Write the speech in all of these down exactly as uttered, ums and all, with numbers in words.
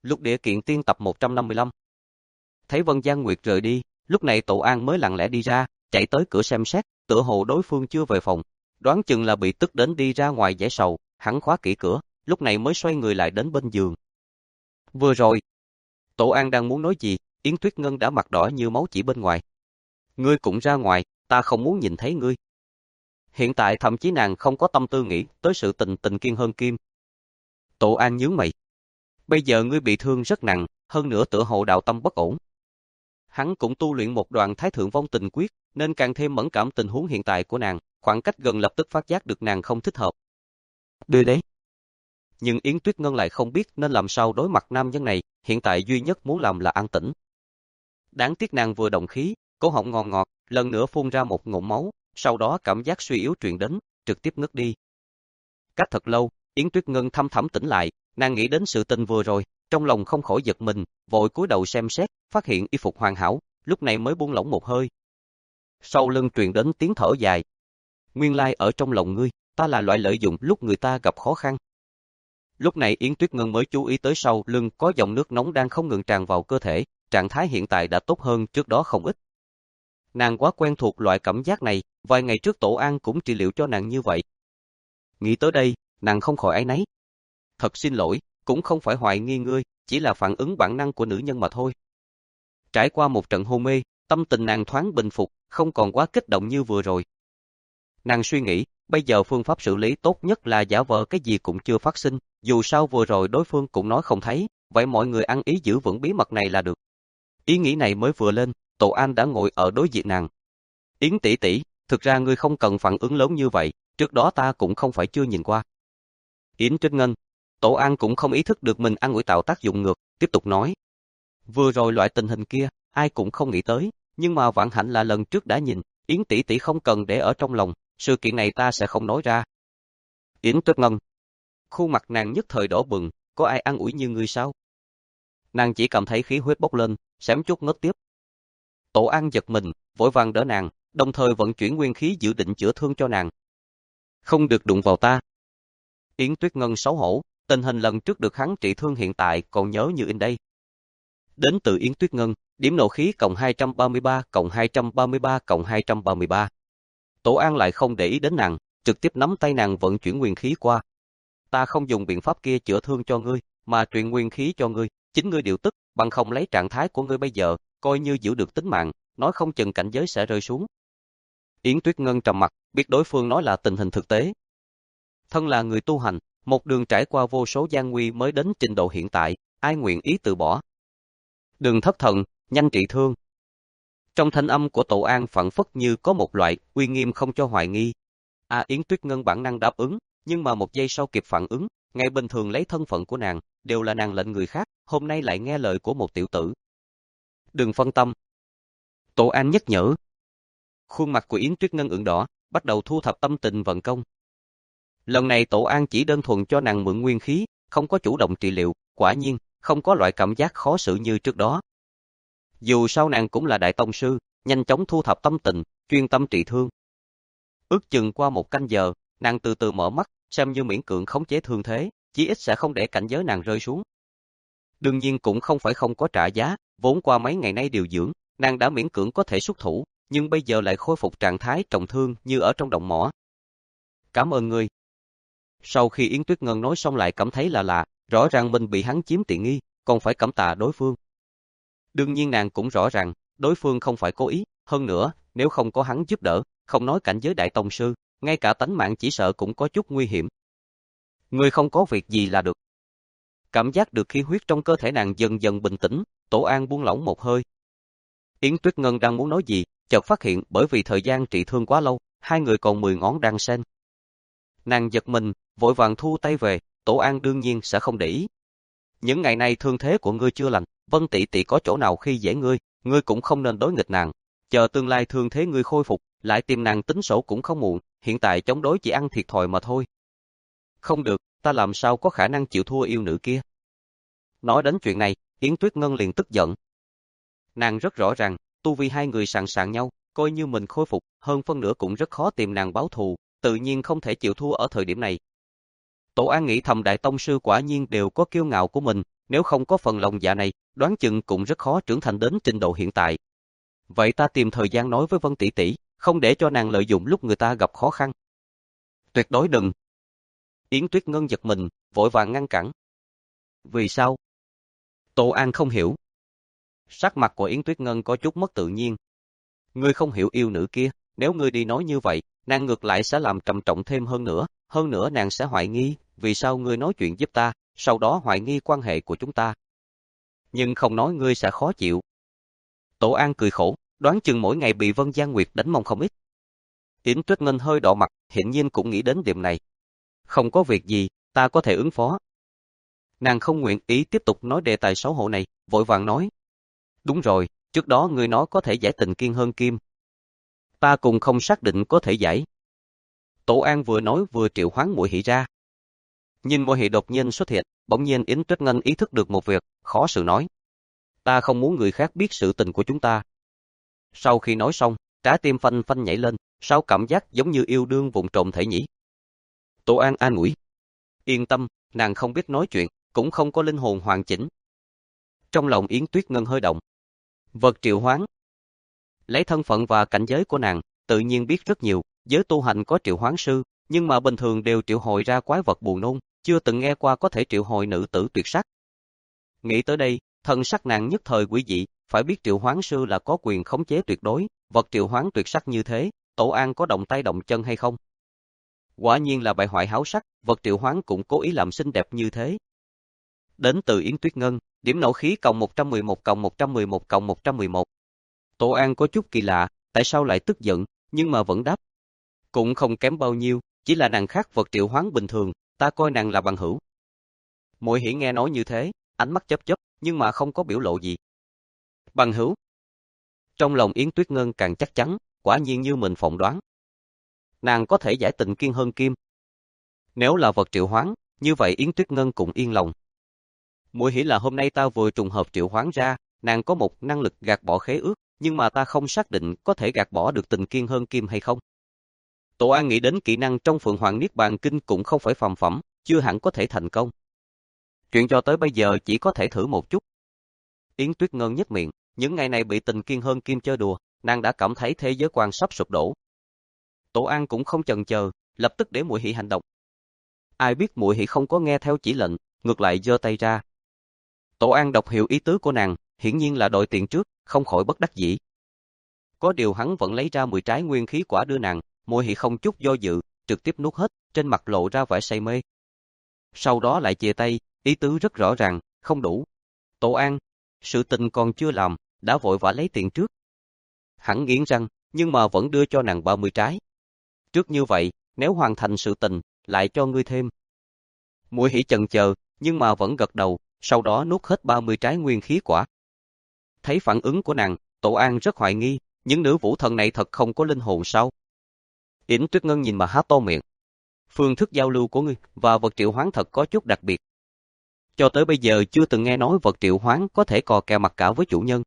Lục Địa Kiện Tiên tập một trăm năm mươi lăm. Thấy Vân Giang Nguyệt rời đi, lúc này Tổ An mới lặng lẽ đi ra, chạy tới cửa xem xét, tựa hồ đối phương chưa về phòng, đoán chừng là bị tức đến đi ra ngoài giải sầu, hắn khóa kỹ cửa, lúc này mới xoay người lại đến bên giường. Vừa rồi, Tổ An đang muốn nói gì, Yến Tuyết Ngân đã mặt đỏ như máu chỉ bên ngoài. Ngươi cũng ra ngoài, ta không muốn nhìn thấy ngươi. Hiện tại thậm chí nàng không có tâm tư nghĩ tới sự tình tình kiên hơn kim. Tổ An nhướng mày. Bây giờ ngươi bị thương rất nặng, hơn nữa tựa hồ đạo tâm bất ổn. Hắn cũng tu luyện một đoạn Thái Thượng Vong Tình Quyết, nên càng thêm mẫn cảm tình huống hiện tại của nàng, khoảng cách gần lập tức phát giác được nàng không thích hợp. Đưa đấy. Nhưng Yến Tuyết Ngân lại không biết nên làm sao đối mặt nam nhân này, hiện tại duy nhất muốn làm là an tĩnh. Đáng tiếc nàng vừa động khí, cổ họng ngọt ngọt, lần nữa phun ra một ngụm máu, sau đó cảm giác suy yếu truyền đến, trực tiếp ngất đi. Cách thật lâu, Yến Tuyết Ngân thâm thẳm tỉnh lại, nàng nghĩ đến sự tình vừa rồi, trong lòng không khỏi giật mình, vội cúi đầu xem xét, phát hiện y phục hoàn hảo, lúc này mới buông lỏng một hơi. Sau lưng truyền đến tiếng thở dài. Nguyên lai ở trong lòng ngươi, ta là loại lợi dụng lúc người ta gặp khó khăn. Lúc này Yến Tuyết Ngân mới chú ý tới sau lưng có dòng nước nóng đang không ngừng tràn vào cơ thể, trạng thái hiện tại đã tốt hơn trước đó không ít. Nàng quá quen thuộc loại cảm giác này, vài ngày trước Tổ An cũng trị liệu cho nàng như vậy. Nghĩ tới đây, nàng không khỏi áy náy. Thật xin lỗi, cũng không phải hoài nghi ngươi, chỉ là phản ứng bản năng của nữ nhân mà thôi. Trải qua một trận hôn mê, tâm tình nàng thoáng bình phục, không còn quá kích động như vừa rồi. Nàng suy nghĩ, bây giờ phương pháp xử lý tốt nhất là giả vờ cái gì cũng chưa phát sinh, dù sao vừa rồi đối phương cũng nói không thấy, vậy mọi người ăn ý giữ vững bí mật này là được. Ý nghĩ này mới vừa lên, Tổ An đã ngồi ở đối diện nàng. Yến tỷ tỷ, thực ra ngươi không cần phản ứng lớn như vậy, trước đó ta cũng không phải chưa nhìn qua. Yến Tuyết Ngân, Tổ An cũng không ý thức được mình an ủi tạo tác dụng ngược, tiếp tục nói. Vừa rồi loại tình hình kia, ai cũng không nghĩ tới, nhưng mà vạn hạnh là lần trước đã nhìn, Yến tỷ tỷ không cần để ở trong lòng, sự kiện này ta sẽ không nói ra. Yến Tuyết Ngân, khuôn mặt nàng nhất thời đỏ bừng, có ai an ủi như ngươi sao? Nàng chỉ cảm thấy khí huyết bốc lên, xém chút ngất tiếp. Tổ An giật mình, vội vàng đỡ nàng, đồng thời vận chuyển nguyên khí dự định chữa thương cho nàng. Không được đụng vào ta. Yến Tuyết Ngân xấu hổ, tình hình lần trước được hắn trị thương hiện tại còn nhớ như in đây. Đến từ Yến Tuyết Ngân, điểm nộ khí cộng hai trăm ba mươi ba cộng hai trăm ba mươi ba cộng hai trăm ba mươi ba. Tổ An lại không để ý đến nàng, trực tiếp nắm tay nàng vận chuyển nguyên khí qua. Ta không dùng biện pháp kia chữa thương cho ngươi, mà truyền nguyên khí cho ngươi, chính ngươi điều tức, bằng không lấy trạng thái của ngươi bây giờ, coi như giữ được tính mạng, nói không chừng cảnh giới sẽ rơi xuống. Yến Tuyết Ngân trầm mặt, biết đối phương nói là tình hình thực tế. Thân là người tu hành, một đường trải qua vô số gian nguy mới đến trình độ hiện tại, ai nguyện ý từ bỏ. Đừng thất thần, nhanh trị thương. Trong thanh âm của Tổ An phảng phất như có một loại uy nghiêm không cho hoài nghi. À, Yến Tuyết Ngân bản năng đáp ứng, nhưng mà một giây sau kịp phản ứng, ngày bình thường lấy thân phận của nàng, đều là nàng lệnh người khác, hôm nay lại nghe lời của một tiểu tử. Đừng phân tâm. Tổ An nhắc nhở. Khuôn mặt của Yến Tuyết Ngân ửng đỏ, bắt đầu thu thập tâm tình vận công. Lần này Tổ An chỉ đơn thuần cho nàng mượn nguyên khí, không có chủ động trị liệu, quả nhiên, không có loại cảm giác khó xử như trước đó. Dù sao nàng cũng là đại tông sư, nhanh chóng thu thập tâm tình, chuyên tâm trị thương. Ước chừng qua một canh giờ, nàng từ từ mở mắt, xem như miễn cưỡng khống chế thương thế, chí ít sẽ không để cảnh giới nàng rơi xuống. Đương nhiên cũng không phải không có trả giá, vốn qua mấy ngày nay điều dưỡng, nàng đã miễn cưỡng có thể xuất thủ, nhưng bây giờ lại khôi phục trạng thái trọng thương như ở trong động mỏ. Cảm ơn ngươi. Sau khi Yến Tuyết Ngân nói xong lại cảm thấy là lạ, rõ ràng mình bị hắn chiếm tiện nghi, còn phải cảm tạ đối phương. Đương nhiên nàng cũng rõ ràng, đối phương không phải cố ý, hơn nữa, nếu không có hắn giúp đỡ, không nói cảnh giới đại tông sư, ngay cả tánh mạng chỉ sợ cũng có chút nguy hiểm. Ngươi không có việc gì là được. Cảm giác được khí huyết trong cơ thể nàng dần dần bình tĩnh, Tổ An buông lỏng một hơi. Yến Tuyết Ngân đang muốn nói gì, chợt phát hiện bởi vì thời gian trị thương quá lâu, hai người còn mười ngón đan sen. Nàng giật mình, vội vàng thu tay về, Tổ An đương nhiên sẽ không để ý. Những ngày này thương thế của ngươi chưa lành, Vân tỷ tỷ có chỗ nào khi dễ ngươi, ngươi cũng không nên đối nghịch nàng. Chờ tương lai thương thế ngươi khôi phục, lại tìm nàng tính sổ cũng không muộn, hiện tại chống đối chỉ ăn thiệt thòi mà thôi. Không được, ta làm sao có khả năng chịu thua yêu nữ kia. Nói đến chuyện này, Yến Tuyết Ngân liền tức giận. Nàng rất rõ ràng, tu vi hai người sàng sàng nhau, coi như mình khôi phục, hơn phân nửa cũng rất khó tìm nàng báo thù, tự nhiên không thể chịu thua ở thời điểm này. Tổ An nghĩ thầm đại tông sư quả nhiên đều có kiêu ngạo của mình, nếu không có phần lòng dạ này, đoán chừng cũng rất khó trưởng thành đến trình độ hiện tại. Vậy ta tìm thời gian nói với Vân tỷ tỷ, không để cho nàng lợi dụng lúc người ta gặp khó khăn. Tuyệt đối đừng. Yến Tuyết Ngân giật mình, vội vàng ngăn cản. Vì sao? Tô An không hiểu. Sắc mặt của Yến Tuyết Ngân có chút mất tự nhiên. Ngươi không hiểu yêu nữ kia, nếu ngươi đi nói như vậy, nàng ngược lại sẽ làm trầm trọng thêm hơn nữa, hơn nữa nàng sẽ hoài nghi, vì sao ngươi nói chuyện giúp ta, sau đó hoài nghi quan hệ của chúng ta. Nhưng không nói ngươi sẽ khó chịu. Tổ An cười khổ, đoán chừng mỗi ngày bị Vân Giang Nguyệt đánh mông không ít. Yến Tuyết Ngân hơi đỏ mặt, hiển nhiên cũng nghĩ đến điểm này. Không có việc gì, ta có thể ứng phó. Nàng không nguyện ý tiếp tục nói đề tài xấu hổ này, vội vàng nói. Đúng rồi, trước đó ngươi nói có thể giải tình Kiên Hơn Kim. Ta cũng không xác định có thể giải. Tổ An vừa nói vừa triệu hoán Muội Hỷ ra. Nhìn Muội Hỷ đột nhiên xuất hiện, bỗng nhiên Yến Tuyết Ngân ý thức được một việc, khó xử nói. Ta không muốn người khác biết sự tình của chúng ta. Sau khi nói xong, trái tim phanh phanh nhảy lên, sao cảm giác giống như yêu đương vụng trộm thể nhỉ? Tổ An an ủi. Yên tâm, nàng không biết nói chuyện, cũng không có linh hồn hoàn chỉnh. Trong lòng Yến Tuyết Ngân hơi động. Vật triệu hoán. Lấy thân phận và cảnh giới của nàng, tự nhiên biết rất nhiều, giới tu hành có triệu hoán sư, nhưng mà bình thường đều triệu hồi ra quái vật buồn nôn, chưa từng nghe qua có thể triệu hồi nữ tử tuyệt sắc. Nghĩ tới đây, thân sắc nàng nhất thời quỷ dị, phải biết triệu hoán sư là có quyền khống chế tuyệt đối, vật triệu hoán tuyệt sắc như thế, Tổ An có động tay động chân hay không? Quả nhiên là bại hoại háo sắc, vật triệu hoán cũng cố ý làm xinh đẹp như thế. Đến từ Yến Tuyết Ngân, điểm nộ khí cộng một trăm mười một cộng một trăm mười một cộng một trăm mười một. Tổ An có chút kỳ lạ, tại sao lại tức giận, nhưng mà vẫn đáp. Cũng không kém bao nhiêu, chỉ là nàng khác vật triệu hoán bình thường, ta coi nàng là bằng hữu. Muội Hỷ nghe nói như thế, ánh mắt chớp chớp, nhưng mà không có biểu lộ gì. Bằng hữu. Trong lòng Yến Tuyết Ngân càng chắc chắn, quả nhiên như mình phỏng đoán. Nàng có thể giải tình Kiên Hơn Kim. Nếu là vật triệu hoán, như vậy Yến Tuyết Ngân cũng yên lòng. Muội Hỷ là hôm nay ta vừa trùng hợp triệu hoán ra, nàng có một năng lực gạt bỏ khế ước, nhưng mà ta không xác định có thể gạt bỏ được tình Kiên Hơn Kim hay không. Tổ An nghĩ đến kỹ năng trong Phượng Hoàng Niết Bàn Kinh cũng không phải phàm phẩm, chưa hẳn có thể thành công. Chuyện cho tới bây giờ chỉ có thể thử một chút. Yến Tuyết Ngân nhếch miệng, những ngày này bị tình Kiên Hơn Kim chơi đùa, nàng đã cảm thấy thế giới quan sắp sụp đổ. Tổ An cũng không chần chờ, lập tức để Muội Hỷ hành động. Ai biết Muội Hỷ không có nghe theo chỉ lệnh, ngược lại giơ tay ra. Tổ An đọc hiểu ý tứ của nàng, hiển nhiên là đòi tiền trước, không khỏi bất đắc dĩ. Có điều hắn vẫn lấy ra mười trái nguyên khí quả đưa nàng, Muội Hỷ không chút do dự, trực tiếp nuốt hết, trên mặt lộ ra vẻ say mê. Sau đó lại chia tay, ý tứ rất rõ ràng, không đủ. Tổ An, sự tình còn chưa làm, đã vội vã lấy tiền trước. Hắn nghiến răng, nhưng mà vẫn đưa cho nàng ba mươi trái. Trước như vậy, nếu hoàn thành sự tình, lại cho ngươi thêm. Muội Hỷ chần chờ, nhưng mà vẫn gật đầu, sau đó nuốt hết ba mươi trái nguyên khí quả. Thấy phản ứng của nàng, Tổ An rất hoài nghi, những nữ vũ thần này thật không có linh hồn sao? Yến Tuyết Ngân nhìn mà há to miệng. Phương thức giao lưu của ngươi và vật triệu hoán thật có chút đặc biệt. Cho tới bây giờ chưa từng nghe nói vật triệu hoán có thể cò kè mặt cả với chủ nhân.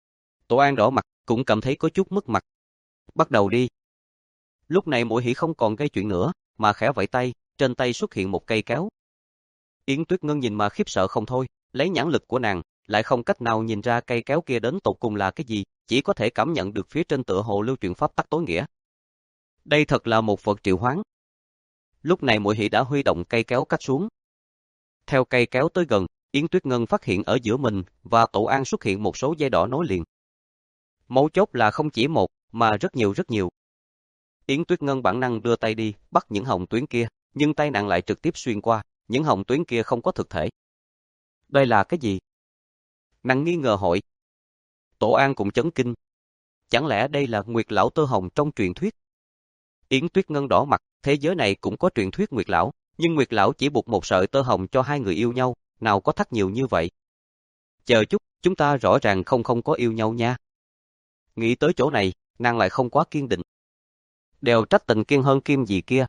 Tổ An đỏ mặt, cũng cảm thấy có chút mất mặt. Bắt đầu đi. Lúc này Muội Hỷ không còn gây chuyện nữa, mà khẽ vẫy tay, trên tay xuất hiện một cây kéo. Yến Tuyết Ngân nhìn mà khiếp sợ không thôi, lấy nhãn lực của nàng, lại không cách nào nhìn ra cây kéo kia đến tột cùng là cái gì, chỉ có thể cảm nhận được phía trên tựa hồ lưu truyền pháp tắc tối nghĩa. Đây thật là một vật triệu hoán. Lúc này Muội Hỷ đã huy động cây kéo cắt xuống. Theo cây kéo tới gần, Yến Tuyết Ngân phát hiện ở giữa mình và Tổ An xuất hiện một số dây đỏ nối liền. Mấu chốt là không chỉ một, mà rất nhiều rất nhiều. Yến Tuyết Ngân bản năng đưa tay đi, bắt những hồng tuyến kia, nhưng tay nàng lại trực tiếp xuyên qua, những hồng tuyến kia không có thực thể. Đây là cái gì? Nàng nghi ngờ hỏi. Tổ An cũng chấn kinh. Chẳng lẽ đây là Nguyệt Lão Tơ Hồng trong truyền thuyết? Yến Tuyết Ngân đỏ mặt, thế giới này cũng có truyền thuyết Nguyệt Lão, nhưng Nguyệt Lão chỉ buộc một sợi tơ hồng cho hai người yêu nhau, nào có thắt nhiều như vậy. Chờ chút, chúng ta rõ ràng không không có yêu nhau nha. Nghĩ tới chỗ này, nàng lại không quá kiên định. Đều trách tình Kiên Hơn Kim gì kia.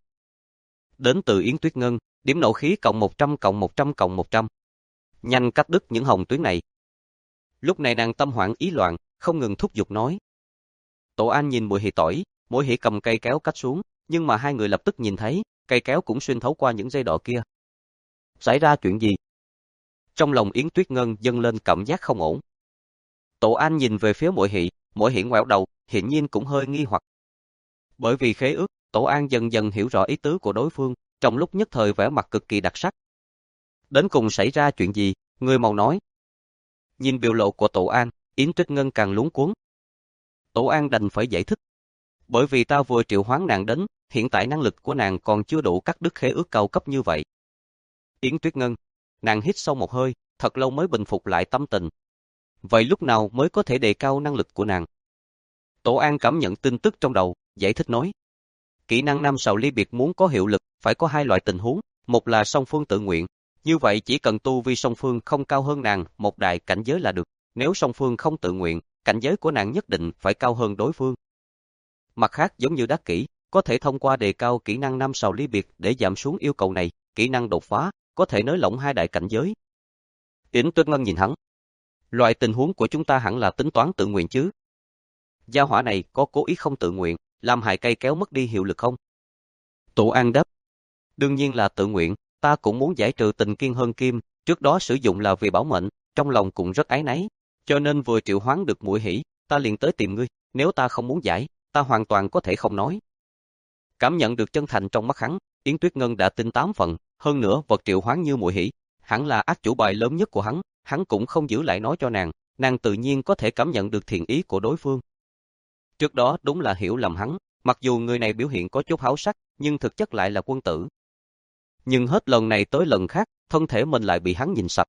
Đến từ Yến Tuyết Ngân, điểm nộ khí cộng một trăm cộng một trăm cộng một trăm. Nhanh cắt đứt những hồng tuyến này. Lúc này nàng tâm hoảng ý loạn, không ngừng thúc giục nói. Tổ An nhìn Muội Hỷ tỏi, Muội Hỷ cầm cây kéo cắt xuống, nhưng mà hai người lập tức nhìn thấy, cây kéo cũng xuyên thấu qua những dây đỏ kia. Xảy ra chuyện gì? Trong lòng Yến Tuyết Ngân dâng lên cảm giác không ổn. Tổ An nhìn về phía Muội Hỷ, Muội Hỷ ngoẹo đầu, hiển nhiên cũng hơi nghi hoặc. Bởi vì khế ước, Tổ An dần dần hiểu rõ ý tứ của đối phương, trong lúc nhất thời vẻ mặt cực kỳ đặc sắc. Đến cùng xảy ra chuyện gì, ngươi mau nói. Nhìn biểu lộ của Tổ An, Yến Tuyết Ngân càng luống cuống. Tổ An đành phải giải thích. Bởi vì ta vừa triệu hoán nàng đến, hiện tại năng lực của nàng còn chưa đủ cắt đứt khế ước cao cấp như vậy. Yến Tuyết Ngân, nàng hít sâu một hơi, thật lâu mới bình phục lại tâm tình. Vậy lúc nào mới có thể đề cao năng lực của nàng? Tổ An cảm nhận tin tức trong đầu, giải thích nói. Kỹ năng năm sào ly biệt muốn có hiệu lực, phải có hai loại tình huống, một là song phương tự nguyện. Như vậy chỉ cần tu vi song phương không cao hơn nàng một đại cảnh giới là được. Nếu song phương không tự nguyện, cảnh giới của nàng nhất định phải cao hơn đối phương. Mặt khác giống như đắc kỹ, có thể thông qua đề cao kỹ năng năm sào ly biệt để giảm xuống yêu cầu này, kỹ năng đột phá, có thể nới lỏng hai đại cảnh giới. Yến Tuyết Ngân nhìn hắn. Loại tình huống của chúng ta hẳn là tính toán tự nguyện chứ. Gia hỏa này có cố ý không tự nguyện, làm hại cây kéo mất đi hiệu lực không? Tổ An đáp. Đương nhiên là tự nguyện, ta cũng muốn giải trừ tình kiên hơn kim, trước đó sử dụng là vì bảo mệnh, trong lòng cũng rất áy náy, cho nên vừa triệu hoán được Muội Hỷ, ta liền tới tìm ngươi, nếu ta không muốn giải, ta hoàn toàn có thể không nói. Cảm nhận được chân thành trong mắt hắn, Yến Tuyết Ngân đã tin tám phần, hơn nữa vật triệu hoán như Muội Hỷ, hẳn là ác chủ bài lớn nhất của hắn, hắn cũng không giữ lại nói cho nàng, nàng tự nhiên có thể cảm nhận được thiện ý của đối phương. Trước đó đúng là hiểu lầm hắn, mặc dù người này biểu hiện có chút háo sắc, nhưng thực chất lại là quân tử. Nhưng hết lần này tới lần khác, thân thể mình lại bị hắn nhìn sạch.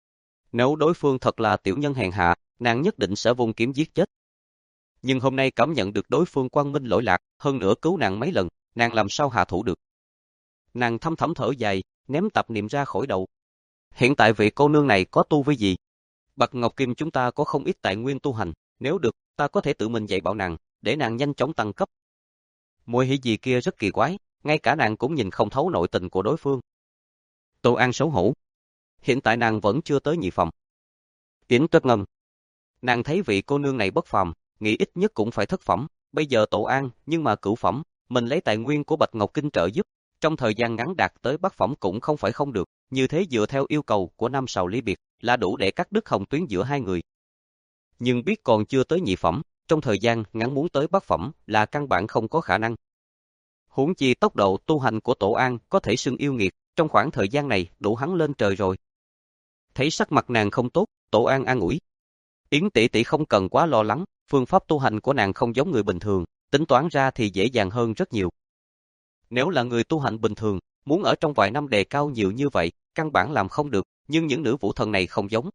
Nếu đối phương thật là tiểu nhân hèn hạ, nàng nhất định sẽ vung kiếm giết chết. Nhưng hôm nay cảm nhận được đối phương quang minh lỗi lạc, hơn nữa cứu nàng mấy lần, nàng làm sao hạ thủ được. Nàng thâm thẳm thở dài, ném tạp niệm ra khỏi đầu. Hiện tại vị cô nương này có tu vi gì? Bạch Ngọc Kim chúng ta có không ít tài nguyên tu hành, nếu được, ta có thể tự mình dạy bảo nàng, để nàng nhanh chóng tăng cấp. Muội Hỷ gì kia rất kỳ quái, ngay cả nàng cũng nhìn không thấu nội tình của đối phương. Tô An xấu hổ. Hiện tại nàng vẫn chưa tới nhị phẩm. Yến Tuyết Ngân. Nàng thấy vị cô nương này bất phàm, nghĩ ít nhất cũng phải thất phẩm, bây giờ Tổ An, nhưng mà cửu phẩm, mình lấy tài nguyên của Bạch Ngọc Kinh trợ giúp, trong thời gian ngắn đạt tới bát phẩm cũng không phải không được, như thế dựa theo yêu cầu của năm sào ly biệt, là đủ để cắt đứt hồng tuyến giữa hai người. Nhưng biết còn chưa tới nhị phẩm, trong thời gian ngắn muốn tới bát phẩm là căn bản không có khả năng. Huống chi tốc độ tu hành của Tổ An có thể xưng yêu nghiệt, trong khoảng thời gian này đủ hắn lên trời rồi. Thấy sắc mặt nàng không tốt, Tổ An an ủi. Yến tỷ tỷ không cần quá lo lắng, phương pháp tu hành của nàng không giống người bình thường, tính toán ra thì dễ dàng hơn rất nhiều. Nếu là người tu hành bình thường, muốn ở trong vài năm đề cao nhiều như vậy, căn bản làm không được, nhưng những nữ vũ thần này không giống.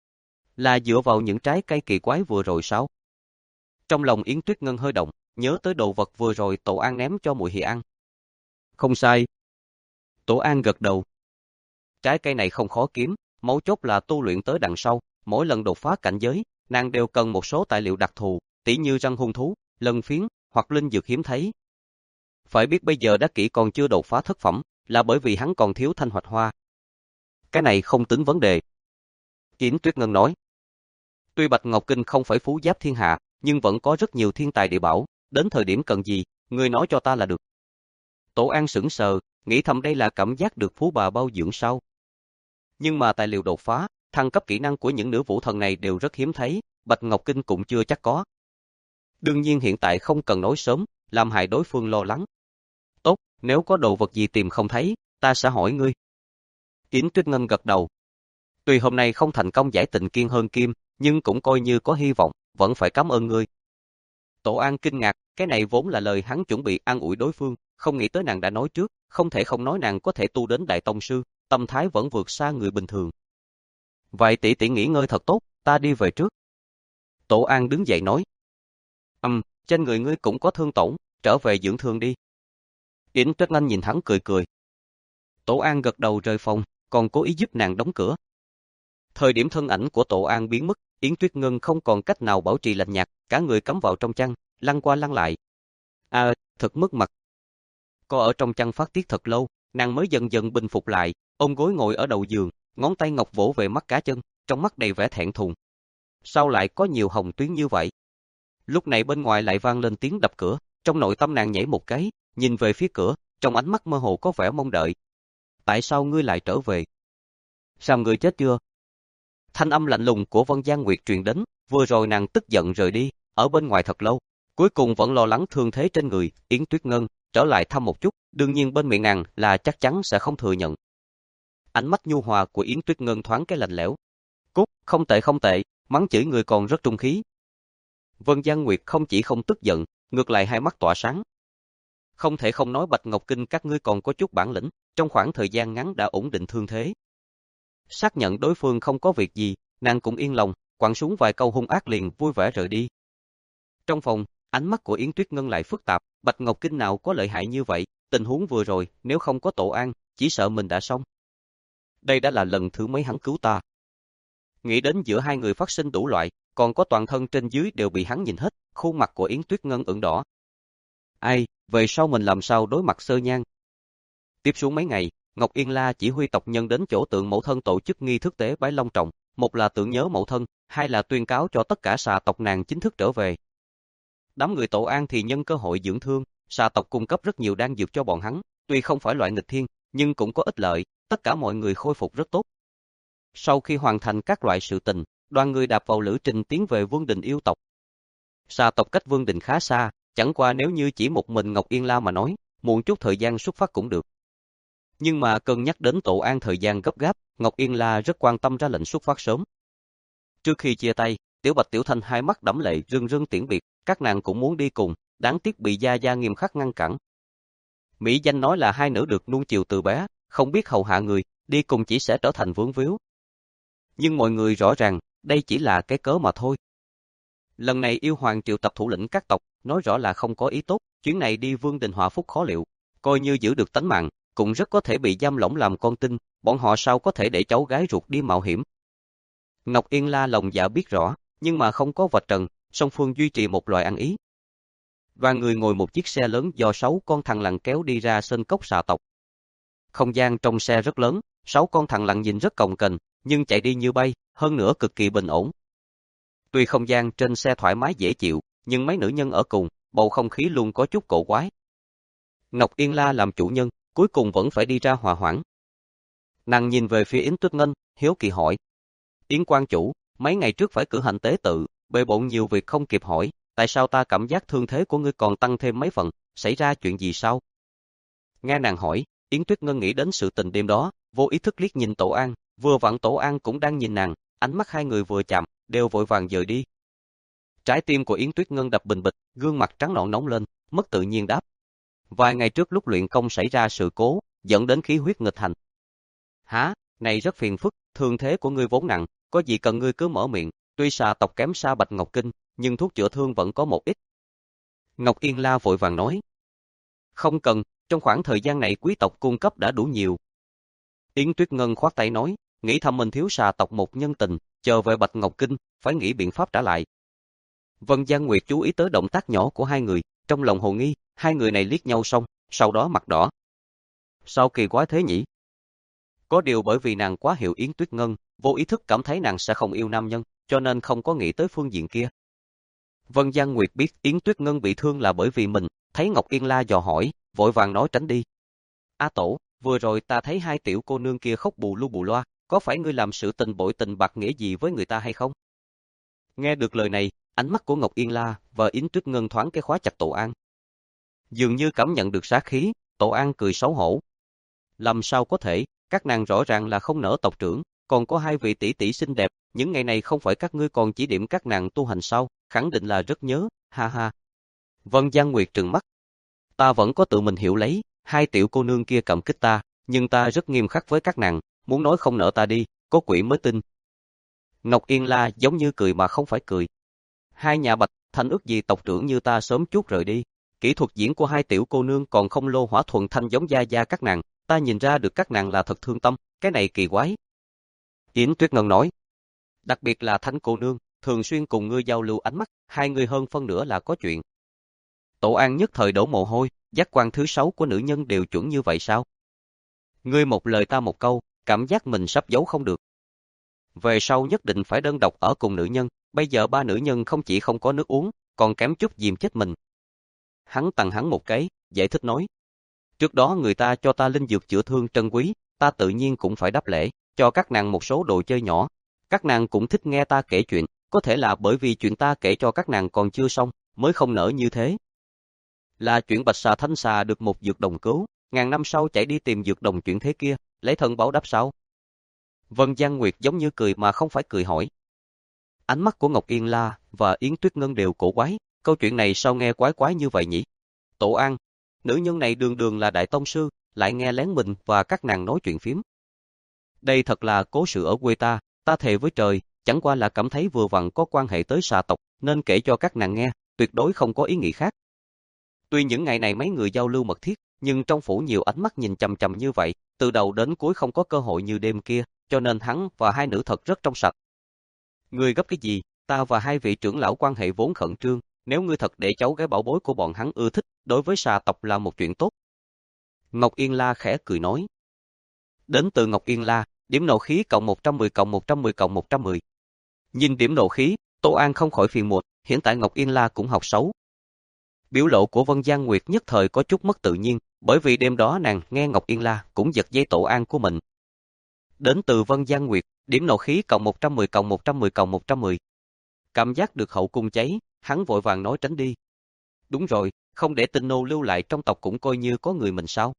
Là dựa vào những trái cây kỳ quái vừa rồi sao? Trong lòng Yến Tuyết Ngân hơi động, nhớ tới đồ vật vừa rồi Tổ An ném cho Muội Hỷ ăn. Không sai. Tổ An gật đầu. Trái cây này không khó kiếm, mấu chốt là tu luyện tới đằng sau, mỗi lần đột phá cảnh giới, nàng đều cần một số tài liệu đặc thù, tỉ như răng hung thú, lân phiến, hoặc linh dược hiếm thấy. Phải biết bây giờ Đắc Kỷ còn chưa đột phá thất phẩm, là bởi vì hắn còn thiếu thanh hoạch hoa. Cái này không tính vấn đề. Yến Tuyết Ngân nói. Tuy Bạch Ngọc Kinh không phải phú giáp thiên hạ, nhưng vẫn có rất nhiều thiên tài địa bảo, đến thời điểm cần gì, ngươi nói cho ta là được. Tổ An sững sờ, nghĩ thầm đây là cảm giác được phú bà bao dưỡng sao. Nhưng mà tài liệu đột phá, thăng cấp kỹ năng của những nữ vũ thần này đều rất hiếm thấy, Bạch Ngọc Kinh cũng chưa chắc có. Đương nhiên hiện tại không cần nói sớm, làm hại đối phương lo lắng. Tốt, nếu có đồ vật gì tìm không thấy, ta sẽ hỏi ngươi. Yến Tuyết Ngân gật đầu. Tuy hôm nay không thành công giải tình kiên hơn kim, nhưng cũng coi như có hy vọng, vẫn phải cảm ơn ngươi. Tổ An kinh ngạc, cái này vốn là lời hắn chuẩn bị an ủi đối phương, không nghĩ tới nàng đã nói trước, không thể không nói nàng có thể tu đến đại tông sư, tâm thái vẫn vượt xa người bình thường. Vậy tỷ tỷ nghỉ ngơi thật tốt, ta đi về trước. Tổ An đứng dậy nói. Ừm, um, trên người ngươi cũng có thương tổn, trở về dưỡng thương đi. Yến Tuyết Ngân nhìn hắn cười cười. Tổ An gật đầu rời phòng, còn cố ý giúp nàng đóng cửa. Thời điểm thân ảnh của Tổ An biến mất, Yến Tuyết Ngân không còn cách nào bảo trì lạnh nhạt, cả người cắm vào trong chăn, lăn qua lăn lại. À, thật mất mặt. Có ở trong chăn phát tiết thật lâu, nàng mới dần dần bình phục lại, ôm gối ngồi ở đầu giường, ngón tay ngọc vỗ về mắt cá chân, trong mắt đầy vẻ thẹn thùng. Sao lại có nhiều hồng tuyến như vậy? Lúc này bên ngoài lại vang lên tiếng đập cửa, trong nội tâm nàng nhảy một cái, nhìn về phía cửa, trong ánh mắt mơ hồ có vẻ mong đợi. Tại sao ngươi lại trở về? Sao ngươi chết chưa? Thanh âm lạnh lùng của Vân Giang Nguyệt truyền đến, vừa rồi nàng tức giận rời đi, ở bên ngoài thật lâu, cuối cùng vẫn lo lắng thương thế trên người, Yến Tuyết Ngân trở lại thăm một chút, đương nhiên bên miệng nàng là chắc chắn sẽ không thừa nhận. Ánh mắt nhu hòa của Yến Tuyết Ngân thoáng cái lạnh lẽo. Cút, không tệ không tệ, mắng chửi người còn rất trung khí. Vân Giang Nguyệt không chỉ không tức giận, ngược lại hai mắt tỏa sáng. Không thể không nói Bạch Ngọc Kinh các ngươi còn có chút bản lĩnh, trong khoảng thời gian ngắn đã ổn định thương thế. Xác nhận đối phương không có việc gì, nàng cũng yên lòng, quẳng xuống vài câu hung ác liền vui vẻ rời đi. Trong phòng, ánh mắt của Yến Tuyết Ngân lại phức tạp, Bạch Ngọc Kinh nào có lợi hại như vậy, tình huống vừa rồi, nếu không có Tổ An, chỉ sợ mình đã xong. Đây đã là lần thứ mấy hắn cứu ta. Nghĩ đến giữa hai người phát sinh đủ loại, còn có toàn thân trên dưới đều bị hắn nhìn hết, khuôn mặt của Yến Tuyết Ngân ửng đỏ. Ai, về sau mình làm sao đối mặt Sơ Nhan? Tiếp xuống mấy ngày, Ngọc Yên La chỉ huy tộc nhân đến chỗ tượng mẫu thân tổ chức nghi thức tế bái long trọng, một là tưởng nhớ mẫu thân, hai là tuyên cáo cho tất cả xà tộc nàng chính thức trở về. Đám người Tổ An thì nhân cơ hội dưỡng thương, xà tộc cung cấp rất nhiều đan dược cho bọn hắn, tuy không phải loại nghịch thiên, nhưng cũng có ích lợi, tất cả mọi người khôi phục rất tốt. Sau khi hoàn thành các loại sự tình, đoàn người đạp vào lữ trình tiến về Vương Đình yêu tộc. Xà tộc cách Vương Đình khá xa, chẳng qua nếu như chỉ một mình Ngọc Yên La mà nói, muộn chút thời gian xuất phát cũng được. Nhưng mà cân nhắc đến Tổ An thời gian gấp gáp, Ngọc Yên La rất quan tâm ra lệnh xuất phát sớm. Trước khi chia tay, Tiểu Bạch Tiểu Thanh hai mắt đẫm lệ rưng rưng tiễn biệt, các nàng cũng muốn đi cùng, đáng tiếc bị Gia Gia nghiêm khắc ngăn cản. Mỹ danh nói là hai nữ được nuông chiều từ bé, không biết hầu hạ người, đi cùng chỉ sẽ trở thành vướng víu. Nhưng mọi người rõ ràng, đây chỉ là cái cớ mà thôi. Lần này yêu hoàng triệu tập thủ lĩnh các tộc, nói rõ là không có ý tốt, chuyến này đi Vương Đình họa phúc khó liệu, coi như giữ được tánh mạng, cũng rất có thể bị giam lỏng làm con tin, bọn họ sao có thể để cháu gái ruột đi mạo hiểm. Ngọc Yên La lòng dạ biết rõ, nhưng mà không có vạch trần, song phương duy trì một loại ăn ý. Đoàn người ngồi một chiếc xe lớn do sáu con thằn lằn kéo đi ra sơn cốc xà tộc. Không gian trong xe rất lớn, sáu con thằn lằn nhìn rất cồng kềnh, nhưng chạy đi như bay, hơn nữa cực kỳ bình ổn. Tuy không gian trên xe thoải mái dễ chịu, nhưng mấy nữ nhân ở cùng, bầu không khí luôn có chút cổ quái. Ngọc Yên La làm chủ nhân, cuối cùng vẫn phải đi ra hòa hoãn. Nàng nhìn về phía Yến Tuyết Ngân, hiếu kỳ hỏi. Yến quan chủ, mấy ngày trước phải cử hành tế tự, bề bộn nhiều việc không kịp hỏi, tại sao ta cảm giác thương thế của ngươi còn tăng thêm mấy phần, xảy ra chuyện gì sao? Nghe nàng hỏi, Yến Tuyết Ngân nghĩ đến sự tình đêm đó, vô ý thức liếc nhìn Tổ An, vừa vặn Tổ An cũng đang nhìn nàng, ánh mắt hai người vừa chạm, đều vội vàng dời đi. Trái tim của Yến Tuyết Ngân đập bình bịch, gương mặt trắng nõn nóng lên, mất tự nhiên đáp. Vài ngày trước lúc luyện công xảy ra sự cố, dẫn đến khí huyết nghịch hành. Hả, này rất phiền phức, thương thế của ngươi vốn nặng, có gì cần ngươi cứ mở miệng, tuy xà tộc kém xa Bạch Ngọc Kinh, nhưng thuốc chữa thương vẫn có một ít. Ngọc Yên La vội vàng nói. Không cần, trong khoảng thời gian này quý tộc cung cấp đã đủ nhiều. Yến Tuyết Ngân khoát tay nói, nghĩ thầm mình thiếu xà tộc một nhân tình, chờ về Bạch Ngọc Kinh, phải nghĩ biện pháp trả lại. Vân Giang Nguyệt chú ý tới động tác nhỏ của hai người, trong lòng hồ nghi, hai người này liếc nhau xong, sau đó mặt đỏ. Sao kỳ quái thế nhỉ? Có điều bởi vì nàng quá hiểu Yến Tuyết Ngân, vô ý thức cảm thấy nàng sẽ không yêu nam nhân, cho nên không có nghĩ tới phương diện kia. Vân Giang Nguyệt biết Yến Tuyết Ngân bị thương là bởi vì mình, thấy Ngọc Yên La dò hỏi, vội vàng nói tránh đi. A Tổ, vừa rồi ta thấy hai tiểu cô nương kia khóc bù lu bù loa, có phải ngươi làm sự tình bội tình bạc nghĩa gì với người ta hay không? Nghe được lời này, ánh mắt của Ngọc Yên La và Yến Tuyết Ngân thoáng cái khóa chặt Tổ An. Dường như cảm nhận được sát khí, Tổ An cười xấu hổ. Làm sao có thể, các nàng rõ ràng là không nỡ tộc trưởng, còn có hai vị tỷ tỷ xinh đẹp, những ngày này không phải các ngươi còn chỉ điểm các nàng tu hành sao, khẳng định là rất nhớ, ha ha. Vân Giang Nguyệt trừng mắt. Ta vẫn có tự mình hiểu lấy, hai tiểu cô nương kia cảm kích ta, nhưng ta rất nghiêm khắc với các nàng, muốn nói không nỡ ta đi, có quỷ mới tin. Ngọc Yên La giống như cười mà không phải cười. Hai nhà Bạch, Thanh ước gì tộc trưởng như ta sớm chút rời đi. Kỹ thuật diễn của hai tiểu cô nương còn không lô hỏa thuần thanh giống Gia Gia các nàng, ta nhìn ra được các nàng là thật thương tâm, cái này kỳ quái. Yến Tuyết Ngân nói, đặc biệt là Thanh cô nương, thường xuyên cùng ngươi giao lưu ánh mắt, hai người hơn phân nửa là có chuyện. Tổ An nhất thời đổ mồ hôi, giác quan thứ sáu của nữ nhân đều chuẩn như vậy sao? Ngươi một lời ta một câu, cảm giác mình sắp giấu không được. Về sau nhất định phải đơn độc ở cùng nữ nhân, bây giờ ba nữ nhân không chỉ không có nước uống, còn kém chút dìm chết mình. Hắn tặng hắn một cái, giải thích nói. Trước đó người ta cho ta linh dược chữa thương trân quý, ta tự nhiên cũng phải đáp lễ, cho các nàng một số đồ chơi nhỏ. Các nàng cũng thích nghe ta kể chuyện, có thể là bởi vì chuyện ta kể cho các nàng còn chưa xong, mới không nỡ như thế. Là chuyện Bạch Xà Thanh Xà được một dược đồng cứu, ngàn năm sau chạy đi tìm dược đồng chuyển thế kia, lấy thân báo đáp sao? Vân Giang Nguyệt giống như cười mà không phải cười hỏi. Ánh mắt của Ngọc Yên La và Yến Tuyết Ngân đều cổ quái, câu chuyện này sao nghe quái quái như vậy nhỉ? Tổ An, nữ nhân này đường đường là đại tông sư, lại nghe lén mình và các nàng nói chuyện phím. Đây thật là cố sự ở quê ta, ta thề với trời, chẳng qua là cảm thấy vừa vặn có quan hệ tới xà tộc, nên kể cho các nàng nghe, tuyệt đối không có ý nghĩ khác. Tuy những ngày này mấy người giao lưu mật thiết, nhưng trong phủ nhiều ánh mắt nhìn chằm chằm như vậy, từ đầu đến cuối không có cơ hội như đêm kia, cho nên hắn và hai nữ thật rất trong sạch. Ngươi gấp cái gì, ta và hai vị trưởng lão quan hệ vốn khẩn trương, nếu ngươi thật để cháu gái bảo bối của bọn hắn ưa thích, đối với xà tộc là một chuyện tốt. Ngọc Yên La khẽ cười nói. Đến từ Ngọc Yên La, điểm nộ khí cộng một trăm mười cộng một trăm mười cộng một trăm mười. Nhìn điểm nộ khí, Tô An không khỏi phiền muộn, hiện tại Ngọc Yên La cũng học xấu. Biểu lộ của Vân Giang Nguyệt nhất thời có chút mất tự nhiên, bởi vì đêm đó nàng nghe Ngọc Yên La cũng giật dây Tổ An của mình. Đến từ Vân Giang Nguyệt, điểm nộ khí cộng một trăm mười cộng một trăm mười cộng một trăm mười. Cảm giác được hậu cung cháy, hắn vội vàng nói tránh đi. Đúng rồi, không để tinh nô lưu lại trong tộc cũng coi như có người mình sao?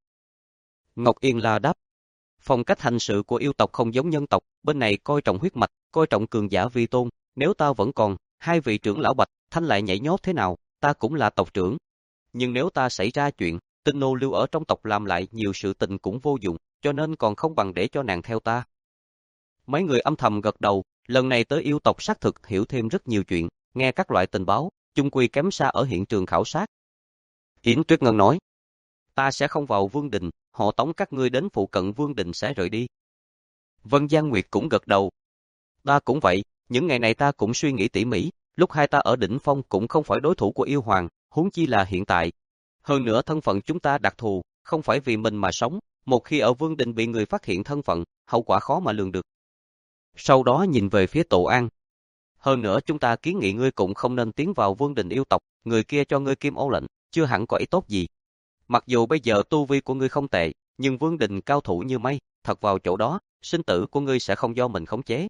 Ngọc Yên La đáp. Phong cách hành sự của yêu tộc không giống nhân tộc, bên này coi trọng huyết mạch, coi trọng cường giả vi tôn, nếu ta vẫn còn, hai vị trưởng lão Bạch, Thanh lại nhảy nhót thế nào, ta cũng là tộc trưởng. Nhưng nếu ta xảy ra chuyện, tinh nô lưu ở trong tộc làm lại nhiều sự tình cũng vô dụng, cho nên còn không bằng để cho nàng theo ta. Mấy người âm thầm gật đầu, lần này tới yêu tộc xác thực hiểu thêm rất nhiều chuyện, nghe các loại tình báo, chung quy kém xa ở hiện trường khảo sát. Yến Tuyết Ngân nói, ta sẽ không vào Vương Đình, họ tống các ngươi đến phụ cận Vương Đình sẽ rời đi. Vân Giang Nguyệt cũng gật đầu. Ta cũng vậy, những ngày này ta cũng suy nghĩ tỉ mỉ, lúc hai ta ở đỉnh phong cũng không phải đối thủ của yêu hoàng, huống chi là hiện tại. Hơn nữa thân phận chúng ta đặc thù, không phải vì mình mà sống, một khi ở Vương Đình bị người phát hiện thân phận, hậu quả khó mà lường được. Sau đó nhìn về phía Tổ An. Hơn nữa chúng ta kiến nghị ngươi cũng không nên tiến vào Vương Đình yêu tộc, người kia cho ngươi kim ô lệnh, chưa hẳn có ý tốt gì. Mặc dù bây giờ tu vi của ngươi không tệ, nhưng Vương Đình cao thủ như mây, thật vào chỗ đó, sinh tử của ngươi sẽ không do mình khống chế.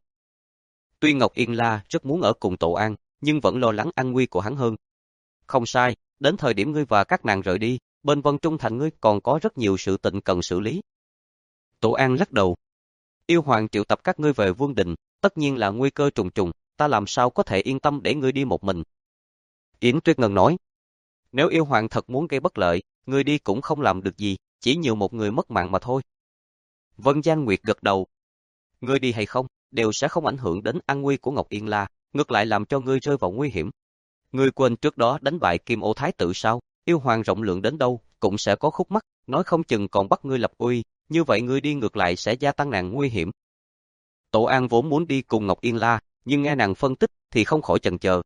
Tuy Ngọc Yên La rất muốn ở cùng Tổ An, nhưng vẫn lo lắng an nguy của hắn hơn. Không sai, đến thời điểm ngươi và các nàng rời đi, bên Vân Trung Thành ngươi còn có rất nhiều sự tình cần xử lý. Tổ An lắc đầu. Yêu hoàng triệu tập các ngươi về Vương Đình, tất nhiên là nguy cơ trùng trùng, ta làm sao có thể yên tâm để ngươi đi một mình. Yến Tuyết Ngân nói, nếu yêu hoàng thật muốn gây bất lợi, ngươi đi cũng không làm được gì, chỉ nhiều một người mất mạng mà thôi. Vân Giang Nguyệt gật đầu. Ngươi đi hay không, đều sẽ không ảnh hưởng đến an nguy của Ngọc Yên La, ngược lại làm cho ngươi rơi vào nguy hiểm. Ngươi quên trước đó đánh bại Kim Ô Thái tử sao, yêu hoàng rộng lượng đến đâu, cũng sẽ có khúc mắc, nói không chừng còn bắt ngươi lập uy, như vậy ngươi đi ngược lại sẽ gia tăng nàng nguy hiểm. Tổ An vốn muốn đi cùng Ngọc Yên La, nhưng nghe nàng phân tích thì không khỏi chần chờ.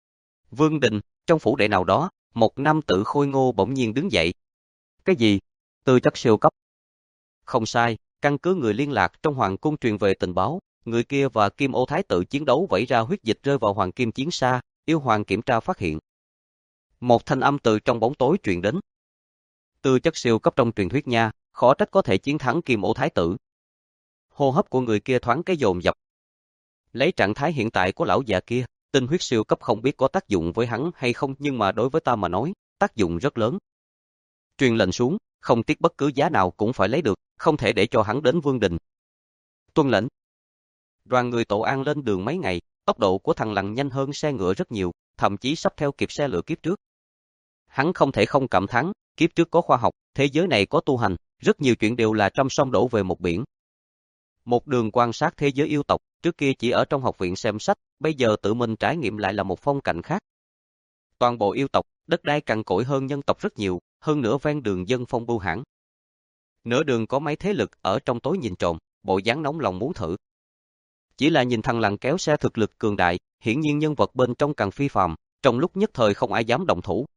Vương Đình, trong phủ đệ nào đó, một nam tử khôi ngô bỗng nhiên đứng dậy. Cái gì? Tư chất siêu cấp. Không sai, căn cứ người liên lạc trong hoàng cung truyền về tình báo, người kia và Kim Ô Thái tử chiến đấu vẩy ra huyết dịch rơi vào hoàng kim chiến xa, yêu hoàng kiểm tra phát hiện. Một thanh âm từ trong bóng tối truyền đến. Tư chất siêu cấp trong truyền thuyết nha, khó trách có thể chiến thắng Kim Ô Thái tử. Hô hấp của người kia thoáng cái dồn dập. Lấy trạng thái hiện tại của lão già kia, tinh huyết siêu cấp không biết có tác dụng với hắn hay không, nhưng mà đối với ta mà nói, tác dụng rất lớn. Truyền lệnh xuống, không tiếc bất cứ giá nào cũng phải lấy được, không thể để cho hắn đến Vương Đình. Tuân lệnh. Đoàn người Tổ An lên đường mấy ngày, tốc độ của thằng Lằn nhanh hơn xe ngựa rất nhiều, thậm chí sắp theo kịp xe lửa kiếp trước. Hắn không thể không cảm thán, kiếp trước có khoa học, thế giới này có tu hành, rất nhiều chuyện đều là trăm sông đổ về một biển. Một đường quan sát thế giới yêu tộc, trước kia chỉ ở trong học viện xem sách, bây giờ tự mình trải nghiệm lại là một phong cảnh khác. Toàn bộ yêu tộc, đất đai cằn cỗi hơn nhân tộc rất nhiều, hơn nữa ven đường dân phong bưu hãn. Nửa đường có mấy thế lực ở trong tối nhìn trộm, bộ dáng nóng lòng muốn thử. Chỉ là nhìn thằng Lằn kéo xe thực lực cường đại, hiển nhiên nhân vật bên trong càng phi phàm, trong lúc nhất thời không ai dám động thủ.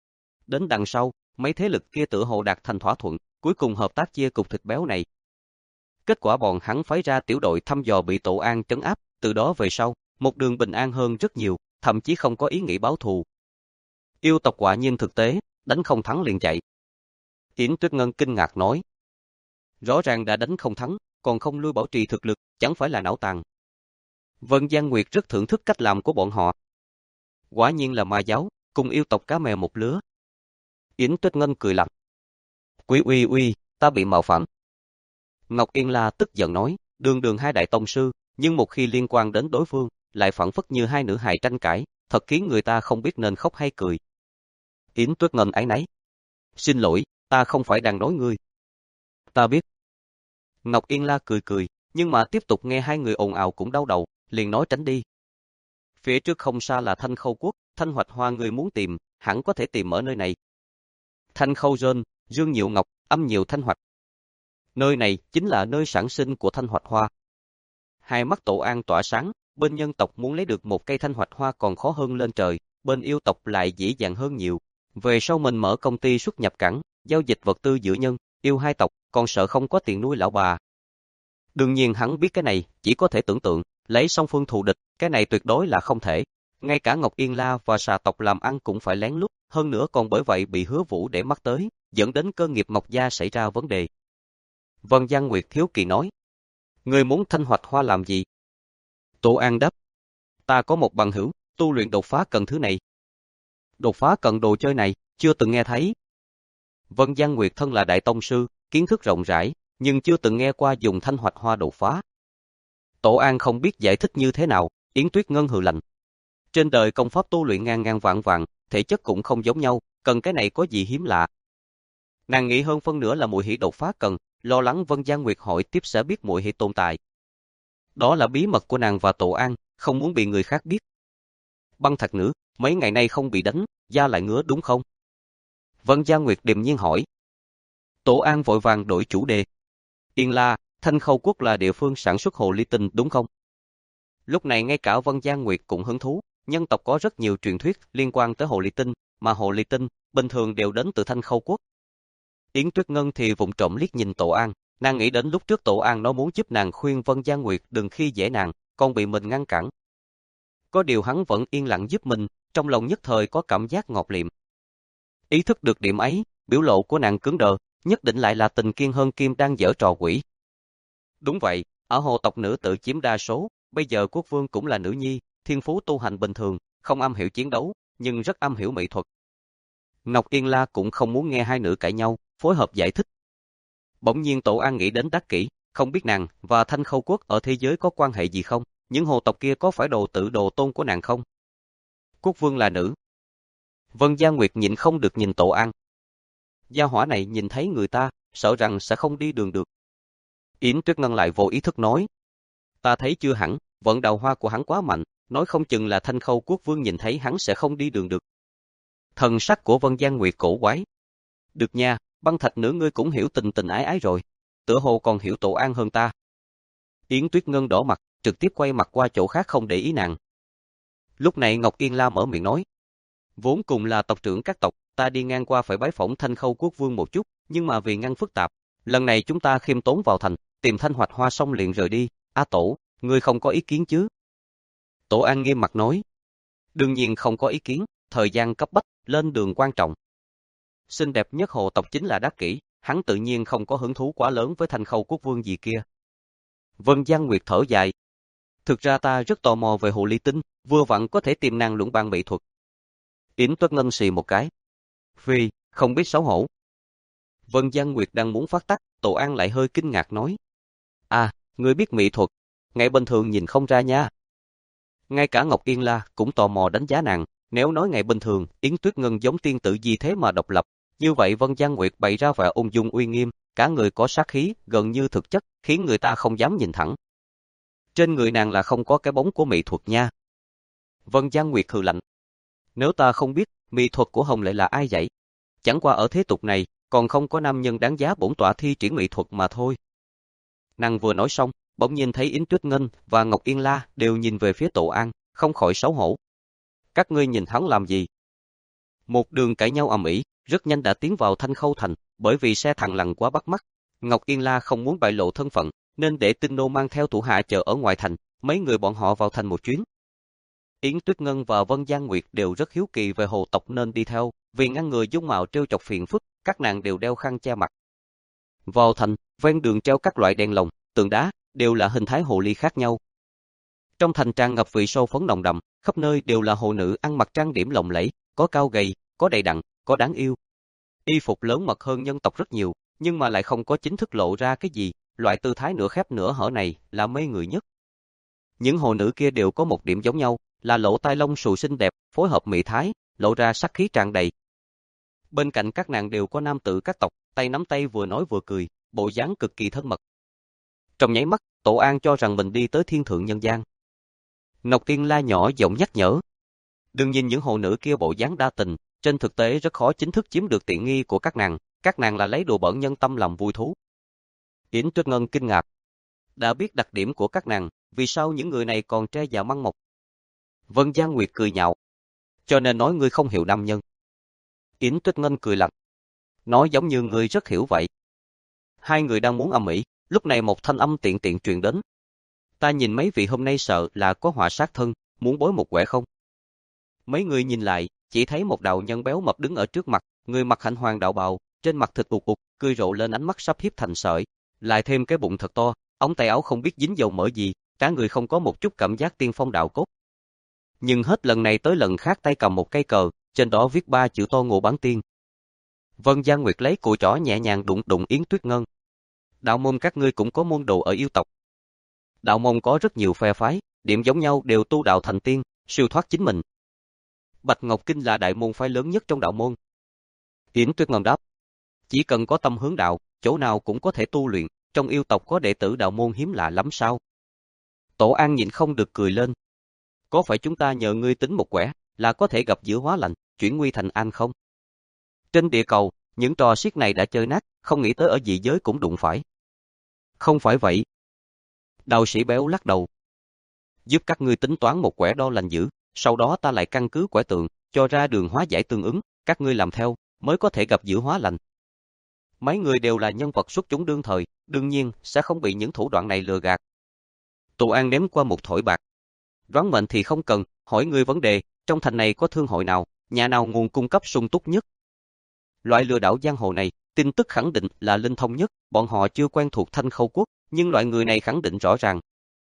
Đến đằng sau, mấy thế lực kia tựa hồ đạt thành thỏa thuận, cuối cùng hợp tác chia cục thịt béo này. Kết quả bọn hắn phái ra tiểu đội thăm dò bị Tổ An trấn áp, từ đó về sau, một đường bình an hơn rất nhiều, thậm chí không có ý nghĩ báo thù. Yêu tộc quả nhiên thực tế, đánh không thắng liền chạy. Yến Tuyết Ngân kinh ngạc nói. Rõ ràng đã đánh không thắng, còn không lui bảo trì thực lực, chẳng phải là não tàn. Vân Giang Nguyệt rất thưởng thức cách làm của bọn họ. Quả nhiên là ma giáo, cùng yêu tộc cá mè một lứa. Yến Tuyết Ngân cười lạnh. Quý uy uy, ta bị mạo phạm. Ngọc Yên La tức giận nói, đường đường hai đại tông sư, nhưng một khi liên quan đến đối phương, lại phản phất như hai nữ hài tranh cãi, thật khiến người ta không biết nên khóc hay cười. Yến Tuyết Ngân áy náy. Xin lỗi, ta không phải đang nói ngươi. Ta biết. Ngọc Yên La cười cười, nhưng mà tiếp tục nghe hai người ồn ào cũng đau đầu, liền nói tránh đi. Phía trước không xa là Thanh Khâu Quốc, Thanh Hoạch Hoa người muốn tìm, hẳn có thể tìm ở nơi này. Thanh Khâu Rên, Dương Nhiệu Ngọc, Âm Nhiệu Thanh Hoạch. Nơi này chính là nơi sản sinh của Thanh Hoạch Hoa. Hai mắt Tổ An tỏa sáng, bên nhân tộc muốn lấy được một cây Thanh Hoạch Hoa còn khó hơn lên trời, bên yêu tộc lại dễ dàng hơn nhiều. Về sau mình mở công ty xuất nhập cảng, giao dịch vật tư giữa nhân, yêu hai tộc, còn sợ không có tiền nuôi lão bà. Đương nhiên hắn biết cái này, chỉ có thể tưởng tượng, lấy song phương thù địch, cái này tuyệt đối là không thể. Ngay cả Ngọc Yên La và xà tộc làm ăn cũng phải lén lút, hơn nữa còn bởi vậy bị Hứa Vũ để mắt tới, dẫn đến cơ nghiệp Ngọc Gia xảy ra vấn đề. Vân Giang Nguyệt thiếu kỳ nói, người muốn Thanh Hoạch Hoa làm gì? Tổ An đáp, ta có một bằng hữu, tu luyện đột phá cần thứ này. Đột phá cần đồ chơi này, chưa từng nghe thấy. Vân Giang Nguyệt thân là đại tông sư, kiến thức rộng rãi, nhưng chưa từng nghe qua dùng Thanh Hoạch Hoa đột phá. Tổ An không biết giải thích như thế nào, Yến Tuyết Ngân hừ lạnh. Trên đời công pháp tu luyện ngàn ngàn vạn vạn, thể chất cũng không giống nhau, cần cái này có gì hiếm lạ. Nàng nghĩ hơn phân nửa là muội hỉ đột phá cần, lo lắng Vân Giang Nguyệt hỏi tiếp sẽ biết muội hỉ tồn tại. Đó là bí mật của nàng và Tổ An, không muốn bị người khác biết. Băng Thạch Nữ, mấy ngày nay không bị đánh, da lại ngứa đúng không? Vân Giang Nguyệt điềm nhiên hỏi. Tổ An vội vàng đổi chủ đề. Yên La, Thanh Khâu Quốc là địa phương sản xuất hồ ly tinh đúng không? Lúc này ngay cả Vân Giang Nguyệt cũng hứng thú, nhân tộc có rất nhiều truyền thuyết liên quan tới hồ ly tinh, mà hồ ly tinh bình thường đều đến từ Thanh Khâu Quốc. Yến Tuyết Ngân thì vụng trộm liếc nhìn Tổ An, nàng nghĩ đến lúc trước Tổ An nó muốn giúp nàng khuyên Vân Giang Nguyệt đừng khi dễ nàng, còn bị mình ngăn cản. Có điều hắn vẫn yên lặng giúp mình, trong lòng nhất thời có cảm giác ngọt liệm. Ý thức được điểm ấy, biểu lộ của nàng cứng đờ, nhất định lại là Tình Kiên Hơn Kim đang giở trò quỷ. Đúng vậy, ở hồ tộc nữ tự chiếm đa số, bây giờ quốc vương cũng là nữ nhi, thiên phú tu hành bình thường, không am hiểu chiến đấu, nhưng rất am hiểu mỹ thuật. Ngọc Yên La cũng không muốn nghe hai nữ cãi nhau, phối hợp giải thích. Bỗng nhiên Tổ An nghĩ đến Đắc Kỷ, không biết nàng và Thanh Khâu Quốc ở thế giới có quan hệ gì không, những hồ tộc kia có phải đồ tử đồ tôn của nàng không? Quốc vương là nữ. Vân Gia Nguyệt nhịn không được nhìn Tổ An. Gia hỏa này nhìn thấy người ta, sợ rằng sẽ không đi đường được. Yến Tuyết Ngân lại vô ý thức nói. Ta thấy chưa hẳn, vận đào hoa của hắn quá mạnh, nói không chừng là Thanh Khâu Quốc vương nhìn thấy hắn sẽ không đi đường được. Thần sắc của Vân Giang Nguyệt cổ quái. Được nha, Băng Thạch Nữ ngươi cũng hiểu tình tình ái ái rồi, tựa hồ còn hiểu Tổ An hơn ta. Yến Tuyết Ngân đỏ mặt, trực tiếp quay mặt qua chỗ khác không để ý nàng. Lúc này Ngọc Yên La mở miệng nói. Vốn cùng là tộc trưởng các tộc, ta đi ngang qua phải bái phỏng Thanh Khâu Quốc vương một chút, nhưng mà vì ngăn phức tạp, lần này chúng ta khiêm tốn vào thành, tìm Thanh Hoạch Hoa xong liền rời đi. A Tổ, ngươi không có ý kiến chứ? Tổ An nghiêm mặt nói. Đương nhiên không có ý kiến, thời gian cấp bách, lên đường quan trọng. Xinh đẹp nhất hồ tộc chính là Đắc Kỷ, hắn tự nhiên không có hứng thú quá lớn với Thanh Khâu Quốc vương gì kia. Vân Giang Nguyệt thở dài. Thực ra ta rất tò mò về hồ ly tinh, vừa vặn có thể tìm nàng luận bàn mỹ thuật. Yến Tuyết Ngân xì một cái. Phi, không biết xấu hổ. Vân Giang Nguyệt đang muốn phát tắc, Tổ An lại hơi kinh ngạc nói. À, ngươi biết mỹ thuật, ngày bình thường nhìn không ra nha. Ngay cả Ngọc Yên La cũng tò mò đánh giá nàng, nếu nói ngày bình thường, Yến Tuyết Ngân giống tiên tử gì thế mà độc lập, như vậy Vân Giang Nguyệt bày ra vẻ ung dung uy nghiêm, cả người có sát khí, gần như thực chất, khiến người ta không dám nhìn thẳng. Trên người nàng là không có cái bóng của mỹ thuật nha. Vân Giang Nguyệt hừ lạnh. Nếu ta không biết, mỹ thuật của Hồng Lệ là ai vậy? Chẳng qua ở thế tục này, còn không có nam nhân đáng giá bổn tọa thi triển mỹ thuật mà thôi. Nàng vừa nói xong, bỗng nhiên thấy Yến Tuyết Ngân và Ngọc Yên La đều nhìn về phía Tổ An, không khỏi xấu hổ. Các ngươi nhìn hắn làm gì? Một đường cãi nhau ầm ĩ, rất nhanh đã tiến vào Thanh Khâu thành, bởi vì xe thằng lằn quá bắt mắt. Ngọc Yên La không muốn bại lộ thân phận, nên để Tinh Nô mang theo thủ hạ chờ ở ngoài thành, mấy người bọn họ vào thành một chuyến. Yến Tuyết Ngân và Vân Giang Nguyệt đều rất hiếu kỳ về hồ tộc nên đi theo, vì ngăn ngừa dung mạo trêu chọc phiền phức, các nàng đều đeo khăn che mặt. Vào thành, ven đường treo các loại đèn lồng, tượng đá, đều là hình thái hồ ly khác nhau. Trong thành tràn ngập vị sô phấn nồng đậm, khắp nơi đều là hồ nữ ăn mặc trang điểm lộng lẫy, có cao gầy, có đầy đặn, có đáng yêu. Y phục lớn mật hơn nhân tộc rất nhiều, nhưng mà lại không có chính thức lộ ra cái gì, loại tư thái nửa khép nửa hở này là mê người nhất. Những hồ nữ kia đều có một điểm giống nhau, là lỗ tai lông xù xinh đẹp, phối hợp mỹ thái, lộ ra sắc khí tràn đầy. Bên cạnh các nàng đều có nam tử các tộc, tay nắm tay vừa nói vừa cười, bộ dáng cực kỳ thân mật. Trong nháy mắt, Tổ An cho rằng mình đi tới thiên thượng nhân gian. Ngọc Tiên La nhỏ giọng nhắc nhở. Đừng nhìn những hồ nữ kia bộ dáng đa tình, trên thực tế rất khó chính thức chiếm được tiện nghi của các nàng, các nàng là lấy đùa bỡn nhân tâm làm vui thú. Yến Tuyết Ngân kinh ngạc. Đã biết đặc điểm của các nàng, vì sao những người này còn tre già măng mọc? Vân Giang Nguyệt cười nhạo. Cho nên nói ngươi không hiểu nam nhân. Yến Tuyết Ngân cười lạnh. Nói giống như ngươi rất hiểu vậy. Hai người đang muốn ầm ĩ, lúc này một thanh âm tiện tiện truyền đến. Ta nhìn mấy vị hôm nay sợ là có họa sát thân, muốn bối một quẻ không? Mấy người nhìn lại, chỉ thấy một đạo nhân béo mập đứng ở trước mặt, người mặc hạnh hoàng đạo bào, trên mặt thịt ục ục, cười rộ lên ánh mắt sắp hiếp thành sợi, lại thêm cái bụng thật to, ống tay áo không biết dính dầu mỡ gì, cả người không có một chút cảm giác tiên phong đạo cốt. Nhưng hết lần này tới lần khác tay cầm một cây cờ, trên đó viết ba chữ to Ngộ Bán Tiên. Vân Giang Nguyệt lấy cùi trỏ nhẹ nhàng đụng đụng Yến Tuyết Ngân. Đạo môn các ngươi cũng có môn đồ ở yêu tộc. Đạo môn có rất nhiều phe phái, điểm giống nhau đều tu đạo thành tiên, siêu thoát chính mình. Bạch Ngọc Kinh là đại môn phái lớn nhất trong đạo môn. Yến Tuyết Ngân đáp. Chỉ cần có tâm hướng đạo, chỗ nào cũng có thể tu luyện, trong yêu tộc có đệ tử đạo môn hiếm lạ lắm sao? Tổ An nhịn không được cười lên. Có phải chúng ta nhờ ngươi tính một quẻ, là có thể gặp giữa hóa lành, chuyển nguy thành an không? Trên địa cầu, những trò siết này đã chơi nát, không nghĩ tới ở dị giới cũng đụng phải. Không phải vậy. Đạo sĩ béo lắc đầu. Giúp các ngươi tính toán một quẻ đo lành dữ, sau đó ta lại căn cứ quẻ tượng, cho ra đường hóa giải tương ứng, các ngươi làm theo, mới có thể gặp giữa hóa lành. Mấy người đều là nhân vật xuất chúng đương thời, đương nhiên sẽ không bị những thủ đoạn này lừa gạt. Tụ An ném qua một thỏi bạc. Đoán mệnh thì không cần, hỏi ngươi vấn đề, trong thành này có thương hội nào, nhà nào nguồn cung cấp sung túc nhất? Loại lừa đảo giang hồ này, tin tức khẳng định là linh thông nhất, bọn họ chưa quen thuộc Thanh Khâu Quốc, nhưng loại người này khẳng định rõ ràng.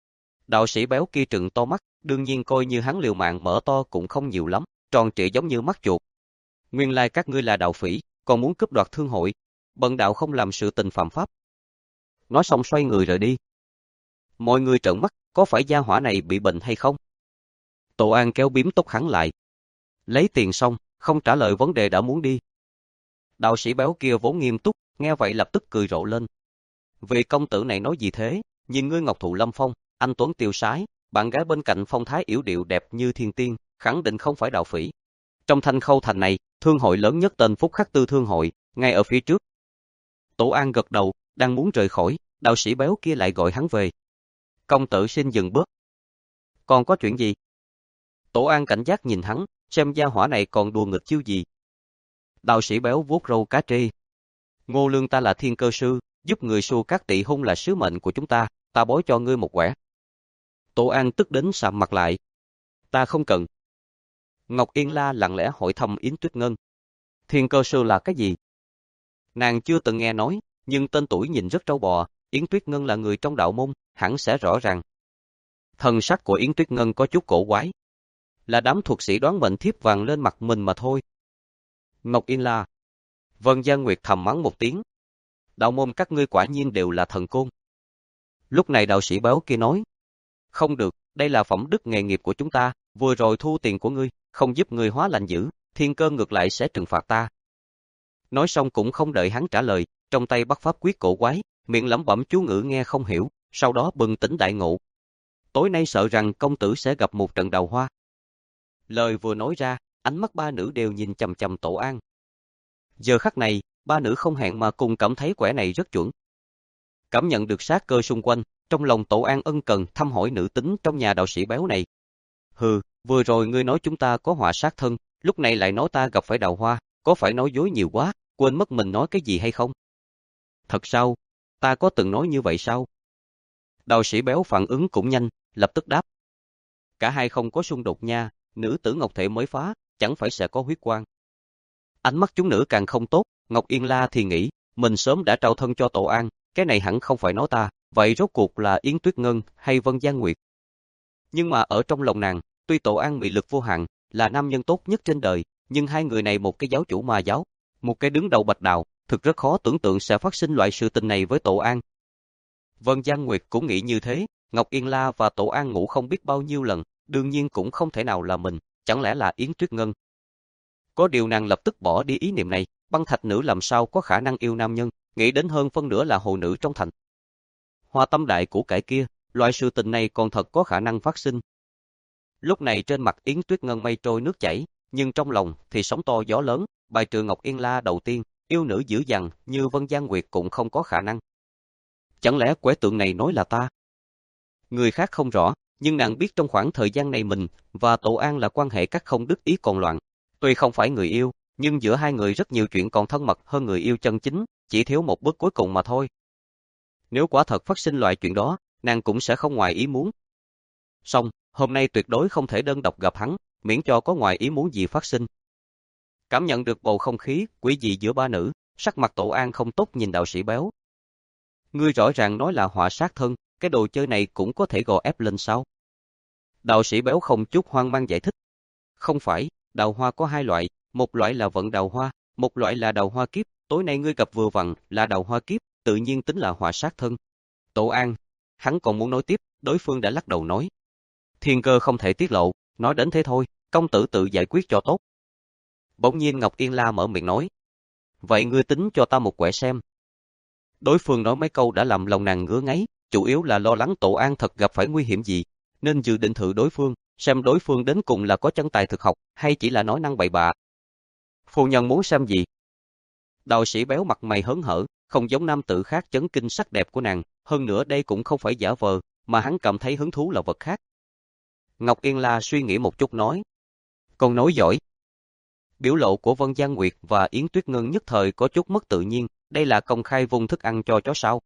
Đạo sĩ béo kia trừng to mắt, đương nhiên coi như hắn liều mạng mở to cũng không nhiều lắm, tròn trịa giống như mắt chuột. Nguyên lai các ngươi là đạo phỉ, còn muốn cướp đoạt thương hội, bần đạo không làm sự tình phạm pháp. Nói xong xoay người rời đi. Mọi người trợn mắt, có phải gia hỏa này bị bệnh hay không? Tổ An kéo bím tóc hắn lại. Lấy tiền xong, không trả lời vấn đề đã muốn đi. Đạo sĩ béo kia vốn nghiêm túc, nghe vậy lập tức cười rộ lên. Vị công tử này nói gì thế, nhìn ngươi ngọc thụ lâm phong, anh tuấn tiêu sái, bạn gái bên cạnh phong thái yểu điệu đẹp như thiên tiên, khẳng định không phải đạo phỉ. Trong Thanh Khâu thành này, thương hội lớn nhất tên Phúc Khắc Tư thương hội, ngay ở phía trước. Tổ An gật đầu, đang muốn rời khỏi, đạo sĩ béo kia lại gọi hắn về. Công tử xin dừng bước. Còn có chuyện gì? Tổ An cảnh giác nhìn hắn, xem gia hỏa này còn đùa nghịch chiêu gì. Đạo sĩ béo vuốt râu cá trê. Ngô Lương ta là thiên cơ sư, giúp người xua các tỵ hung là sứ mệnh của chúng ta, ta bối cho ngươi một quẻ. Tổ An tức đến sạm mặt lại. Ta không cần. Ngọc Yên La lặng lẽ hỏi thăm Yến Tuyết Ngân. Thiên cơ sư là cái gì? Nàng chưa từng nghe nói, nhưng tên tuổi nhìn rất trâu bò, Yến Tuyết Ngân là người trong đạo môn, hẳn sẽ rõ ràng. Thần sắc của Yến Tuyết Ngân có chút cổ quái. Là đám thuật sĩ đoán mệnh thiếp vàng lên mặt mình mà thôi. Ngọc Yên La. Vân Giang Nguyệt thầm mắng một tiếng. Đạo môn các ngươi quả nhiên đều là thần côn. Lúc này đạo sĩ béo kia nói. Không được, đây là phẩm đức nghề nghiệp của chúng ta, vừa rồi thu tiền của ngươi, không giúp ngươi hóa lành dữ, thiên cơ ngược lại sẽ trừng phạt ta. Nói xong cũng không đợi hắn trả lời, trong tay bắt pháp quyết cổ quái, miệng lẩm bẩm chú ngữ nghe không hiểu, sau đó bừng tỉnh đại ngộ. Tối nay sợ rằng công tử sẽ gặp một trận đào hoa. Lời vừa nói ra, ánh mắt ba nữ đều nhìn chằm chằm Tổ An. Giờ khắc này, ba nữ không hẹn mà cùng cảm thấy quẻ này rất chuẩn. Cảm nhận được sát cơ xung quanh, trong lòng Tổ An ân cần thăm hỏi nữ tính trong nhà đạo sĩ béo này. Hừ, vừa rồi ngươi nói chúng ta có họa sát thân, lúc này lại nói ta gặp phải đào hoa, có phải nói dối nhiều quá, quên mất mình nói cái gì hay không? Thật sao? Ta có từng nói như vậy sao? Đạo sĩ béo phản ứng cũng nhanh, lập tức đáp. Cả hai không có xung đột nha, nữ tử ngọc thể mới phá, chẳng phải sẽ có huyết quang. Ánh mắt chúng nữ càng không tốt, Ngọc Yên La thì nghĩ, mình sớm đã trao thân cho Tổ An, cái này hẳn không phải nói ta, vậy rốt cuộc là Yến Tuyết Ngân hay Vân Giang Nguyệt? Nhưng mà ở trong lòng nàng, tuy Tổ An mị lực vô hạn, là nam nhân tốt nhất trên đời, nhưng hai người này một cái giáo chủ ma giáo, một cái đứng đầu bạch đạo, thực rất khó tưởng tượng sẽ phát sinh loại sự tình này với Tổ An. Vân Giang Nguyệt cũng nghĩ như thế, Ngọc Yên La và Tổ An ngủ không biết bao nhiêu lần, đương nhiên cũng không thể nào là mình, chẳng lẽ là Yến Tuyết Ngân. Có điều nàng lập tức bỏ đi ý niệm này, băng thạch nữ làm sao có khả năng yêu nam nhân, nghĩ đến hơn phân nửa là hồ nữ trong thành. Hoa tâm đại của cải kia, loại sự tình này còn thật có khả năng phát sinh. Lúc này trên mặt Yến Tuyết Ngân mây trôi nước chảy, nhưng trong lòng thì sóng to gió lớn, bài trừ Ngọc Yên La đầu tiên, yêu nữ dữ dằn như Vân Giang Nguyệt cũng không có khả năng. Chẳng lẽ quẻ tượng này nói là ta? Người khác không rõ, nhưng nàng biết trong khoảng thời gian này mình và Tổ An là quan hệ cắt không đứt ý còn loạn. Tuy không phải người yêu, nhưng giữa hai người rất nhiều chuyện còn thân mật hơn người yêu chân chính, chỉ thiếu một bước cuối cùng mà thôi. Nếu quả thật phát sinh loại chuyện đó, nàng cũng sẽ không ngoài ý muốn. Song, hôm nay tuyệt đối không thể đơn độc gặp hắn, miễn cho có ngoài ý muốn gì phát sinh. Cảm nhận được bầu không khí quỷ dị giữa ba nữ, sắc mặt Tổ An không tốt nhìn đạo sĩ béo. Ngươi rõ ràng nói là họa sát thân, cái đồ chơi này cũng có thể gò ép lên sao? Đạo sĩ béo không chút hoang mang giải thích. Không phải, đào hoa có hai loại, một loại là vận đào hoa, một loại là đào hoa kiếp, tối nay ngươi gặp vừa vặn là đào hoa kiếp, tự nhiên tính là họa sát thân. Tổ An, hắn còn muốn nói tiếp, đối phương đã lắc đầu nói. Thiên cơ không thể tiết lộ, nói đến thế thôi, công tử tự giải quyết cho tốt. Bỗng nhiên Ngọc Yên La mở miệng nói. Vậy ngươi tính cho ta một quẻ xem. Đối phương nói mấy câu đã làm lòng nàng ngứa ngáy, chủ yếu là lo lắng Tổ An thật gặp phải nguy hiểm gì, nên dự định thử đối phương, xem đối phương đến cùng là có chân tài thực học, hay chỉ là nói năng bậy bạ. Phu nhân muốn xem gì? Đạo sĩ béo mặt mày hớn hở, không giống nam tử khác chấn kinh sắc đẹp của nàng, hơn nữa đây cũng không phải giả vờ, mà hắn cảm thấy hứng thú là vật khác. Ngọc Yên La suy nghĩ một chút nói. Con nói giỏi. Biểu lộ của Vân Giang Nguyệt và Yến Tuyết Ngân nhất thời có chút mất tự nhiên, đây là công khai vung thức ăn cho chó sao.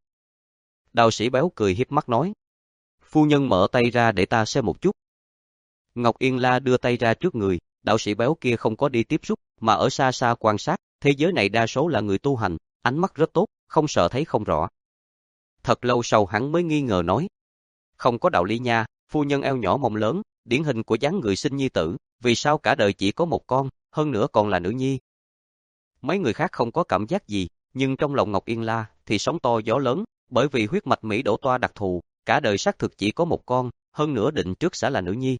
Đạo sĩ béo cười hiếp mắt nói. Phu nhân mở tay ra để ta xem một chút. Ngọc Yên La đưa tay ra trước người, đạo sĩ béo kia không có đi tiếp xúc, mà ở xa xa quan sát, thế giới này đa số là người tu hành, ánh mắt rất tốt, không sợ thấy không rõ. Thật lâu sau hắn mới nghi ngờ nói. Không có đạo lý nha, phu nhân eo nhỏ mông lớn, điển hình của dáng người sinh nhi tử, vì sao cả đời chỉ có một con, hơn nữa còn là nữ nhi. Mấy người khác không có cảm giác gì, nhưng trong lòng Ngọc Yên La thì sóng to gió lớn, bởi vì huyết mạch Mỹ đổ toa đặc thù, cả đời xác thực chỉ có một con, hơn nữa định trước sẽ là nữ nhi.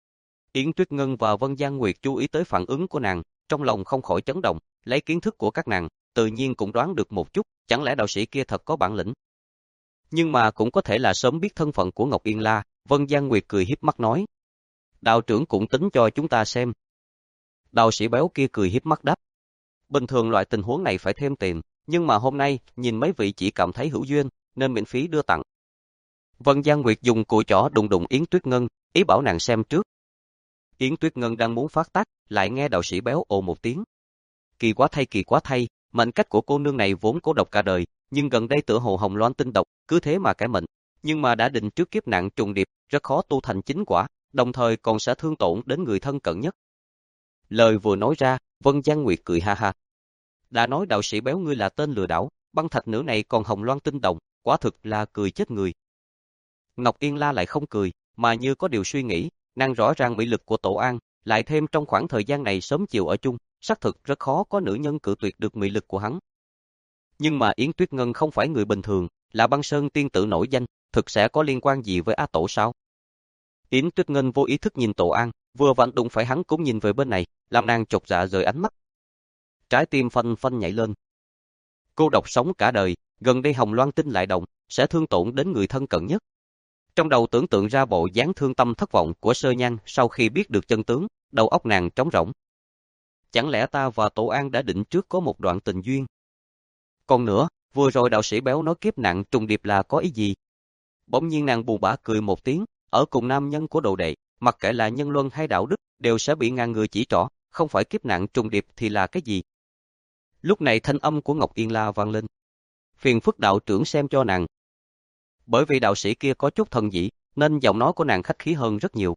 Yến Tuyết Ngân và Vân Giang Nguyệt chú ý tới phản ứng của nàng, trong lòng không khỏi chấn động, lấy kiến thức của các nàng, tự nhiên cũng đoán được một chút, chẳng lẽ đạo sĩ kia thật có bản lĩnh. Nhưng mà cũng có thể là sớm biết thân phận của Ngọc Yên La, Vân Giang Nguyệt cười hiếp mắt nói. Đạo trưởng cũng tính cho chúng ta xem. Đạo sĩ béo kia cười hiếp mắt đáp. Bình thường loại tình huống này phải thêm tiền, nhưng mà hôm nay, nhìn mấy vị chỉ cảm thấy hữu duyên, nên miễn phí đưa tặng. Vân Giang Nguyệt dùng cùi chỏ đùng đùng Yến Tuyết Ngân, ý bảo nàng xem trước. Yến Tuyết Ngân đang muốn phát tác, lại nghe đạo sĩ béo ồ một tiếng. Kỳ quá thay kỳ quá thay, mệnh cách của cô nương này vốn cố độc cả đời, nhưng gần đây tựa hồ hồng loan tinh độc, cứ thế mà cải mệnh. Nhưng mà đã định trước kiếp nạn trùng điệp, rất khó tu thành chính quả, đồng thời còn sẽ thương tổn đến người thân cận nhất. Lời vừa nói ra, Vân Giang Nguyệt cười ha ha. Đã nói đạo sĩ béo ngươi là tên lừa đảo, băng thạch nữ này còn hồng loan tinh đồng, quả thực là cười chết người. Ngọc Yên La lại không cười, mà như có điều suy nghĩ, nàng rõ ràng mỹ lực của Tổ An, lại thêm trong khoảng thời gian này sớm chiều ở chung, xác thực rất khó có nữ nhân cự tuyệt được mỹ lực của hắn. Nhưng mà Yến Tuyết Ngân không phải người bình thường, là băng sơn tiên tử nổi danh, thực sẽ có liên quan gì với A Tổ sao? Yến Tuyết Ngân vô ý thức nhìn Tổ An, vừa vặn đụng phải hắn cũng nhìn về bên này, làm nàng chột dạ rời ánh mắt. Trái tim phanh phanh nhảy lên. Cô độc sống cả đời, gần đây hồng loan tinh lại động, sẽ thương tổn đến người thân cận nhất. Trong đầu tưởng tượng ra bộ dáng thương tâm thất vọng của Sơ Nhan sau khi biết được chân tướng, đầu óc nàng trống rỗng. Chẳng lẽ ta và Tổ An đã định trước có một đoạn tình duyên? Còn nữa, vừa rồi đạo sĩ béo nói kiếp nạn trùng điệp là có ý gì? Bỗng nhiên nàng buồn bã cười một tiếng, ở cùng nam nhân của đồ đệ, mặc kệ là nhân luân hay đạo đức, đều sẽ bị ngàn người chỉ trỏ, không phải kiếp nạn trùng điệp thì là cái gì? Lúc này thanh âm của Ngọc Yên La vang lên. Phiền phức đạo trưởng xem cho nàng. Bởi vì đạo sĩ kia có chút thần dị, nên giọng nói của nàng khách khí hơn rất nhiều.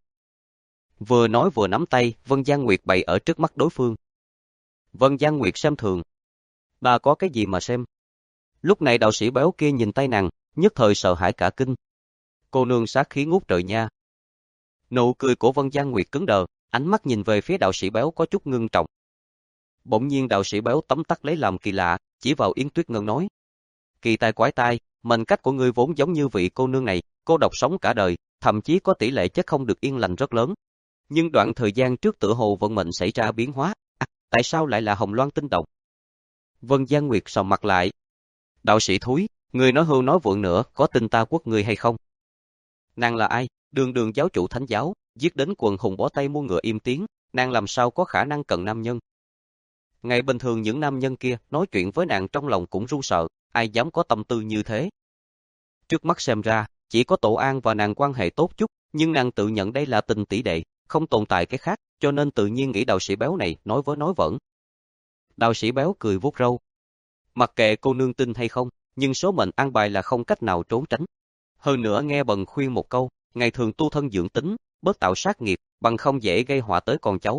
Vừa nói vừa nắm tay, Vân Giang Nguyệt bày ở trước mắt đối phương. Vân Giang Nguyệt xem thường. Bà có cái gì mà xem? Lúc này đạo sĩ béo kia nhìn tay nàng, nhất thời sợ hãi cả kinh. Cô nương sát khí ngút trời nha. Nụ cười của Vân Giang Nguyệt cứng đờ, ánh mắt nhìn về phía đạo sĩ béo có chút ngưng trọng. Bỗng nhiên đạo sĩ béo tấm tắc lấy làm kỳ lạ, chỉ vào Yến Tuyết Ngân nói. Kỳ tai quái tai, mệnh cách của ngươi vốn giống như vị cô nương này, cô độc sống cả đời, thậm chí có tỷ lệ chết không được yên lành rất lớn. Nhưng đoạn thời gian trước tựa hồ vận mệnh xảy ra biến hóa, à, tại sao lại là Hồng Loan tinh độc? Vân Giang Nguyệt sầm mặt lại. Đạo sĩ thúi, người nói hưu nói vượng nữa, có tin ta quất người hay không? Nàng là ai? Đường đường giáo chủ thánh giáo, giết đến quần hùng bó tay mua ngựa im tiếng, nàng làm sao có khả năng cận nam nhân? Ngày bình thường những nam nhân kia nói chuyện với nàng trong lòng cũng run sợ, ai dám có tâm tư như thế? Trước mắt xem ra, chỉ có Tổ An và nàng quan hệ tốt chút, nhưng nàng tự nhận đây là tình tỷ đệ, không tồn tại cái khác, cho nên tự nhiên nghĩ đạo sĩ béo này nói với nói vẩn. Đạo sĩ béo cười vuốt râu. Mặc kệ cô nương tin hay không, nhưng số mệnh an bài là không cách nào trốn tránh. Hơn nữa nghe bần khuyên một câu, ngày thường tu thân dưỡng tính, bớt tạo sát nghiệp, bằng không dễ gây họa tới con cháu.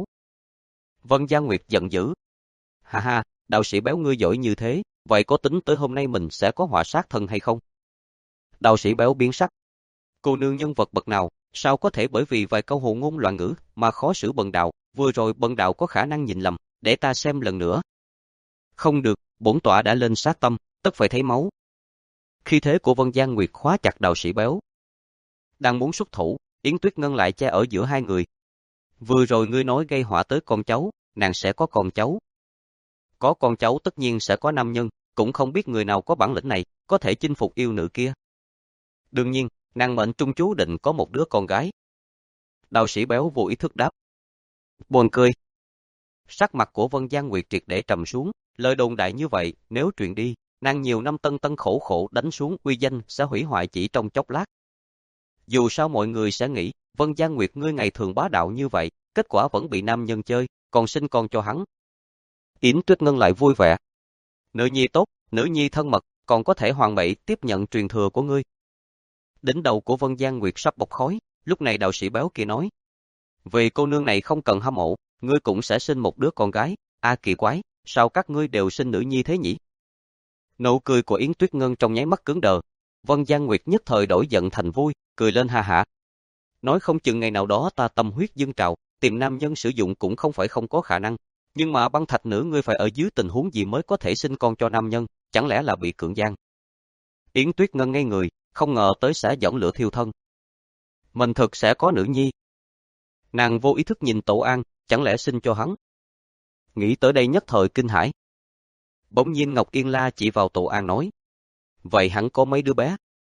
Vân Giang Nguyệt giận dữ. Ha ha, đạo sĩ béo ngươi giỏi như thế, vậy có tính tới hôm nay mình sẽ có họa sát thân hay không? Đạo sĩ béo biến sắc. Cô nương nhân vật bậc nào, sao có thể bởi vì vài câu hồ ngôn loạn ngữ mà khó xử bần đạo, vừa rồi bần đạo có khả năng nhìn lầm, để ta xem lần nữa. Không được, bổn tọa đã lên sát tâm, tất phải thấy máu. Khi thế của Vân Giang Nguyệt khóa chặt đạo sĩ béo. Đang muốn xuất thủ, Yến Tuyết Ngân lại che ở giữa hai người. Vừa rồi ngươi nói gây họa tới con cháu, nàng sẽ có con cháu. Có con cháu tất nhiên sẽ có nam nhân, cũng không biết người nào có bản lĩnh này, có thể chinh phục yêu nữ kia. Đương nhiên, nàng mệnh trung chú định có một đứa con gái. Đạo sĩ béo vô ý thức đáp. Buồn cười. Sắc mặt của Vân Giang Nguyệt triệt để trầm xuống, lời đồn đại như vậy, nếu truyền đi, nàng nhiều năm tân tân khổ khổ đánh xuống uy danh sẽ hủy hoại chỉ trong chốc lát. Dù sao mọi người sẽ nghĩ, Vân Giang Nguyệt ngươi ngày thường bá đạo như vậy, kết quả vẫn bị nam nhân chơi, còn sinh con cho hắn. Yến Tuyết Ngân lại vui vẻ. Nữ nhi tốt, nữ nhi thân mật, còn có thể hoàn mỹ tiếp nhận truyền thừa của ngươi. Đỉnh đầu của Vân Giang Nguyệt sắp bốc khói, lúc này đạo sĩ béo kia nói. Vì cô nương này không cần hâm mộ, ngươi cũng sẽ sinh một đứa con gái, a à, kỳ quái, sao các ngươi đều sinh nữ nhi thế nhỉ? Nụ cười của Yến Tuyết Ngân trong nháy mắt cứng đờ, Vân Giang Nguyệt nhất thời đổi giận thành vui, cười lên ha hả. Nói không chừng ngày nào đó ta tâm huyết dâng trào, tìm nam nhân sử dụng cũng không phải không có khả năng, nhưng mà băng thạch nữ ngươi phải ở dưới tình huống gì mới có thể sinh con cho nam nhân, chẳng lẽ là bị cưỡng gian? Yến Tuyết Ngân ngây người, không ngờ tới sẽ dẫn lửa thiêu thân. Mình thực sẽ có nữ nhi. Nàng vô ý thức nhìn Tổ An, chẳng lẽ sinh cho hắn? Nghĩ tới đây nhất thời kinh hãi. Bỗng nhiên Ngọc Yên La chỉ vào Tổ An nói. Vậy hắn có mấy đứa bé?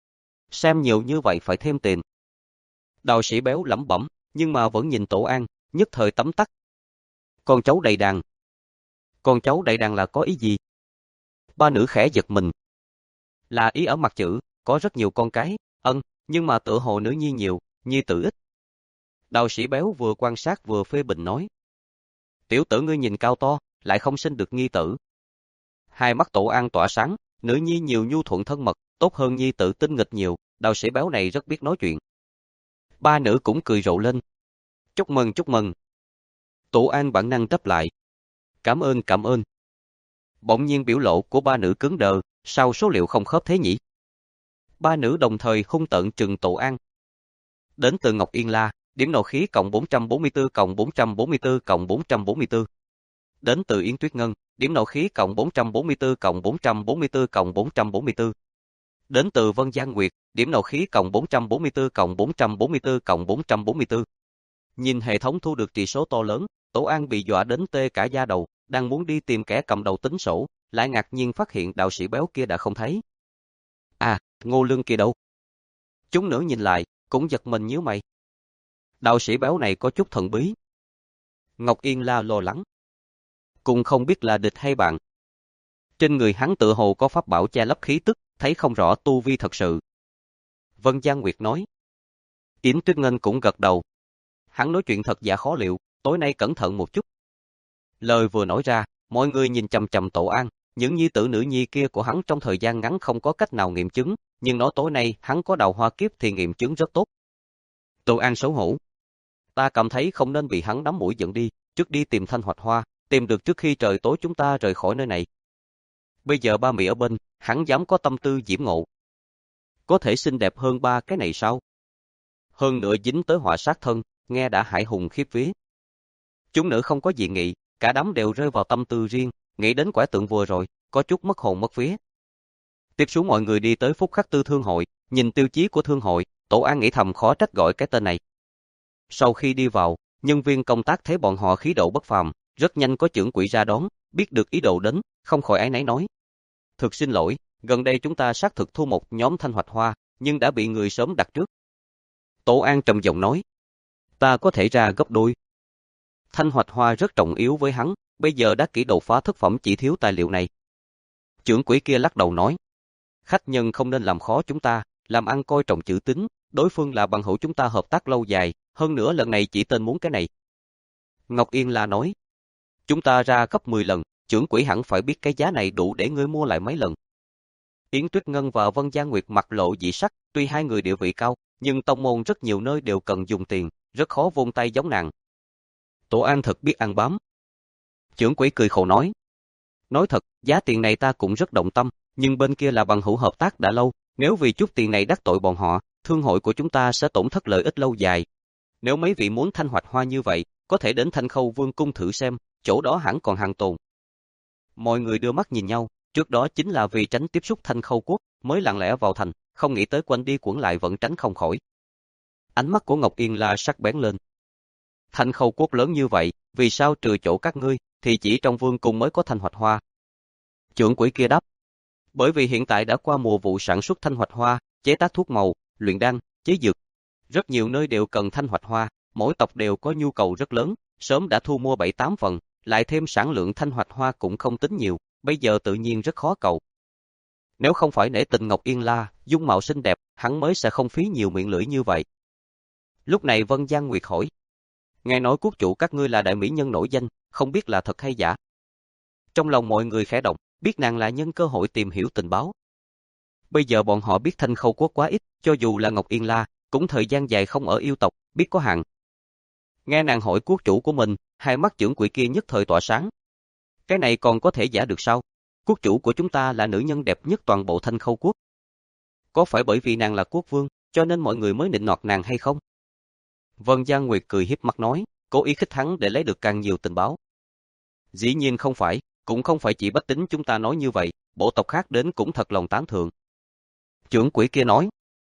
Xem nhiều như vậy phải thêm tiền. Đạo sĩ béo lẩm bẩm, nhưng mà vẫn nhìn Tổ An, nhất thời tấm tắc. Con cháu đầy đàn. Con cháu đầy đàn là có ý gì? Ba nữ khẽ giật mình. Là ý ở mặt chữ, có rất nhiều con cái, ân, nhưng mà tựa hồ nữ nhi nhiều, nhi tử ít. Đạo sĩ béo vừa quan sát vừa phê bình nói. Tiểu tử ngươi nhìn cao to, lại không sinh được nhi tử. Hai mắt Tổ An tỏa sáng, nữ nhi nhiều nhu thuận thân mật, tốt hơn nhi tử tinh nghịch nhiều, đạo sĩ béo này rất biết nói chuyện. Ba nữ cũng cười rộ lên. Chúc mừng chúc mừng. Tổ An bản năng đáp lại. Cảm ơn cảm ơn. Bỗng nhiên biểu lộ của ba nữ cứng đờ, sao số liệu không khớp thế nhỉ? Ba nữ đồng thời hung tợn trừng Tổ An. Đến từ Ngọc Yên La, điểm nộ khí cộng bốn trăm bốn mươi tư cộng bốn trăm bốn mươi tư cộng bốn trăm bốn mươi tư. Đến từ Yến Tuyết Ngân, điểm nộ khí cộng bốn trăm bốn mươi tư cộng bốn trăm bốn mươi tư cộng bốn trăm bốn mươi tư. Đến từ Vân Giang Nguyệt, điểm nộ khí cộng bốn trăm bốn mươi tư cộng bốn trăm bốn mươi tư cộng bốn trăm bốn mươi tư. Nhìn hệ thống thu được trị số to lớn, Tổ An bị dọa đến tê cả da đầu, đang muốn đi tìm kẻ cầm đầu tính sổ, lại ngạc nhiên phát hiện đạo sĩ béo kia đã không thấy. À, Ngô Lương kia đâu? Chúng nữ nhìn lại, cũng giật mình nhíu mày. Đạo sĩ béo này có chút thần bí. Ngọc Yên La lo lắng. Cũng không biết là địch hay bạn. Trên người hắn tựa hồ có pháp bảo che lấp khí tức, thấy không rõ tu vi thật sự. Vân Giang Nguyệt nói. Yến Tuyết Ngân cũng gật đầu. Hắn nói chuyện thật giả khó liệu, tối nay cẩn thận một chút. Lời vừa nói ra, mọi người nhìn chằm chằm Tổ An, những nhi tử nữ nhi kia của hắn trong thời gian ngắn không có cách nào nghiệm chứng, nhưng nói tối nay hắn có đào hoa kiếp thì nghiệm chứng rất tốt. Tổ An xấu hổ. Ta cảm thấy không nên bị hắn nắm mũi dẫn đi, trước đi tìm Thanh Hoạch Hoa, tìm được trước khi trời tối chúng ta rời khỏi nơi này. Bây giờ ba Mỹ ở bên, hắn dám có tâm tư diễm ngộ. Có thể xinh đẹp hơn ba cái này sao? hơn nữa dính tới họa sát thân, nghe đã hãi hùng khiếp vía. Chúng nữ không có dị nghị, cả đám đều rơi vào tâm tư riêng, nghĩ đến quả tượng vừa rồi, có chút mất hồn mất vía. Tiếp xuống mọi người đi tới Phúc Khắc Tư Thương hội, nhìn tiêu chí của thương hội, Tổ An nghĩ thầm khó trách gọi cái tên này. Sau khi đi vào, nhân viên công tác thấy bọn họ khí độ bất phàm, rất nhanh có trưởng quỹ ra đón, biết được ý đồ đến, không khỏi áy náy nói. Thực xin lỗi, gần đây chúng ta xác thực thu một nhóm thanh hoạch hoa, nhưng đã bị người sớm đặt trước. Tổ An trầm giọng nói. Ta có thể ra gấp đôi. Thanh hoạch hoa rất trọng yếu với hắn, bây giờ đã kỹ đột phá thất phẩm chỉ thiếu tài liệu này. Trưởng quỹ kia lắc đầu nói. Khách nhân không nên làm khó chúng ta, làm ăn coi trọng chữ tín, đối phương là bằng hữu chúng ta hợp tác lâu dài, hơn nữa lần này chỉ tên muốn cái này. Ngọc Yên La nói. Chúng ta ra gấp mười lần, trưởng quỹ hẳn phải biết cái giá này đủ để ngươi mua lại mấy lần. Yến Tuyết Ngân và Vân Gia Nguyệt mặt lộ dị sắc, tuy hai người địa vị cao, nhưng tông môn rất nhiều nơi đều cần dùng tiền, rất khó vung tay giống nàng. Tổ An thật biết ăn bám. Trưởng quỹ cười khổ nói. Nói thật, giá tiền này ta cũng rất động tâm, nhưng bên kia là bằng hữu hợp tác đã lâu, nếu vì chút tiền này đắc tội bọn họ, thương hội của chúng ta sẽ tổn thất lợi ích lâu dài. Nếu mấy vị muốn thanh hoạch hoa như vậy, có thể đến Thanh Khâu Vương cung thử xem, chỗ đó hẳn còn hàng tồn. Mọi người đưa mắt nhìn nhau, trước đó chính là vì tránh tiếp xúc Thanh Khâu quốc, mới lặng lẽ vào thành, không nghĩ tới quanh đi quẩn lại vẫn tránh không khỏi. Ánh mắt của Ngọc Yên La sắc bén lên. Thanh Khâu quốc lớn như vậy, vì sao trừ chỗ các ngươi, thì chỉ trong vương cung mới có thanh hoạch hoa? Trưởng quỹ kia đáp. Bởi vì hiện tại đã qua mùa vụ sản xuất thanh hoạch hoa, chế tác thuốc màu, luyện đan, chế dược. Rất nhiều nơi đều cần thanh hoạch hoa, mỗi tộc đều có nhu cầu rất lớn, sớm đã thu mua bảy tám phần, lại thêm sản lượng thanh hoạch hoa cũng không tính nhiều, bây giờ tự nhiên rất khó cầu. Nếu không phải nể tình Ngọc Yên La, dung mạo xinh đẹp, hắn mới sẽ không phí nhiều miệng lưỡi như vậy. Lúc này Vân Giang Nguyệt hỏi. Nghe nói quốc chủ các ngươi là đại mỹ nhân nổi danh, không biết là thật hay giả? Trong lòng mọi người khẽ động, biết nàng là nhân cơ hội tìm hiểu tình báo. Bây giờ bọn họ biết Thanh Khâu quốc quá ít, cho dù là Ngọc Yên La, cũng thời gian dài không ở yêu tộc, biết có hạn. Nghe nàng hỏi quốc chủ của mình, hai mắt trưởng quỹ kia nhất thời tỏa sáng. Cái này còn có thể giả được sao? Quốc chủ của chúng ta là nữ nhân đẹp nhất toàn bộ Thanh Khâu quốc. Có phải bởi vì nàng là quốc vương, cho nên mọi người mới nịnh nọt nàng hay không? Vân Giang Nguyệt cười hiếp mắt nói, cố ý khích hắn để lấy được càng nhiều tình báo. Dĩ nhiên không phải, cũng không phải chỉ Bách Tính chúng ta nói như vậy, bộ tộc khác đến cũng thật lòng tán thưởng. Trưởng quỹ kia nói.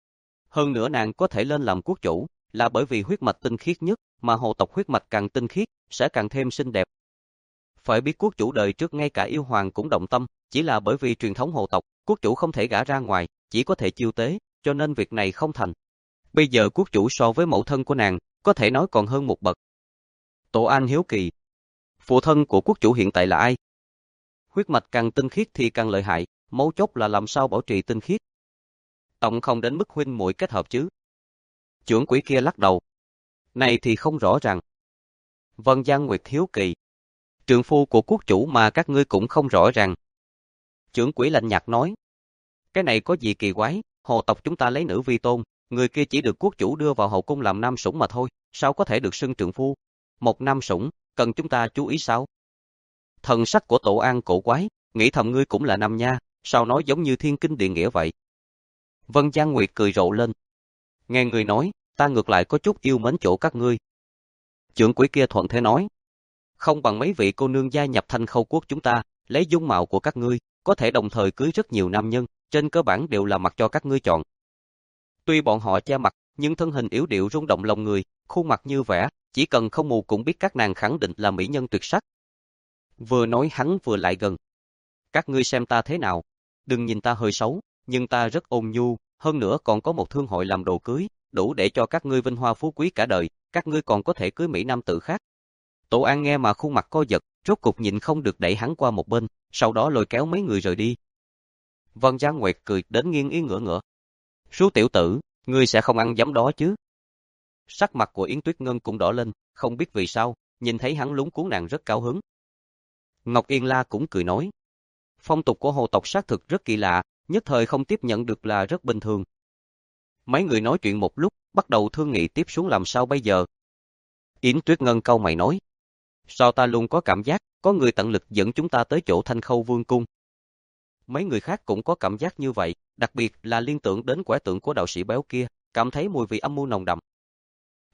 Hơn nữa nàng có thể lên làm quốc chủ, là bởi vì huyết mạch tinh khiết nhất, mà hồ tộc huyết mạch càng tinh khiết, sẽ càng thêm xinh đẹp. Phải biết quốc chủ đời trước ngay cả yêu hoàng cũng động tâm, chỉ là bởi vì truyền thống hồ tộc, quốc chủ không thể gả ra ngoài, chỉ có thể chiêu tế, cho nên việc này không thành. Bây giờ quốc chủ so với mẫu thân của nàng, có thể nói còn hơn một bậc. Tổ An hiếu kỳ. Phụ thân của quốc chủ hiện tại là ai? Huyết mạch càng tinh khiết thì càng lợi hại, mấu chốt là làm sao bảo trì tinh khiết. Tổng không đến mức huynh muội kết hợp chứ. Trưởng quỹ kia lắc đầu. Này thì không rõ ràng. Vân Giang Nguyệt hiếu kỳ. Trượng phu của quốc chủ mà các ngươi cũng không rõ ràng. Trưởng quỹ lạnh nhạt nói. Cái này có gì kỳ quái, hồ tộc chúng ta lấy nữ vi tôn, người kia chỉ được quốc chủ đưa vào hậu cung làm nam sủng mà thôi, sao có thể được xưng trượng phu? Một nam sủng, cần chúng ta chú ý sao? Thần sắc của Tổ An cổ quái, nghĩ thầm ngươi cũng là nam nha, sao nói giống như thiên kinh địa nghĩa vậy? Vân Giang Nguyệt cười rộ lên. Nghe người nói, ta ngược lại có chút yêu mến chỗ các ngươi. Trưởng quỹ kia thuận thế nói. Không bằng mấy vị cô nương gia nhập Thanh Khâu quốc chúng ta, lấy dung mạo của các ngươi, có thể đồng thời cưới rất nhiều nam nhân, trên cơ bản đều là mặt cho các ngươi chọn. Tuy bọn họ che mặt, nhưng thân hình yếu điệu rung động lòng người, khuôn mặt như vẽ, chỉ cần không mù cũng biết các nàng khẳng định là mỹ nhân tuyệt sắc. Vừa nói hắn vừa lại gần. Các ngươi xem ta thế nào, đừng nhìn ta hơi xấu, nhưng ta rất ôn nhu, hơn nữa còn có một thương hội làm đồ cưới, đủ để cho các ngươi vinh hoa phú quý cả đời, các ngươi còn có thể cưới mỹ nam tử khác. Tổ An nghe mà khuôn mặt co giật, rốt cục nhịn không được đẩy hắn qua một bên, sau đó lôi kéo mấy người rời đi. Vân Giang Nguyệt cười đến nghiêng ý ngửa ngửa. Sú tiểu tử, ngươi sẽ không ăn giấm đó chứ? Sắc mặt của Yến Tuyết Ngân cũng đỏ lên, không biết vì sao, nhìn thấy hắn lúng cuốn nàng rất cao hứng. Ngọc Yên La cũng cười nói. Phong tục của hồ tộc xác thực rất kỳ lạ, nhất thời không tiếp nhận được là rất bình thường. Mấy người nói chuyện một lúc, bắt đầu thương nghị tiếp xuống làm sao bây giờ. Yến Tuyết Ngân cau mày nói. Sao ta luôn có cảm giác, có người tận lực dẫn chúng ta tới chỗ Thanh Khâu Vương cung. Mấy người khác cũng có cảm giác như vậy, đặc biệt là liên tưởng đến quẻ tượng của đạo sĩ béo kia, cảm thấy mùi vị âm mưu nồng đậm,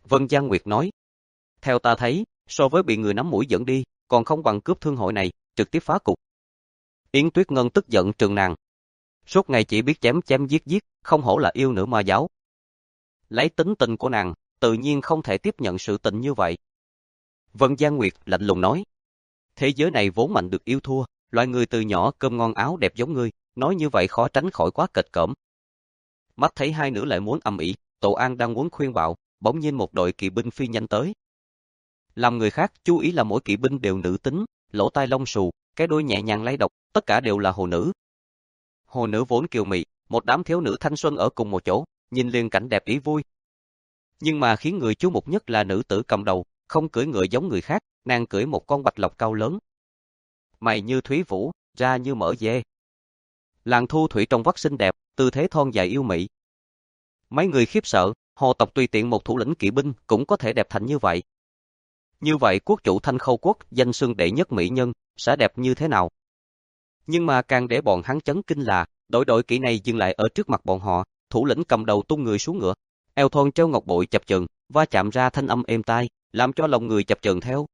Vân Giang Nguyệt nói. Theo ta thấy, so với bị người nắm mũi dẫn đi, còn không bằng cướp thương hội này, trực tiếp phá cục. Yến Tuyết Ngân tức giận trừng nàng. Suốt ngày chỉ biết chém chém giết giết, không hổ là yêu nữ ma giáo. Lấy tính tình của nàng, tự nhiên không thể tiếp nhận sự tình như vậy. Vân Giang Nguyệt lạnh lùng nói. Thế giới này vốn mạnh được yêu thua, loại người từ nhỏ cơm ngon áo đẹp giống ngươi, nói như vậy khó tránh khỏi quá kịch cỡm. Mắt thấy hai nữ lại muốn ầm ĩ, Tổ An đang muốn khuyên bảo, bỗng nhiên một đội kỵ binh phi nhanh tới. Làm người khác chú ý là mỗi kỵ binh đều nữ tính, lỗ tai lông xù, cái đuôi nhẹ nhàng lay động, tất cả đều là hồ nữ. Hồ nữ vốn kiều mị, một đám thiếu nữ thanh xuân ở cùng một chỗ, nhìn liền cảnh đẹp ý vui. Nhưng mà khiến người chú mục nhất là nữ tử cầm đầu, không cưỡi ngựa giống người khác, nàng cưỡi một con bạch lộc cao lớn. Mày như thúy vũ, da như mỡ dê. Làn thu thủy trong vắt xinh đẹp, tư thế thon dài yêu mị. Mấy người khiếp sợ, hồ tộc tùy tiện một thủ lĩnh kỵ binh cũng có thể đẹp thành như vậy. Như vậy quốc chủ Thanh Khâu quốc danh xưng đệ nhất mỹ nhân, sẽ đẹp như thế nào? Nhưng mà càng để bọn hắn chấn kinh là, đội đội kỵ này dừng lại ở trước mặt bọn họ, thủ lĩnh cầm đầu tung người xuống ngựa, eo thon treo ngọc bội chập chờn, va chạm ra thanh âm êm tai, làm cho lòng người chập chờn theo.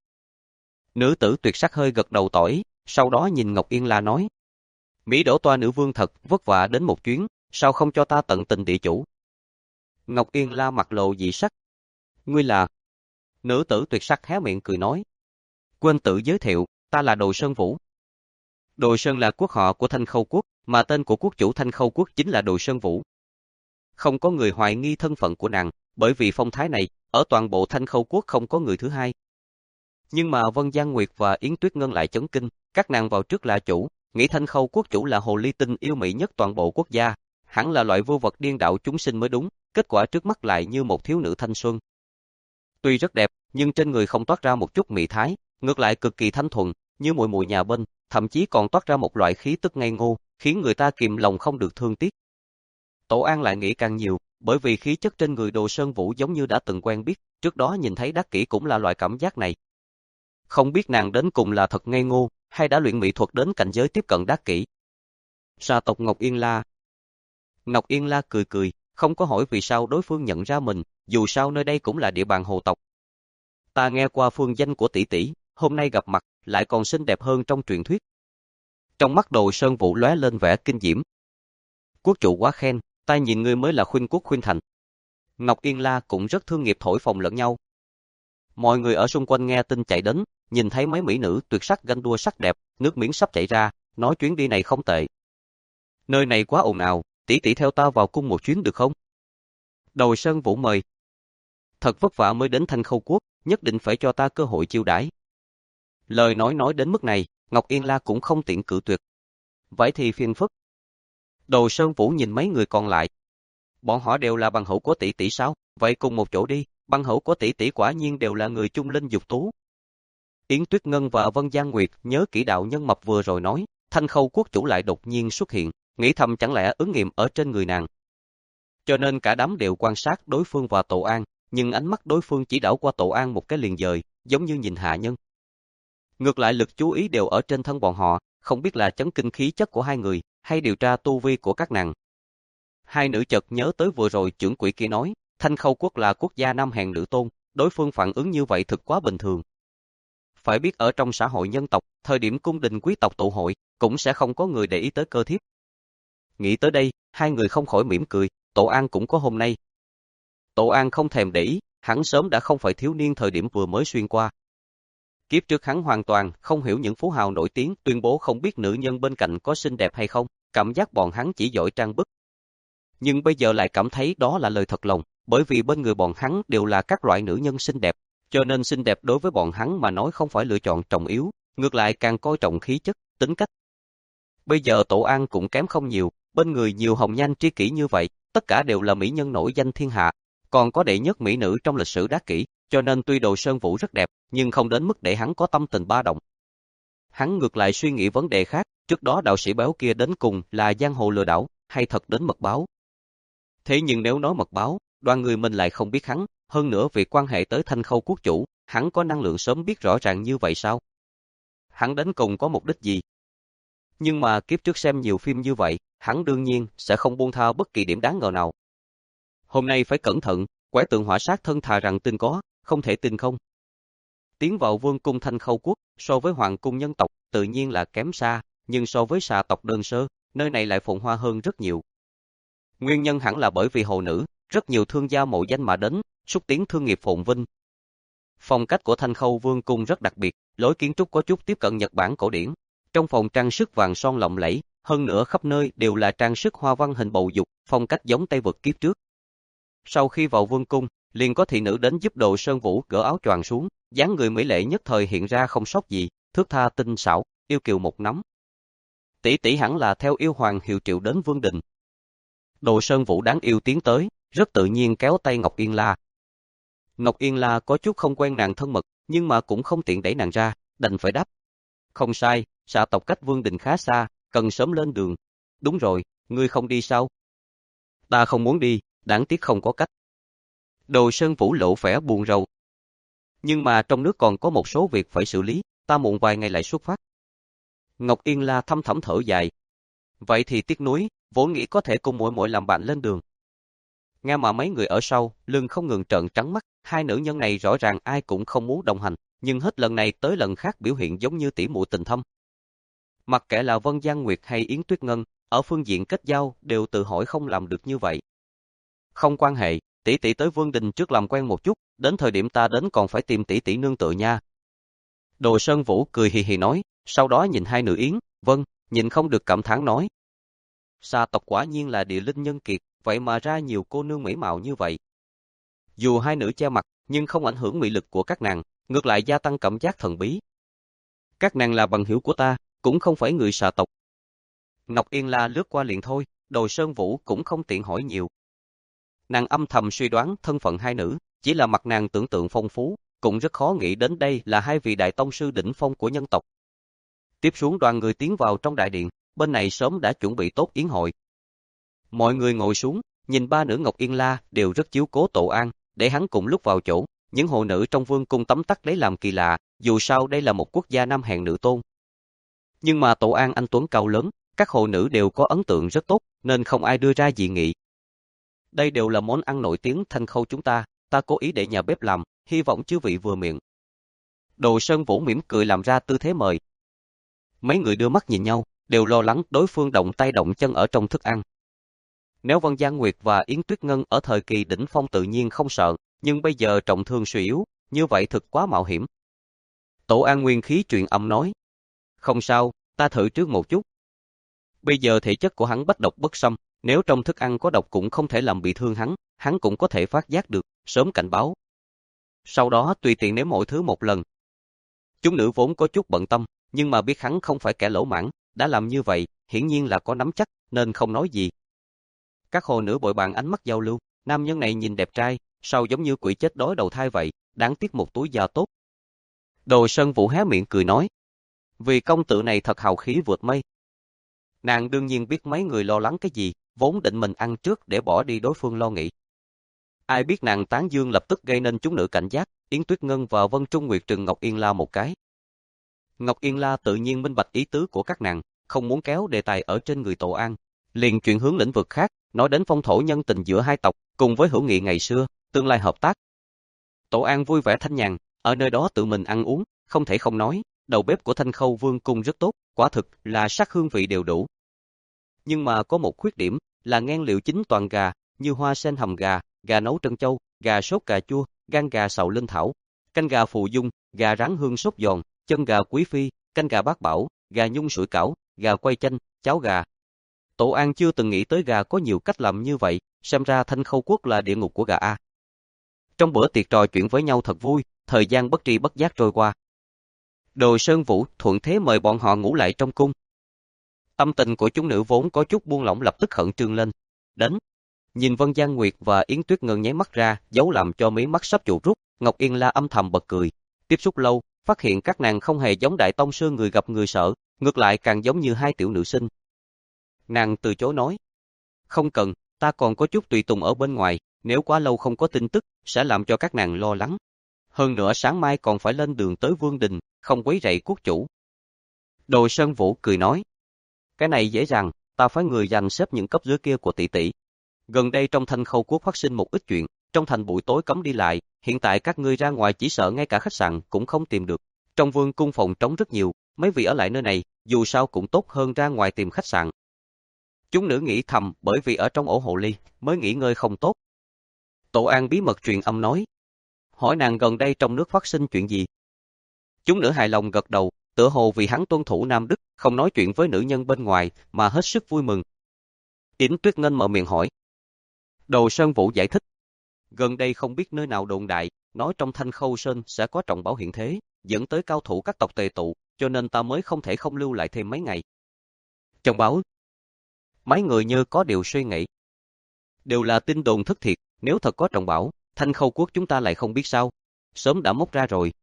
Nữ tử tuyệt sắc hơi gật đầu tỏi, sau đó nhìn Ngọc Yên La nói: Mỹ đổ toa nữ vương thật vất vả đến một chuyến, sao không cho ta tận tình địa chủ? Ngọc Yên La mặt lộ dị sắc. Ngươi là? Nữ tử tuyệt sắc hé miệng cười nói. Quên tự giới thiệu, ta là Đồ Sơn Vũ. Đồ Sơn là quốc họ của Thanh Khâu quốc, mà tên của quốc chủ Thanh Khâu quốc chính là Đồ Sơn Vũ. Không có người hoài nghi thân phận của nàng, bởi vì phong thái này, ở toàn bộ Thanh Khâu quốc không có người thứ hai. Nhưng mà Vân Giang Nguyệt và Yến Tuyết Ngân lại chấn kinh, các nàng vào trước là chủ, nghĩ Thanh Khâu quốc chủ là hồ ly tinh yêu mỹ nhất toàn bộ quốc gia, hẳn là loại vô vật điên đạo chúng sinh mới đúng, kết quả trước mắt lại như một thiếu nữ thanh xuân. Tuy rất đẹp, nhưng trên người không toát ra một chút mỹ thái, ngược lại cực kỳ thanh thuần, như muội muội nhà bên, thậm chí còn toát ra một loại khí tức ngây ngô, khiến người ta kìm lòng không được thương tiếc. Tổ An lại nghĩ càng nhiều, bởi vì khí chất trên người Đồ Sơn Vũ giống như đã từng quen biết, trước đó nhìn thấy Đắc Kỷ cũng là loại cảm giác này. Không biết nàng đến cùng là thật ngây ngô, hay đã luyện mỹ thuật đến cảnh giới tiếp cận Đắc Kỷ. Sa tộc Ngọc Yên La. Ngọc Yên La cười cười, không có hỏi vì sao đối phương nhận ra mình, dù sao nơi đây cũng là địa bàn hồ tộc. Ta nghe qua phương danh của tỷ tỷ, hôm nay gặp mặt, lại còn xinh đẹp hơn trong truyền thuyết. Trong mắt Đồ Sơn Vũ lóe lên vẻ kinh diễm. Quốc chủ quá khen, ta nhìn ngươi mới là khuynh quốc khuynh thành. Ngọc Yên La cũng rất thương nghiệp thổi phồng lẫn nhau. Mọi người ở xung quanh nghe tin chạy đến, nhìn thấy mấy mỹ nữ tuyệt sắc ganh đua sắc đẹp, nước miếng sắp chảy ra, nói chuyến đi này không tệ. Nơi này quá ồn ào, tỷ tỷ theo ta vào cung một chuyến được không? Đồ Sơn Vũ mời. Thật vất vả mới đến Thanh Khâu quốc, nhất định phải cho ta cơ hội chiêu đãi. Lời nói nói đến mức này, Ngọc Yên La cũng không tiện cự tuyệt. Vậy thì phiền phức. Đồ Sơn Vũ nhìn mấy người còn lại. Bọn họ đều là bằng hữu của tỷ tỷ sao? Vậy cùng một chỗ đi, bằng hữu của tỷ tỷ quả nhiên đều là người chung linh dục tú. Yến Tuyết Ngân và Vân Giang Nguyệt nhớ kỹ đạo nhân mập vừa rồi nói, Thanh Khâu quốc chủ lại đột nhiên xuất hiện, nghĩ thầm chẳng lẽ ứng nghiệm ở trên người nàng. Cho nên cả đám đều quan sát đối phương và Tổ An, nhưng ánh mắt đối phương chỉ đảo qua Tổ An một cái liền dời, giống như nhìn hạ nhân. Ngược lại lực chú ý đều ở trên thân bọn họ, không biết là chấn kinh khí chất của hai người, hay điều tra tu vi của các nàng. Hai nữ chợt nhớ tới vừa rồi trưởng quỹ kia nói, Thanh Khâu quốc là quốc gia nam hèn nữ tôn, đối phương phản ứng như vậy thực quá bình thường. Phải biết ở trong xã hội nhân tộc, thời điểm cung đình quý tộc tụ hội, cũng sẽ không có người để ý tới cơ thiếp. Nghĩ tới đây, hai người không khỏi mỉm cười, Tổ An cũng có hôm nay. Tổ An không thèm để ý, hắn sớm đã không phải thiếu niên thời điểm vừa mới xuyên qua. Kiếp trước hắn hoàn toàn không hiểu những phú hào nổi tiếng tuyên bố không biết nữ nhân bên cạnh có xinh đẹp hay không, cảm giác bọn hắn chỉ giỏi trang bức. Nhưng bây giờ lại cảm thấy đó là lời thật lòng, bởi vì bên người bọn hắn đều là các loại nữ nhân xinh đẹp, cho nên xinh đẹp đối với bọn hắn mà nói không phải lựa chọn trọng yếu, ngược lại càng coi trọng khí chất, tính cách. Bây giờ Tổ An cũng kém không nhiều, bên người nhiều hồng nhan tri kỷ như vậy, tất cả đều là mỹ nhân nổi danh thiên hạ, còn có đệ nhất mỹ nữ trong lịch sử Đắc Kỷ, cho nên tuy Đồ Sơn Vũ rất đẹp, nhưng không đến mức để hắn có tâm tình ba động. Hắn ngược lại suy nghĩ vấn đề khác, trước đó đạo sĩ béo kia đến cùng là giang hồ lừa đảo, hay thật đến mật báo. Thế nhưng nếu nói mật báo, đoàn người mình lại không biết hắn, hơn nữa việc quan hệ tới Thanh Khâu quốc chủ, hắn có năng lượng sớm biết rõ ràng như vậy sao? Hắn đến cùng có mục đích gì? Nhưng mà kiếp trước xem nhiều phim như vậy, hắn đương nhiên sẽ không buông tha bất kỳ điểm đáng ngờ nào. Hôm nay phải cẩn thận, Quẻ tượng hỏa sát thân thà rằng tin có, không thể tin không. Tiến vào vương cung Thanh Khâu quốc, so với hoàng cung nhân tộc, tự nhiên là kém xa, nhưng so với xà tộc đơn sơ, nơi này lại phồn hoa hơn rất nhiều. Nguyên nhân hẳn là bởi vì hồ nữ, rất nhiều thương gia mộ danh mà đến, xúc tiến thương nghiệp phồn vinh. Phong cách của Thanh Khâu vương cung rất đặc biệt, lối kiến trúc có chút tiếp cận Nhật Bản cổ điển. Trong phòng trang sức vàng son lộng lẫy, hơn nữa khắp nơi đều là trang sức hoa văn hình bầu dục, phong cách giống Tây vực kiếp trước. Sau khi vào vương cung, liền có thị nữ đến giúp Đồ Sơn Vũ gỡ áo choàng xuống, dáng người mỹ lệ nhất thời hiện ra không sót gì, thước tha tinh xảo, yêu kiều một nắm. Tỷ tỷ hẳn là theo yêu hoàng hiệu triệu đến vương đình. Đồ Sơn Vũ đáng yêu tiến tới, rất tự nhiên kéo tay Ngọc Yên La. Ngọc Yên La có chút không quen nàng thân mật, nhưng mà cũng không tiện đẩy nàng ra, đành phải đáp. Không sai, xà tộc cách vương đình khá xa, cần sớm lên đường. Đúng rồi, ngươi không đi sao? Ta không muốn đi, đáng tiếc không có cách. Đồ Sơn Vũ lộ vẻ buồn rầu. Nhưng mà trong nước còn có một số việc phải xử lý, ta muộn vài ngày lại xuất phát. Ngọc Yên La thâm thẳm thở dài. Vậy thì tiếc nuối, vốn nghĩ có thể cùng muội muội làm bạn lên đường. Nghe mà mấy người ở sau, lưng không ngừng trợn trắng mắt, hai nữ nhân này rõ ràng ai cũng không muốn đồng hành, nhưng hết lần này tới lần khác biểu hiện giống như tỉ muội tình thâm. Mặc kệ là Vân Giang Nguyệt hay Yến Tuyết Ngân, ở phương diện kết giao đều tự hỏi không làm được như vậy. Không quan hệ, tỷ tỷ tới Vương đình trước làm quen một chút, đến thời điểm ta đến còn phải tìm tỷ tỷ nương tựa nha. Đồ Sơn Vũ cười hì hì nói, sau đó nhìn hai nữ Yến, vâng, nhìn không được cảm thán nói. Xà tộc quả nhiên là địa linh nhân kiệt, vậy mà ra nhiều cô nương mỹ mạo như vậy. Dù hai nữ che mặt, nhưng không ảnh hưởng mị lực của các nàng, ngược lại gia tăng cảm giác thần bí. Các nàng là bằng hữu của ta, cũng không phải người xà tộc. Ngọc Yên La lướt qua liền thôi, Đồ Sơn Vũ cũng không tiện hỏi nhiều. Nàng âm thầm suy đoán thân phận hai nữ, chỉ là mặt nàng tưởng tượng phong phú, cũng rất khó nghĩ đến đây là hai vị đại tông sư đỉnh phong của nhân tộc. Tiếp xuống đoàn người tiến vào trong đại điện, bên này sớm đã chuẩn bị tốt yến hội. Mọi người ngồi xuống, nhìn ba nữ Ngọc Yên La đều rất chiếu cố Tổ An, để hắn cùng lúc vào chỗ. Những hồ nữ trong vương cung tấm tắc lấy làm kỳ lạ, dù sao đây là một quốc gia nam hèn nữ tôn. Nhưng mà Tổ An anh tuấn cao lớn, các hồ nữ đều có ấn tượng rất tốt, nên không ai đưa ra dị nghị. Đây đều là món ăn nổi tiếng Thanh Khâu chúng ta, ta cố ý để nhà bếp làm, hy vọng chư vị vừa miệng. Đồ Sơn Vũ mỉm cười làm ra tư thế mời. Mấy người đưa mắt nhìn nhau, đều lo lắng đối phương động tay động chân ở trong thức ăn. Nếu Vân Giang Nguyệt và Yến Tuyết Ngân ở thời kỳ đỉnh phong tự nhiên không sợ, nhưng bây giờ trọng thương suy yếu, như vậy thực quá mạo hiểm. Tổ An nguyên khí truyền âm nói. Không sao, ta thử trước một chút. Bây giờ thể chất của hắn bách độc bất xâm, nếu trong thức ăn có độc cũng không thể làm bị thương hắn, hắn cũng có thể phát giác được, sớm cảnh báo. Sau đó tùy tiện nếm mọi thứ một lần. Chúng nữ vốn có chút bận tâm, nhưng mà biết hắn không phải kẻ lỗ mãng, đã làm như vậy, hiển nhiên là có nắm chắc, nên không nói gì. Các hồ nữ bội bàn ánh mắt giao lưu, nam nhân này nhìn đẹp trai, sao giống như quỷ chết đói đầu thai vậy, đáng tiếc một túi da tốt. Đồ Sơn Vũ hé miệng cười nói, vì công tử này thật hào khí vượt mây. Nàng đương nhiên biết mấy người lo lắng cái gì, vốn định mình ăn trước để bỏ đi đối phương lo nghĩ. Ai biết nàng tán dương lập tức gây nên chúng nữ cảnh giác, Yến Tuyết Ngân và Vân Trung Nguyệt trừng Ngọc Yên La một cái. Ngọc Yên La tự nhiên minh bạch ý tứ của các nàng, không muốn kéo đề tài ở trên người Tổ An, liền chuyển hướng lĩnh vực khác, nói đến phong thổ nhân tình giữa hai tộc, cùng với hữu nghị ngày xưa, tương lai hợp tác. Tổ An vui vẻ thanh nhàn, ở nơi đó tự mình ăn uống, không thể không nói, đầu bếp của Thanh Khâu Vương cung rất tốt, quả thực là sắc hương vị đều đủ. Nhưng mà có một khuyết điểm, là nguyên liệu chính toàn gà, như hoa sen hầm gà, gà nấu trân châu, gà sốt cà chua, gan gà xào linh thảo, canh gà phù dung, gà rán hương sốt giòn, chân gà quý phi, canh gà bát bảo, gà nhung sủi cảo, gà quay chanh, cháo gà. Tổ An chưa từng nghĩ tới gà có nhiều cách làm như vậy, xem ra Thanh Khâu quốc là địa ngục của gà a. Trong bữa tiệc trò chuyện với nhau thật vui, thời gian bất tri bất giác trôi qua. Đồ Sơn Vũ thuận thế mời bọn họ ngủ lại trong cung. Tâm tình của chúng nữ vốn có chút buông lỏng lập tức khẩn trương lên. Đến, nhìn Vân Giang Nguyệt và Yến Tuyết Ngân nháy mắt ra, dấu làm cho mí mắt sắp chuột rút, Ngọc Yên La âm thầm bật cười. Tiếp xúc lâu, phát hiện các nàng không hề giống đại tông sư người gặp người sợ, ngược lại càng giống như hai tiểu nữ sinh. Nàng từ chối nói, không cần, ta còn có chút tùy tùng ở bên ngoài, nếu quá lâu không có tin tức, sẽ làm cho các nàng lo lắng. Hơn nữa sáng mai còn phải lên đường tới Vương đình, không quấy rầy quốc chủ. Đồ Sơn Vũ cười nói, cái này dễ dàng, ta phái người dành xếp những cấp dưới kia của tỷ tỷ. Gần đây trong Thanh Khâu quốc phát sinh một ít chuyện, trong thành buổi tối cấm đi lại, hiện tại các ngươi ra ngoài chỉ sợ ngay cả khách sạn cũng không tìm được. Trong vương cung phòng trống rất nhiều, mấy vị ở lại nơi này, dù sao cũng tốt hơn ra ngoài tìm khách sạn. Chúng nữ nghĩ thầm, bởi vì ở trong ổ hồ ly, mới nghỉ ngơi không tốt. Tổ An bí mật truyền âm nói, hỏi nàng gần đây trong nước phát sinh chuyện gì. Chúng nữ hài lòng gật đầu, tựa hồ vì hắn tuân thủ Nam Đức, không nói chuyện với nữ nhân bên ngoài, mà hết sức vui mừng. Yến Tuyết Nghênh mở miệng hỏi. Đồ Sơn Vũ giải thích, gần đây không biết nơi nào đồn đại, nói trong Thanh Khâu Sơn sẽ có trọng bảo hiện thế, dẫn tới cao thủ các tộc tề tụ, cho nên ta mới không thể không lưu lại thêm mấy ngày. Trọng bảo, mấy người như có điều suy nghĩ. Đều là tin đồn thất thiệt, nếu thật có trọng bảo, Thanh Khâu quốc chúng ta lại không biết sao, sớm đã móc ra rồi.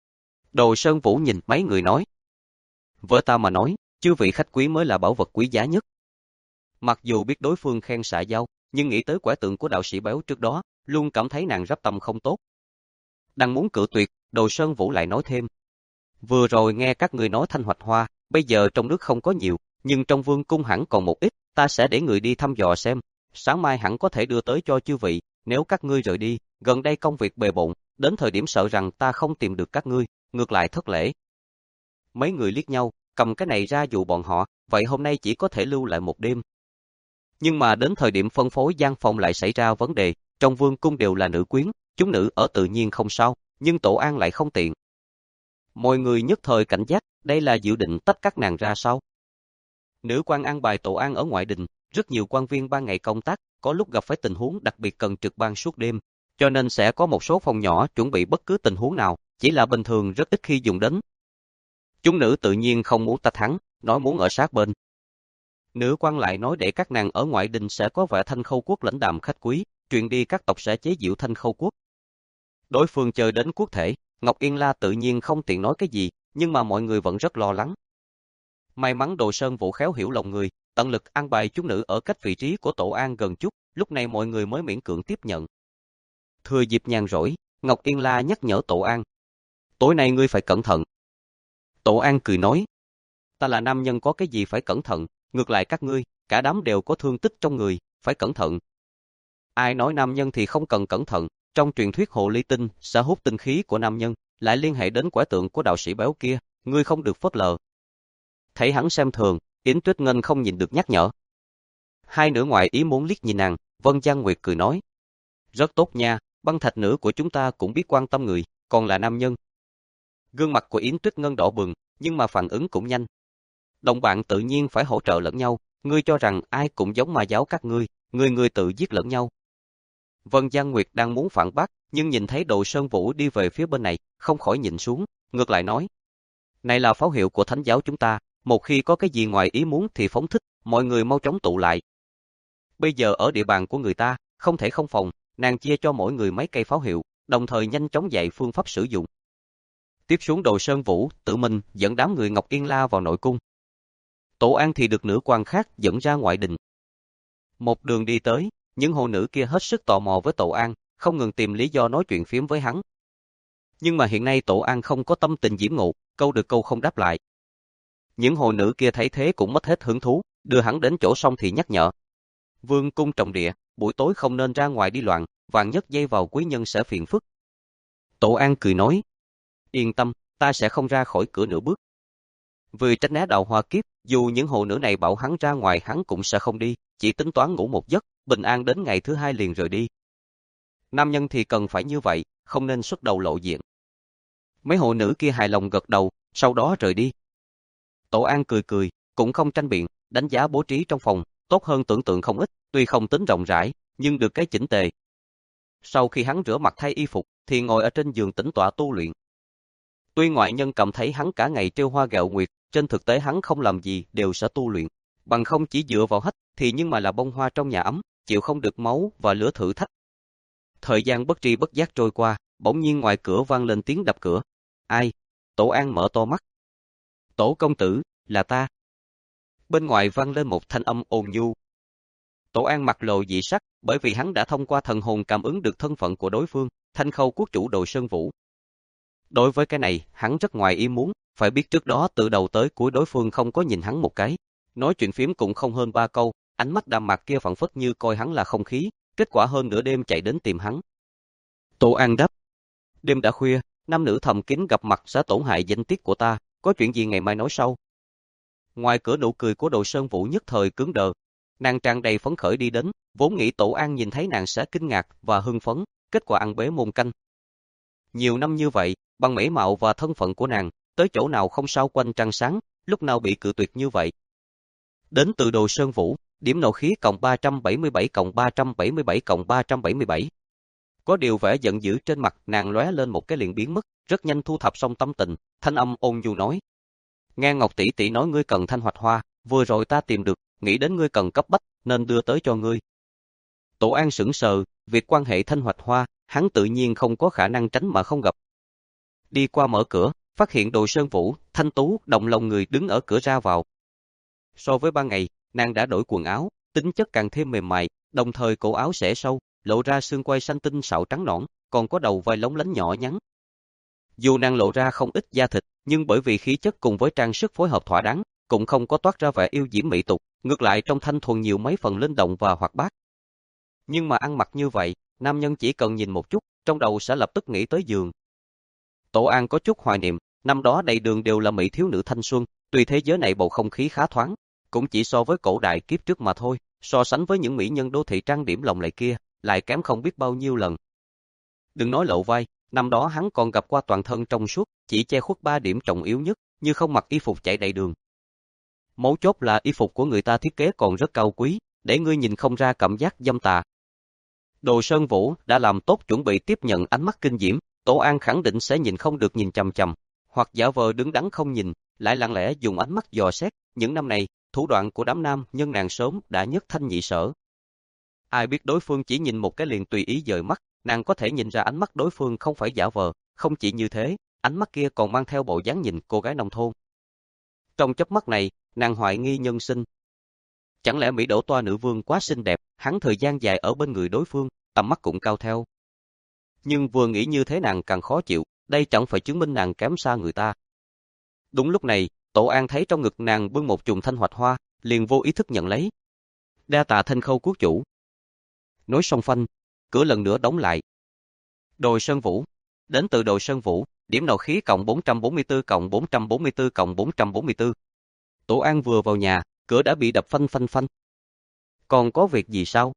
Đồ Sơn Vũ nhìn mấy người nói. Với ta mà nói, chư vị khách quý mới là bảo vật quý giá nhất. Mặc dù biết đối phương khen xạ giao, nhưng nghĩ tới quẻ tượng của đạo sĩ béo trước đó, luôn cảm thấy nàng rắp tâm không tốt. Đang muốn cự tuyệt, Đồ Sơn Vũ lại nói thêm. Vừa rồi nghe các người nói thanh hoạch hoa, bây giờ trong nước không có nhiều, nhưng trong vương cung hẳn còn một ít, ta sẽ để người đi thăm dò xem. Sáng mai hẳn có thể đưa tới cho chư vị, nếu các ngươi rời đi, gần đây công việc bề bộn, đến thời điểm sợ rằng ta không tìm được các ngươi, ngược lại thất lễ. Mấy người liếc nhau, cầm cái này ra dụ bọn họ, vậy hôm nay chỉ có thể lưu lại một đêm. Nhưng mà đến thời điểm phân phối gian phòng lại xảy ra vấn đề, trong vương cung đều là nữ quyến, chúng nữ ở tự nhiên không sao, nhưng Tổ An lại không tiện. Mọi người nhất thời cảnh giác, đây là dự định tách các nàng ra sao? Nữ quan an bài Tổ An ở ngoại đình, rất nhiều quan viên ban ngày công tác, có lúc gặp phải tình huống đặc biệt cần trực ban suốt đêm, cho nên sẽ có một số phòng nhỏ chuẩn bị bất cứ tình huống nào, chỉ là bình thường rất ít khi dùng đến. Chúng nữ tự nhiên không muốn tách hắn, nói muốn ở sát bên. Nữ quan lại nói để các nàng ở ngoại đình sẽ có vẻ Thanh Khâu quốc lãnh đạm khách quý, truyền đi các tộc sẽ chế giễu Thanh Khâu quốc. Đối phương chơi đến quốc thể, Ngọc Yên La tự nhiên không tiện nói cái gì, nhưng mà mọi người vẫn rất lo lắng. May mắn Đồ Sơn Vũ khéo hiểu lòng người, tận lực an bài chúng nữ ở cách vị trí của Tổ An gần chút, lúc này mọi người mới miễn cưỡng tiếp nhận. Thừa dịp nhàn rỗi, Ngọc Yên La nhắc nhở Tổ An. Tối nay ngươi phải cẩn thận. Tổ An cười nói. Ta là nam nhân có cái gì phải cẩn thận, ngược lại các ngươi, cả đám đều có thương tích trong người, phải cẩn thận. Ai nói nam nhân thì không cần cẩn thận, trong truyền thuyết hồ ly tinh sẽ hút tinh khí của nam nhân, lại liên hệ đến quẻ tượng của đạo sĩ béo kia, ngươi không được phớt lờ. Thấy hắn xem thường, Yến Tuyết Nghênh không nhìn được nhắc nhở. Hai nữ ngoại ý muốn liếc nhìn nàng, Vân Giang Nguyệt cười nói. Rất tốt nha, băng thạch nữ của chúng ta cũng biết quan tâm người, còn là nam nhân. Gương mặt của Yến Tuyết Nghênh đỏ bừng, nhưng mà phản ứng cũng nhanh. Đồng bạn tự nhiên phải hỗ trợ lẫn nhau, ngươi cho rằng ai cũng giống ma giáo các ngươi, người người tự giết lẫn nhau. Vân Giang Nguyệt đang muốn phản bác, nhưng nhìn thấy Đồ Sơn Vũ đi về phía bên này, không khỏi nhìn xuống, ngược lại nói. Này là pháo hiệu của thánh giáo chúng ta, một khi có cái gì ngoài ý muốn thì phóng thích, mọi người mau chóng tụ lại. Bây giờ ở địa bàn của người ta, không thể không phòng, nàng chia cho mỗi người mấy cây pháo hiệu, đồng thời nhanh chóng dạy phương pháp sử dụng. Tiếp xuống Đồ Sơn Vũ tự mình dẫn đám người Ngọc Yên La vào nội cung. Tổ An thì được nữ quan khác dẫn ra ngoại đình. Một đường đi tới, những hồ nữ kia hết sức tò mò với Tổ An, không ngừng tìm lý do nói chuyện phiếm với hắn. Nhưng mà hiện nay Tổ An không có tâm tình diễm ngộ, câu được câu không đáp lại. Những hồ nữ kia thấy thế cũng mất hết hứng thú, đưa hắn đến chỗ xong thì nhắc nhở. Vương cung trọng địa, buổi tối không nên ra ngoài đi loạn, vạn nhất dây vào quý nhân sẽ phiền phức. Tổ An cười nói. Yên tâm, ta sẽ không ra khỏi cửa nửa bước. Vì tránh né đạo hoa kiếp, dù những hồ nữ này bảo hắn ra ngoài hắn cũng sẽ không đi, chỉ tính toán ngủ một giấc, bình an đến ngày thứ hai liền rời đi. Nam nhân thì cần phải như vậy, không nên xuất đầu lộ diện. Mấy hồ nữ kia hài lòng gật đầu, sau đó rời đi. Tổ An cười cười, cũng không tranh biện, đánh giá bố trí trong phòng, tốt hơn tưởng tượng không ít, tuy không tính rộng rãi, nhưng được cái chỉnh tề. Sau khi hắn rửa mặt thay y phục, thì ngồi ở trên giường tĩnh tọa tu luyện. Tuy ngoại nhân cảm thấy hắn cả ngày trêu hoa ghẹo nguyệt, trên thực tế hắn không làm gì đều sẽ tu luyện, bằng không chỉ dựa vào hách thì nhưng mà là bông hoa trong nhà ấm, chịu không được máu và lửa thử thách. Thời gian bất tri bất giác trôi qua, bỗng nhiên ngoài cửa vang lên tiếng đập cửa. Ai? Tổ An mở to mắt. Tổ công tử, là ta. Bên ngoài vang lên một thanh âm ồn nhu. Tổ An mặt lộ dị sắc, bởi vì hắn đã thông qua thần hồn cảm ứng được thân phận của đối phương, Thanh Khâu quốc chủ Đồ Sơn Vũ. Đối với cái này, hắn rất ngoài ý muốn, phải biết trước đó từ đầu tới cuối đối phương không có nhìn hắn một cái. Nói chuyện phiếm cũng không hơn ba câu, ánh mắt đạm mạc kia phảng phất như coi hắn là không khí, kết quả hơn nửa đêm chạy đến tìm hắn. Tổ An đáp. Đêm đã khuya, nam nữ thầm kín gặp mặt sẽ tổn hại danh tiết của ta, có chuyện gì ngày mai nói sau. Ngoài cửa nụ cười của Đồ Sơn Vũ nhất thời cứng đờ. Nàng tràn đầy phấn khởi đi đến, vốn nghĩ Tổ An nhìn thấy nàng sẽ kinh ngạc và hưng phấn, kết quả ăn bế môn canh. Nhiều năm như vậy, bằng mỹ mạo và thân phận của nàng, tới chỗ nào không sao quanh trăng sáng, lúc nào bị cự tuyệt như vậy. Đến từ Đồ Sơn Vũ, điểm nộ khí cộng ba trăm bảy mươi bảy cộng ba trăm bảy mươi bảy cộng ba trăm bảy mươi bảy. Có điều vẻ giận dữ trên mặt nàng lóe lên một cái liền biến mất, rất nhanh thu thập xong tâm tình, thanh âm ôn nhu nói. Nghe Ngọc tỷ tỷ nói ngươi cần thanh hoạch hoa, vừa rồi ta tìm được, nghĩ đến ngươi cần cấp bách, nên đưa tới cho ngươi. Tổ An sững sờ, việc quan hệ thanh hoạch hoa, hắn tự nhiên không có khả năng tránh mà không gặp. Đi qua mở cửa, phát hiện Đồ Sơn Vũ, thanh tú, động lòng người đứng ở cửa ra vào. So với ban ngày, nàng đã đổi quần áo, tính chất càng thêm mềm mại, đồng thời cổ áo xẻ sâu, lộ ra xương quai xanh tinh xảo trắng nõn, còn có đầu vai lóng lánh nhỏ nhắn. Dù nàng lộ ra không ít da thịt, nhưng bởi vì khí chất cùng với trang sức phối hợp thỏa đáng, cũng không có toát ra vẻ yêu diễm mỹ tục, ngược lại trong thanh thuần nhiều mấy phần linh động và hoạt bát. Nhưng mà ăn mặc như vậy, nam nhân chỉ cần nhìn một chút, trong đầu sẽ lập tức nghĩ tới giường. Tổ An có chút hoài niệm, năm đó đầy đường đều là mỹ thiếu nữ thanh xuân, tuy thế giới này bầu không khí khá thoáng, cũng chỉ so với cổ đại kiếp trước mà thôi, so sánh với những mỹ nhân đô thị trang điểm lộng lẫy kia, lại kém không biết bao nhiêu lần. Đừng nói lộ vai, năm đó hắn còn gặp qua toàn thân trong suốt, chỉ che khuất ba điểm trọng yếu nhất, như không mặc y phục chạy đầy đường. Mấu chốt là y phục của người ta thiết kế còn rất cao quý, để ngươi nhìn không ra cảm giác dâm tà. Đồ Sơn Vũ đã làm tốt chuẩn bị tiếp nhận ánh mắt kinh diễm, Tổ An khẳng định sẽ nhìn không được nhìn chằm chằm, hoặc giả vờ đứng đắn không nhìn, lại lặng lẽ dùng ánh mắt dò xét. Những năm này, thủ đoạn của đám nam nhân nàng sớm đã nhất thanh nhị sở. Ai biết đối phương chỉ nhìn một cái liền tùy ý dời mắt, nàng có thể nhìn ra ánh mắt đối phương không phải giả vờ, không chỉ như thế, ánh mắt kia còn mang theo bộ dáng nhìn cô gái nông thôn. Trong chớp mắt này, nàng hoài nghi nhân sinh. Chẳng lẽ Mỹ Đỗ Toa nữ vương quá xinh đẹp, hắn thời gian dài ở bên người đối phương, tầm mắt cũng cao theo. Nhưng vừa nghĩ như thế nàng càng khó chịu, đây chẳng phải chứng minh nàng kém xa người ta. Đúng lúc này, Tổ An thấy trong ngực nàng bưng một chùm thanh hoạch hoa, liền vô ý thức nhận lấy. Đa tạ Thanh Khâu quốc chủ. Nói xong phanh, cửa lần nữa đóng lại. Đồ Sơn Vũ. Đến từ Đồ Sơn Vũ, điểm nộ khí cộng bốn trăm bốn mươi tư cộng bốn trăm bốn mươi tư cộng bốn trăm bốn mươi tư. Tổ An vừa vào nhà, cửa đã bị đập phanh phanh phanh. Còn có việc gì sao?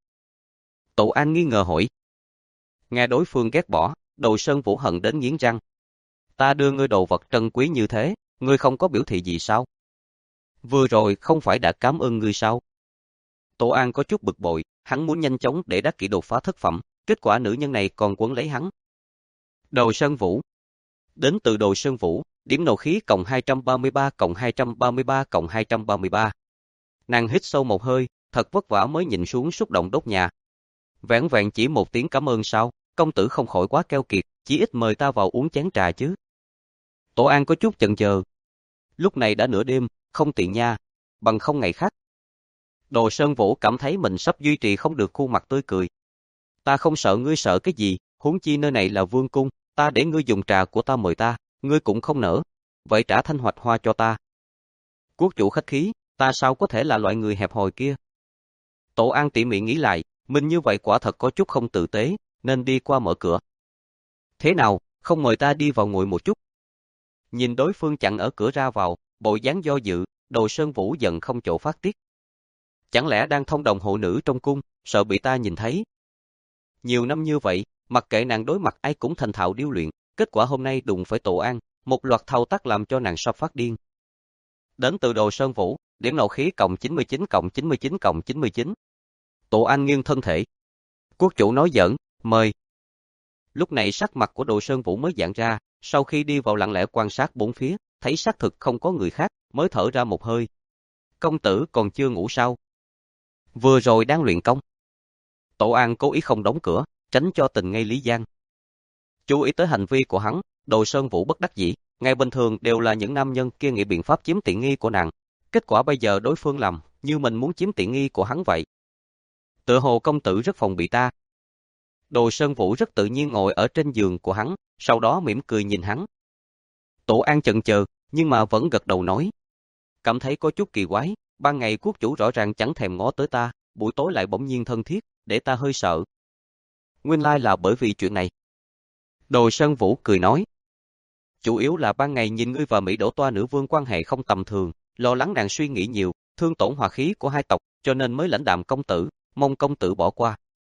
Tổ An nghi ngờ hỏi. Nghe đối phương ghét bỏ, Đồ Sơn Vũ hận đến nghiến răng. Ta đưa ngươi đồ vật trân quý như thế, ngươi không có biểu thị gì sao? Vừa rồi không phải đã cảm ơn ngươi sao? Tổ An có chút bực bội, hắn muốn nhanh chóng để đắc kỷ đột phá thất phẩm, kết quả nữ nhân này còn quấn lấy hắn. Đồ Sơn Vũ. Đến từ Đồ Sơn Vũ, điểm nộ khí cộng hai trăm ba mươi ba cộng hai trăm ba mươi ba cộng hai trăm ba mươi ba. Nàng hít sâu một hơi, thật vất vả mới nhìn xuống xúc động đốt nhà. Vẻn vẹn chỉ một tiếng cảm ơn sao, công tử không khỏi quá keo kiệt, chỉ ít mời ta vào uống chén trà chứ. Tổ An có chút chần chờ. Lúc này đã nửa đêm, không tiện nha, bằng không ngày khác. Đồ Sơn Vũ cảm thấy mình sắp duy trì không được khuôn mặt tươi cười. Ta không sợ ngươi sợ cái gì, huống chi nơi này là vương cung, ta để ngươi dùng trà của ta mời ta, ngươi cũng không nỡ, vậy trả thanh hoạch hoa cho ta. Quốc chủ khách khí, ta sao có thể là loại người hẹp hòi kia. Tổ An tỉ mỉ nghĩ lại, mình như vậy quả thật có chút không tử tế, nên đi qua mở cửa. Thế nào, không mời ta đi vào ngồi một chút. Nhìn đối phương chặn ở cửa ra vào, bộ dáng do dự, Đồ Sơn Vũ giận không chỗ phát tiết. Chẳng lẽ đang thông đồng hộ nữ trong cung, sợ bị ta nhìn thấy. Nhiều năm như vậy, mặc kệ nàng đối mặt ai cũng thành thạo điêu luyện, kết quả hôm nay đụng phải Tổ An, một loạt thao tác làm cho nàng sắp phát điên. Đến từ Đồ Sơn Vũ, điểm nộ khí cộng chín mươi chín cộng chín mươi chín cộng chín mươi chín. Tổ An nghiêng thân thể. Quốc chủ nói giỡn, mời. Lúc này sắc mặt của Đồ Sơn Vũ mới giãn ra, sau khi đi vào lặng lẽ quan sát bốn phía, thấy xác thực không có người khác, mới thở ra một hơi. Công tử còn chưa ngủ sao? Vừa rồi đang luyện công. Tổ An cố ý không đóng cửa, tránh cho tình ngay lý gian. Chú ý tới hành vi của hắn, Đồ Sơn Vũ bất đắc dĩ, ngày bình thường đều là những nam nhân kia nghĩ biện pháp chiếm tiện nghi của nàng, kết quả bây giờ đối phương làm như mình muốn chiếm tiện nghi của hắn vậy. Tựa hồ công tử rất phòng bị ta. Đồ Sơn Vũ rất tự nhiên ngồi ở trên giường của hắn, sau đó mỉm cười nhìn hắn. Tổ An chần chờ, nhưng mà vẫn gật đầu nói. Cảm thấy có chút kỳ quái, ban ngày quốc chủ rõ ràng chẳng thèm ngó tới ta, buổi tối lại bỗng nhiên thân thiết, để ta hơi sợ. Nguyên lai là bởi vì chuyện này. Đồ Sơn Vũ cười nói. Chủ yếu là ban ngày nhìn ngươi và Mỹ Đỗ Toa nữ vương quan hệ không tầm thường, lo lắng nàng suy nghĩ nhiều, thương tổn hòa khí của hai tộc, cho nên mới lãnh đạm công tử, mong công tử bỏ qua.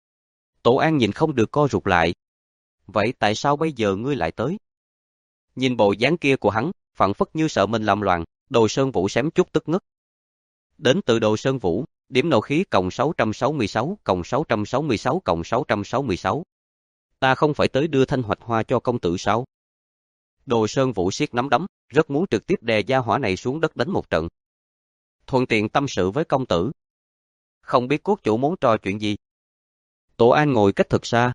Tổ An nhìn không được co rụt lại. Vậy tại sao bây giờ ngươi lại tới? Nhìn bộ dáng kia của hắn, phảng phất như sợ mình làm loạn, Đồ Sơn Vũ xém chút tức ngất. Đến từ Đồ Sơn Vũ, điểm nộ khí cộng sáu trăm sáu mươi sáu, cộng sáu trăm sáu mươi sáu, cộng sáu trăm sáu mươi sáu. Ta không phải tới đưa thanh hoạch hoa cho công tử sao? Đồ Sơn Vũ siết nắm đấm, rất muốn trực tiếp đè gia hỏa này xuống đất đánh một trận. Thuận tiện tâm sự với công tử. Không biết cốt chủ muốn trò chuyện gì? Tổ An ngồi cách thật xa.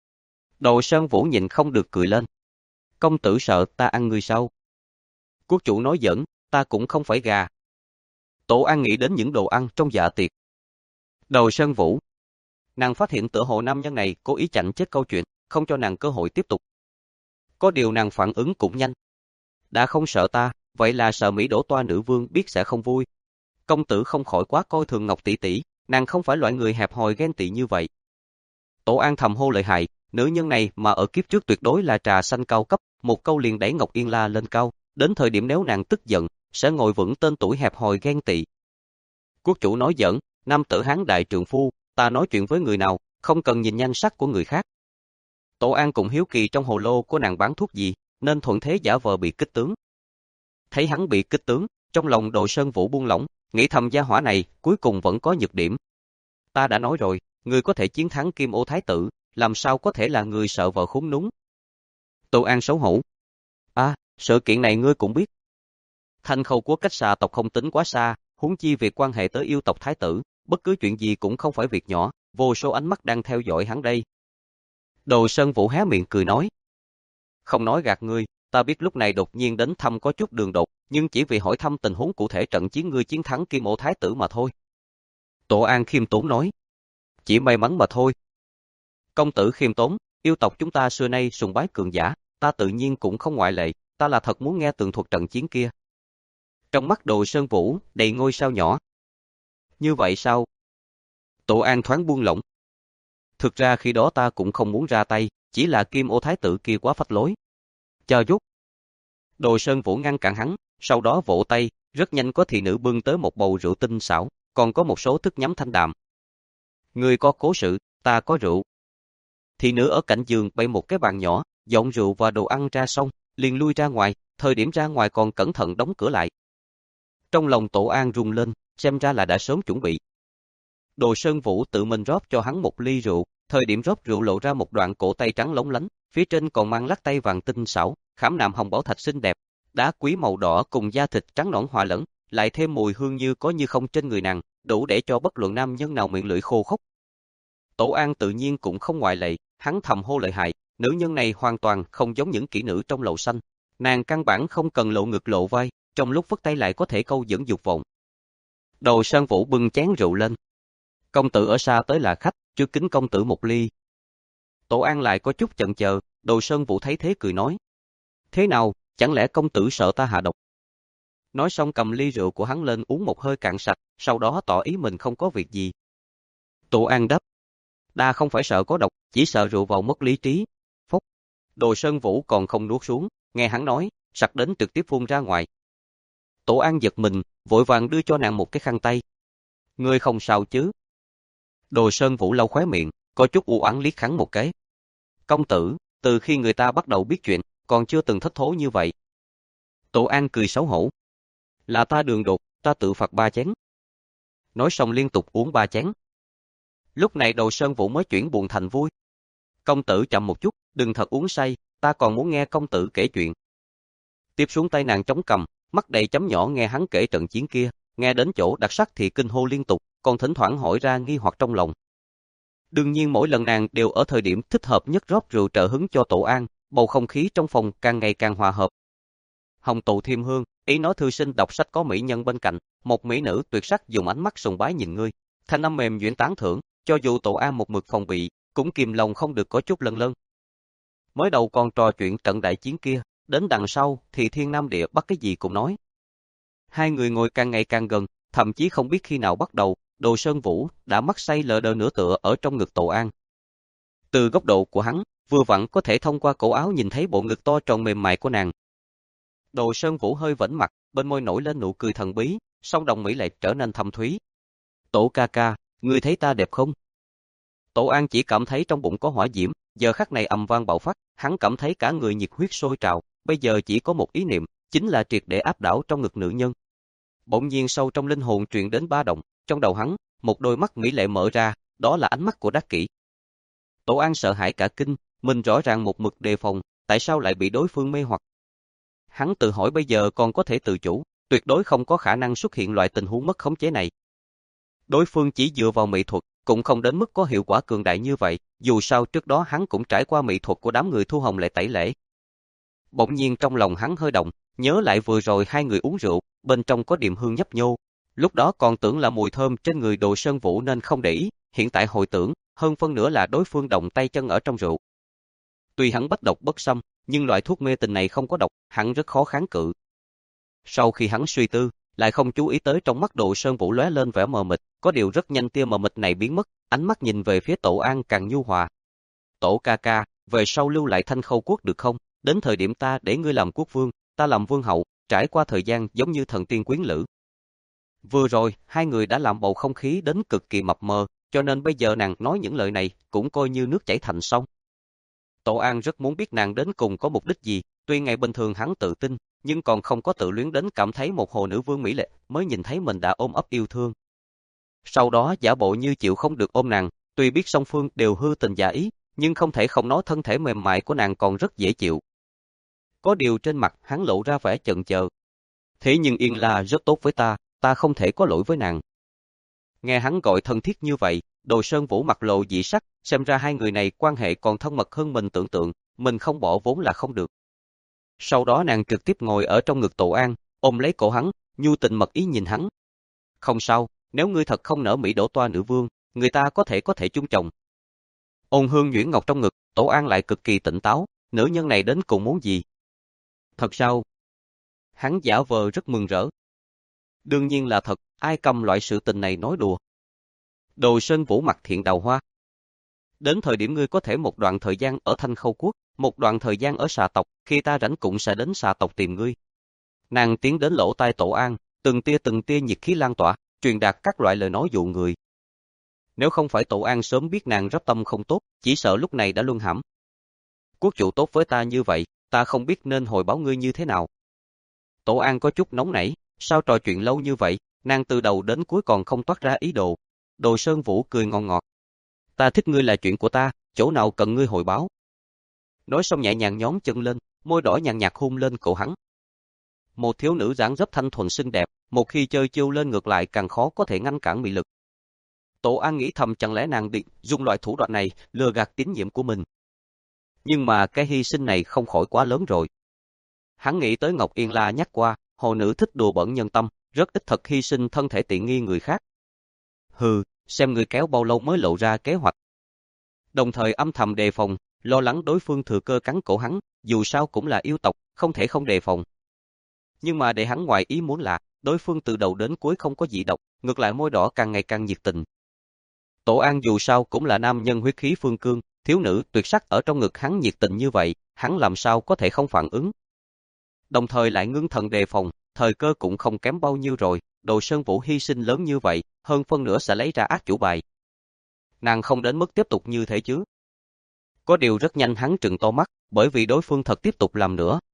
Đồ Sơn Vũ nhìn không được cười lên. Công tử sợ ta ăn ngươi sao? Quốc chủ nói giỡn, ta cũng không phải gà. Tổ An nghĩ đến những đồ ăn trong dạ tiệc. Đồ Sơn Vũ. Nàng phát hiện tựa hồ nam nhân này cố ý chặn chết câu chuyện, không cho nàng cơ hội tiếp tục. Có điều nàng phản ứng cũng nhanh. Đã không sợ ta, vậy là sợ Mỹ Đỗ Toa nữ vương biết sẽ không vui. Công tử không khỏi quá coi thường Ngọc tỷ tỷ, nàng không phải loại người hẹp hòi ghen tị như vậy. Tổ An thầm hô lợi hại, nữ nhân này mà ở kiếp trước tuyệt đối là trà xanh cao cấp, một câu liền đẩy Ngọc Yên La lên cao, đến thời điểm nếu nàng tức giận, sẽ ngồi vững tên tuổi hẹp hòi ghen tị. Quốc chủ nói giỡn, nam tử Hán đại trượng phu, ta nói chuyện với người nào, không cần nhìn nhan sắc của người khác. Tổ An cũng hiếu kỳ trong hồ lô của nàng bán thuốc gì, nên thuận thế giả vờ bị kích tướng. Thấy hắn bị kích tướng, trong lòng Đồ Sơn Vũ buông lỏng, nghĩ thầm gia hỏa này cuối cùng vẫn có nhược điểm. Ta đã nói rồi, người có thể chiến thắng Kim Ô Thái tử, làm sao có thể là người sợ vợ khốn núng. Tổ An xấu hổ. À, sự kiện này ngươi cũng biết. Thanh Khâu Quốc cách xà tộc không tính quá xa, huống chi việc quan hệ tới yêu tộc Thái tử, bất cứ chuyện gì cũng không phải việc nhỏ, vô số ánh mắt đang theo dõi hắn đây. Đồ Sơn Vũ hé miệng cười nói. Không nói gạt ngươi, ta biết lúc này đột nhiên đến thăm có chút đường đột, nhưng chỉ vì hỏi thăm tình huống cụ thể trận chiến ngươi chiến thắng Kim Ô Thái tử mà thôi. Tổ An khiêm tốn nói. Chỉ may mắn mà thôi. Công tử khiêm tốn, yêu tộc chúng ta xưa nay sùng bái cường giả, ta tự nhiên cũng không ngoại lệ, ta là thật muốn nghe tường thuật trận chiến kia. Trong mắt Đồ Sơn Vũ đầy ngôi sao nhỏ. Như vậy sao? Tổ An thoáng buông lỏng. Thực ra khi đó ta cũng không muốn ra tay, chỉ là Kim Ô Thái tử kia quá phách lối. Chờ chút. Đồ Sơn Vũ ngăn cản hắn, sau đó vỗ tay, rất nhanh có thị nữ bưng tới một bầu rượu tinh xảo, còn có một số thức nhắm thanh đạm. Ngươi có cố sự, ta có rượu. Thị nữ ở cạnh giường bày một cái bàn nhỏ, dọn rượu và đồ ăn ra xong, liền lui ra ngoài, thời điểm ra ngoài còn cẩn thận đóng cửa lại. Trong lòng Tổ An rung lên, xem ra là đã sớm chuẩn bị. Đồ Sơn Vũ tự mình rót cho hắn một ly rượu, thời điểm rót rượu lộ ra một đoạn cổ tay trắng lóng lánh, phía trên còn mang lắc tay vàng tinh xảo, khảm nạm hồng bảo thạch xinh đẹp, đá quý màu đỏ cùng da thịt trắng nõn hòa lẫn, lại thêm mùi hương như có như không trên người nàng, đủ để cho bất luận nam nhân nào miệng lưỡi khô khốc. Tổ An tự nhiên cũng không ngoại lệ, hắn thầm hô lợi hại, nữ nhân này hoàn toàn không giống những kỹ nữ trong lầu xanh, nàng căn bản không cần lộ ngực lộ vai, trong lúc vất tay lại có thể câu dẫn dục vọng. Đồ Sơn Vũ bưng chén rượu lên. Công tử ở xa tới là khách, trước kính công tử một ly. Tổ An lại có chút chần chờ, Đồ Sơn Vũ thấy thế cười nói. Thế nào, chẳng lẽ công tử sợ ta hạ độc? Nói xong cầm ly rượu của hắn lên uống một hơi cạn sạch, sau đó tỏ ý mình không có việc gì. Tổ An đáp. Ta không phải sợ có độc, chỉ sợ rượu vào mất lý trí. Phốc. Đồ Sơn Vũ còn không nuốt xuống, nghe hắn nói, sặc đến trực tiếp phun ra ngoài. Tổ An giật mình, vội vàng đưa cho nàng một cái khăn tay. Ngươi không sao chứ? Đồ Sơn Vũ lau khóe miệng, có chút u oán liếc hắn một cái. Công tử, từ khi người ta bắt đầu biết chuyện, còn chưa từng thất thố như vậy. Tổ An cười xấu hổ. Là ta đường đột, ta tự phạt ba chén. Nói xong liên tục uống ba chén. Lúc này Đồ Sơn Vũ mới chuyển buồn thành vui. Công tử chậm một chút, đừng thật uống say, ta còn muốn nghe công tử kể chuyện. Tiếp xuống tay nàng chống cằm, mắt đầy chấm nhỏ nghe hắn kể trận chiến kia, nghe đến chỗ đặc sắc thì kinh hô liên tục, còn thỉnh thoảng hỏi ra nghi hoặc trong lòng. Đương nhiên mỗi lần nàng đều ở thời điểm thích hợp nhất rót rượu trợ hứng cho Tổ An, bầu không khí trong phòng càng ngày càng hòa hợp. Hồng tụ thiêm hương, ý nói thư sinh đọc sách có mỹ nhân bên cạnh, một mỹ nữ tuyệt sắc dùng ánh mắt sùng bái nhìn ngươi, thanh âm mềm nhuyễn tán thưởng, cho dù Tổ An một mực phòng bị, cũng kìm lòng không được có chút lân lân. Mới đầu còn trò chuyện trận đại chiến kia, đến đằng sau thì thiên nam địa bắc cái gì cũng nói. Hai người ngồi càng ngày càng gần, thậm chí không biết khi nào bắt đầu, Đồ Sơn Vũ đã mắt say lờ đờ nửa tựa ở trong ngực Tổ An. Từ góc độ của hắn, vừa vặn có thể thông qua cổ áo nhìn thấy bộ ngực to tròn mềm mại của nàng. Đồ Sơn Vũ hơi vẫn mặt, bên môi nổi lên nụ cười thần bí, song đồng mỹ lệ trở nên thâm thúy. Tổ ca ca, ngươi thấy ta đẹp không? Tổ An chỉ cảm thấy trong bụng có hỏa diễm, giờ khắc này ầm vang bạo phát, hắn cảm thấy cả người nhiệt huyết sôi trào, bây giờ chỉ có một ý niệm, chính là triệt để áp đảo trong ngực nữ nhân. Bỗng nhiên sâu trong linh hồn truyền đến ba động, trong đầu hắn, một đôi mắt mỹ lệ mở ra, đó là ánh mắt của Đắc Kỷ. Tổ An sợ hãi cả kinh, mình rõ ràng một mực đề phòng, tại sao lại bị đối phương mê hoặc? Hắn tự hỏi bây giờ còn có thể tự chủ, tuyệt đối không có khả năng xuất hiện loại tình huống mất khống chế này. Đối phương chỉ dựa vào mỹ thuật, cũng không đến mức có hiệu quả cường đại như vậy, dù sao trước đó hắn cũng trải qua mỹ thuật của đám người Thu Hồng Lệ tẩy lễ. Bỗng nhiên trong lòng hắn hơi động, nhớ lại vừa rồi hai người uống rượu, bên trong có điềm hương nhấp nhô. Lúc đó còn tưởng là mùi thơm trên người Đồ Sơn Vũ nên không để ý, hiện tại hồi tưởng, hơn phân nửa là đối phương động tay chân ở trong rượu. Tuy hắn bất độc bất xâm, nhưng loại thuốc mê tình này không có độc, hắn rất khó kháng cự. Sau khi hắn suy tư, lại không chú ý tới trong mắt Đồ Sơn Vũ lóe lên vẻ mờ mịt, có điều rất nhanh tia mờ mịt này biến mất, ánh mắt nhìn về phía Tổ An càng nhu hòa. Tổ ca ca, về sau lưu lại Thanh Khâu quốc được không? Đến thời điểm ta để ngươi làm quốc vương, ta làm vương hậu, trải qua thời gian giống như thần tiên quyến lữ. Vừa rồi, hai người đã làm bầu không khí đến cực kỳ mập mờ, cho nên bây giờ nàng nói những lời này cũng coi như nước chảy thành sông. Tổ An rất muốn biết nàng đến cùng có mục đích gì, tuy ngày bình thường hắn tự tin, nhưng còn không có tự luyến đến cảm thấy một hồ nữ vương mỹ lệ mới nhìn thấy mình đã ôm ấp yêu thương. Sau đó giả bộ như chịu không được ôm nàng, tuy biết song phương đều hư tình giả ý, nhưng không thể không nói thân thể mềm mại của nàng còn rất dễ chịu. Có điều trên mặt hắn lộ ra vẻ chần chờ. Thế nhưng Yên La rất tốt với ta, ta không thể có lỗi với nàng. Nghe hắn gọi thân thiết như vậy, Đồ Sơn Vũ mặt lộ dị sắc, xem ra hai người này quan hệ còn thân mật hơn mình tưởng tượng, mình không bỏ vốn là không được. Sau đó nàng trực tiếp ngồi ở trong ngực Tổ An, ôm lấy cổ hắn, nhu tình mật ý nhìn hắn. Không sao, nếu ngươi thật không nỡ Mỹ đổ toa nữ vương, người ta có thể có thể chung chồng. Ôn hương nhuyễn ngọc trong ngực, Tổ An lại cực kỳ tỉnh táo, nữ nhân này đến cùng muốn gì? Thật sao? Hắn giả vờ rất mừng rỡ. Đương nhiên là thật, ai cầm loại sự tình này nói đùa. Đồ Sơn Vũ mặt thiện đào hoa. Đến thời điểm ngươi có thể một đoạn thời gian ở Thanh Khâu quốc, một đoạn thời gian ở xà tộc, khi ta rảnh cũng sẽ đến xà tộc tìm ngươi. Nàng tiến đến lỗ tai Tổ An, từng tia từng tia nhiệt khí lan tỏa, truyền đạt các loại lời nói dụ người. Nếu không phải Tổ An sớm biết nàng rất tâm không tốt, chỉ sợ lúc này đã luân hãm. Quốc chủ tốt với ta như vậy, ta không biết nên hồi báo ngươi như thế nào. Tổ An có chút nóng nảy, sao trò chuyện lâu như vậy, nàng từ đầu đến cuối còn không toát ra ý đồ. Đồ Sơn Vũ cười ngon ngọt. Ta thích ngươi là chuyện của ta, chỗ nào cần ngươi hồi báo. Nói xong nhẹ nhàng nhón chân lên, môi đỏ nhàn nhạt hôn lên cổ hắn. Một thiếu nữ dáng dấp thanh thuần xinh đẹp, một khi chơi chiêu lên ngược lại càng khó có thể ngăn cản mị lực. Tổ An nghĩ thầm chẳng lẽ nàng định dùng loại thủ đoạn này lừa gạt tín nhiệm của mình. Nhưng mà cái hy sinh này không khỏi quá lớn rồi. Hắn nghĩ tới Ngọc Yên La nhắc qua, hồ nữ thích đùa bỡn nhân tâm, rất ít thật hy sinh thân thể tiện nghi người khác. Hừ, xem người kéo bao lâu mới lộ ra kế hoạch. Đồng thời âm thầm đề phòng, lo lắng đối phương thừa cơ cắn cổ hắn, dù sao cũng là yêu tộc, không thể không đề phòng. Nhưng mà để hắn ngoài ý muốn là, đối phương từ đầu đến cuối không có dị độc, ngược lại môi đỏ càng ngày càng nhiệt tình. Tổ An dù sao cũng là nam nhân huyết khí phương cương, thiếu nữ tuyệt sắc ở trong ngực hắn nhiệt tình như vậy, hắn làm sao có thể không phản ứng. Đồng thời lại ngưng thần đề phòng, thời cơ cũng không kém bao nhiêu rồi, Đồ Sơn Vũ hy sinh lớn như vậy, hơn phân nửa sẽ lấy ra ác chủ bài. Nàng không đến mức tiếp tục như thế chứ. Có điều rất nhanh hắn trừng to mắt, bởi vì đối phương thật tiếp tục làm nữa.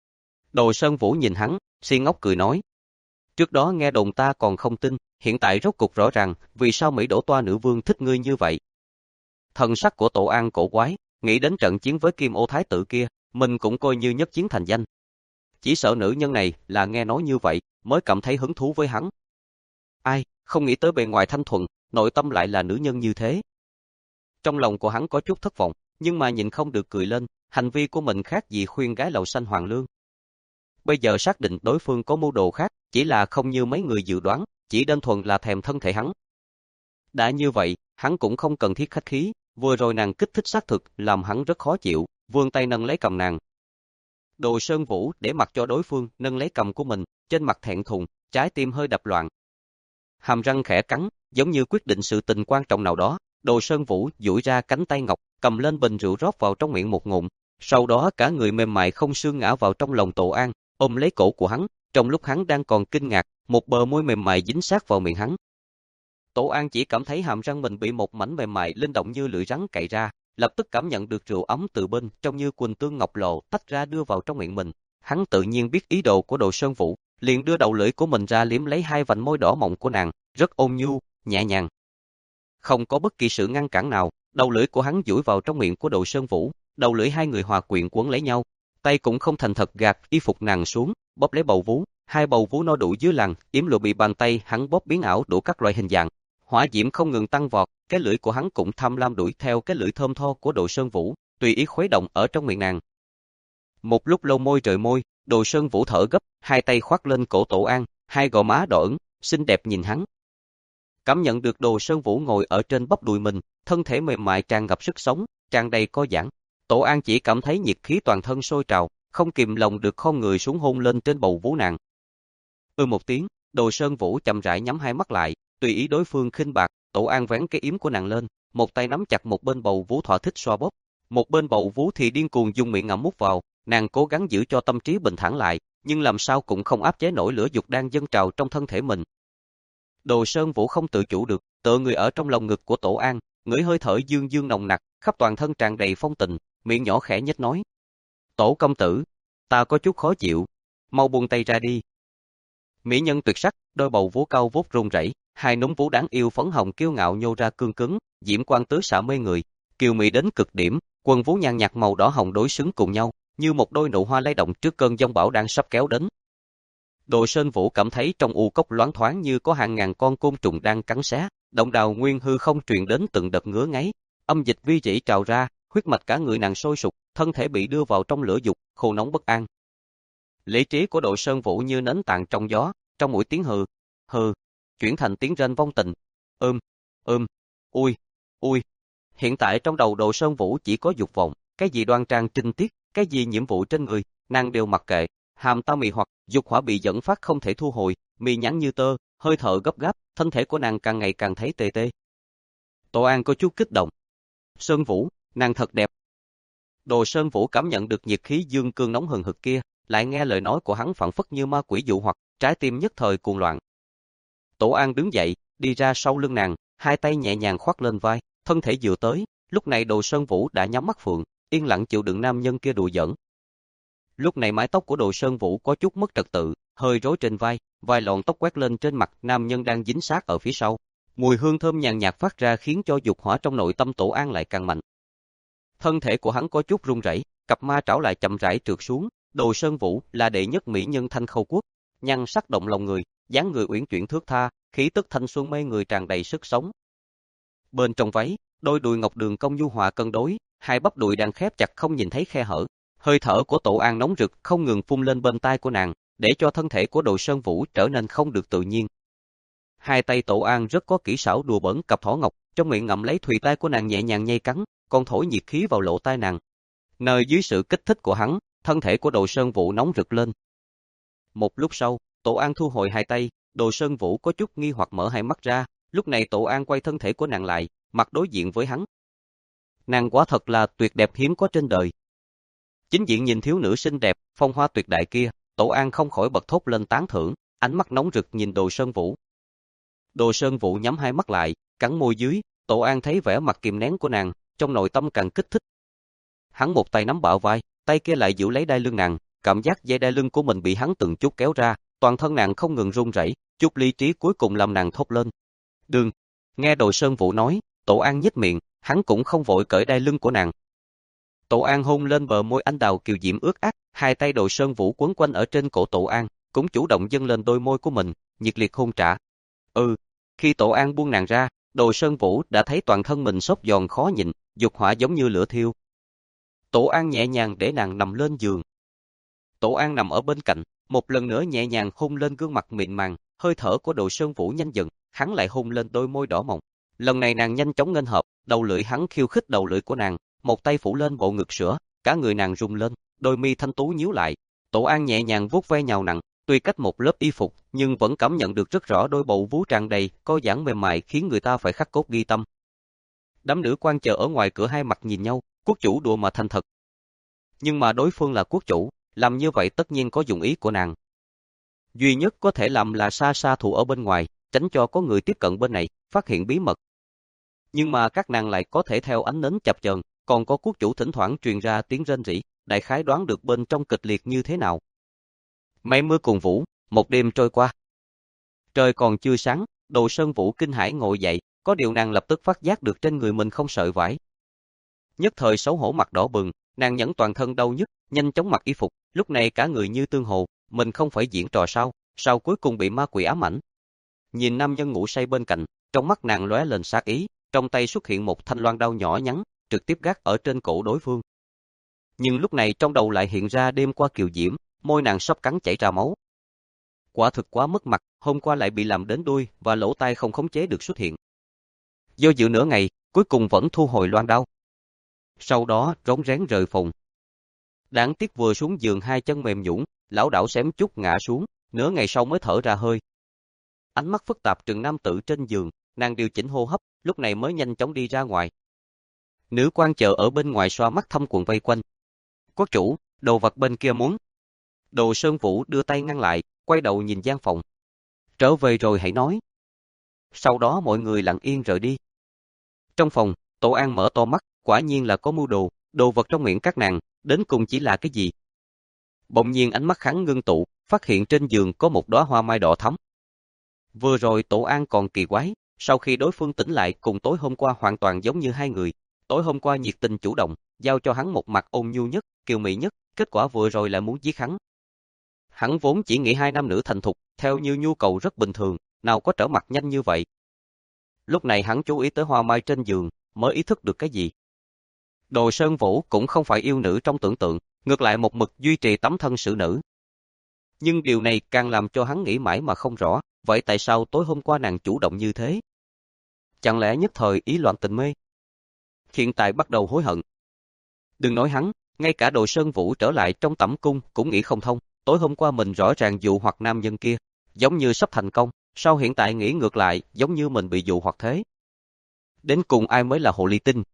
Đồ Sơn Vũ nhìn hắn, si ngốc cười nói. Trước đó nghe đồn ta còn không tin, hiện tại rốt cục rõ ràng, vì sao Mỹ đổ toa nữ vương thích ngươi như vậy. Thần sắc của Tổ An cổ quái, nghĩ đến trận chiến với Kim Ô Thái tử kia, mình cũng coi như nhất chiến thành danh. Chỉ sợ nữ nhân này là nghe nói như vậy, mới cảm thấy hứng thú với hắn. Ai, không nghĩ tới bề ngoài thanh thuần, nội tâm lại là nữ nhân như thế. Trong lòng của hắn có chút thất vọng, nhưng mà nhìn không được cười lên, hành vi của mình khác gì khuyên gái lầu xanh hoàng lương. Bây giờ xác định đối phương có mưu đồ khác, chỉ là không như mấy người dự đoán, chỉ đơn thuần là thèm thân thể hắn. Đã như vậy, hắn cũng không cần thiết khách khí, vừa rồi nàng kích thích xác thực, làm hắn rất khó chịu, vươn tay nâng lấy cầm nàng. Đồ Sơn Vũ để mặc cho đối phương nâng lấy cầm của mình, trên mặt thẹn thùng, trái tim hơi đập loạn. Hàm răng khẽ cắn, giống như quyết định sự tình quan trọng nào đó, Đồ Sơn Vũ duỗi ra cánh tay ngọc, cầm lên bình rượu rót vào trong miệng một ngụm, sau đó cả người mềm mại không xương ngã vào trong lòng Tổ An, ôm lấy cổ của hắn, trong lúc hắn đang còn kinh ngạc, một bờ môi mềm mại dính sát vào miệng hắn. Tổ An chỉ cảm thấy hàm răng mình bị một mảnh mềm mại linh động như lưỡi rắn cạy ra, lập tức cảm nhận được rượu ấm từ bên trong như quỳnh tương ngọc lộ tách ra đưa vào trong miệng mình. Hắn tự nhiên biết ý đồ của Đồ Sơn Vũ, liền đưa đầu lưỡi của mình ra liếm lấy hai vành môi đỏ mọng của nàng, rất ôn nhu, nhẹ nhàng. Không có bất kỳ sự ngăn cản nào, đầu lưỡi của hắn duỗi vào trong miệng của Đồ Sơn Vũ, đầu lưỡi hai người hòa quyện quấn lấy nhau, tay cũng không thành thật gạt y phục nàng xuống, bóp lấy bầu vú, hai bầu vú no đủ dưới làn, yếm lụa bị bàn tay hắn bóp biến ảo đủ các loại hình dạng. Hỏa diễm không ngừng tăng vọt, cái lưỡi của hắn cũng tham lam đuổi theo cái lưỡi thơm tho của Đồ Sơn Vũ, tùy ý khuấy động ở trong miệng nàng. Một lúc lâu môi rời môi, Đồ Sơn Vũ thở gấp, hai tay khoác lên cổ Tổ An, hai gò má đỏ ửng, xinh đẹp nhìn hắn. Cảm nhận được Đồ Sơn Vũ ngồi ở trên bắp đùi mình, thân thể mềm mại tràn ngập sức sống, tràn đầy co giãn. Tổ An chỉ cảm thấy nhiệt khí toàn thân sôi trào, không kìm lòng được khom người xuống hôn lên trên bầu vú nàng. Ừ một tiếng, Đồ Sơn Vũ chậm rãi nhắm hai mắt lại, tùy ý đối phương khinh bạc. Tổ An vén cái yếm của nàng lên, một tay nắm chặt một bên bầu vú thỏa thích xoa bóp, một bên bầu vú thì điên cuồng dùng miệng ngậm mút vào. Nàng cố gắng giữ cho tâm trí bình thản lại, nhưng làm sao cũng không áp chế nổi lửa dục đang dâng trào trong thân thể mình. Đồ Sơn Vũ không tự chủ được, tựa người ở trong lòng ngực của Tổ An, ngửi hơi thở dương dương nồng nặc, khắp toàn thân tràn đầy phong tình, miệng nhỏ khẽ nhếch nói: "Tổ công tử, ta có chút khó chịu, mau buông tay ra đi." Mỹ nhân tuyệt sắc, đôi bầu vú cao vút run rẩy, hai núm vú đáng yêu phấn hồng kiêu ngạo nhô ra cương cứng, diễm quang tứ xạ mê người, kiều mỹ đến cực điểm, quần vú nhàn nhạt màu đỏ hồng đối xứng cùng nhau, như một đôi nụ hoa lay động trước cơn giông bão đang sắp kéo đến. Đồ Sơn Vũ cảm thấy trong u cốc loáng thoáng như có hàng ngàn con côn trùng đang cắn xé, động đào nguyên hư không truyền đến từng đợt ngứa ngáy, âm dịch vi rỉ trào ra, huyết mạch cả người nàng sôi sục, thân thể bị đưa vào trong lửa dục, khô nóng bất an. Lý trí của Đồ Sơn Vũ như nến tàn trong gió, trong mũi tiếng hừ, hừ, chuyển thành tiếng rên vong tình. Ưm, ưm, ui, ui. Hiện tại trong đầu Đồ Sơn Vũ chỉ có dục vọng, cái gì đoan trang trinh tiết, cái gì nhiệm vụ trên người, nàng đều mặc kệ. Hàm ta mị hoặc, dục hỏa bị dẫn phát không thể thu hồi, mi nhắn như tơ, hơi thở gấp gáp, thân thể của nàng càng ngày càng thấy tê tê. Tổ An có chút kích động. Sơn Vũ, nàng thật đẹp. Đồ Sơn Vũ cảm nhận được nhiệt khí dương cương nóng hừng hực kia, lại nghe lời nói của hắn phảng phất như ma quỷ dụ hoặc, trái tim nhất thời cuồng loạn. Tổ An đứng dậy, đi ra sau lưng nàng, hai tay nhẹ nhàng khoác lên vai, thân thể dựa tới, lúc này Đồ Sơn Vũ đã nhắm mắt phượng, yên lặng chịu đựng nam nhân kia đùa giỡn. Lúc này mái tóc của Đồ Sơn Vũ có chút mất trật tự, hơi rối trên vai, vài lọn tóc quét lên trên mặt nam nhân đang dính sát ở phía sau. Mùi hương thơm nhàn nhạt phát ra khiến cho dục hỏa trong nội tâm Tổ An lại càng mạnh. Thân thể của hắn có chút run rẩy, cặp ma trảo lại chậm rãi trượt xuống. Đồ Sơn Vũ là đệ nhất mỹ nhân Thanh Khâu Quốc, nhan sắc động lòng người, dáng người uyển chuyển thướt tha, khí tức thanh xuân mê người tràn đầy sức sống. Bên trong váy, đôi đùi ngọc đường cong nhu hòa cân đối, hai bắp đùi đang khép chặt không nhìn thấy khe hở. Hơi thở của Tổ An nóng rực không ngừng phun lên bên tai của nàng, để cho thân thể của Đồ Sơn Vũ trở nên không được tự nhiên. Hai tay Tổ An rất có kỹ xảo đùa bỡn cặp thỏ ngọc, trong miệng ngậm lấy thùy tai của nàng nhẹ nhàng nhai cắn, còn thổi nhiệt khí vào lỗ tai nàng. Nơi dưới sự kích thích của hắn, thân thể của Đồ Sơn Vũ nóng rực lên. Một lúc sau, Tổ An thu hồi hai tay, Đồ Sơn Vũ có chút nghi hoặc mở hai mắt ra, lúc này Tổ An quay thân thể của nàng lại, mặt đối diện với hắn. Nàng quả thật là tuyệt đẹp hiếm có trên đời. Chính diện nhìn thiếu nữ xinh đẹp, phong hoa tuyệt đại kia, Tổ An không khỏi bật thốt lên tán thưởng, ánh mắt nóng rực nhìn Đồ Sơn Vũ. Đồ Sơn Vũ nhắm hai mắt lại, cắn môi dưới, Tổ An thấy vẻ mặt kìm nén của nàng, trong nội tâm càng kích thích. Hắn một tay nắm bạo vai, tay kia lại giữ lấy đai lưng nàng, cảm giác dây đai lưng của mình bị hắn từng chút kéo ra, toàn thân nàng không ngừng run rẩy, chút lý trí cuối cùng làm nàng thốt lên. "Đừng." Nghe Đồ Sơn Vũ nói, Tổ An nhếch miệng, hắn cũng không vội cởi đai lưng của nàng. Tổ An hôn lên bờ môi anh đào kiều diễm ướt át, hai tay Đồ Sơn Vũ quấn quanh ở trên cổ Tổ An, cũng chủ động dâng lên đôi môi của mình, nhiệt liệt hôn trả. Ừ, khi Tổ An buông nàng ra, Đồ Sơn Vũ đã thấy toàn thân mình xốp giòn khó nhịn, dục hỏa giống như lửa thiêu. Tổ An nhẹ nhàng để nàng nằm lên giường. Tổ An nằm ở bên cạnh, một lần nữa nhẹ nhàng hôn lên gương mặt mịn màng, hơi thở của Đồ Sơn Vũ nhanh dần, hắn lại hôn lên đôi môi đỏ mọng. Lần này nàng nhanh chóng nghênh hợp, đầu lưỡi hắn khiêu khích đầu lưỡi của nàng, một tay phủ lên bộ ngực sữa, cả người nàng rung lên, đôi mi thanh tú nhíu lại. Tổ An nhẹ nhàng vuốt ve nhào nặng, tuy cách một lớp y phục, nhưng vẫn cảm nhận được rất rõ đôi bầu vú tràn đầy, co giãn mềm mại khiến người ta phải khắc cốt ghi tâm. Đám nữ quan chờ ở ngoài cửa hai mặt nhìn nhau, quốc chủ đùa mà thành thật. Nhưng mà đối phương là quốc chủ, làm như vậy tất nhiên có dụng ý của nàng. Duy nhất có thể làm là xa xa thủ ở bên ngoài, tránh cho có người tiếp cận bên này, phát hiện bí mật. Nhưng mà các nàng lại có thể theo ánh nến chập chờn, còn có quốc chủ thỉnh thoảng truyền ra tiếng rên rỉ, đại khái đoán được bên trong kịch liệt như thế nào. Mây mưa cùng vũ, một đêm trôi qua. Trời còn chưa sáng, Đồ Sơn Vũ kinh hãi ngồi dậy, có điều nàng lập tức phát giác được trên người mình không sợi vải. Nhất thời xấu hổ mặt đỏ bừng, nàng nhẫn toàn thân đau nhức, nhanh chóng mặc y phục, lúc này cả người như tương hồ, mình không phải diễn trò sao, sao cuối cùng bị ma quỷ ám ảnh. Nhìn nam nhân ngủ say bên cạnh, trong mắt nàng lóe lên sát ý, trong tay xuất hiện một thanh loan đao nhỏ nhắn, trực tiếp gác ở trên cổ đối phương. Nhưng lúc này trong đầu lại hiện ra đêm qua kiều diễm, môi nàng sắp cắn chảy ra máu. Quả thực quá mất mặt, hôm qua lại bị làm đến đuôi và lỗ tai không khống chế được xuất hiện. Do dự nửa ngày, cuối cùng vẫn thu hồi loan đao. Sau đó rón rén rời phòng. Đáng tiếc vừa xuống giường hai chân mềm nhũn, lão đảo xém chút ngã xuống, nửa ngày sau mới thở ra hơi. Ánh mắt phức tạp trừng nam tử trên giường, nàng điều chỉnh hô hấp, lúc này mới nhanh chóng đi ra ngoài. Nữ quan chờ ở bên ngoài xoa mắt thâm quần vây quanh. Quốc chủ, đồ vật bên kia muốn. Đồ Sơn Vũ đưa tay ngăn lại, quay đầu nhìn gian phòng. Trở về rồi hãy nói. Sau đó mọi người lặng yên rời đi. Trong phòng, Tổ An mở to mắt, quả nhiên là có mưu đồ, đồ vật trong miệng các nàng, đến cùng chỉ là cái gì? Bỗng nhiên ánh mắt hắn ngưng tụ, phát hiện trên giường có một đóa hoa mai đỏ thắm. Vừa rồi Tổ An còn kỳ quái, sau khi đối phương tỉnh lại cùng tối hôm qua hoàn toàn giống như hai người. Tối hôm qua nhiệt tình chủ động, giao cho hắn một mặt ôn nhu nhất, kiều mỹ nhất, kết quả vừa rồi lại muốn giết hắn. Hắn vốn chỉ nghĩ hai nam nữ thành thục, theo như nhu cầu rất bình thường, nào có trở mặt nhanh như vậy. Lúc này hắn chú ý tới hoa mai trên giường, mới ý thức được cái gì. Đồ Sơn Vũ cũng không phải yêu nữ trong tưởng tượng, ngược lại một mực duy trì tấm thân xử nữ. Nhưng điều này càng làm cho hắn nghĩ mãi mà không rõ, vậy tại sao tối hôm qua nàng chủ động như thế? Chẳng lẽ nhất thời ý loạn tình mê? Hiện tại bắt đầu hối hận. Đừng nói hắn, ngay cả Đồ Sơn Vũ trở lại trong tẩm cung cũng nghĩ không thông, tối hôm qua mình rõ ràng dụ hoặc nam nhân kia, giống như sắp thành công, sao hiện tại nghĩ ngược lại, giống như mình bị dụ hoặc thế? Đến cùng ai mới là hồ ly tinh?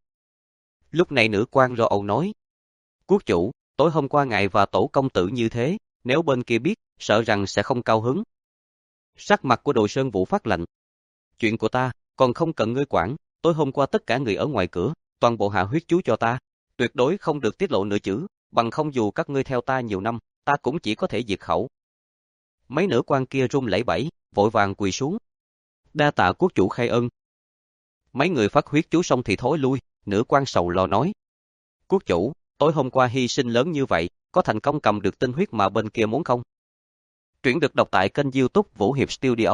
Lúc này nữ quan rồ ầu nói, quốc chủ, tối hôm qua ngài và tổ công tử như thế, nếu bên kia biết, sợ rằng sẽ không cao hứng. Sắc mặt của Đồ Sơn Vũ phát lạnh. Chuyện của ta, còn không cần ngươi quản, tối hôm qua tất cả người ở ngoài cửa, toàn bộ hạ huyết chú cho ta, tuyệt đối không được tiết lộ nửa chữ, bằng không dù các ngươi theo ta nhiều năm, ta cũng chỉ có thể diệt khẩu. Mấy nữ quan kia run lẩy bẩy, vội vàng quỳ xuống. Đa tạ quốc chủ khai ân. Mấy người phát huyết chú xong thì thối lui, nữ quan sầu lo nói. Quốc chủ, tối hôm qua hy sinh lớn như vậy, có thành công cầm được tinh huyết mà bên kia muốn không? Truyện được đọc tại kênh YouTube Vũ Hiệp Studio.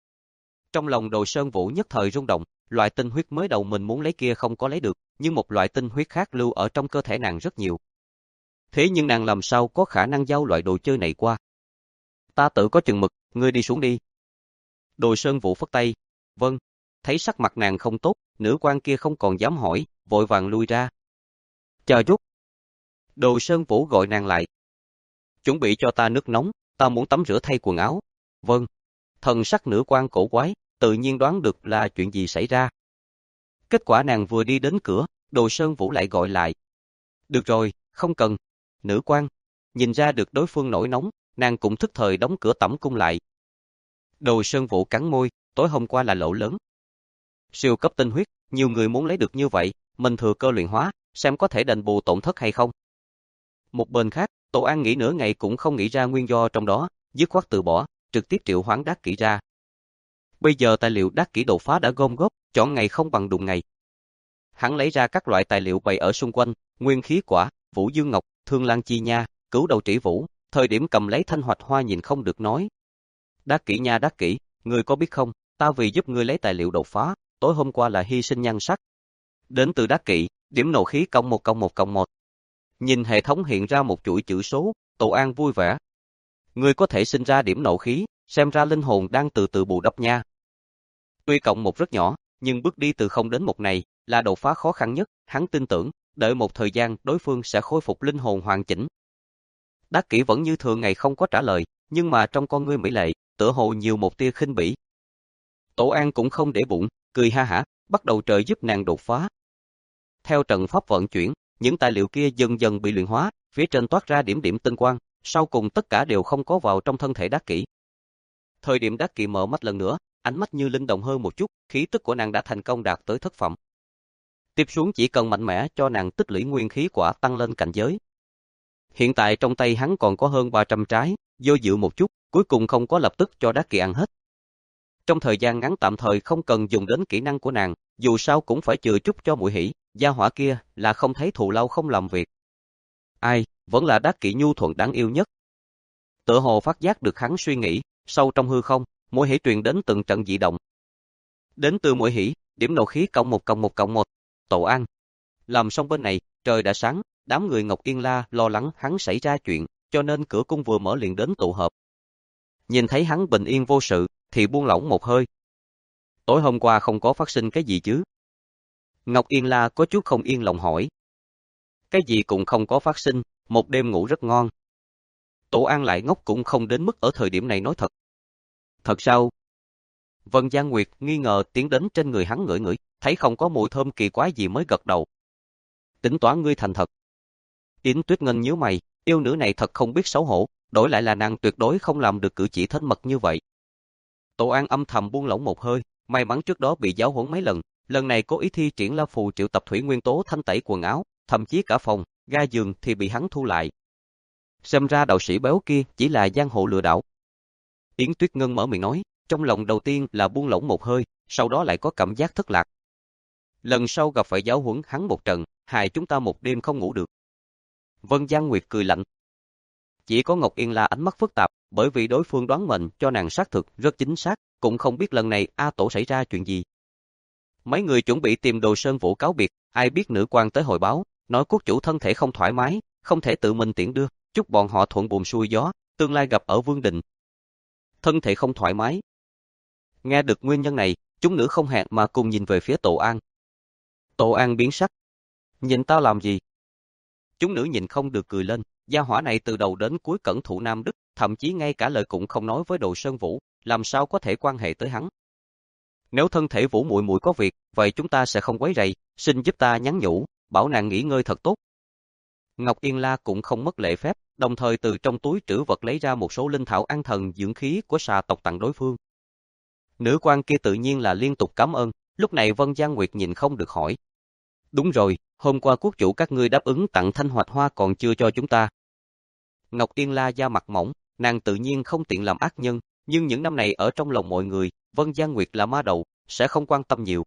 Trong lòng Đồ Sơn Vũ nhất thời rung động, loại tinh huyết mới đầu mình muốn lấy kia không có lấy được, nhưng một loại tinh huyết khác lưu ở trong cơ thể nàng rất nhiều. Thế nhưng nàng làm sao có khả năng giao loại đồ chơi này qua? Ta tự có chừng mực, ngươi đi xuống đi. Đồ Sơn Vũ phất tay. Vâng. Thấy sắc mặt nàng không tốt, nữ quan kia không còn dám hỏi, vội vàng lui ra. Chờ chút. Đồ Sơn Vũ gọi nàng lại. Chuẩn bị cho ta nước nóng, ta muốn tắm rửa thay quần áo. Vâng. Thần sắc nữ quan cổ quái, tự nhiên đoán được là chuyện gì xảy ra. Kết quả nàng vừa đi đến cửa, Đồ Sơn Vũ lại gọi lại. Được rồi, không cần. Nữ quan, nhìn ra được đối phương nổi nóng, nàng cũng thức thời đóng cửa tẩm cung lại. Đồ Sơn Vũ cắn môi, tối hôm qua là lỗ lớn. Siêu cấp tinh huyết, nhiều người muốn lấy được như vậy, mình thừa cơ luyện hóa, xem có thể đền bù tổn thất hay không. Một bên khác, Tổ An nghĩ nửa ngày cũng không nghĩ ra nguyên do trong đó, dứt khoát từ bỏ, trực tiếp triệu hoán Đắc Kỷ ra. Bây giờ tài liệu Đắc Kỷ đột phá đã gom góp, chọn ngày không bằng đụng ngày. Hắn lấy ra các loại tài liệu bày ở xung quanh, nguyên khí quả, Vũ Dương Ngọc, Thương Lan Chi Nha, Cửu Đầu Trĩ Vũ, thời điểm cầm lấy thanh hoạch hoa nhìn không được nói. Đắc Kỷ nha Đắc Kỷ, ngươi có biết không, ta vì giúp ngươi lấy tài liệu đột phá, tối hôm qua là hy sinh nhan sắc. Đến từ Đắc Kỷ, điểm nộ khí cộng một cộng một cộng một. Nhìn hệ thống hiện ra một chuỗi chữ số, Tổ An vui vẻ. Ngươi có thể sinh ra điểm nộ khí, xem ra linh hồn đang từ từ bù đắp nha. Tuy cộng một rất nhỏ, nhưng bước đi từ không đến một này là đột phá khó khăn nhất, hắn tin tưởng, đợi một thời gian đối phương sẽ khôi phục linh hồn hoàn chỉnh. Đắc Kỷ vẫn như thường ngày không có trả lời, nhưng mà trong con ngươi mỹ lệ, tựa hồ nhiều một tia khinh bỉ. Tổ An cũng không để bụng, cười ha hả, bắt đầu trợ giúp nàng đột phá, Theo trận pháp vận chuyển, những tài liệu kia dần dần bị luyện hóa, phía trên toát ra điểm điểm tinh quang, sau cùng tất cả đều không có vào trong thân thể Đắc Kỷ. Thời điểm Đắc Kỷ mở mắt lần nữa, ánh mắt như linh động hơn một chút, khí tức của nàng đã thành công đạt tới thất phẩm. Tiếp xuống chỉ cần mạnh mẽ cho nàng tích lũy nguyên khí quả tăng lên cảnh giới. Hiện tại trong tay hắn còn có hơn ba trăm trái, do dự một chút, cuối cùng không có lập tức cho Đắc Kỷ ăn hết. Trong thời gian ngắn tạm thời không cần dùng đến kỹ năng của nàng, dù sao cũng phải chừa chút cho Muội Hỷ, gia hỏa kia là không thấy thù lâu không làm việc. Ai, vẫn là Đắc Kỷ nhu thuận đáng yêu nhất. Tựa hồ phát giác được hắn suy nghĩ, sâu trong hư không, Muội Hỷ truyền đến từng trận dị động. Đến từ Muội Hỷ, điểm nộ khí cộng một cộng một cộng một. Tổ An. Làm xong bên này, trời đã sáng, đám người Ngọc Yên La lo lắng hắn xảy ra chuyện, cho nên cửa cung vừa mở liền đến tụ họp. Nhìn thấy hắn bình yên vô sự, thì buông lỏng một hơi. Tối hôm qua không có phát sinh cái gì chứ? Ngọc Yên La có chút không yên lòng hỏi. Cái gì cũng không có phát sinh, một đêm ngủ rất ngon. Tổ An lại ngốc cũng không đến mức ở thời điểm này nói thật. Thật sao? Vân Giang Nguyệt nghi ngờ tiến đến trên người hắn ngửi ngửi, thấy không có mùi thơm kỳ quái gì mới gật đầu. Tính toán ngươi thành thật. Yến Tuyết Ngân nhíu mày, yêu nữ này thật không biết xấu hổ, đổi lại là nàng tuyệt đối không làm được cử chỉ thân mật như vậy. Tổ An âm thầm buông lỏng một hơi, may mắn trước đó bị giáo huấn mấy lần, lần này cố ý thi triển La Phù triệu tập thủy nguyên tố thanh tẩy quần áo, thậm chí cả phòng, ga giường thì bị hắn thu lại. Xem ra đạo sĩ béo kia chỉ là giang hồ lừa đảo. Yến Tuyết Ngân mở miệng nói, trong lòng đầu tiên là buông lỏng một hơi, sau đó lại có cảm giác thất lạc. Lần sau gặp phải giáo huấn hắn một trận, hại chúng ta một đêm không ngủ được. Vân Giang Nguyệt cười lạnh. Chỉ có Ngọc Yên La ánh mắt phức tạp, bởi vì đối phương đoán mệnh cho nàng xác thực rất chính xác, cũng không biết lần này A Tổ xảy ra chuyện gì. Mấy người chuẩn bị tìm Đồ Sơn Vũ cáo biệt, ai biết nữ quan tới hồi báo, nói quốc chủ thân thể không thoải mái, không thể tự mình tiễn đưa, chúc bọn họ thuận buồm xuôi gió, tương lai gặp ở Vương Đình. Thân thể không thoải mái. Nghe được nguyên nhân này, chúng nữ không hẹn mà cùng nhìn về phía Tổ An. Tổ An biến sắc. Nhìn tao làm gì? Chúng nữ nhìn không được cười lên, gia hỏa này từ đầu đến cuối cẩn thụ Nam Đức, thậm chí ngay cả lời cũng không nói với Đồ Sơn Vũ, làm sao có thể quan hệ tới hắn. Nếu thân thể Vũ muội muội có việc, vậy chúng ta sẽ không quấy rầy, xin giúp ta nhắn nhủ, bảo nàng nghỉ ngơi thật tốt. Ngọc Yên La cũng không mất lễ phép, đồng thời từ trong túi trữ vật lấy ra một số linh thảo an thần dưỡng khí của xà tộc tặng đối phương. Nữ quan kia tự nhiên là liên tục cảm ơn, lúc này Vân Giang Nguyệt nhìn không được hỏi. Đúng rồi, hôm qua quốc chủ các ngươi đáp ứng tặng thanh hoạch hoa còn chưa cho chúng ta. Ngọc Yên La da mặt mỏng, nàng tự nhiên không tiện làm ác nhân, nhưng những năm này ở trong lòng mọi người, Vân Giang Nguyệt là ma đầu, sẽ không quan tâm nhiều.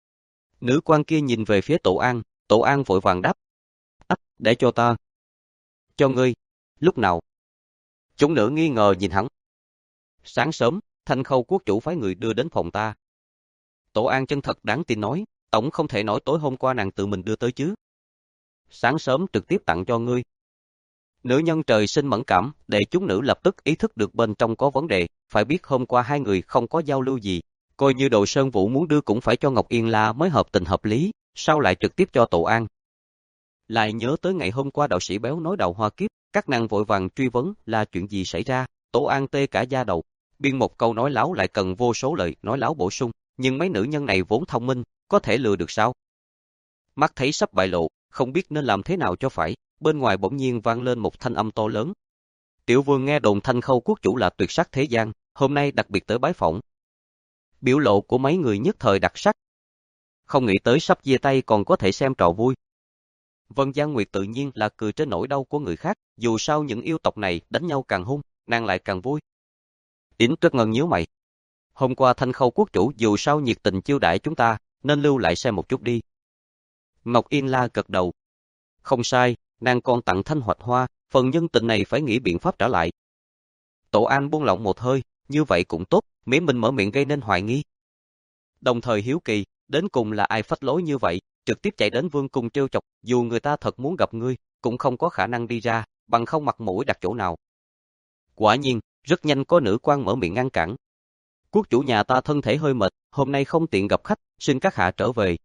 Nữ quan kia nhìn về phía Tổ An, Tổ An vội vàng đáp. Ách, để cho ta. Cho ngươi. Lúc nào? Chúng nữ nghi ngờ nhìn hắn. Sáng sớm, Thanh Khâu quốc chủ phái người đưa đến phòng ta. Tổ An chân thật đáng tin nói, tổng không thể nói tối hôm qua nàng tự mình đưa tới chứ. Sáng sớm trực tiếp tặng cho ngươi. Nữ nhân trời sinh mẫn cảm, để chúng nữ lập tức ý thức được bên trong có vấn đề, phải biết hôm qua hai người không có giao lưu gì, coi như Đồ Sơn Vũ muốn đưa cũng phải cho Ngọc Yên La mới hợp tình hợp lý, sao lại trực tiếp cho Tổ An. Lại nhớ tới ngày hôm qua đạo sĩ béo nói đầu hoa kiếp, các nàng vội vàng truy vấn là chuyện gì xảy ra, Tổ An tê cả da đầu, biên một câu nói láo lại cần vô số lời nói láo bổ sung, nhưng mấy nữ nhân này vốn thông minh, có thể lừa được sao? Mắt thấy sắp bại lộ, không biết nên làm thế nào cho phải, bên ngoài bỗng nhiên vang lên một thanh âm to lớn. Tiểu Vương nghe đồn Thanh Khâu quốc chủ là tuyệt sắc thế gian, hôm nay đặc biệt tới bái phỏng. Biểu lộ của mấy người nhất thời đặc sắc. Không nghĩ tới sắp chia tay còn có thể xem trò vui. Vân Giang Nguyệt tự nhiên là cười trên nỗi đau của người khác, dù sao những yêu tộc này đánh nhau càng hung, nàng lại càng vui. Yến Tuyết Ngân nhíu mày. Hôm qua Thanh Khâu quốc chủ dù sao nhiệt tình chiêu đãi chúng ta, nên lưu lại xem một chút đi. Ngọc Yên La gật đầu. Không sai, nàng còn tặng thanh hoạch hoa, phần nhân tình này phải nghĩ biện pháp trả lại. Tổ An buông lỏng một hơi, như vậy cũng tốt, miễn mình mở miệng gây nên hoài nghi. Đồng thời hiếu kỳ, đến cùng là ai phách lối như vậy, trực tiếp chạy đến vương cung trêu chọc, dù người ta thật muốn gặp ngươi, cũng không có khả năng đi ra, bằng không mặt mũi đặt chỗ nào. Quả nhiên, rất nhanh có nữ quan mở miệng ngăn cản. Quốc chủ nhà ta thân thể hơi mệt, hôm nay không tiện gặp khách, xin các hạ trở về.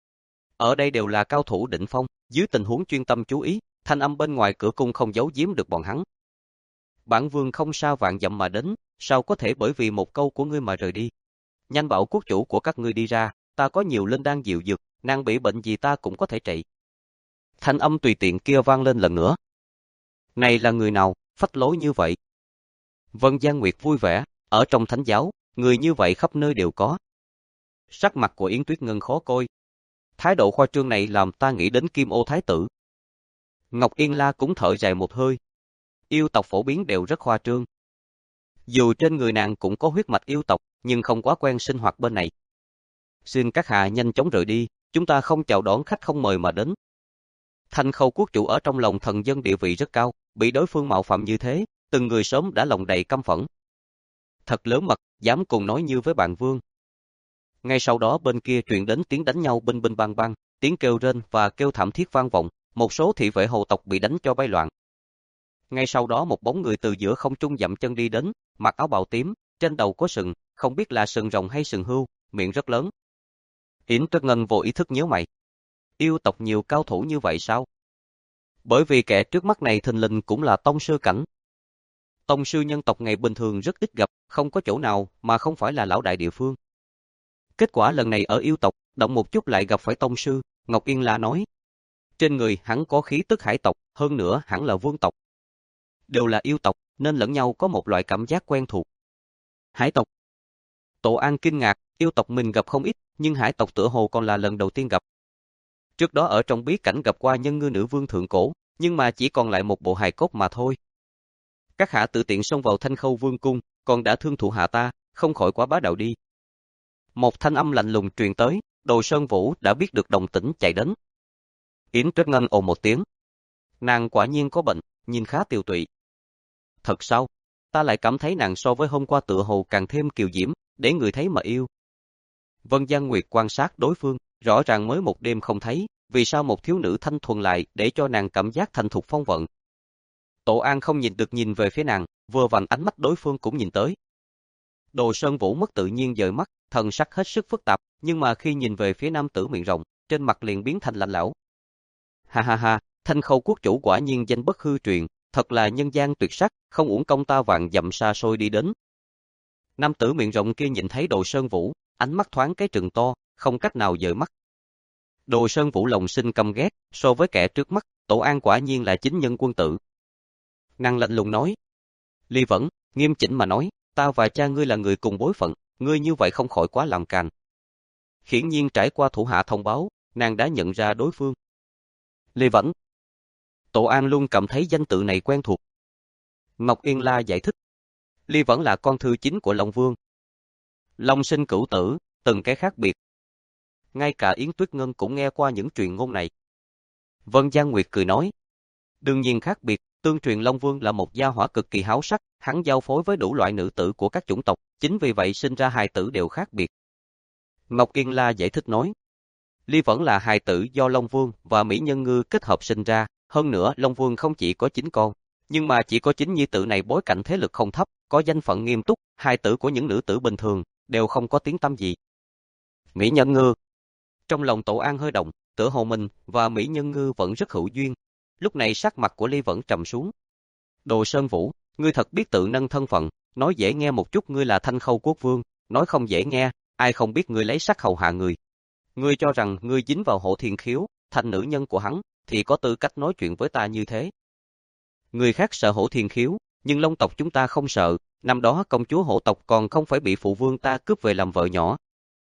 Ở đây đều là cao thủ đỉnh phong, dưới tình huống chuyên tâm chú ý, thanh âm bên ngoài cửa cung không giấu giếm được bọn hắn. Bản vương không sao vạn dặm mà đến, sao có thể bởi vì một câu của ngươi mà rời đi. Nhanh bảo quốc chủ của các ngươi đi ra, ta có nhiều linh đan diệu dược, nàng bị bệnh gì ta cũng có thể trị, Thanh âm tùy tiện kia vang lên lần nữa. Này là người nào, phách lối như vậy? Vân Giang Nguyệt vui vẻ, ở trong thánh giáo, người như vậy khắp nơi đều có. Sắc mặt của Yến Tuyết Ngân khó coi. Thái độ khoa trương này làm ta nghĩ đến Kim Ô Thái tử. Ngọc Yên La cũng thở dài một hơi. Yêu tộc phổ biến đều rất khoa trương. Dù trên người nàng cũng có huyết mạch yêu tộc, nhưng không quá quen sinh hoạt bên này. Xin các hạ nhanh chóng rời đi, chúng ta không chào đón khách không mời mà đến. Thanh Khâu quốc chủ ở trong lòng thần dân địa vị rất cao, bị đối phương mạo phạm như thế, từng người sớm đã lòng đầy căm phẫn. Thật lớn mật, dám cùng nói như với bạn vương. Ngay sau đó bên kia truyền đến tiếng đánh nhau binh binh bang bang, tiếng kêu rên và kêu thảm thiết vang vọng, một số thị vệ hồ tộc bị đánh cho bay loạn. Ngay sau đó một bóng người từ giữa không trung dậm chân đi đến, mặc áo bào tím, trên đầu có sừng, không biết là sừng rồng hay sừng hươu, miệng rất lớn. Yến Tuyết Ngân vô ý thức nhíu mày. Yêu tộc nhiều cao thủ như vậy sao? Bởi vì kẻ trước mắt này thình lình cũng là tông sư cảnh. Tông sư nhân tộc ngày bình thường rất ít gặp, không có chỗ nào mà không phải là lão đại địa phương. Kết quả lần này ở yêu tộc, động một chút lại gặp phải tông sư, Ngọc Yên La nói. Trên người hắn có khí tức hải tộc, hơn nữa hẳn là vương tộc. Đều là yêu tộc, nên lẫn nhau có một loại cảm giác quen thuộc. Hải tộc. Tổ An kinh ngạc, yêu tộc mình gặp không ít, nhưng hải tộc tựa hồ còn là lần đầu tiên gặp. Trước đó ở trong bí cảnh gặp qua nhân ngư nữ vương thượng cổ, nhưng mà chỉ còn lại một bộ hài cốt mà thôi. Các hạ tự tiện xông vào Thanh Khâu vương cung, còn đã thương thủ hạ ta, không khỏi quá bá đạo đi. Một thanh âm lạnh lùng truyền tới, Đồ Sơn Vũ đã biết được đồng tĩnh chạy đến. Yến Tuyết Ngân ồ một tiếng. Nàng quả nhiên có bệnh, nhìn khá tiều tụy. Thật sao? Ta lại cảm thấy nàng so với hôm qua tựa hồ càng thêm kiều diễm, để người thấy mà yêu. Vân Giang Nguyệt quan sát đối phương, rõ ràng mới một đêm không thấy, vì sao một thiếu nữ thanh thuần lại để cho nàng cảm giác thành thục phong vận. Tổ An không nhìn được nhìn về phía nàng, vừa vặn ánh mắt đối phương cũng nhìn tới. Đồ Sơn Vũ mất tự nhiên dời mắt, thần sắc hết sức phức tạp, nhưng mà khi nhìn về phía nam tử miệng rộng, trên mặt liền biến thành lạnh lẽo. Ha ha ha, Thanh Khâu quốc chủ quả nhiên danh bất hư truyền, thật là nhân gian tuyệt sắc, không uổng công ta vạn dặm xa xôi đi đến. Nam tử miệng rộng kia nhìn thấy Đồ Sơn Vũ, ánh mắt thoáng cái trừng to, không cách nào dời mắt. Đồ Sơn Vũ lòng sinh căm ghét, so với kẻ trước mắt, Tổ An quả nhiên là chính nhân quân tử. Nàng lạnh lùng nói. Ly Vẫn, nghiêm chỉnh mà nói, ta và cha ngươi là người cùng bối phận, ngươi như vậy không khỏi quá làm càn. Hiển nhiên trải qua thủ hạ thông báo, nàng đã nhận ra đối phương. Ly Vẫn. Tổ An luôn cảm thấy danh tự này quen thuộc. Ngọc Yên La giải thích. Ly Vẫn là con thư chính của Long Vương. Long sinh cửu tử, từng cái khác biệt. Ngay cả Yến Tuyết Ngân cũng nghe qua những truyền ngôn này. Vân Giang Nguyệt cười nói. Đương nhiên khác biệt, tương truyền Long Vương là một gia hỏa cực kỳ háo sắc, hắn giao phối với đủ loại nữ tử của các chủng tộc, chính vì vậy sinh ra hài tử đều khác biệt. Ngọc Yên La giải thích nói. Ly Vẫn là hài tử do Long Vương và Mỹ Nhân Ngư kết hợp sinh ra, hơn nữa Long Vương không chỉ có chín con, nhưng mà chỉ có chín nhi tử này bối cảnh thế lực không thấp, có danh phận nghiêm túc, hài tử của những nữ tử bình thường, đều không có tiếng tăm gì. Mỹ Nhân Ngư. Trong lòng Tổ An hơi động, tựa hồ mình và Mỹ Nhân Ngư vẫn rất hữu duyên. Lúc này sắc mặt của Ly Vẫn trầm xuống. Đồ Sơn Vũ, ngươi thật biết tự nâng thân phận, nói dễ nghe một chút ngươi là Thanh Khâu quốc vương, nói không dễ nghe, ai không biết ngươi lấy sắc hầu hạ người. Ngươi cho rằng ngươi dính vào Hổ Thiên Khiếu, thành nữ nhân của hắn, thì có tư cách nói chuyện với ta như thế. Người khác sợ Hổ Thiên Khiếu, nhưng Long tộc chúng ta không sợ, năm đó công chúa Hổ tộc còn không phải bị phụ vương ta cướp về làm vợ nhỏ.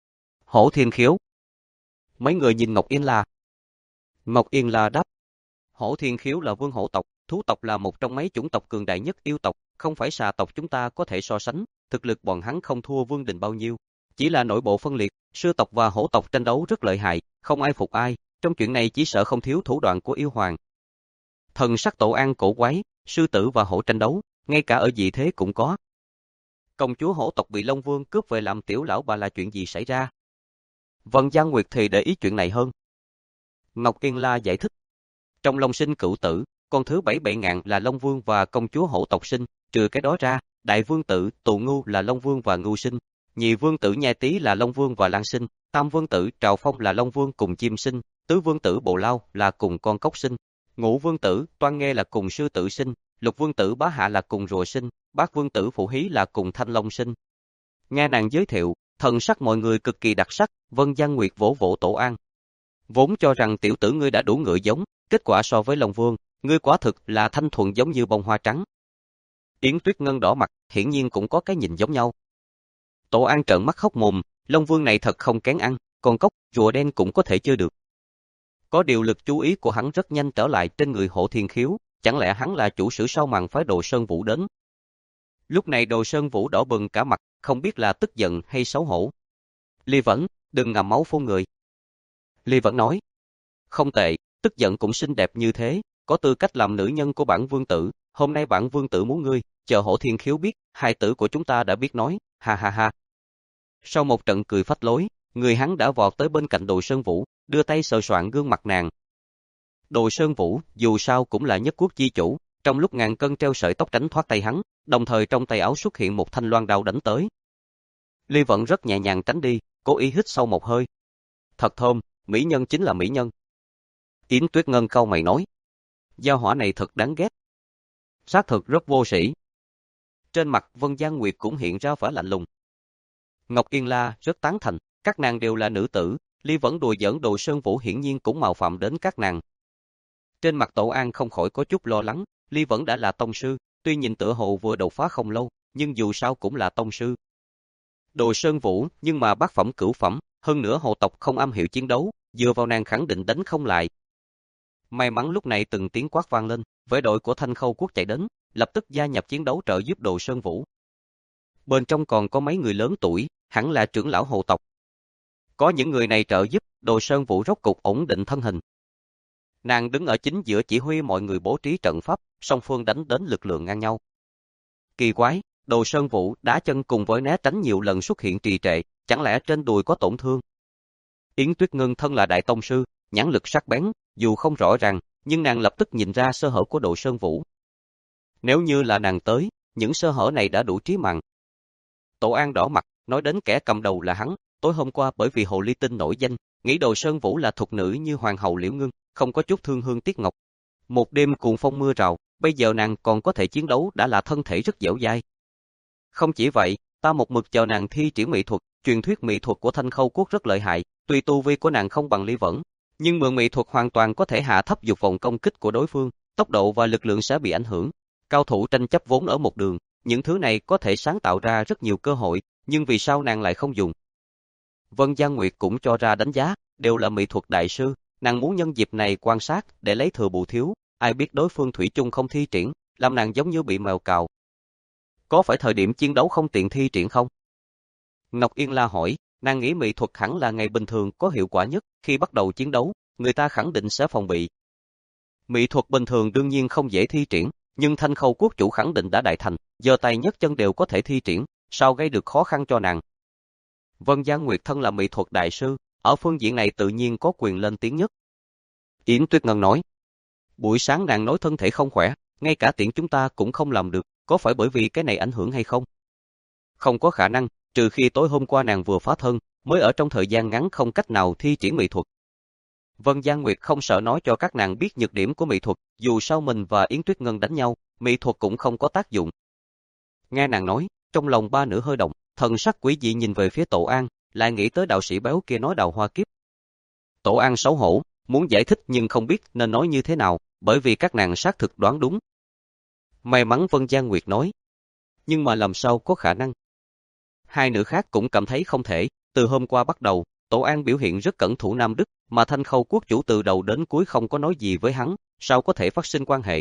Hổ Thiên Khiếu. Mấy người nhìn Ngọc Yên La. Ngọc Yên La đáp. Hổ Thiên Khiếu là vương hổ tộc, thú tộc là một trong mấy chủng tộc cường đại nhất yêu tộc, không phải xà tộc chúng ta có thể so sánh, thực lực bọn hắn không thua vương đình bao nhiêu. Chỉ là nội bộ phân liệt, sư tộc và hổ tộc tranh đấu rất lợi hại, không ai phục ai, trong chuyện này chỉ sợ không thiếu thủ đoạn của yêu hoàng. Thần sắc Tổ An cổ quái, sư tử và hổ tranh đấu, ngay cả ở dị thế cũng có. Công chúa hổ tộc bị Long Vương cướp về làm tiểu lão bà là chuyện gì xảy ra? Vân Giang Nguyệt thì để ý chuyện này hơn. Ngọc Yên La giải thích. Trong Long sinh cửu tử, con thứ bảy bệ ngạn là Long Vương và công chúa hổ tộc sinh, trừ cái đó ra, đại vương tử Tù Ngưu là Long Vương và Ngưu sinh, nhị vương tử Nhai Tý là Long Vương và Lan sinh, tam vương tử Trào Phong là Long Vương cùng chim sinh, tứ vương tử Bồ Lao là cùng con cốc sinh, ngũ vương tử Toan Nghê là cùng sư tử sinh, lục vương tử Bá Hạ là cùng rùa sinh, bát vương tử Phụ Hí là cùng Thanh Long sinh. Nghe nàng giới thiệu, thần sắc mọi người cực kỳ đặc sắc, Vân Giang Nguyệt vỗ vỗ Tổ An. Vốn cho rằng tiểu tử ngươi đã đủ ngựa giống, kết quả so với Long Vương, ngươi quả thực là thanh thuần giống như bông hoa trắng. Yến Tuyết Ngân đỏ mặt, hiển nhiên cũng có cái nhìn giống nhau. Tổ An trợn mắt hốc mồm, Long Vương này thật không kén ăn, còn cốc, rùa đen cũng có thể chơi được. Có điều lực chú ý của hắn rất nhanh trở lại trên người Hộ Thiên Khiếu, chẳng lẽ hắn là chủ sử sau màn phái Đồ Sơn Vũ đến. Lúc này Đồ Sơn Vũ đỏ bừng cả mặt, không biết là tức giận hay xấu hổ. Ly Vẫn, đừng ngậm máu phun người. Ly Vẫn nói, không tệ, tức giận cũng xinh đẹp như thế, có tư cách làm nữ nhân của bản vương tử, hôm nay bản vương tử muốn ngươi, chờ Hộ Thiên Khiếu biết, hai tử của chúng ta đã biết nói, ha ha ha. Sau một trận cười phách lối, người hắn đã vọt tới bên cạnh Đồ Sơn Vũ, đưa tay sờ soạn gương mặt nàng. Đồ Sơn Vũ, dù sao cũng là nhất quốc chi chủ, trong lúc ngàn cân treo sợi tóc tránh thoát tay hắn, đồng thời trong tay áo xuất hiện một thanh loan đao đánh tới. Ly Vẫn rất nhẹ nhàng tránh đi, cố ý hít sâu một hơi. Thật thơm, mỹ nhân chính là mỹ nhân. Yến Tuyết Ngân cau mày nói, giao hỏa này thật đáng ghét. Xác thực rất vô sĩ. Trên mặt Vân Giang Nguyệt cũng hiện ra vẻ lạnh lùng. Ngọc Yên La rất tán thành, các nàng đều là nữ tử, Ly Vẫn đùa giỡn Đồ Sơn Vũ hiển nhiên cũng mạo phạm đến các nàng. Trên mặt Tổ An không khỏi có chút lo lắng, Ly Vẫn đã là tông sư, tuy nhìn tựa hồ vừa đột phá không lâu, nhưng dù sao cũng là tông sư. Đồ Sơn Vũ, nhưng mà bát phẩm cửu phẩm, hơn nữa hộ tộc không am hiểu chiến đấu, dựa vào nàng khẳng định đánh không lại. May mắn lúc này từng tiếng quát vang lên, vệ đội của Thanh Khâu Quốc chạy đến, lập tức gia nhập chiến đấu trợ giúp Đồ Sơn Vũ. Bên trong còn có mấy người lớn tuổi, hẳn là trưởng lão hộ tộc. Có những người này trợ giúp, Đồ Sơn Vũ rốt cục ổn định thân hình. Nàng đứng ở chính giữa chỉ huy mọi người bố trí trận pháp, song phương đánh đến lực lượng ngang nhau. Kỳ quái, Đồ Sơn Vũ đá chân cùng với né tránh nhiều lần xuất hiện trì trệ, chẳng lẽ trên đùi có tổn thương? Yến Tuyết Ngân thân là đại tông sư, nhãn lực sắc bén, dù không rõ ràng, nhưng nàng lập tức nhìn ra sơ hở của Đồ Sơn Vũ. Nếu như là nàng tới, những sơ hở này đã đủ trí mạng. Tổ An đỏ mặt, nói đến kẻ cầm đầu là hắn, tối hôm qua bởi vì Hồ Ly Tinh nổi danh, nghĩ Đồ Sơn Vũ là thục nữ như hoàng hậu Liễu Ngưng, không có chút thương hương tiếc ngọc. Một đêm cuồng phong mưa rào, bây giờ nàng còn có thể chiến đấu đã là thân thể rất dẻo dai. Không chỉ vậy, ta một mực chờ nàng thi triển mỹ thuật, truyền thuyết mỹ thuật của Thanh Khâu Quốc rất lợi hại, tuy tu vi của nàng không bằng Ly Vẫn, nhưng mượn mỹ thuật hoàn toàn có thể hạ thấp dục vọng công kích của đối phương, tốc độ và lực lượng sẽ bị ảnh hưởng. Cao thủ tranh chấp vốn ở một đường, những thứ này có thể sáng tạo ra rất nhiều cơ hội, nhưng vì sao nàng lại không dùng? Vân Giang Nguyệt cũng cho ra đánh giá, đều là mỹ thuật đại sư, nàng muốn nhân dịp này quan sát để lấy thừa bù thiếu, ai biết đối phương thủy chung không thi triển, làm nàng giống như bị mèo cào. Có phải thời điểm chiến đấu không tiện thi triển không? Ngọc Yên La hỏi, nàng nghĩ mỹ thuật hẳn là ngày bình thường có hiệu quả nhất, khi bắt đầu chiến đấu, người ta khẳng định sẽ phòng bị. Mỹ thuật bình thường đương nhiên không dễ thi triển, nhưng Thanh Khâu Quốc chủ khẳng định đã đại thành, giờ tay nhất chân đều có thể thi triển, sao gây được khó khăn cho nàng? Vân Giang Nguyệt thân là mỹ thuật đại sư, ở phương diện này tự nhiên có quyền lên tiếng nhất. Yến Tuyết Ngân nói, buổi sáng nàng nói thân thể không khỏe, ngay cả tiện chúng ta cũng không làm được, có phải bởi vì cái này ảnh hưởng hay không? Không có khả năng, trừ khi tối hôm qua nàng vừa phá thân, mới ở trong thời gian ngắn không cách nào thi triển mỹ thuật. Vân Giang Nguyệt không sợ nói cho các nàng biết nhược điểm của mỹ thuật, dù sao mình và Yến Tuyết Ngân đánh nhau, mỹ thuật cũng không có tác dụng. Nghe nàng nói, trong lòng ba nữ hơi động, thần sắc quỷ dị nhìn về phía Tổ An, lại nghĩ tới đạo sĩ béo kia nói đào hoa kiếp. Tổ An xấu hổ, muốn giải thích nhưng không biết nên nói như thế nào, bởi vì các nàng xác thực đoán đúng. May mắn Vân Giang Nguyệt nói, nhưng mà làm sao có khả năng? Hai nữ khác cũng cảm thấy không thể, từ hôm qua bắt đầu, Tổ An biểu hiện rất cẩn thủ Nam Đức, mà Thanh Khâu Quốc chủ từ đầu đến cuối không có nói gì với hắn, sao có thể phát sinh quan hệ?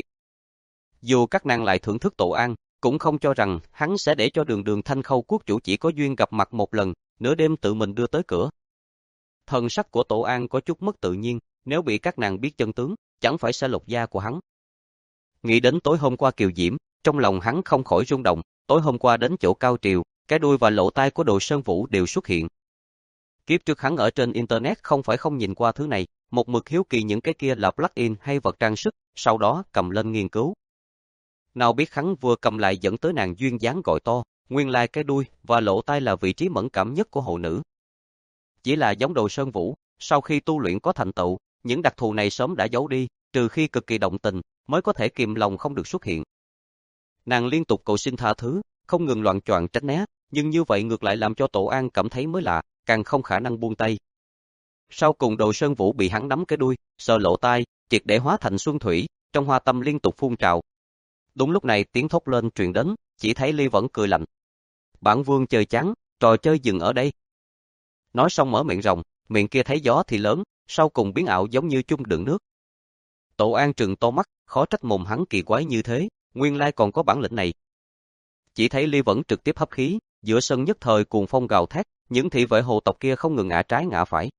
Dù các nàng lại thưởng thức Tổ An, cũng không cho rằng hắn sẽ để cho đường đường Thanh Khâu Quốc chủ chỉ có duyên gặp mặt một lần, nửa đêm tự mình đưa tới cửa. Thần sắc của Tổ An có chút mất tự nhiên, nếu bị các nàng biết chân tướng, chẳng phải sẽ lột da của hắn. Nghĩ đến tối hôm qua Kiều Diễm, trong lòng hắn không khỏi rung động, tối hôm qua đến chỗ cao triều, cái đuôi và lỗ tai của Đồ Sơn Vũ đều xuất hiện. Kiếp trước hắn ở trên Internet không phải không nhìn qua thứ này, một mực hiếu kỳ những cái kia là plugin hay vật trang sức, sau đó cầm lên nghiên cứu. Nào biết hắn vừa cầm lại dẫn tới nàng duyên dáng gọi to, nguyên lai cái đuôi và lỗ tai là vị trí mẫn cảm nhất của hộ nữ. Chỉ là giống Đồ Sơn Vũ, sau khi tu luyện có thành tựu, những đặc thù này sớm đã giấu đi, trừ khi cực kỳ động tình, mới có thể kìm lòng không được xuất hiện. Nàng liên tục cầu xin tha thứ, không ngừng loạn choạng tránh né, nhưng như vậy ngược lại làm cho Tổ An cảm thấy mới lạ, càng không khả năng buông tay. Sau cùng Đồ Sơn Vũ bị hắn nắm cái đuôi, sờ lỗ tai, triệt để hóa thành xuân thủy, trong hoa tâm liên tục phun trào. Đúng lúc này tiếng thốt lên truyền đến, chỉ thấy Ly vẫn cười lạnh. Bản vương chơi chán, trò chơi dừng ở đây. Nói xong mở miệng rồng, miệng kia thấy gió thì lớn, sau cùng biến ảo giống như chung đựng nước. Tổ An trừng to mắt, khó trách mồm hắn kỳ quái như thế, nguyên lai còn có bản lĩnh này. Chỉ thấy Ly vẫn trực tiếp hấp khí, giữa sân nhất thời cuồng phong gào thét, những thị vệ hồ tộc kia không ngừng ngã trái ngã phải.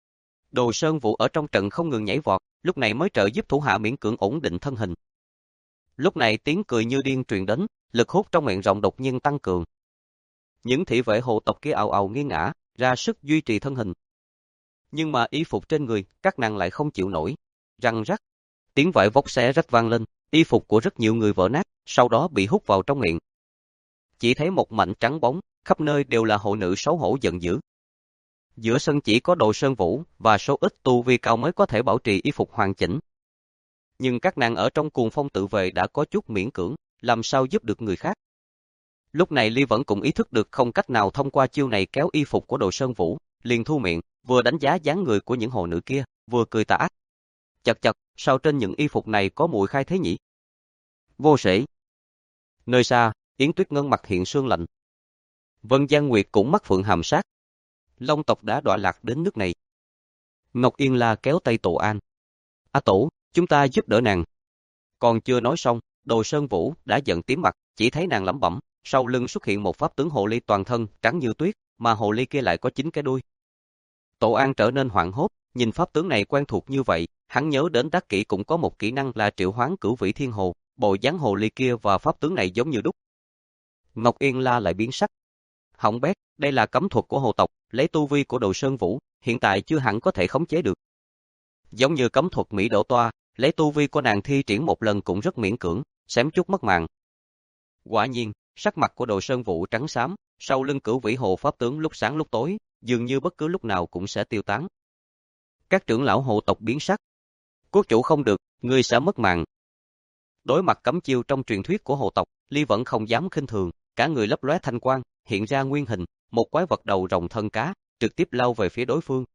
Đồ Sơn Vũ ở trong trận không ngừng nhảy vọt, lúc này mới trợ giúp thủ hạ miễn cưỡng ổn định thân hình. Lúc này tiếng cười như điên truyền đến, lực hút trong miệng rồng đột nhiên tăng cường. Những thị vệ hồ tộc kia ào ào nghiêng ngã, ra sức duy trì thân hình. Nhưng mà y phục trên người, các nàng lại không chịu nổi. Răng rắc, tiếng vải vóc xé rách vang lên, y phục của rất nhiều người vỡ nát, sau đó bị hút vào trong miệng. Chỉ thấy một mảnh trắng bóng, khắp nơi đều là hộ nữ xấu hổ giận dữ. Giữa sân chỉ có Đồ Sơn Vũ và số ít tu vi cao mới có thể bảo trì y phục hoàn chỉnh. Nhưng các nàng ở trong cuồng phong tự vệ đã có chút miễn cưỡng, làm sao giúp được người khác. Lúc này Ly vẫn cũng ý thức được không cách nào thông qua chiêu này kéo y phục của Đồ Sơn Vũ, liền thu miệng, vừa đánh giá dáng người của những hộ nữ kia, vừa cười tà ác. Chật chật, sao trên những y phục này có mùi khai thế nhỉ? Vô sĩ. Nơi xa, Yến Tuyết Ngân mặt hiện sương lạnh. Vân Giang Nguyệt cũng mắt phượng hàm sát. Long tộc đã đọa lạc đến nước này. Ngọc Yên La kéo tay Tổ An. A Tổ, chúng ta giúp đỡ nàng. Còn chưa nói xong, Đồ Sơn Vũ đã giận tím mặt, chỉ thấy nàng lẩm bẩm, sau lưng xuất hiện một pháp tướng hồ ly toàn thân trắng như tuyết, mà hồ ly kia lại có chín cái đuôi. Tổ An trở nên hoảng hốt, nhìn pháp tướng này quen thuộc như vậy, hắn nhớ đến Đắc Kỷ cũng có một kỹ năng là triệu hoán cửu vĩ thiên hồ, bộ dáng hồ ly kia và pháp tướng này giống như đúc. Ngọc Yên La lại biến sắc. Hỏng bét, đây là cấm thuật của hồ tộc, lấy tu vi của Đồ Sơn Vũ, hiện tại chưa hẳn có thể khống chế được. Giống như cấm thuật Mỹ Đổ Toa, lấy tu vi của nàng thi triển một lần cũng rất miễn cưỡng, xém chút mất mạng. Quả nhiên, sắc mặt của Đồ Sơn Vũ trắng xám, sau lưng cửu vĩ hồ pháp tướng lúc sáng lúc tối, dường như bất cứ lúc nào cũng sẽ tiêu tán. Các trưởng lão hồ tộc biến sắc. Quốc chủ không được, ngươi sẽ mất mạng. Đối mặt cấm chiêu trong truyền thuyết của hồ tộc, Ly vẫn không dám khinh thường, cả người lấp lóe thanh quang, hiện ra nguyên hình, một quái vật đầu rồng thân cá, trực tiếp lao về phía đối phương.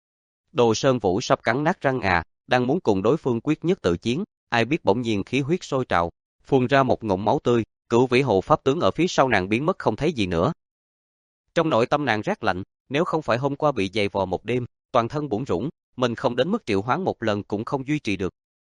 Đồ Sơn Vũ sắp cắn nát răng ngà, đang muốn cùng đối phương quyết nhất tự chiến, ai biết bỗng nhiên khí huyết sôi trào, phun ra một ngụm máu tươi, cửu vĩ hồ pháp tướng ở phía sau nàng biến mất không thấy gì nữa. Trong nội tâm nàng rét lạnh, nếu không phải hôm qua bị dày vò một đêm, toàn thân bủn rủn, mình không đến mức triệu hoán một lần cũng không duy trì được.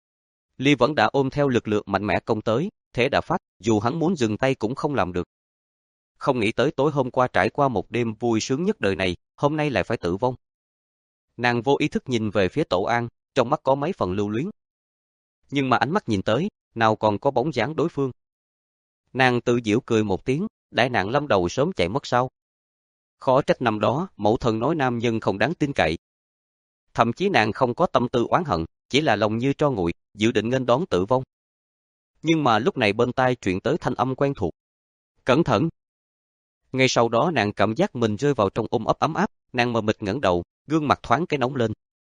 Ly vẫn đã ôm theo lực lượng mạnh mẽ công tới, thế đã phát, dù hắn muốn dừng tay cũng không làm được. Không nghĩ tới tối hôm qua trải qua một đêm vui sướng nhất đời này, hôm nay lại phải tử vong. Nàng vô ý thức nhìn về phía Tổ An, trong mắt có mấy phần lưu luyến. Nhưng mà ánh mắt nhìn tới, nào còn có bóng dáng đối phương. Nàng tự giễu cười một tiếng, đại nạn lâm đầu sớm chạy mất sao. Khó trách năm đó, mẫu thân nói nam nhân không đáng tin cậy. Thậm chí nàng không có tâm tư oán hận, chỉ là lòng như tro nguội, dự định nghênh đón tử vong. Nhưng mà lúc này bên tai truyền tới thanh âm quen thuộc. Cẩn thận! Ngay sau đó nàng cảm giác mình rơi vào trong ôm ấp ấm áp, nàng mờ mịt ngẩng đầu, gương mặt thoáng cái nóng lên.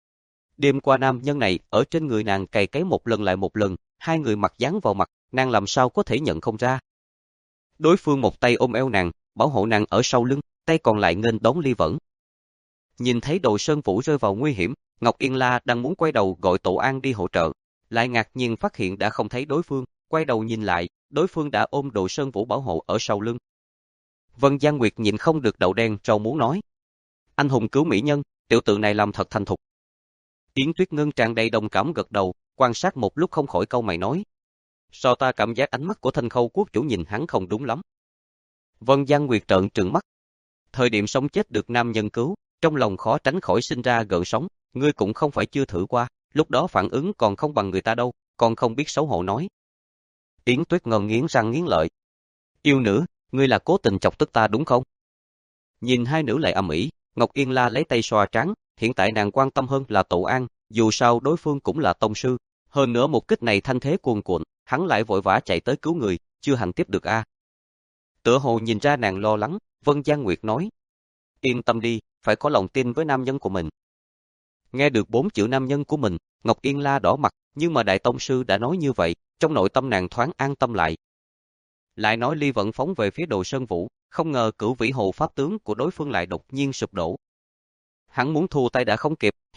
Đêm qua nam nhân này ở trên người nàng cày cấy một lần lại một lần, hai người mặt dán vào mặt, nàng làm sao có thể nhận không ra. Đối phương một tay ôm eo nàng, bảo hộ nàng ở sau lưng, tay còn lại nghênh đón Ly Vẫn. Nhìn thấy Đồ Sơn Vũ rơi vào nguy hiểm, Ngọc Yên La đang muốn quay đầu gọi Tổ An đi hỗ trợ, lại ngạc nhiên phát hiện đã không thấy đối phương, quay đầu nhìn lại, đối phương đã ôm Đồ Sơn Vũ bảo hộ ở sau lưng. Vân Giang Nguyệt nhìn không được đậu đen trâu muốn nói. Anh hùng cứu mỹ nhân, tiểu tử này làm thật thành thục. Yến Tuyết Ngân tràn đầy đồng cảm gật đầu, quan sát một lúc không khỏi câu mày nói. Sao ta cảm giác ánh mắt của Thanh Khâu quốc chủ nhìn hắn không đúng lắm. Vân Giang Nguyệt trợn trừng mắt. Thời điểm sống chết được nam nhân cứu, trong lòng khó tránh khỏi sinh ra gợn sóng, ngươi cũng không phải chưa thử qua, lúc đó phản ứng còn không bằng người ta đâu, còn không biết xấu hổ nói. Yến Tuyết Ngân nghiến răng nghiến lợi. Yêu nữ, ngươi là cố tình chọc tức ta đúng không? Nhìn hai nữ lại ầm ĩ, Ngọc Yên La lấy tay xoa trán, hiện tại nàng quan tâm hơn là Tổ An, dù sao đối phương cũng là tông sư, hơn nữa một kích này thanh thế cuồn cuộn, hắn lại vội vã chạy tới cứu người, chưa hành tiếp được a. À. Tựa hồ nhìn ra nàng lo lắng, Vân Giang Nguyệt nói: "Yên tâm đi, phải có lòng tin với nam nhân của mình." Nghe được bốn chữ nam nhân của mình, Ngọc Yên La đỏ mặt, nhưng mà đại tông sư đã nói như vậy, trong nội tâm nàng thoáng an tâm lại. Lại nói Ly Vận phóng về phía Đồ Sơn Vũ, không ngờ cửu vĩ hồ pháp tướng của đối phương lại đột nhiên sụp đổ. Hắn muốn thu tay đã không kịp,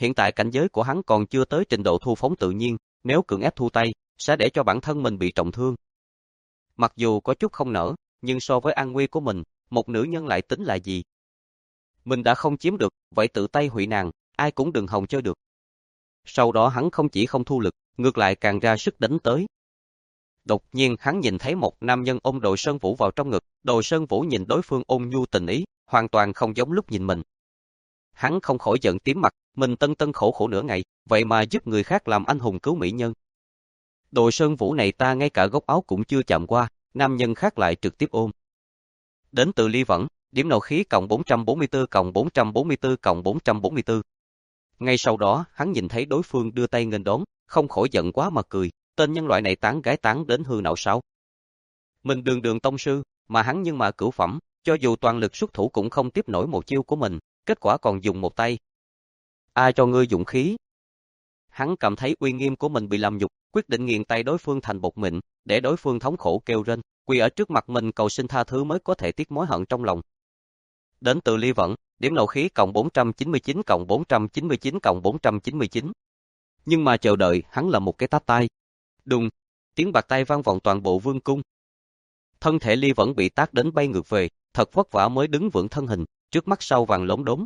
hiện tại cảnh giới của hắn còn chưa tới trình độ thu phóng tự nhiên, nếu cưỡng ép thu tay, sẽ để cho bản thân mình bị trọng thương. Mặc dù có chút không nỡ, nhưng so với an nguy của mình, một nữ nhân lại tính là gì? Mình đã không chiếm được, vậy tự tay hủy nàng, ai cũng đừng hòng chơi được. Sau đó hắn không chỉ không thu lực, ngược lại càng ra sức đánh tới. Đột nhiên hắn nhìn thấy một nam nhân ôm Đồ Sơn Vũ vào trong ngực, Đồ Sơn Vũ nhìn đối phương ôn nhu tình ý, hoàn toàn không giống lúc nhìn mình. Hắn không khỏi giận tím mặt, mình tân tân khổ khổ nửa ngày, vậy mà giúp người khác làm anh hùng cứu mỹ nhân. Đồ Sơn Vũ này ta ngay cả góc áo cũng chưa chạm qua, nam nhân khác lại trực tiếp ôm. Đến từ Ly Vẫn, điểm nộ khí cộng bốn trăm bốn mươi tư cộng bốn trăm bốn mươi tư cộng bốn trăm bốn mươi tư. Ngay sau đó, hắn nhìn thấy đối phương đưa tay nghênh đón, không khỏi giận quá mà cười, tên nhân loại này tán gái tán đến hư não sao? Mình đường đường tông sư, mà hắn nhưng mà cửu phẩm, cho dù toàn lực xuất thủ cũng không tiếp nổi một chiêu của mình, kết quả còn dùng một tay. Ai cho ngươi dụng khí? Hắn cảm thấy uy nghiêm của mình bị làm nhục, quyết định nghiền tay đối phương thành bột mịn, để đối phương thống khổ kêu rên, quỳ ở trước mặt mình cầu xin tha thứ mới có thể tiết mối hận trong lòng. Đến từ Ly Vẫn, điểm nộ khí cộng bốn trăm chín mươi chín cộng bốn trăm chín mươi chín cộng bốn trăm chín mươi chín. Nhưng mà chờ đợi, hắn là một cái tát tai. Đùng, tiếng bạt tay vang vọng toàn bộ vương cung. Thân thể Ly Vẫn bị tát đến bay ngược về, thật vất vả mới đứng vững thân hình, trước mắt sau vàng lốm đốm.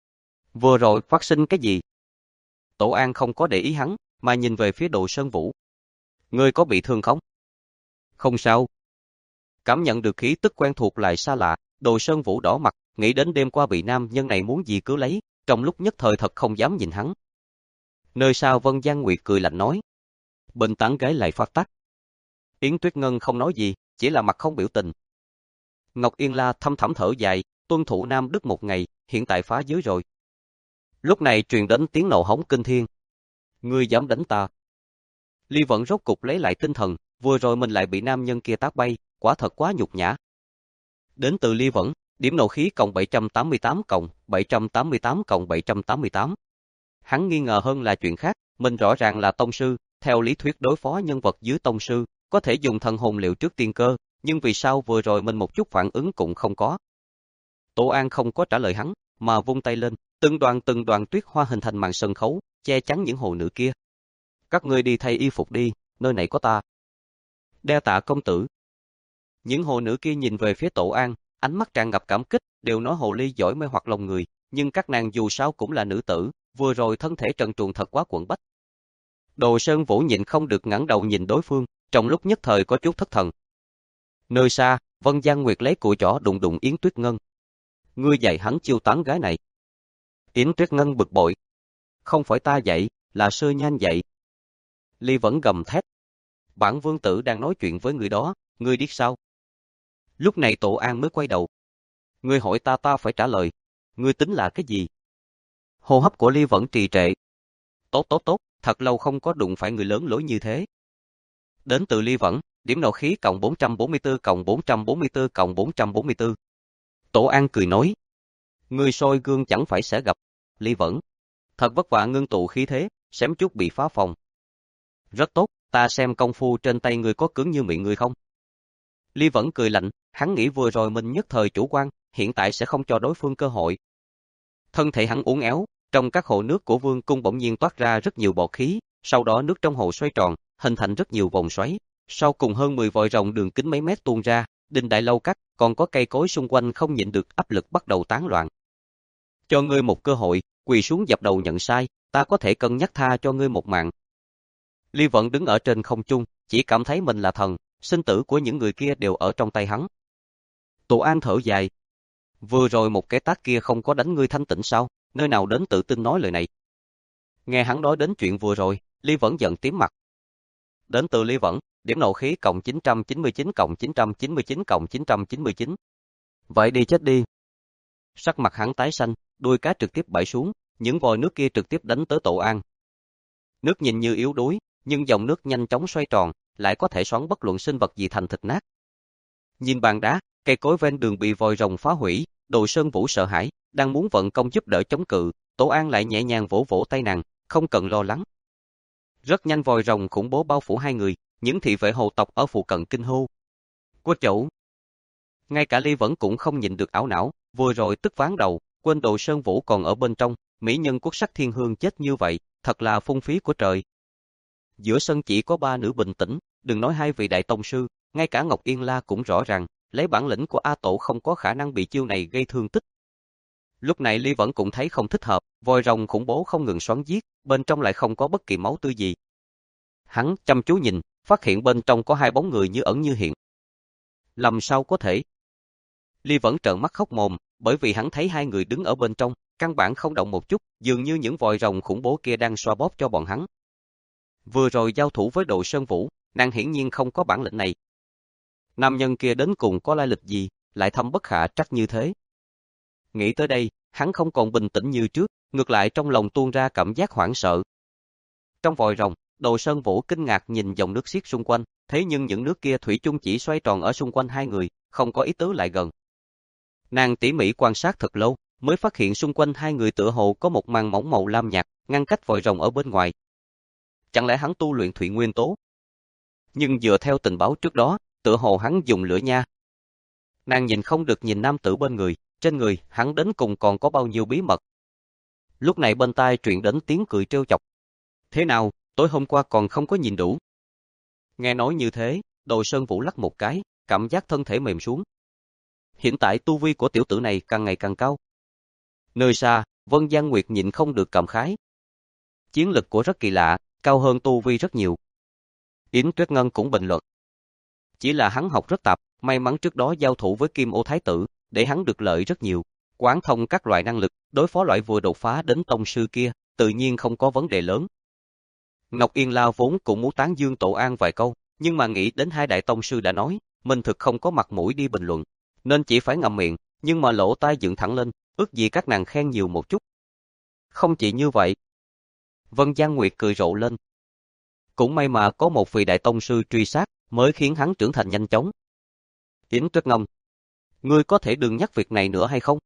Vừa rồi phát sinh cái gì? Tổ An không có để ý hắn, mà nhìn về phía Đồ Sơn Vũ. Ngươi có bị thương không? Không sao. Cảm nhận được khí tức quen thuộc lại xa lạ, Đồ Sơn Vũ đỏ mặt, nghĩ đến đêm qua bị nam nhân này muốn gì cứ lấy, trong lúc nhất thời thật không dám nhìn hắn. Nơi xa Vân Giang Nguyệt cười lạnh nói. Bên tán gái lại phát tắc. Yến Tuyết Ngân không nói gì, chỉ là mặt không biểu tình. Ngọc Yên La thâm thẳm thở dài, tuân thủ Nam Đức một ngày, hiện tại phá giới rồi. Lúc này truyền đến tiếng nộ hống kinh thiên. Ngươi dám đánh ta? Ly Vẫn rốt cục lấy lại tinh thần, vừa rồi mình lại bị nam nhân kia tát bay, quả thật quá nhục nhã. Đến từ Ly Vẫn, điểm nộ khí cộng bảy trăm tám mươi tám cộng bảy trăm tám mươi tám cộng bảy trăm tám mươi tám. Hắn nghi ngờ hơn là chuyện khác, mình rõ ràng là tông sư, theo lý thuyết đối phó nhân vật dưới tông sư, có thể dùng thần hồn liệu trước tiên cơ, nhưng vì sao vừa rồi mình một chút phản ứng cũng không có. Tổ An không có trả lời hắn, mà vung tay lên, từng đoàn từng đoàn tuyết hoa hình thành màn sân khấu, che chắn những hồ nữ kia. Các ngươi đi thay y phục đi, nơi này có ta. Đa tạ công tử. Những hồ nữ kia nhìn về phía Tổ An, ánh mắt tràn ngập cảm kích, đều nói hồ ly giỏi mê hoặc lòng người, nhưng các nàng dù sao cũng là nữ tử, vừa rồi thân thể trần truồng thật quá quẩn bách. Đồ Sơn Vũ nhịn không được ngẩng đầu nhìn đối phương, trong lúc nhất thời có chút thất thần. Nơi xa, Vân Giang Nguyệt lấy cùi chỏ đụng đụng Yến Tuyết Ngân. Ngươi dạy hắn chiêu tán gái này. Yến Tuyết Ngân bực bội. Không phải ta dạy, là Sơ Nhan dạy. Ly Vẫn gầm thét. Bản vương tử đang nói chuyện với người đó, ngươi biết sao? Lúc này Tổ An mới quay đầu. Ngươi hỏi ta ta phải trả lời. Ngươi tính là cái gì? Hô hấp của Ly Vẫn trì trệ. Tốt tốt tốt, thật lâu không có đụng phải người lớn lối như thế. Đến từ Ly Vẫn, điểm nộ khí cộng bốn trăm bốn mươi tư cộng bốn trăm bốn mươi tư cộng bốn trăm bốn mươi tư. Tổ An cười nói. Ngươi soi gương chẳng phải sẽ gặp. Ly Vẫn. Thật vất vả ngưng tụ khí thế, xém chút bị phá phòng. Rất tốt, ta xem công phu trên tay ngươi có cứng như miệng ngươi không? Ly Vẫn cười lạnh, hắn nghĩ vừa rồi mình nhất thời chủ quan, hiện tại sẽ không cho đối phương cơ hội. Thân thể hắn uốn éo, trong các hồ nước của vương cung bỗng nhiên toát ra rất nhiều bọt khí, sau đó nước trong hồ xoay tròn, hình thành rất nhiều vòng xoáy, sau cùng hơn mười vòi rồng đường kính mấy mét tuôn ra, đình đại lâu cắt, còn có cây cối xung quanh không nhịn được áp lực bắt đầu tán loạn. Cho ngươi một cơ hội, quỳ xuống dập đầu nhận sai, ta có thể cân nhắc tha cho ngươi một mạng. Ly Vận đứng ở trên không trung, chỉ cảm thấy mình là thần, sinh tử của những người kia đều ở trong tay hắn. Tổ An thở dài. Vừa rồi một cái tát kia không có đánh ngươi thanh tịnh sao, nơi nào đến tự tin nói lời này. Nghe hắn nói đến chuyện vừa rồi, Ly Vẫn giận tím mặt. Đến từ Ly Vẫn, điểm nộ khí cộng chín trăm chín mươi chín cộng chín trăm chín mươi chín cộng chín trăm chín mươi chín. Vậy đi chết đi. Sắc mặt hắn tái xanh, đuôi cá trực tiếp bãi xuống, những vòi nước kia trực tiếp đánh tới Tổ An. Nước nhìn như yếu đuối, nhưng dòng nước nhanh chóng xoay tròn, lại có thể xoắn bất luận sinh vật gì thành thịt nát. Nhìn bàn đá, cây cối ven đường bị vòi rồng phá hủy, Đồ Sơn Vũ sợ hãi, đang muốn vận công giúp đỡ chống cự, Tổ An lại nhẹ nhàng vỗ vỗ tay nàng, không cần lo lắng. Rất nhanh vòi rồng khủng bố bao phủ hai người, những thị vệ hồ tộc ở phụ cận kinh hô. Cô chủ! Ngay cả Ly Vẫn cũng không nhìn được ảo não, vừa rồi tức ván đầu, quên Đồ Sơn Vũ còn ở bên trong, mỹ nhân quốc sắc thiên hương chết như vậy, thật là phung phí của trời. Giữa sân chỉ có ba nữ bình tĩnh, đừng nói hai vị đại tông sư, ngay cả Ngọc Yên La cũng rõ ràng, lấy bản lĩnh của A Tổ không có khả năng bị chiêu này gây thương tích. Lúc này Ly vẫn cũng thấy không thích hợp, voi rồng khủng bố không ngừng xoắn giết, bên trong lại không có bất kỳ máu tươi gì. Hắn chăm chú nhìn, phát hiện bên trong có hai bóng người như ẩn như hiện. Làm sao có thể? Ly vẫn trợn mắt khóc mồm, bởi vì hắn thấy hai người đứng ở bên trong, căn bản không động một chút, dường như những vòi rồng khủng bố kia đang xoa bóp cho bọn hắn. Vừa rồi giao thủ với Độ Sơn Vũ, nàng hiển nhiên không có bản lĩnh này. Nam nhân kia đến cùng có lai lịch gì, lại thâm bất khả trắc như thế. Nghĩ tới đây, hắn không còn bình tĩnh như trước, ngược lại trong lòng tuôn ra cảm giác hoảng sợ. Trong vòi rồng, Đồ Sơn Vũ kinh ngạc nhìn dòng nước xiết xung quanh, thế nhưng những nước kia thủy chung chỉ xoay tròn ở xung quanh hai người, không có ý tứ lại gần. Nàng tỉ mỉ quan sát thật lâu, mới phát hiện xung quanh hai người tựa hồ có một màn mỏng màu lam nhạt, ngăn cách vòi rồng ở bên ngoài. Chẳng lẽ hắn tu luyện thủy nguyên tố? Nhưng dựa theo tình báo trước đó, tựa hồ hắn dùng lửa nha. Nàng nhìn không được nhìn nam tử bên người, trên người hắn đến cùng còn có bao nhiêu bí mật. Lúc này bên tai truyền đến tiếng cười trêu chọc. Thế nào, tối hôm qua còn không có nhìn đủ? Nghe nói như thế, Đồ Sơn Vũ lắc một cái, cảm giác thân thể mềm xuống. Hiện tại tu vi của tiểu tử này càng ngày càng cao. Nơi xa, Vân Giang Nguyệt nhịn không được cảm khái. Chiến lực của rất kỳ lạ, cao hơn tu vi rất nhiều. Yến Tuyết Ngân cũng bình luận. Chỉ là hắn học rất tạp, may mắn trước đó giao thủ với Kim Ô Thái Tử, để hắn được lợi rất nhiều. Quán thông các loại năng lực, đối phó loại vừa đột phá đến tông sư kia, tự nhiên không có vấn đề lớn. Ngọc Yên La vốn cũng muốn tán dương Tổ An vài câu, nhưng mà nghĩ đến hai đại tông sư đã nói, mình thực không có mặt mũi đi bình luận, nên chỉ phải ngậm miệng, nhưng mà lỗ tai dựng thẳng lên, ước gì các nàng khen nhiều một chút. Không chỉ như vậy. Vân Giang Nguyệt cười rộ lên. Cũng may mà có một vị đại tông sư truy sát, mới khiến hắn trưởng thành nhanh chóng. Yến Tuyết Ngâm, ngươi có thể đừng nhắc việc này nữa hay không?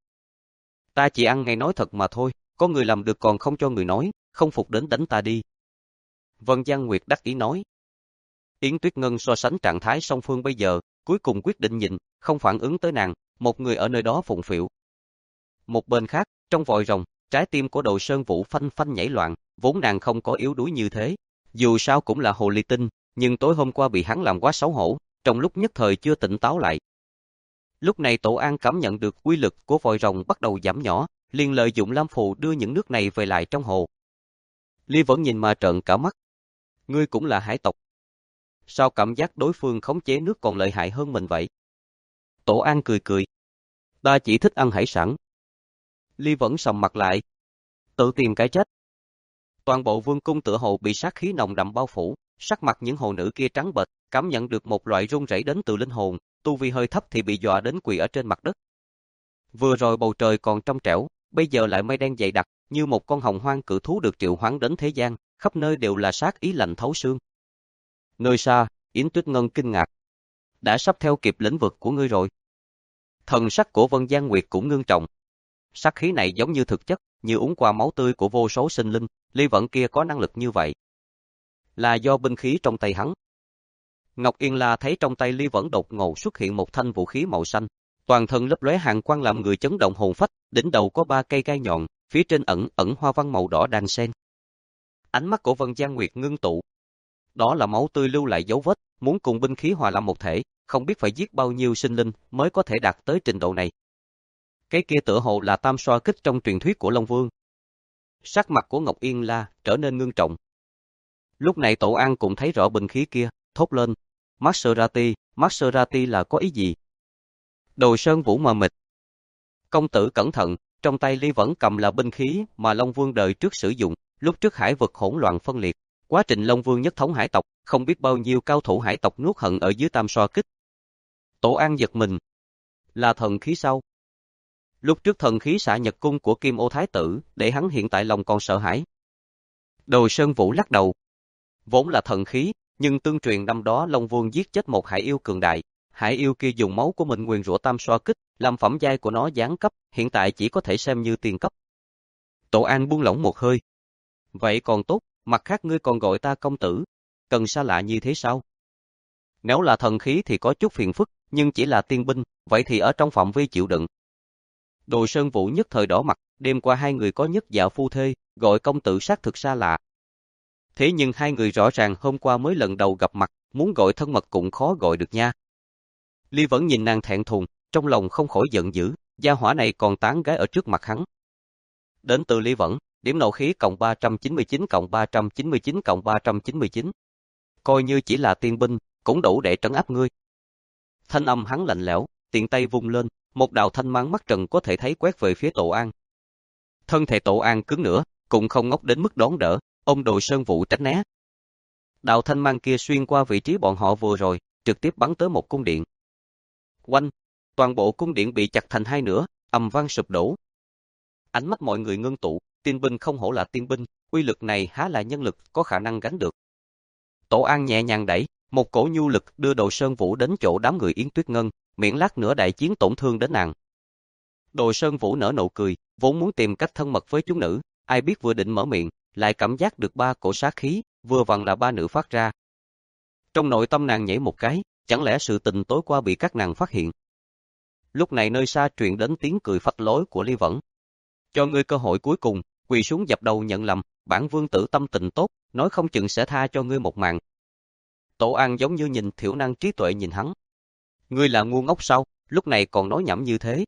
Ta chỉ ăn ngay nói thật mà thôi, có người làm được còn không cho người nói, không phục đến đánh ta đi. Vân Giang Nguyệt đắc ý nói. Yến Tuyết Ngân so sánh trạng thái song phương bây giờ, cuối cùng quyết định nhịn, không phản ứng tới nàng, một người ở nơi đó phụng phịu. Một bên khác, trong vòi rồng, trái tim của Đồ Sơn Vũ phanh phanh nhảy loạn, vốn nàng không có yếu đuối như thế. Dù sao cũng là hồ ly tinh, nhưng tối hôm qua bị hắn làm quá xấu hổ, trong lúc nhất thời chưa tỉnh táo lại. Lúc này Tổ An cảm nhận được uy lực của vòi rồng bắt đầu giảm nhỏ, liền lợi dụng lam phù đưa những nước này về lại trong hồ. Ly vẫn nhìn mà trợn cả mắt. Ngươi cũng là hải tộc. Sao cảm giác đối phương khống chế nước còn lợi hại hơn mình vậy? Tổ An cười cười. Ta chỉ thích ăn hải sản. Ly vẫn sầm mặt lại. Tự tìm cái chết. Toàn bộ vương cung tựa hồ bị sát khí nồng đậm bao phủ, sắc mặt những hồ nữ kia trắng bệch, cảm nhận được một loại run rẩy đến từ linh hồn, tu vi hơi thấp thì bị dọa đến quỳ ở trên mặt đất. Vừa rồi bầu trời còn trong trẻo, bây giờ lại mây đen dày đặc, như một con hồng hoang cự thú được triệu hoán đến thế gian, khắp nơi đều là sát ý lạnh thấu xương. Nơi xa, Yến Tuyết Ngân kinh ngạc. Đã sắp theo kịp lĩnh vực của ngươi rồi. Thần sắc của Vân Giang Nguyệt cũng ngưng trọng. Sát khí này giống như thực chất, như uống qua máu tươi của vô số sinh linh, Ly Vẫn kia có năng lực như vậy. Là do binh khí trong tay hắn. Ngọc Yên La thấy trong tay Ly Vẫn đột ngột xuất hiện một thanh vũ khí màu xanh, toàn thân lấp lóe hàn quang làm người chấn động hồn phách, đỉnh đầu có ba cây gai nhọn, phía trên ẩn ẩn hoa văn màu đỏ đan xen. Ánh mắt của Vân Giang Nguyệt ngưng tụ. Đó là máu tươi lưu lại dấu vết, muốn cùng binh khí hòa làm một thể, không biết phải giết bao nhiêu sinh linh mới có thể đạt tới trình độ này. Cái kia tựa hồ là tam xoa kích trong truyền thuyết của Long Vương. Sắc mặt của Ngọc Yên La trở nên ngưng trọng. Lúc này Tổ An cũng thấy rõ binh khí kia, thốt lên, Maserati, Maserati là có ý gì? Đồ Sơn Vũ mờ mịt. Công tử cẩn thận, trong tay Ly Vẫn cầm là binh khí mà Long Vương đời trước sử dụng, lúc trước hải vực hỗn loạn phân liệt, quá trình Long Vương nhất thống hải tộc, không biết bao nhiêu cao thủ hải tộc nuốt hận ở dưới tam xoa kích. Tổ An giật mình. Là thần khí sao? Lúc trước thần khí xạ nhật cung của Kim Ô Thái Tử, để hắn hiện tại lòng còn sợ hãi. Đồ Sơn Vũ lắc đầu. Vốn là thần khí, nhưng tương truyền năm đó Long Vương giết chết một hải yêu cường đại. Hải yêu kia dùng máu của mình nguyền rủa tam xoa kích, làm phẩm giai của nó giáng cấp, hiện tại chỉ có thể xem như tiền cấp. Tổ An buông lỏng một hơi. Vậy còn tốt, mặt khác ngươi còn gọi ta công tử. Cần xa lạ như thế sao? Nếu là thần khí thì có chút phiền phức, nhưng chỉ là tiên binh, vậy thì ở trong phạm vi chịu đựng. Đồ Sơn Vũ nhất thời đỏ mặt, đêm qua hai người có nhất dạ phu thê, gọi công tử xác thực xa lạ. Thế nhưng hai người rõ ràng hôm qua mới lần đầu gặp mặt, muốn gọi thân mật cũng khó gọi được nha. Ly vẫn nhìn nàng thẹn thùng, trong lòng không khỏi giận dữ, gia hỏa này còn tán gái ở trước mặt hắn. Đến từ Ly Vẫn, điểm nộ khí cộng ba trăm chín mươi chín cộng ba trăm chín mươi chín cộng ba trăm chín mươi chín. Coi như chỉ là tiên binh, cũng đủ để trấn áp ngươi. Thanh âm hắn lạnh lẽo, tiện tay vung lên, một đạo thanh mang mắt trần có thể thấy quét về phía Tổ An. Thân thể Tổ An cứng nữa, cũng không ngốc đến mức đón đỡ, ông Đồ Sơn Vũ tránh né. Đạo thanh mang kia xuyên qua vị trí bọn họ vừa rồi, trực tiếp bắn tới một cung điện. Oanh, toàn bộ cung điện bị chặt thành hai nửa, ầm vang sụp đổ. Ánh mắt mọi người ngưng tụ, tiên binh không hổ là tiên binh, uy lực này há là nhân lực có khả năng gánh được. Tổ An nhẹ nhàng đẩy, một cổ nhu lực đưa Đồ Sơn Vũ đến chỗ đám người Yến Tuyết Ngân, miễn lát nữa đại chiến tổn thương đến nàng. Đồ Sơn Vũ nở nụ cười, vốn muốn tìm cách thân mật với chúng nữ, ai biết vừa định mở miệng, lại cảm giác được ba cổ sát khí, vừa vặn là ba nữ phát ra. Trong nội tâm nàng nhảy một cái, chẳng lẽ sự tình tối qua bị các nàng phát hiện. Lúc này nơi xa truyền đến tiếng cười phách lối của Ly Vẫn. Cho ngươi cơ hội cuối cùng, quỳ xuống dập đầu nhận lầm, bản vương tử tâm tình tốt, nói không chừng sẽ tha cho ngươi một mạng. Tổ An giống như nhìn thiểu năng trí tuệ nhìn hắn. Ngươi là ngu ngốc sao, lúc này còn nói nhảm như thế.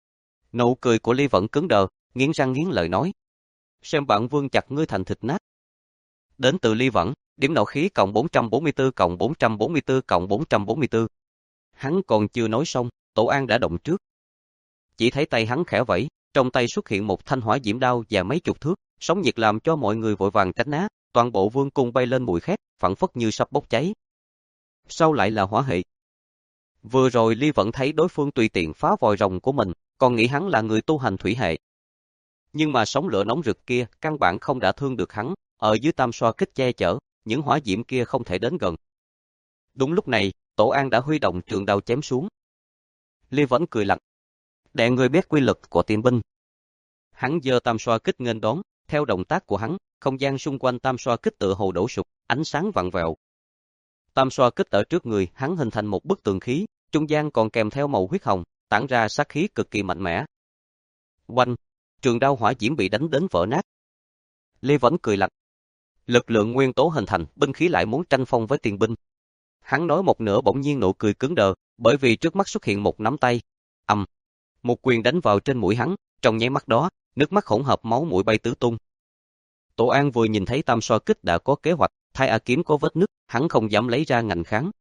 Nụ cười của Ly Vẫn cứng đờ, nghiến răng nghiến lợi nói. Xem bản vương chặt ngươi thành thịt nát. Đến từ Ly Vẫn, điểm nộ khí cộng bốn trăm bốn mươi tư cộng bốn trăm bốn mươi tư cộng bốn trăm bốn mươi tư. Hắn còn chưa nói xong, Tổ An đã động trước. Chỉ thấy tay hắn khẽ vẫy, trong tay xuất hiện một thanh hỏa diễm đao và mấy chục thước, sóng nhiệt làm cho mọi người vội vàng tránh né, toàn bộ vương cung bay lên mùi khét, phảng phất như sắp bốc cháy. Sau lại là hỏa hệ. Vừa rồi Ly Vẫn thấy đối phương tùy tiện phá vòi rồng của mình, còn nghĩ hắn là người tu hành thủy hệ. Nhưng mà sóng lửa nóng rực kia căn bản không đã thương được hắn, ở dưới tam xoa kích che chở, những hỏa diễm kia không thể đến gần. Đúng lúc này, Tổ An đã huy động trường đao chém xuống. Ly Vẫn cười lạnh. Để người biết quy lực của tiên binh. Hắn giơ tam xoa kích nghênh đón, theo động tác của hắn, không gian xung quanh tam xoa kích tựa hồ đổ sụp, ánh sáng vặn vẹo. Tam xoa kích ở trước người, hắn hình thành một bức tường khí, trung gian còn kèm theo màu huyết hồng, tản ra sát khí cực kỳ mạnh mẽ. Oanh, trường đao hỏa diễm bị đánh đến vỡ nát. Lê Vẫn cười lạnh. Lực lượng nguyên tố hình thành, binh khí lại muốn tranh phong với tiền binh. Hắn nói một nửa bỗng nhiên nụ cười cứng đờ, bởi vì trước mắt xuất hiện một nắm tay. Ầm, một quyền đánh vào trên mũi hắn, trong nháy mắt đó, nước mắt hỗn hợp máu mũi bay tứ tung. Tổ An vừa nhìn thấy tam xoa kích đã có kế hoạch, thay A kiếm có vết nứt, hắn không dám lấy ra ngành kháng.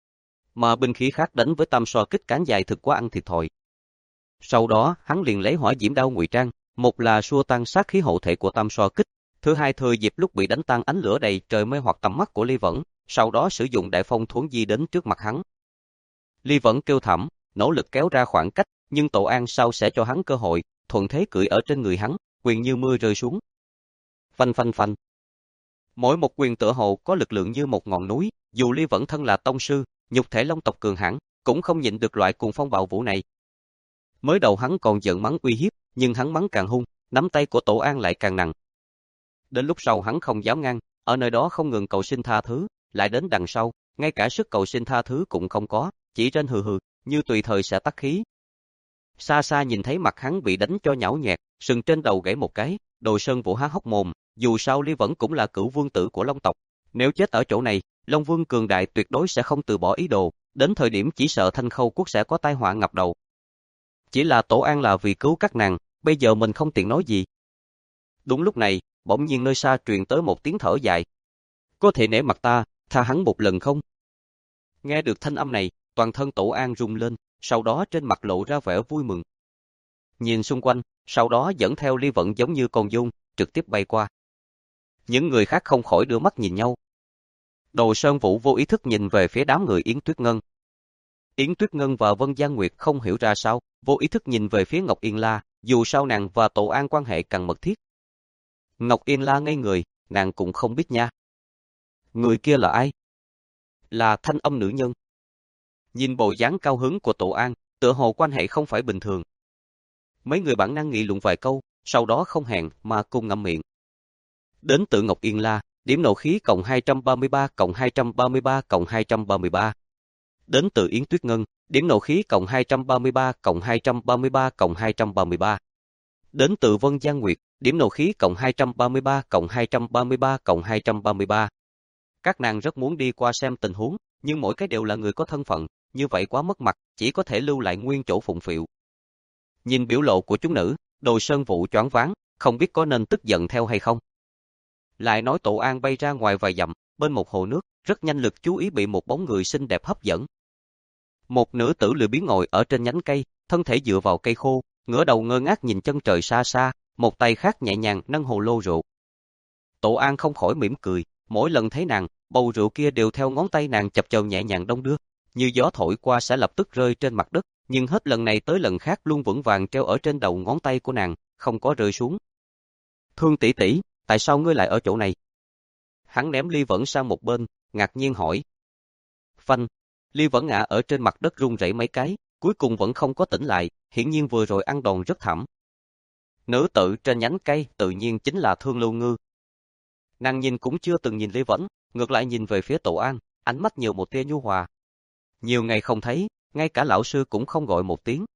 Mà binh khí khác đánh với tam xoa kích cán dài thực quá ăn thiệt thòi. Sau đó, hắn liền lấy hỏa diễm đao ngụy trang, một là xua tan sát khí hộ thể của tam xoa kích, thứ hai thừa dịp lúc bị đánh tan ánh lửa đầy trời mê hoặc tầm mắt của Ly Vẫn, sau đó sử dụng đại phong thuấn di đến trước mặt hắn. Ly Vẫn kêu thảm, nỗ lực kéo ra khoảng cách, nhưng Tổ An sau sẽ cho hắn cơ hội, thuận thế cưỡi ở trên người hắn, quyền như mưa rơi xuống. Phanh phanh phanh. Mỗi một quyền tựa hồ có lực lượng như một ngọn núi, dù Ly Vẫn thân là tông sư, nhục thể long tộc cường hãn, cũng không nhịn được loại cuồng phong bạo vũ này. Mới đầu hắn còn giận mắng uy hiếp, nhưng hắn mắng càng hung, nắm tay của Tổ An lại càng nặng. Đến lúc sau hắn không dám ngăn, ở nơi đó không ngừng cầu xin tha thứ, lại đến đằng sau, ngay cả sức cầu xin tha thứ cũng không có, chỉ trên hừ hừ, như tùy thời sẽ tắt khí. Xa xa nhìn thấy mặt hắn bị đánh cho nhão nhẹt, sừng trên đầu gãy một cái, Đồ Sơn Vũ há hốc mồm, dù sao Ly Vẫn cũng là cửu vương tử của Long tộc, nếu chết ở chỗ này, Long Vương cường đại tuyệt đối sẽ không từ bỏ ý đồ, đến thời điểm chỉ sợ Thanh Khâu quốc sẽ có tai họa ngập đầu. Chỉ là Tổ An là vì cứu các nàng, bây giờ mình không tiện nói gì. Đúng lúc này, bỗng nhiên nơi xa truyền tới một tiếng thở dài. Có thể nể mặt ta, tha hắn một lần không? Nghe được thanh âm này, toàn thân Tổ An rung lên, sau đó trên mặt lộ ra vẻ vui mừng. Nhìn xung quanh, sau đó dẫn theo Ly Vận giống như con giun, trực tiếp bay qua. Những người khác không khỏi đưa mắt nhìn nhau. Đồ Sơn Vũ vô ý thức nhìn về phía đám người Yến Tuyết Ngân. Yến Tuyết Ngân và Vân Giang Nguyệt không hiểu ra sao, vô ý thức nhìn về phía Ngọc Yên La, dù sao nàng và Tổ An quan hệ càng mật thiết. Ngọc Yên La ngây người, nàng cũng không biết nha. Người kia là ai? Là thanh âm nữ nhân. Nhìn bộ dáng cao hứng của Tổ An, tựa hồ quan hệ không phải bình thường. Mấy người bản năng nghị luận vài câu, sau đó không hẹn mà cùng ngậm miệng. Đến từ Ngọc Yên La, điểm nộ khí cộng hai trăm ba mươi ba cộng hai trăm ba mươi ba cộng hai trăm ba mươi ba. Đến từ Yến Tuyết Ngân, điểm nộ khí cộng hai trăm ba mươi ba cộng hai trăm ba mươi ba cộng hai trăm ba mươi ba. Đến từ Vân Giang Nguyệt, điểm nộ khí cộng hai trăm ba mươi ba cộng hai trăm ba mươi ba cộng hai trăm ba mươi ba. Các nàng rất muốn đi qua xem tình huống, nhưng mỗi cái đều là người có thân phận, như vậy quá mất mặt, chỉ có thể lưu lại nguyên chỗ phụng phịu. Nhìn biểu lộ của chúng nữ, Đồi Sơn Vũ choáng váng, không biết có nên tức giận theo hay không. Lại nói Tổ An bay ra ngoài vài dặm, bên một hồ nước, rất nhanh lực chú ý bị một bóng người xinh đẹp hấp dẫn. Một nữ tử lười biếng ngồi ở trên nhánh cây, thân thể dựa vào cây khô, ngửa đầu ngơ ngác nhìn chân trời xa xa, một tay khác nhẹ nhàng nâng hồ lô rượu. Tổ An không khỏi mỉm cười, mỗi lần thấy nàng, bầu rượu kia đều theo ngón tay nàng chập chờn nhẹ nhàng đong đưa, như gió thổi qua sẽ lập tức rơi trên mặt đất, nhưng hết lần này tới lần khác luôn vững vàng treo ở trên đầu ngón tay của nàng, không có rơi xuống. Thương tỷ tỷ, tại sao ngươi lại ở chỗ này? Hắn ném ly vẫn sang một bên, ngạc nhiên hỏi. Phanh, ly vẫn ngã ở trên mặt đất run rẩy mấy cái, cuối cùng vẫn không có tỉnh lại, hiển nhiên vừa rồi ăn đòn rất thảm. Nữ tử trên nhánh cây tự nhiên chính là Thương Lưu Ngư. Nàng nhìn cũng chưa từng nhìn Ly Vẫn, ngược lại nhìn về phía Tổ An, ánh mắt nhiều một tia nhu hòa. Nhiều ngày không thấy, ngay cả lão sư cũng không gọi một tiếng.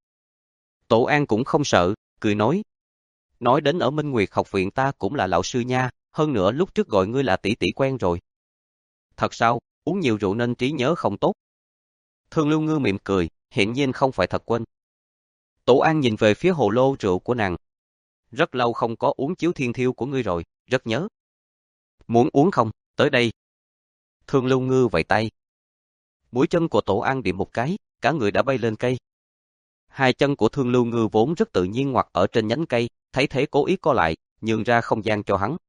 Tổ An cũng không sợ, cười nói. Nói đến ở Minh Nguyệt học viện ta cũng là lão sư nha, hơn nữa lúc trước gọi ngươi là tỷ tỷ quen rồi. Thật sao, uống nhiều rượu nên trí nhớ không tốt. Thương Lưu Ngư mỉm cười, hiển nhiên không phải thật quên. Tổ An nhìn về phía hồ lô rượu của nàng. Rất lâu không có uống chiếu thiên thiêu của ngươi rồi, rất nhớ. Muốn uống không, tới đây. Thương Lưu Ngư vẫy tay. Mũi chân của Tổ An điểm một cái, cả người đã bay lên cây. Hai chân của Thương Lưu Ngư vốn rất tự nhiên ngoặt ở trên nhánh cây, thấy thế cố ý co lại, nhường ra không gian cho hắn.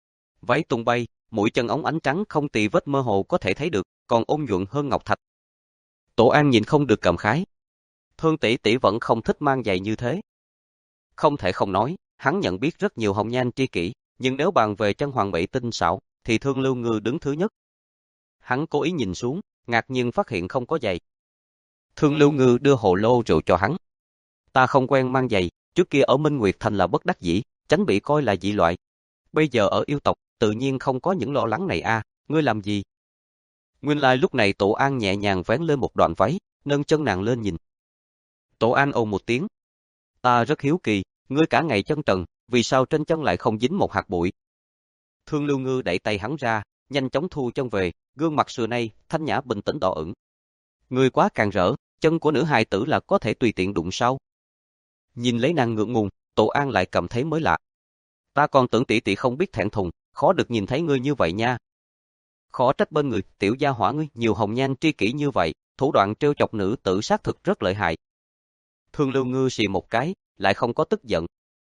Váy tung bay, mũi chân óng ánh trắng không tì vết mơ hồ có thể thấy được, còn ôn nhuận hơn ngọc thạch. Tổ An nhìn không được cảm khái. Thương tỷ tỷ vẫn không thích mang giày như thế. Không thể không nói, hắn nhận biết rất nhiều hồng nhan tri kỷ, nhưng nếu bàn về chân hoàng mỹ tinh xảo, thì Thương Lưu Ngư đứng thứ nhất. Hắn cố ý nhìn xuống, ngạc nhiên phát hiện không có giày. Thương Lưu Ngư đưa hồ lô rượu cho hắn. Ta không quen mang giày, trước kia ở Minh Nguyệt Thành là bất đắc dĩ, tránh bị coi là dị loại. Bây giờ ở yêu tộc, tự nhiên không có những lo lắng này a. À, ngươi làm gì? Nguyên lai like lúc này Tổ An nhẹ nhàng vén lên một đoạn váy, nâng chân nàng lên nhìn. Tổ An ồ một tiếng. Ta rất hiếu kỳ, ngươi cả ngày chân trần, vì sao trên chân lại không dính một hạt bụi? Thương Lưu Ngư đẩy tay hắn ra, nhanh chóng thu chân về, gương mặt xưa nay, thanh nhã bình tĩnh đỏ ửng. Ngươi quá càng rỡ, chân của nữ hài tử là có thể tùy tiện đụng sao? Nhìn lấy nàng ngượng ngùng, Tổ An lại cảm thấy mới lạ. Ta còn tưởng tỷ tỷ không biết thẹn thùng, khó được nhìn thấy ngươi như vậy nha. Khó trách bên người, tiểu gia hỏa ngươi nhiều hồng nhan tri kỷ như vậy, thủ đoạn trêu chọc nữ tử xác thực rất lợi hại. Thương Lưu Ngư xì một cái, lại không có tức giận.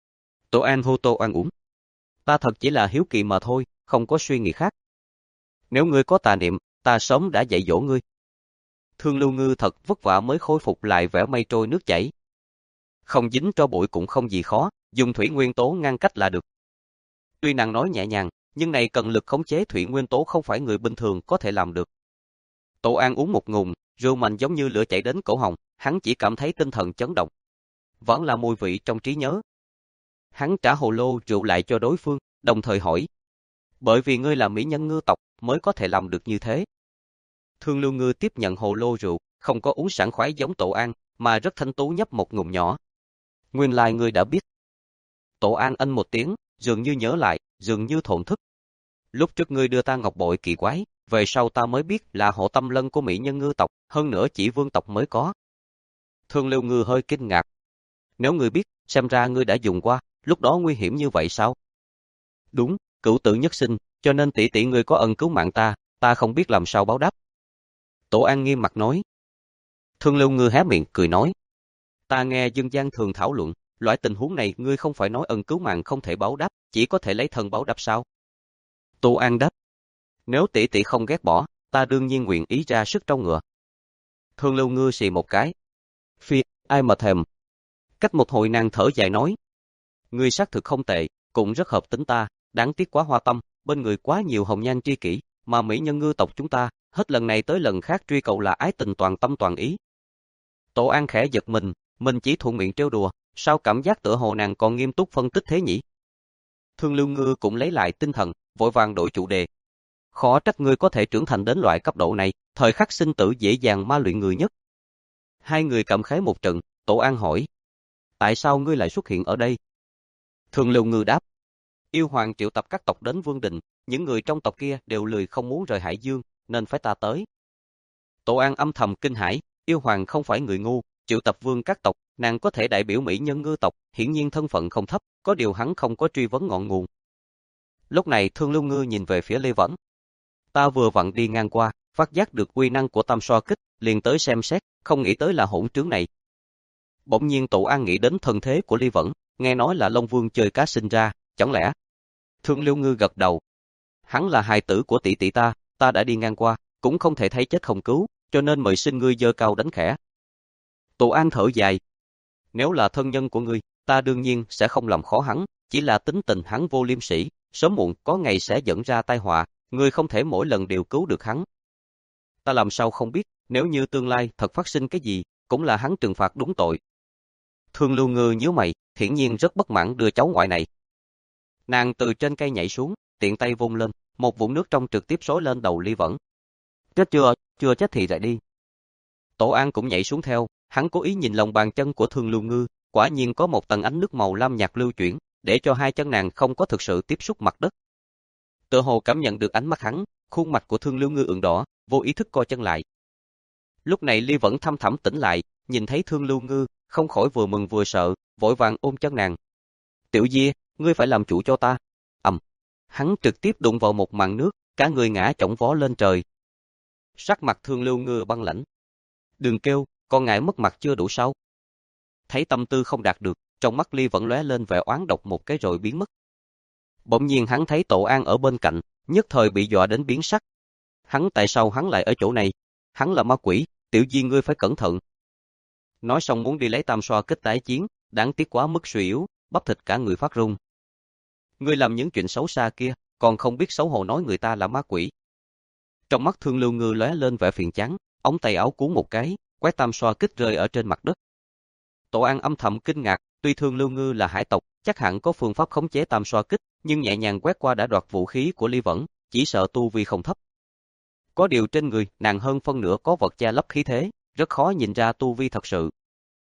Tổ An hô Tô An uống. Ta thật chỉ là hiếu kỳ mà thôi, không có suy nghĩ khác. Nếu ngươi có tà niệm, ta sớm đã dạy dỗ ngươi. Thương Lưu Ngư thật vất vả mới khôi phục lại vẻ mây trôi nước chảy. Không dính tro bụi cũng không gì khó, dùng thủy nguyên tố ngăn cách là được. Tuy nàng nói nhẹ nhàng, nhưng này cần lực khống chế thủy nguyên tố không phải người bình thường có thể làm được. Tổ An uống một ngụm, rượu mạnh giống như lửa chảy đến cổ họng, hắn chỉ cảm thấy tinh thần chấn động. Vẫn là mùi vị trong trí nhớ. Hắn trả hồ lô rượu lại cho đối phương, đồng thời hỏi. Bởi vì ngươi là mỹ nhân ngư tộc, mới có thể làm được như thế. Thương Lưu Ngư tiếp nhận hồ lô rượu, không có uống sảng khoái giống Tổ An, mà rất thanh tú nhấp một ngụm nhỏ. Nguyên lai ngươi đã biết. Tổ An ân một tiếng, dường như nhớ lại, dường như thổn thức. Lúc trước ngươi đưa ta ngọc bội kỳ quái, về sau ta mới biết là hộ tâm lân của mỹ nhân ngư tộc, hơn nữa chỉ vương tộc mới có. Thương Lưu Ngư hơi kinh ngạc. Nếu ngươi biết, xem ra ngươi đã dùng qua, lúc đó nguy hiểm như vậy sao? Đúng, cửu tử nhất sinh, cho nên tỷ tỷ ngươi có ân cứu mạng ta, ta không biết làm sao báo đáp. Tổ An nghiêm mặt nói. Thương Lưu Ngư hé miệng cười nói. Ta nghe dân gian thường thảo luận, loại tình huống này ngươi không phải nói ân cứu mạng không thể báo đáp, chỉ có thể lấy thân báo đáp sao? Tổ An đáp. Nếu tỷ tỷ không ghét bỏ, ta đương nhiên nguyện ý ra sức trâu ngựa. Thương Lưu Ngư xì một cái. Phi, ai mà thèm. Cách một hồi nàng thở dài nói. Ngươi xác thực không tệ, cũng rất hợp tính ta, đáng tiếc quá hoa tâm, bên người quá nhiều hồng nhan tri kỷ, mà mỹ nhân ngư tộc chúng ta, hết lần này tới lần khác truy cầu là ái tình toàn tâm toàn ý. Tổ An khẽ giật mình, mình chỉ thuận miệng trêu đùa, sao cảm giác tựa hồ nàng còn nghiêm túc phân tích thế nhỉ? Thương Lưu Ngư cũng lấy lại tinh thần, vội vàng đổi chủ đề. Khó trách ngươi có thể trưởng thành đến loại cấp độ này, thời khắc sinh tử dễ dàng ma luyện người nhất. Hai người cảm khái một trận, Tổ An hỏi. Tại sao ngươi lại xuất hiện ở đây? Thương Lưu Ngư đáp. Yêu hoàng triệu tập các tộc đến Vương Đình, những người trong tộc kia đều lười không muốn rời Hải Dương, nên phải ta tới. Tổ An âm thầm kinh hãi, yêu hoàng không phải người ngu, triệu tập vương các tộc, nàng có thể đại biểu mỹ nhân ngư tộc, hiển nhiên thân phận không thấp, có điều hắn không có truy vấn ngọn nguồn. Lúc này Thương Lưu Ngư nhìn về phía Lê Vẫn. Ta vừa vặn đi ngang qua, phát giác được uy năng của tam xoa kích, liền tới xem xét, không nghĩ tới là hỗn trướng này. Bỗng nhiên Tổ An nghĩ đến thân thế của Lê Vẫn, nghe nói là Long Vương chơi cá sinh ra, chẳng lẽ? Thương Lưu Ngư gật đầu. Hắn là hài tử của tỷ tỷ ta, ta đã đi ngang qua, cũng không thể thấy chết không cứu, cho nên mời xin ngươi giơ cao đánh khẽ. Tổ An thở dài. Nếu là thân nhân của ngươi, ta đương nhiên sẽ không làm khó hắn, chỉ là tính tình hắn vô liêm sỉ, sớm muộn có ngày sẽ dẫn ra tai họa, ngươi không thể mỗi lần đều cứu được hắn. Ta làm sao không biết, nếu như tương lai thật phát sinh cái gì, cũng là hắn trừng phạt đúng tội. Thương Lưu Ngư nhíu mày, hiển nhiên rất bất mãn đưa cháu ngoại này. Nàng từ trên cây nhảy xuống, tiện tay vung lên, một vũng nước trong trực tiếp xối lên đầu Ly Vẫn. Chết chưa, chưa chết thì lại đi. Tổ An cũng nhảy xuống theo, hắn cố ý nhìn lòng bàn chân của Thương Lưu Ngư, quả nhiên có một tầng ánh nước màu lam nhạt lưu chuyển, để cho hai chân nàng không có thực sự tiếp xúc mặt đất. Tựa hồ cảm nhận được ánh mắt hắn, khuôn mặt của Thương Lưu Ngư ửng đỏ, vô ý thức co chân lại. Lúc này Ly Vẫn thăm thẳm tỉnh lại, nhìn thấy Thương Lưu Ngư, không khỏi vừa mừng vừa sợ, vội vàng ôm chân nàng. Tiểu Di, ngươi phải làm chủ cho ta. Ầm, hắn trực tiếp đụng vào một màn nước, cả người ngã chổng vó lên trời. Sắc mặt Thương Lưu Ngư băng lãnh. Đừng kêu, con ngại mất mặt chưa đủ sao? Thấy tâm tư không đạt được, trong mắt Ly Vẫn lóe lên vẻ oán độc một cái rồi biến mất. Bỗng nhiên hắn thấy Tổ An ở bên cạnh, nhất thời bị dọa đến biến sắc. Hắn tại sao hắn lại ở chỗ này? Hắn là ma quỷ, Tiểu Di ngươi phải cẩn thận. Nói xong muốn đi lấy tam xoa kích tái chiến, đáng tiếc quá mức suy yếu, bắp thịt cả người phát run. Ngươi làm những chuyện xấu xa kia, còn không biết xấu hổ nói người ta là ma quỷ. Trong mắt Thương Lưu Ngư lóe lên vẻ phiền chán, ống tay áo cuốn một cái, quét tam xoa kích rơi ở trên mặt đất. Tổ An âm thầm kinh ngạc, tuy Thương Lưu Ngư là hải tộc, chắc hẳn có phương pháp khống chế tam xoa kích, nhưng nhẹ nhàng quét qua đã đoạt vũ khí của Ly Vẫn, chỉ sợ tu vi không thấp. Có điều trên người, nàng hơn phân nửa có vật che lấp khí thế, rất khó nhìn ra tu vi thật sự.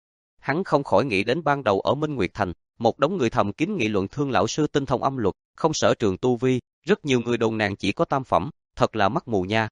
Hắn không khỏi nghĩ đến ban đầu ở Minh Nguyệt Thành, một đống người thầm kín nghị luận Thương lão sư tinh thông âm luật, không sở trường tu vi, rất nhiều người đồn nàng chỉ có tam phẩm, thật là mắt mù nha.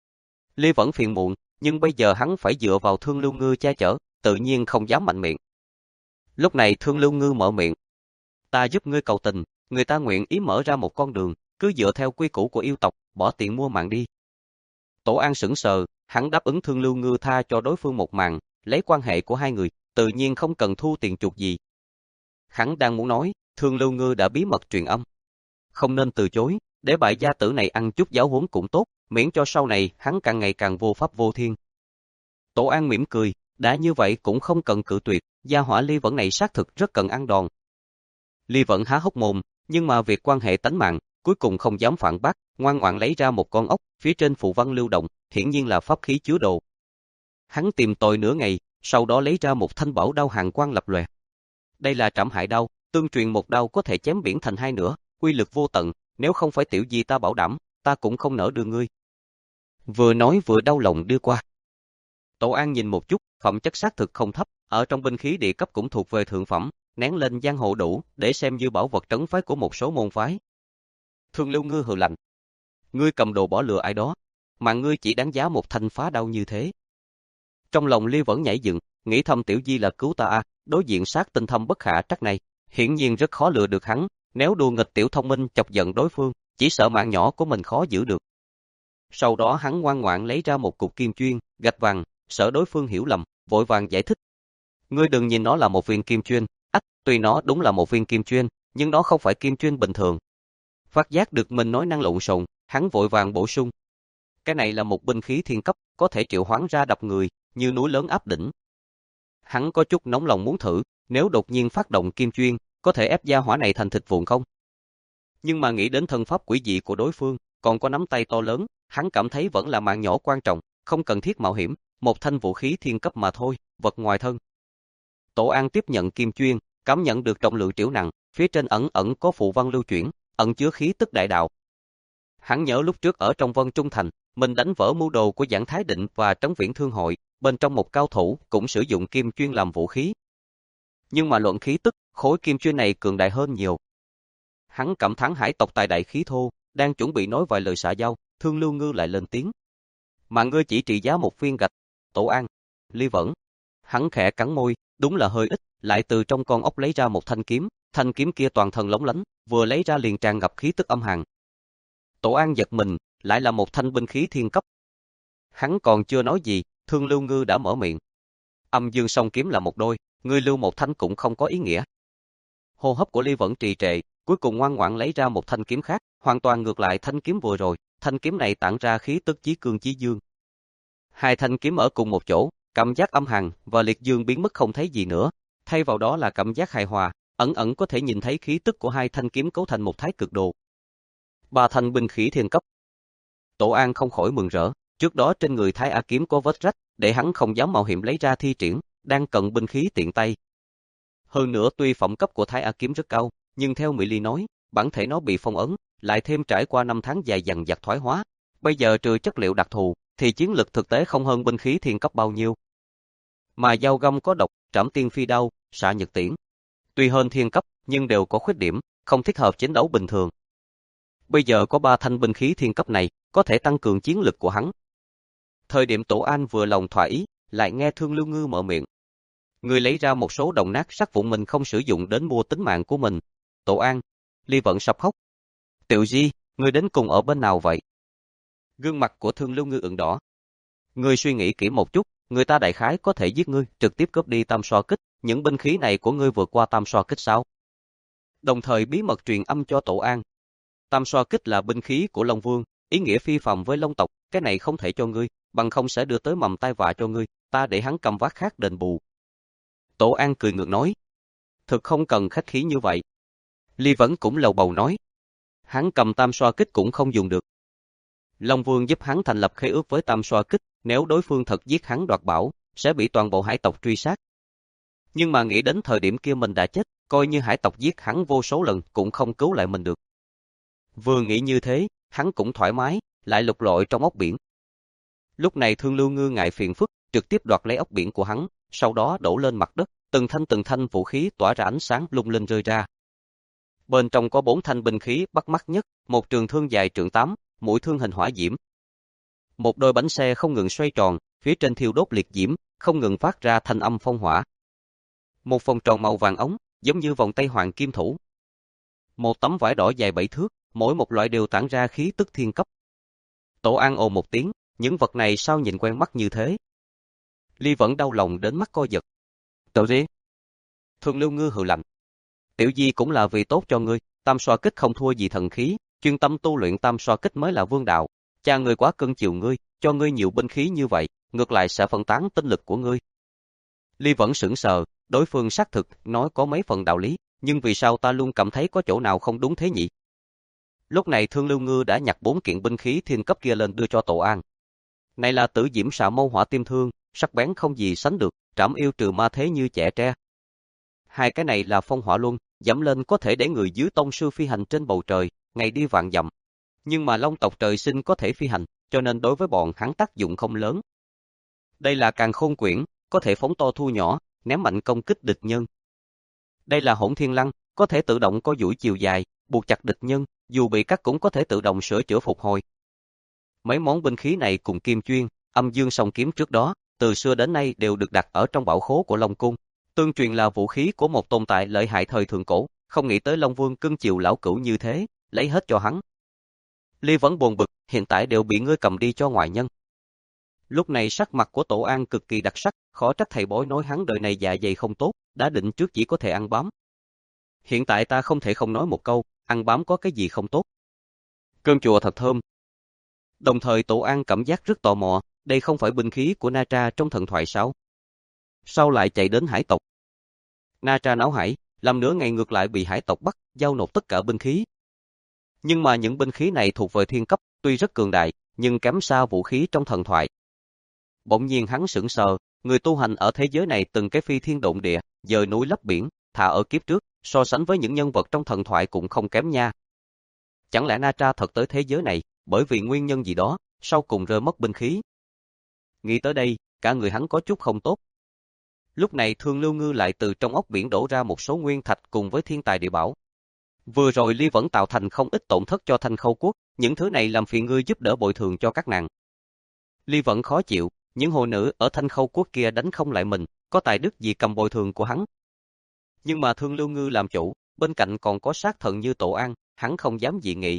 Ly Vẫn phiền muộn, nhưng bây giờ hắn phải dựa vào Thương Lưu Ngư che chở, tự nhiên không dám mạnh miệng. Lúc này Thương Lưu Ngư mở miệng. Ta giúp ngươi cầu tình, người ta nguyện ý mở ra một con đường, cứ dựa theo quy củ của yêu tộc, bỏ tiền mua mạng đi. Tổ An sững sờ, hắn đáp ứng Thương Lưu Ngư tha cho đối phương một mạng, lấy quan hệ của hai người, tự nhiên không cần thu tiền chuộc gì. Hắn đang muốn nói, Thương Lưu Ngư đã bí mật truyền âm. Không nên từ chối, để bại gia tử này ăn chút giáo huấn cũng tốt, miễn cho sau này hắn càng ngày càng vô pháp vô thiên. Tổ An mỉm cười, đã như vậy cũng không cần cự tuyệt, gia hỏa Ly Vẫn này xác thực rất cần ăn đòn. Ly Vẫn há hốc mồm, nhưng mà việc quan hệ tánh mạng, cuối cùng không dám phản bác, ngoan ngoãn lấy ra một con ốc, phía trên phù văn lưu động, hiển nhiên là pháp khí chứa đồ. Hắn tìm tòi nửa ngày, sau đó lấy ra một thanh bảo đao hàn quang lập lòe. Đây là Trảm Hại đao, tương truyền một đao có thể chém biển thành hai nửa, uy lực vô tận, nếu không phải Tiểu Di ta bảo đảm, ta cũng không nỡ đưa ngươi. Vừa nói vừa đau lòng đưa qua. Tổ An nhìn một chút, phẩm chất xác thực không thấp, ở trong binh khí địa cấp cũng thuộc về thượng phẩm, nén lên giang hồ đủ, để xem như bảo vật trấn phái của một số môn phái. Thương Lưu Ngư hừ lạnh. Ngươi cầm đồ bỏ lừa ai đó, mà ngươi chỉ đáng giá một thanh phá đao như thế. Trong lòng Ly Vẫn nhảy dựng, nghĩ thầm Tiểu Di là cứu ta a, đối diện sát tinh thâm bất khả trắc này, hiển nhiên rất khó lừa được hắn, nếu đùa nghịch tiểu thông minh chọc giận đối phương, chỉ sợ mạng nhỏ của mình khó giữ được. Sau đó hắn ngoan ngoãn lấy ra một cục kim chuyên, gạch vàng, sợ đối phương hiểu lầm, vội vàng giải thích. Ngươi đừng nhìn nó là một viên kim chuyên, ách, tuy nó đúng là một viên kim chuyên, nhưng nó không phải kim chuyên bình thường. Phát giác được mình nói năng lộn xộn, hắn vội vàng bổ sung. Cái này là một binh khí thiên cấp, có thể triệu hoán ra đập người, như núi lớn áp đỉnh. Hắn có chút nóng lòng muốn thử, nếu đột nhiên phát động kim chuyên, có thể ép gia hỏa này thành thịt vụn không? Nhưng mà nghĩ đến thân pháp quỷ dị của đối phương, còn có nắm tay to lớn, hắn cảm thấy vẫn là mạng nhỏ quan trọng, không cần thiết mạo hiểm, một thanh vũ khí thiên cấp mà thôi, vật ngoài thân. Tổ An tiếp nhận kim chuyên, cảm nhận được trọng lượng triểu nặng, phía trên ẩn ẩn có phù văn lưu chuyển, ẩn chứa khí tức đại đạo. Hắn nhớ lúc trước ở trong Vân Trung Thành, mình đánh vỡ mưu đồ của Giảng Thái Định và Trấn Viễn Thương Hội, bên trong một cao thủ cũng sử dụng kim chuyên làm vũ khí. Nhưng mà luận khí tức, khối kim chuyên này cường đại hơn nhiều, Hắn cảm thán hải tộc tài đại khí thô, đang chuẩn bị nói vài lời xã giao, Thương Lưu Ngư lại lên tiếng. Mà ngươi chỉ trị giá một viên gạch, Tổ An, Ly Vẫn. Hắn khẽ cắn môi, đúng là hơi ít, lại từ trong con ốc lấy ra một thanh kiếm, thanh kiếm kia toàn thân lóng lánh, vừa lấy ra liền tràn ngập khí tức âm hàn. Tổ An giật mình, lại là một thanh binh khí thiên cấp. Hắn còn chưa nói gì, Thương Lưu Ngư đã mở miệng. Âm dương song kiếm là một đôi, ngươi lưu một thanh cũng không có ý nghĩa. Hô hấp của Ly Vẫn trì trệ, cuối cùng ngoan ngoãn lấy ra một thanh kiếm khác, hoàn toàn ngược lại thanh kiếm vừa rồi, thanh kiếm này tản ra khí tức chí cương chí dương. Hai thanh kiếm ở cùng một chỗ, cảm giác âm hàn và liệt dương biến mất không thấy gì nữa, thay vào đó là cảm giác hài hòa, ẩn ẩn có thể nhìn thấy khí tức của hai thanh kiếm cấu thành một thái cực đồ. Ba thanh binh khí thiên cấp. Tổ An không khỏi mừng rỡ, trước đó trên người Thái A kiếm có vết rách, để hắn không dám mạo hiểm lấy ra thi triển, đang cận binh khí tiện tay. Hơn nữa tuy phẩm cấp của Thái A kiếm rất cao, nhưng theo Mỹ Ly nói, bản thể nó bị phong ấn, lại thêm trải qua năm tháng dài dằng dặc thoái hóa, bây giờ trừ chất liệu đặc thù, thì chiến lực thực tế không hơn binh khí thiên cấp bao nhiêu. Mà dao găm có độc, trảm tiên phi đao, xạ nhật tiễn. Tuy hơn thiên cấp, nhưng đều có khuyết điểm, không thích hợp chiến đấu bình thường. Bây giờ có ba thanh binh khí thiên cấp này, có thể tăng cường chiến lực của hắn. Thời điểm Tổ An vừa lòng thỏa ý, lại nghe Thương Lưu Ngư mở miệng. Người lấy ra một số đồng nát sắt vụn mình không sử dụng đến mua tính mạng của mình. Tổ An, Ly Vẫn sắp khóc. Tiểu Di, người đến cùng ở bên nào vậy? Gương mặt của Thương Lưu Ngư ửng đỏ. Ngươi suy nghĩ kỹ một chút, người ta đại khái có thể giết ngươi, trực tiếp cướp đi tam xoa kích, những binh khí này của ngươi vượt qua tam xoa kích sao? Đồng thời bí mật truyền âm cho Tổ An. Tam xoa kích là binh khí của Long Vương, ý nghĩa phi phàm với Long tộc, cái này không thể cho ngươi, bằng không sẽ đưa tới mầm tai vạ cho ngươi, ta để hắn cầm vác khác đền bù. Tổ An cười ngược nói. Thực không cần khách khí như vậy. Ly Vẫn cũng lầu bầu nói. Hắn cầm tam xoa kích cũng không dùng được. Long Vương giúp hắn thành lập khế ước với tam xoa kích, nếu đối phương thật giết hắn đoạt bảo, sẽ bị toàn bộ hải tộc truy sát. Nhưng mà nghĩ đến thời điểm kia mình đã chết, coi như hải tộc giết hắn vô số lần cũng không cứu lại mình được. Vừa nghĩ như thế, hắn cũng thoải mái, lại lục lọi trong ốc biển. Lúc này Thương Lưu Ngư ngại phiền phức, trực tiếp đoạt lấy ốc biển của hắn, sau đó đổ lên mặt đất, từng thanh từng thanh vũ khí tỏa ra ánh sáng lung linh rơi ra. Bên trong có bốn thanh binh khí bắt mắt nhất, một trường thương dài trượng tám, mũi thương hình hỏa diễm. Một đôi bánh xe không ngừng xoay tròn, phía trên thiêu đốt liệt diễm, không ngừng phát ra thanh âm phong hỏa. Một vòng tròn màu vàng ống, giống như vòng tay hoàng kim thủ. Một tấm vải đỏ dài bảy thước, mỗi một loại đều tản ra khí tức thiên cấp. Tổ An ồ một tiếng, những vật này sao nhìn quen mắt như thế? Ly Vẫn đau lòng đến mắt co giật. Tự gì? Thương Lưu Ngư hừ lạnh. Tiểu Di cũng là vì tốt cho ngươi, tam xoa kích không thua gì thần khí, chuyên tâm tu luyện tam xoa kích mới là vương đạo. Cha ngươi quá cưng chiều ngươi, cho ngươi nhiều binh khí như vậy, ngược lại sẽ phân tán tinh lực của ngươi. Ly Vẫn sững sờ, đối phương xác thực nói có mấy phần đạo lý, nhưng vì sao ta luôn cảm thấy có chỗ nào không đúng thế nhỉ? Lúc này Thương Lưu Ngư đã nhặt bốn kiện binh khí thiên cấp kia lên đưa cho Tổ An. Này là Tử Diễm Xạ Mâu Hỏa Tiêm Thương, sắc bén không gì sánh được, trảm yêu trừ ma thế như chẻ tre. Hai cái này là Phong Hỏa Luân, dẫm lên có thể để người dưới tông sư phi hành trên bầu trời, ngày đi vạn dặm. Nhưng mà Long tộc trời sinh có thể phi hành, cho nên đối với bọn hắn tác dụng không lớn. Đây là Càn Khôn Quyển, có thể phóng to thu nhỏ, ném mạnh công kích địch nhân. Đây là Hỗn Thiên Lăng, có thể tự động có duỗi chiều dài, buộc chặt địch nhân, dù bị cắt cũng có thể tự động sửa chữa phục hồi. Mấy món binh khí này cùng Kim Chuyên, Âm Dương Song Kiếm trước đó, từ xưa đến nay đều được đặt ở trong bảo khố của Long Cung. Tương truyền là vũ khí của một tồn tại lợi hại thời thượng cổ, không nghĩ tới Long Vương cưng chiều lão cửu như thế, lấy hết cho hắn. Ly Vẫn buồn bực, hiện tại đều bị ngươi cầm đi cho ngoại nhân. Lúc này sắc mặt của Tổ An cực kỳ đặc sắc, khó trách thầy bói nói hắn đời này dạ dày không tốt, đã định trước chỉ có thể ăn bám. Hiện tại ta không thể không nói một câu, ăn bám có cái gì không tốt. Cơm chùa thật thơm. Đồng thời Tổ An cảm giác rất tò mò, đây không phải binh khí của Na Tra trong thần thoại sao? Sao lại chạy đến hải tộc? Na Tra náo hải, làm nửa ngày ngược lại bị hải tộc bắt, giao nộp tất cả binh khí. Nhưng mà những binh khí này thuộc về thiên cấp, tuy rất cường đại, nhưng kém xa vũ khí trong thần thoại. Bỗng nhiên hắn sững sờ, người tu hành ở thế giới này từng cái phi thiên động địa, dời núi lấp biển, thà ở kiếp trước, so sánh với những nhân vật trong thần thoại cũng không kém nha. Chẳng lẽ Na Tra thật tới thế giới này, bởi vì nguyên nhân gì đó, sau cùng rơi mất binh khí? Nghĩ tới đây, cả người hắn có chút không tốt. Lúc này Thương Lưu Ngư lại từ trong ốc biển đổ ra một số nguyên thạch cùng với thiên tài địa bảo. Vừa rồi Ly vẫn tạo thành không ít tổn thất cho Thanh Khâu Quốc, những thứ này làm phiền ngươi giúp đỡ bồi thường cho các nàng. Ly vẫn khó chịu, những hồ nữ ở Thanh Khâu Quốc kia đánh không lại mình, có tài đức gì cầm bồi thường của hắn. Nhưng mà Thương Lưu Ngư làm chủ, bên cạnh còn có sát thần như Tổ An, hắn không dám dị nghị.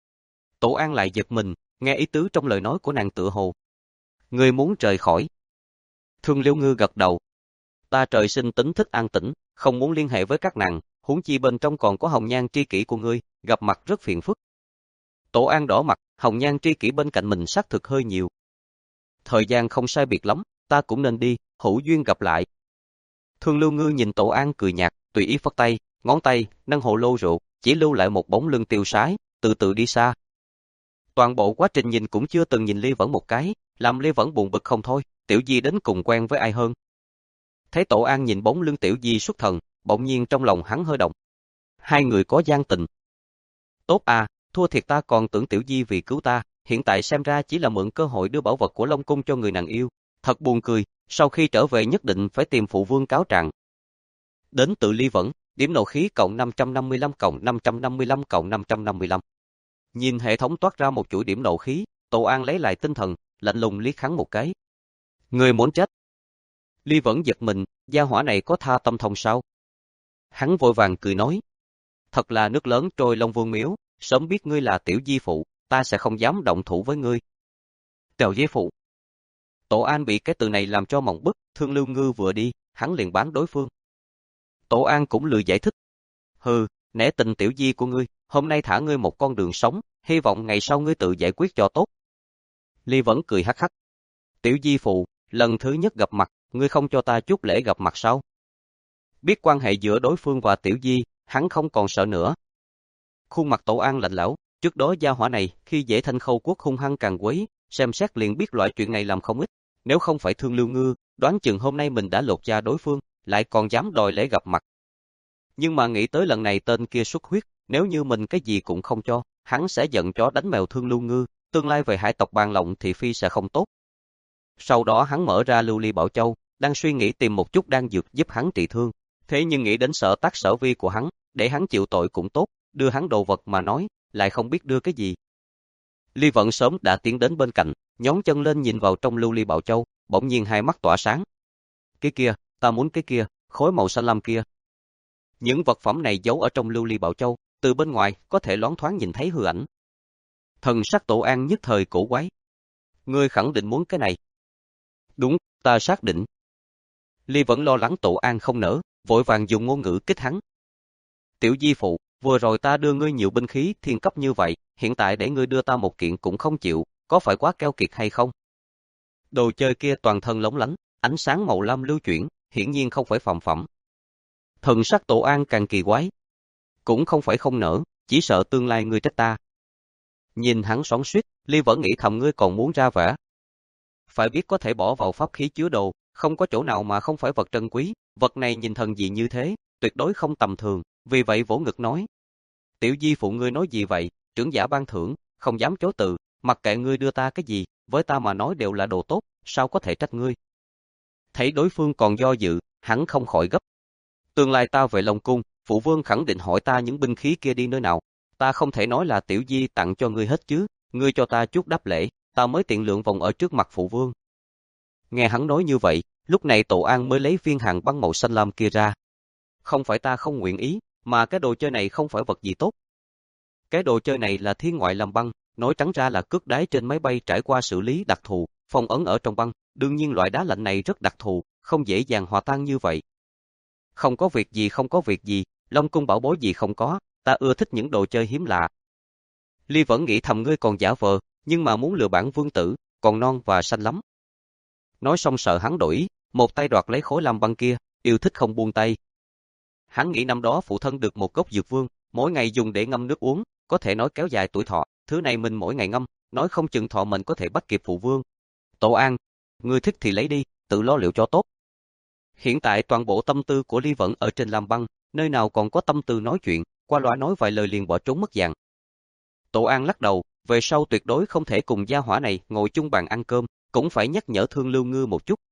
Tổ An lại giật mình, nghe ý tứ trong lời nói của nàng tựa hồ. Ngươi muốn rời khỏi. Thương Lưu Ngư gật đầu. Ta trời sinh tính thích an tĩnh, không muốn liên hệ với các nàng, huống chi bên trong còn có hồng nhan tri kỷ của ngươi, gặp mặt rất phiền phức. Tổ An đỏ mặt, hồng nhan tri kỷ bên cạnh mình xác thực hơi nhiều. Thời gian không sai biệt lắm, ta cũng nên đi, hữu duyên gặp lại. Thương Lưu Ngư nhìn Tổ An cười nhạt, tùy ý phất tay, ngón tay, nâng hồ lô rượu, chỉ lưu lại một bóng lưng tiêu sái, từ từ đi xa. Toàn bộ quá trình nhìn cũng chưa từng nhìn Ly Vẫn một cái, làm Ly Vẫn buồn bực không thôi, Tiểu Di đến cùng quen với ai hơn. Thấy Tổ An nhìn bóng lưng Tiểu Di xuất thần, bỗng nhiên trong lòng hắn hơi động. Hai người có gian tình. Tốt à, thua thiệt ta còn tưởng Tiểu Di vì cứu ta, hiện tại xem ra chỉ là mượn cơ hội đưa bảo vật của Long Cung cho người nàng yêu. Thật buồn cười, sau khi trở về nhất định phải tìm phụ vương cáo trạng. Đến tự Ly Vẫn, điểm nộ khí cộng năm trăm năm mươi lăm cộng năm trăm năm mươi lăm cộng năm trăm năm mươi lăm. Nhìn hệ thống toát ra một chuỗi điểm nộ khí, Tổ An lấy lại tinh thần, lạnh lùng liếc hắn một cái. Người muốn chết. Ly Vẫn giật mình, gia hỏa này có tha tâm thông sao? Hắn vội vàng cười nói. Thật là nước lớn trôi Long Vương miếu, sớm biết ngươi là Tiểu Di phụ, ta sẽ không dám động thủ với ngươi. Tiểu Di phụ. Tổ An bị cái từ này làm cho mộng bức, Thương Lưu Ngư vừa đi, hắn liền bán đối phương. Tổ An cũng lười giải thích. Hừ, nể tình Tiểu Di của ngươi, hôm nay thả ngươi một con đường sống, hy vọng ngày sau ngươi tự giải quyết cho tốt. Ly Vẫn cười hắc hắc. Tiểu Di phụ, lần thứ nhất gặp mặt, ngươi không cho ta chút lễ gặp mặt sao? Biết quan hệ giữa đối phương và Tiểu Di, hắn không còn sợ nữa. Khuôn mặt Tổ An lạnh lẽo, trước đó gia hỏa này khi dễ Thanh Khâu Quốc hung hăng càng quấy, xem xét liền biết loại chuyện này làm không ít. Nếu không phải Thương Lưu Ngư, đoán chừng hôm nay mình đã lột da đối phương, lại còn dám đòi lễ gặp mặt. Nhưng mà nghĩ tới lần này tên kia xuất huyết, nếu như mình cái gì cũng không cho, hắn sẽ giận chó đánh mèo Thương Lưu Ngư, tương lai về hải tộc Bàn Lộng thị phi sẽ không tốt. Sau đó hắn mở ra Lưu Ly Bảo Châu, đang suy nghĩ tìm một chút đan dược giúp hắn trị thương, thế nhưng nghĩ đến sở tác sở vi của hắn, để hắn chịu tội cũng tốt, đưa hắn đồ vật mà nói, lại không biết đưa cái gì. Ly Vận sớm đã tiến đến bên cạnh, nhón chân lên nhìn vào trong Lưu Ly Bảo Châu, bỗng nhiên hai mắt tỏa sáng. Cái kia, ta muốn cái kia, khối màu xanh lam kia. Những vật phẩm này giấu ở trong Lưu Ly Bảo Châu, từ bên ngoài có thể loáng thoáng nhìn thấy hư ảnh. Thần sắc Tổ An nhất thời cổ quái. Ngươi khẳng định muốn cái này. Đúng, ta xác định. Ly vẫn lo lắng Tổ An không nỡ, vội vàng dùng ngôn ngữ kích hắn. Tiểu Di phụ, vừa rồi ta đưa ngươi nhiều binh khí thiên cấp như vậy, hiện tại để ngươi đưa ta một kiện cũng không chịu, có phải quá keo kiệt hay không? Đồ chơi kia toàn thân lóng lánh, ánh sáng màu lam lưu chuyển, hiển nhiên không phải phàm phẩm. Thần sắc Tổ An càng kỳ quái. Cũng không phải không nỡ, chỉ sợ tương lai ngươi trách ta. Nhìn hắn xoắn xuýt, Ly vẫn nghĩ thầm ngươi còn muốn ra vẻ. Phải biết có thể bỏ vào pháp khí chứa đồ, không có chỗ nào mà không phải vật trân quý, vật này nhìn thần dị như thế, tuyệt đối không tầm thường, vì vậy vỗ ngực nói. Tiểu Di phụ ngươi nói gì vậy, trưởng giả ban thưởng, không dám chối từ, mặc kệ ngươi đưa ta cái gì, với ta mà nói đều là đồ tốt, sao có thể trách ngươi. Thấy đối phương còn do dự, hắn không khỏi gấp. Tương lai ta về Long Cung, phụ vương khẳng định hỏi ta những binh khí kia đi nơi nào, ta không thể nói là Tiểu Di tặng cho ngươi hết chứ, ngươi cho ta chút đáp lễ, ta mới tiện lượng vòng ở trước mặt phụ vương. Nghe hắn nói như vậy, lúc này Tổ An mới lấy viên hàng băng màu xanh lam kia ra. Không phải ta không nguyện ý, mà cái đồ chơi này không phải vật gì tốt. Cái đồ chơi này là thiên ngoại làm băng, nói trắng ra là cước đáy trên máy bay trải qua xử lý đặc thù, phong ấn ở trong băng, đương nhiên loại đá lạnh này rất đặc thù, không dễ dàng hòa tan như vậy. Không có việc gì không có việc gì, Long Cung bảo bối gì không có, ta ưa thích những đồ chơi hiếm lạ. Ly vẫn nghĩ thầm ngươi còn giả vờ, nhưng mà muốn lừa bản vương tử, còn non và xanh lắm. Nói xong sợ hắn đổi ý, một tay đoạt lấy khối lam băng kia, yêu thích không buông tay. Hắn nghĩ năm đó phụ thân được một gốc dược vương, mỗi ngày dùng để ngâm nước uống, có thể nói kéo dài tuổi thọ, thứ này mình mỗi ngày ngâm, nói không chừng thọ mình có thể bắt kịp phụ vương. Tổ An, ngươi thích thì lấy đi, tự lo liệu cho tốt. Hiện tại toàn bộ tâm tư của Ly vẫn ở trên lam băng, nơi nào còn có tâm tư nói chuyện, qua loa nói vài lời liền bỏ trốn mất dạng. Tổ An lắc đầu, về sau tuyệt đối không thể cùng gia hỏa này ngồi chung bàn ăn cơm, cũng phải nhắc nhở Thương Lưu Ngư một chút.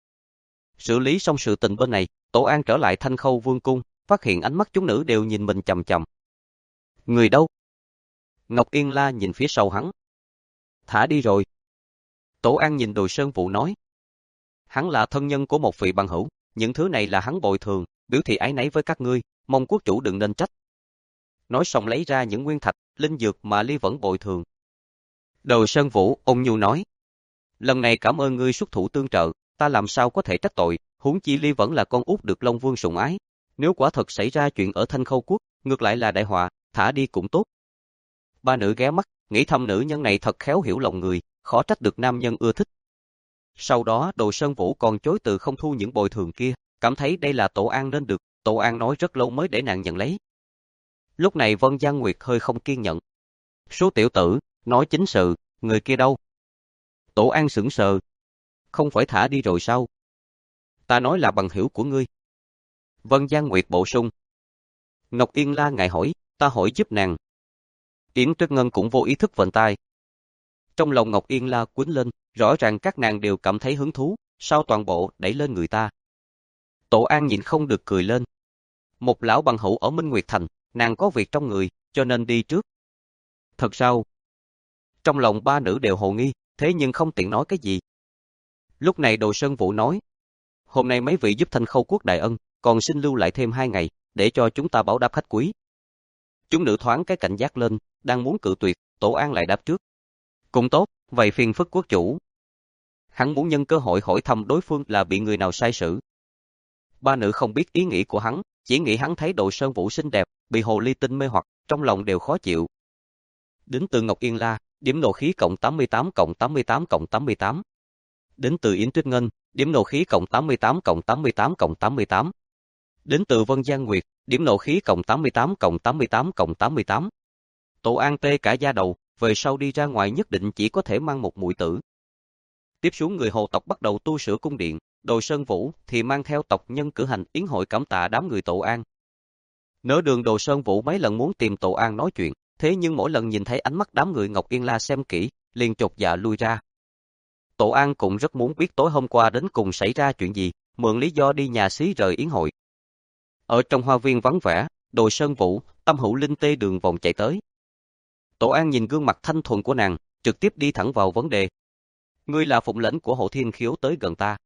Xử lý xong sự tình bên này, Tổ An trở lại Thanh Khâu Vương cung, phát hiện ánh mắt chúng nữ đều nhìn mình chằm chằm. Người đâu? Ngọc Yên La nhìn phía sau hắn. Thả đi rồi. Tổ An nhìn Đồ Sơn Vũ nói. Hắn là thân nhân của một vị bằng hữu, những thứ này là hắn bồi thường, biểu thị áy náy với các ngươi, mong quốc chủ đừng nên trách. Nói xong lấy ra những nguyên thạch, linh dược mà Ly Vẫn bồi thường. Đồ Sơn Vũ ôn nhu nói. Lần này cảm ơn ngươi xuất thủ tương trợ, ta làm sao có thể trách tội, huống chi Ly Vẫn là con út được Long Vương sủng ái. Nếu quả thật xảy ra chuyện ở Thanh Khâu Quốc, ngược lại là đại họa, thả đi cũng tốt. Ba nữ ghé mắt, nghĩ thầm nữ nhân này thật khéo hiểu lòng người, khó trách được nam nhân ưa thích. Sau đó Đồ Sơn Vũ còn chối từ không thu những bồi thường kia, cảm thấy đây là Tổ An nên được, Tổ An nói rất lâu mới để nàng nhận lấy. Lúc này Vân Giang Nguyệt hơi không kiên nhẫn. Số tiểu tử, nói chính sự, người kia đâu? Tổ An sững sờ. Không phải thả đi rồi sao? Ta nói là bằng hữu của ngươi. Vân Giang Nguyệt bổ sung. Ngọc Yên La ngại hỏi, ta hỏi giúp nàng. Yến Tuyết Ngân cũng vô ý thức vành tai. Trong lòng Ngọc Yên La quýnh lên, rõ ràng các nàng đều cảm thấy hứng thú, sao toàn bộ đẩy lên người ta. Tổ An nhịn không được cười lên. Một lão bằng hữu ở Minh Nguyệt Thành, nàng có việc trong người, cho nên đi trước. Thật sao? Trong lòng ba nữ đều hồ nghi, thế nhưng không tiện nói cái gì. Lúc này Đồ Sơn Vũ nói, hôm nay mấy vị giúp Thanh Khâu Quốc đại ân, còn xin lưu lại thêm hai ngày, để cho chúng ta báo đáp khách quý. Chúng nữ thoáng cái cảnh giác lên, đang muốn cự tuyệt, Tổ An lại đáp trước. Cũng tốt, vậy phiền phức quốc chủ. Hắn muốn nhân cơ hội hỏi thăm đối phương là bị người nào sai xử. Ba nữ không biết ý nghĩ của hắn, chỉ nghĩ hắn thấy Đồ Sơn Vũ xinh đẹp, bị hồ ly tinh mê hoặc, trong lòng đều khó chịu. Đến từ Ngọc Yên La, điểm nộ khí cộng tám mươi tám cộng tám mươi tám cộng tám mươi tám. Đến từ Yến Tuyết Ngân, điểm nộ khí cộng tám mươi tám cộng tám mươi tám cộng tám mươi tám. Đến từ Vân Giang Nguyệt, điểm nộ khí cộng tám mươi tám cộng tám mươi tám cộng tám mươi tám. Tổ An tê cả da đầu, về sau đi ra ngoài nhất định chỉ có thể mang một muội tử. Tiếp xuống người Hồ tộc bắt đầu tu sửa cung điện, Đồ Sơn Vũ thì mang theo tộc nhân cử hành yến hội cảm tạ đám người Tổ An. Nửa đường Đồ Sơn Vũ mấy lần muốn tìm Tổ An nói chuyện, thế nhưng mỗi lần nhìn thấy ánh mắt đám người Ngọc Yên La xem kỹ, liền chột dạ lui ra. Tổ An cũng rất muốn biết tối hôm qua đến cùng xảy ra chuyện gì, mượn lý do đi nhà xí rời yến hội. Ở trong hoa viên vắng vẻ, Đồ Sơn Vũ, Tâm Hữu Linh tê đường vòng chạy tới. Tổ An nhìn gương mặt thanh thuần của nàng, trực tiếp đi thẳng vào vấn đề. Ngươi là phụng lệnh của Hộ Thiên Khiếu tới gần ta.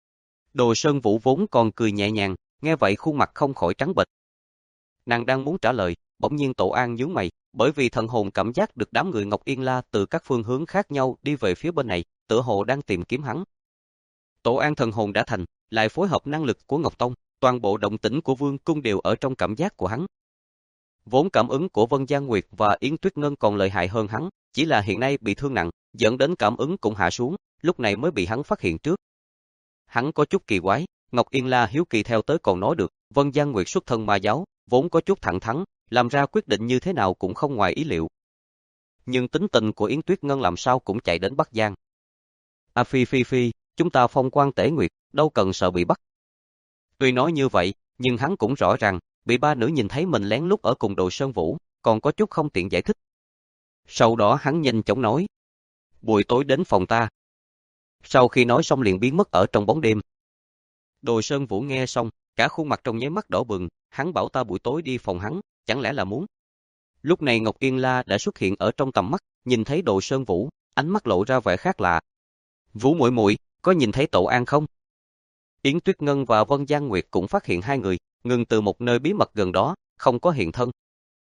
Đồ Sơn Vũ vốn còn cười nhẹ nhàng, nghe vậy khuôn mặt không khỏi trắng bệch. Nàng đang muốn trả lời, bỗng nhiên Tổ An nhướng mày, bởi vì thần hồn cảm giác được đám người Ngọc Yên La từ các phương hướng khác nhau đi về phía bên này, tựa hồ đang tìm kiếm hắn. Tổ An thần hồn đã thành, lại phối hợp năng lực của Ngọc Tông, toàn bộ động tĩnh của Vương cung đều ở trong cảm giác của hắn. Vốn cảm ứng của Vân Giang Nguyệt và Yến Tuyết Ngân còn lợi hại hơn hắn, chỉ là hiện nay bị thương nặng, dẫn đến cảm ứng cũng hạ xuống, lúc này mới bị hắn phát hiện trước. Hắn có chút kỳ quái, Ngọc Yên La hiếu kỳ theo tới còn nói được, Vân Giang Nguyệt xuất thân ma giáo, vốn có chút thẳng thắn, làm ra quyết định như thế nào cũng không ngoài ý liệu. Nhưng tính tình của Yến Tuyết Ngân làm sao cũng chạy đến Bắc Giang. A Phi Phi Phi, chúng ta phong quan tể nguyệt, đâu cần sợ bị bắt. Tuy nói như vậy, nhưng hắn cũng rõ ràng, bị ba nữ nhìn thấy mình lén lút ở cùng Đồ Sơn Vũ, còn có chút không tiện giải thích. Sau đó hắn nhanh chóng nói, buổi tối đến phòng ta. Sau khi nói xong liền biến mất ở trong bóng đêm. Đồ Sơn Vũ nghe xong, cả khuôn mặt trong nháy mắt đỏ bừng, hắn bảo ta buổi tối đi phòng hắn, chẳng lẽ là muốn. Lúc này Ngọc Yên La đã xuất hiện ở trong tầm mắt, nhìn thấy Đồ Sơn Vũ, ánh mắt lộ ra vẻ khác lạ. Vũ muội muội, có nhìn thấy Tổ An không? Yến Tuyết Ngân và Vân Giang Nguyệt cũng phát hiện hai người, ngừng từ một nơi bí mật gần đó, không có hiện thân.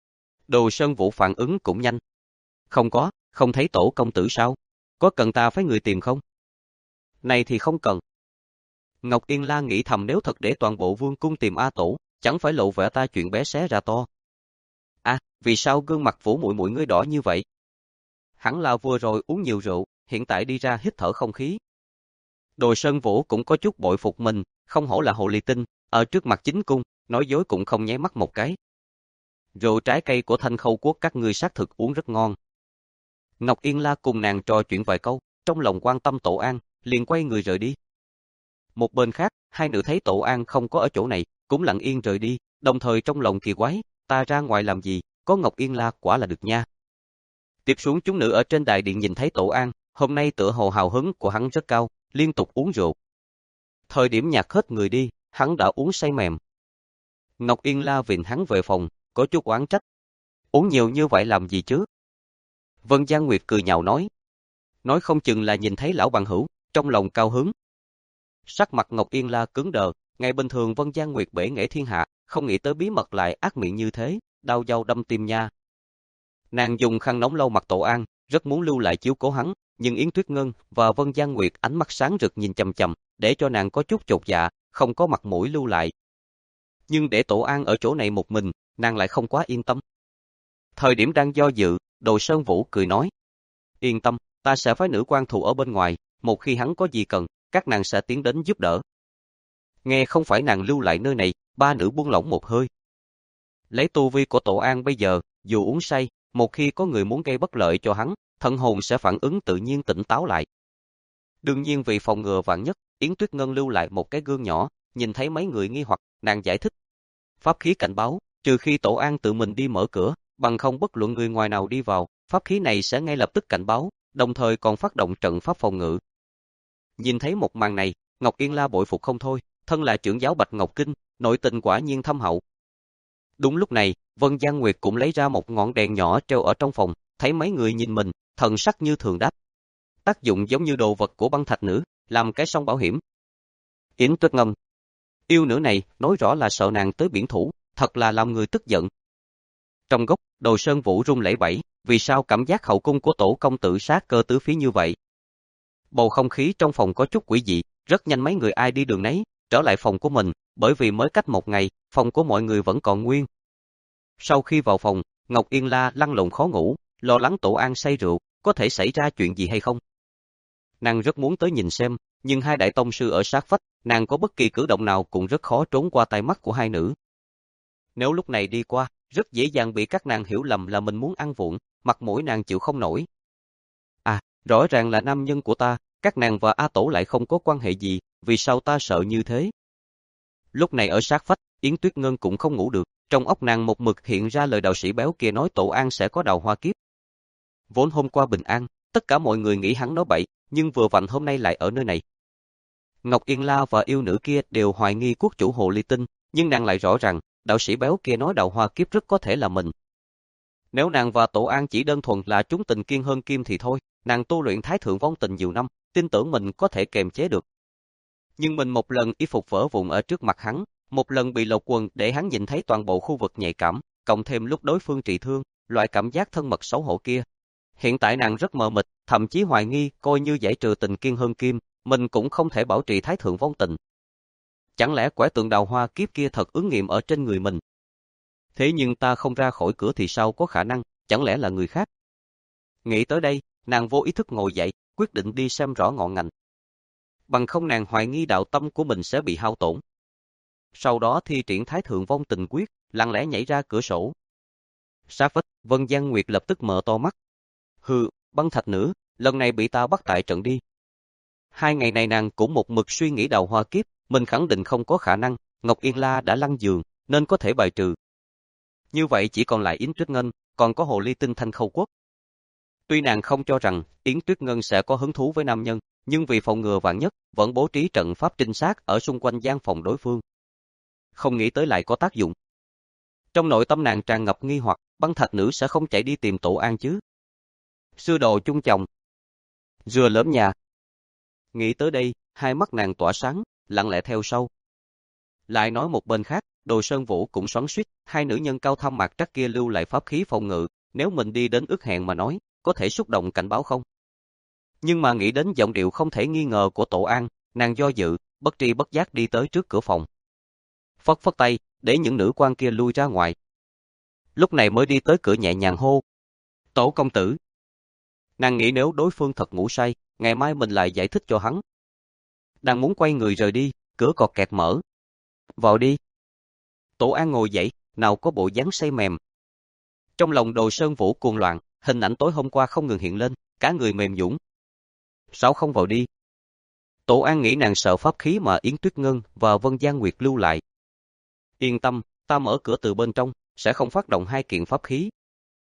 Đồ Sơn Vũ phản ứng cũng nhanh. Không có, không thấy Tổ công tử sao? Có cần ta phái người tìm không? Này thì không cần. Ngọc Yên La nghĩ thầm nếu thật để toàn bộ vương cung tìm A Tổ, chẳng phải lộ vẻ ta chuyện bé xé ra to. À, vì sao gương mặt Vũ muội muội ngươi đỏ như vậy? Hẳn là vừa rồi uống nhiều rượu, hiện tại đi ra hít thở không khí. Đồ Sơn Vũ cũng có chút bội phục mình, không hổ là hồ ly tinh, ở trước mặt chính cung, nói dối cũng không nháy mắt một cái. Rượu trái cây của Thanh Khâu Quốc các ngươi xác thực uống rất ngon. Ngọc Yên La cùng nàng trò chuyện vài câu, trong lòng quan tâm Tổ An, liền quay người rời đi. Một bên khác, hai nữ thấy Tổ An không có ở chỗ này, cũng lặng yên rời đi, đồng thời trong lòng kỳ quái, ta ra ngoài làm gì, có Ngọc Yên La quả là được nha. Tiếp xuống chúng nữ ở trên đại điện nhìn thấy Tổ An, hôm nay tựa hồ hào hứng của hắn rất cao, liên tục uống rượu. Thời điểm nhạc hết người đi, hắn đã uống say mềm. Ngọc Yên La vịn hắn về phòng, có chút oán trách. Uống nhiều như vậy làm gì chứ? Vân Giang Nguyệt cười nhạo nói. Nói không chừng là nhìn thấy lão bằng hữu, trong lòng cao hứng. Sắc mặt Ngọc Yên La cứng đờ, ngày bình thường Vân Giang Nguyệt bể nghệ thiên hạ, không nghĩ tới bí mật lại ác miệng như thế, đau dao đâm tim nha. Nàng dùng khăn nóng lau mặt Tổ An, rất muốn lưu lại chiếu cố hắn, nhưng Yến Tuyết Ngân và Vân Giang Nguyệt ánh mắt sáng rực nhìn chằm chằm, để cho nàng có chút chột dạ, không có mặt mũi lưu lại. Nhưng để Tổ An ở chỗ này một mình, nàng lại không quá yên tâm. Thời điểm đang do dự, Đồ Sơn Vũ cười nói. Yên tâm, ta sẽ phái nữ quan thủ ở bên ngoài, một khi hắn có gì cần, các nàng sẽ tiến đến giúp đỡ. Nghe không phải nàng lưu lại nơi này, ba nữ buông lỏng một hơi. Lấy tu vi của Tổ An bây giờ, dù uống say, một khi có người muốn gây bất lợi cho hắn, thần hồn sẽ phản ứng tự nhiên tỉnh táo lại. Đương nhiên vì phòng ngừa vạn nhất, Yến Tuyết Ngân lưu lại một cái gương nhỏ, nhìn thấy mấy người nghi hoặc, nàng giải thích. Pháp khí cảnh báo, trừ khi Tổ An tự mình đi mở cửa, bằng không bất luận người ngoài nào đi vào, pháp khí này sẽ ngay lập tức cảnh báo, đồng thời còn phát động trận pháp phòng ngự. Nhìn thấy một màn này, Ngọc Yên La bội phục không thôi, thân là trưởng giáo Bạch Ngọc Kinh, nội tình quả nhiên thâm hậu. Đúng lúc này, Vân Giang Nguyệt cũng lấy ra một ngọn đèn nhỏ treo ở trong phòng, thấy mấy người nhìn mình, thần sắc như thường đáp. Tác dụng giống như đồ vật của băng thạch nữ, làm cái song bảo hiểm. Yến Tuyết Ngân, yêu nữ này, nói rõ là sợ nàng tới biển thủ, thật là làm người tức giận. Trong góc, Đồ Sơn Vũ run lẩy bẩy, vì sao cảm giác hậu cung của tổ công tử sát cơ tứ phía như vậy? Bầu không khí trong phòng có chút quỷ dị, rất nhanh mấy người ai đi đường nấy, trở lại phòng của mình, bởi vì mới cách một ngày, phòng của mọi người vẫn còn nguyên. Sau khi vào phòng, Ngọc Yên La lăn lộn khó ngủ, lo lắng Tổ An say rượu, có thể xảy ra chuyện gì hay không. Nàng rất muốn tới nhìn xem, nhưng hai đại tông sư ở sát vách, nàng có bất kỳ cử động nào cũng rất khó trốn qua tai mắt của hai nữ. Nếu lúc này đi qua, rất dễ dàng bị các nàng hiểu lầm là mình muốn ăn vụng, mặt mũi nàng chịu không nổi. À, rõ ràng là nam nhân của ta, các nàng và A Tổ lại không có quan hệ gì, vì sao ta sợ như thế? Lúc này ở sát vách, Yến Tuyết Ngân cũng không ngủ được, trong óc nàng một mực hiện ra lời đạo sĩ béo kia nói Tổ An sẽ có đào hoa kiếp. Vốn hôm qua bình an, tất cả mọi người nghĩ hắn nói bậy, nhưng vừa vặn hôm nay lại ở nơi này. Ngọc Yên La và yêu nữ kia đều hoài nghi quốc chủ Hồ Ly Tinh, nhưng nàng lại rõ ràng, đạo sĩ béo kia nói đào hoa kiếp rất có thể là mình. Nếu nàng và Tổ An chỉ đơn thuần là chúng tình kiên hơn kim thì thôi, nàng tu luyện thái thượng vong tình nhiều năm, tin tưởng mình có thể kềm chế được. Nhưng mình một lần y phục vỡ vụn ở trước mặt hắn, một lần bị lột quần để hắn nhìn thấy toàn bộ khu vực nhạy cảm, cộng thêm lúc đối phương trị thương, loại cảm giác thân mật xấu hổ kia. Hiện tại nàng rất mờ mịt, thậm chí hoài nghi, coi như giải trừ tình kiên hơn kim, mình cũng không thể bảo trì thái thượng vong tình. Chẳng lẽ quẻ tượng đào hoa kiếp kia thật ứng nghiệm ở trên người mình? Thế nhưng ta không ra khỏi cửa thì sao có khả năng, chẳng lẽ là người khác? Nghĩ tới đây, nàng vô ý thức ngồi dậy, quyết định đi xem rõ ngọn ngành. Bằng không nàng hoài nghi đạo tâm của mình sẽ bị hao tổn. Sau đó thi triển thái thượng vong tình quyết, lặng lẽ nhảy ra cửa sổ. Sát vách, Vân Giang Nguyệt lập tức mở to mắt. Hừ, băng thạch nữ, lần này bị ta bắt tại trận đi. Hai ngày này nàng cũng một mực suy nghĩ đào hoa kiếp, mình khẳng định không có khả năng, Ngọc Yên La đã lăn giường, nên có thể bài trừ. Như vậy chỉ còn lại Yến Tuyết Ngân, còn có Hồ Ly Tinh Thanh Khâu Quốc. Tuy nàng không cho rằng Yến Tuyết Ngân sẽ có hứng thú với nam nhân, nhưng vì phòng ngừa vạn nhất, vẫn bố trí trận pháp trinh sát ở xung quanh gian phòng đối phương. Không nghĩ tới lại có tác dụng. Trong nội tâm nàng tràn ngập nghi hoặc, băng thạch nữ sẽ không chạy đi tìm Tổ An chứ? Sư đồ chung chồng, dừa lớn nhà. Nghĩ tới đây, hai mắt nàng tỏa sáng, lặng lẽ theo sau. Lại nói một bên khác, Đồ Sơn Vũ cũng xoắn xuýt, hai nữ nhân cao thâm mạc trắc kia lưu lại pháp khí phòng ngự, nếu mình đi đến ước hẹn mà nói, có thể xúc động cảnh báo không? Nhưng mà nghĩ đến giọng điệu không thể nghi ngờ của Tổ An, nàng do dự, bất tri bất giác đi tới trước cửa phòng. Phất phất tay, để những nữ quan kia lui ra ngoài. Lúc này mới đi tới cửa nhẹ nhàng hô. Tổ công tử. Nàng nghĩ nếu đối phương thật ngủ say, ngày mai mình lại giải thích cho hắn. Đang muốn quay người rời đi, cửa cọt kẹt mở. Vào đi. Tổ An ngồi dậy, nào có bộ dáng say mềm. Trong lòng Đồ Sơn Vũ cuồng loạn, hình ảnh tối hôm qua không ngừng hiện lên, cả người mềm nhũn. Sao không vào đi? Tổ An nghĩ nàng sợ pháp khí mà Yến Tuyết Ngân và Vân Giang Nguyệt lưu lại. Yên tâm, ta mở cửa từ bên trong, sẽ không phát động hai kiện pháp khí.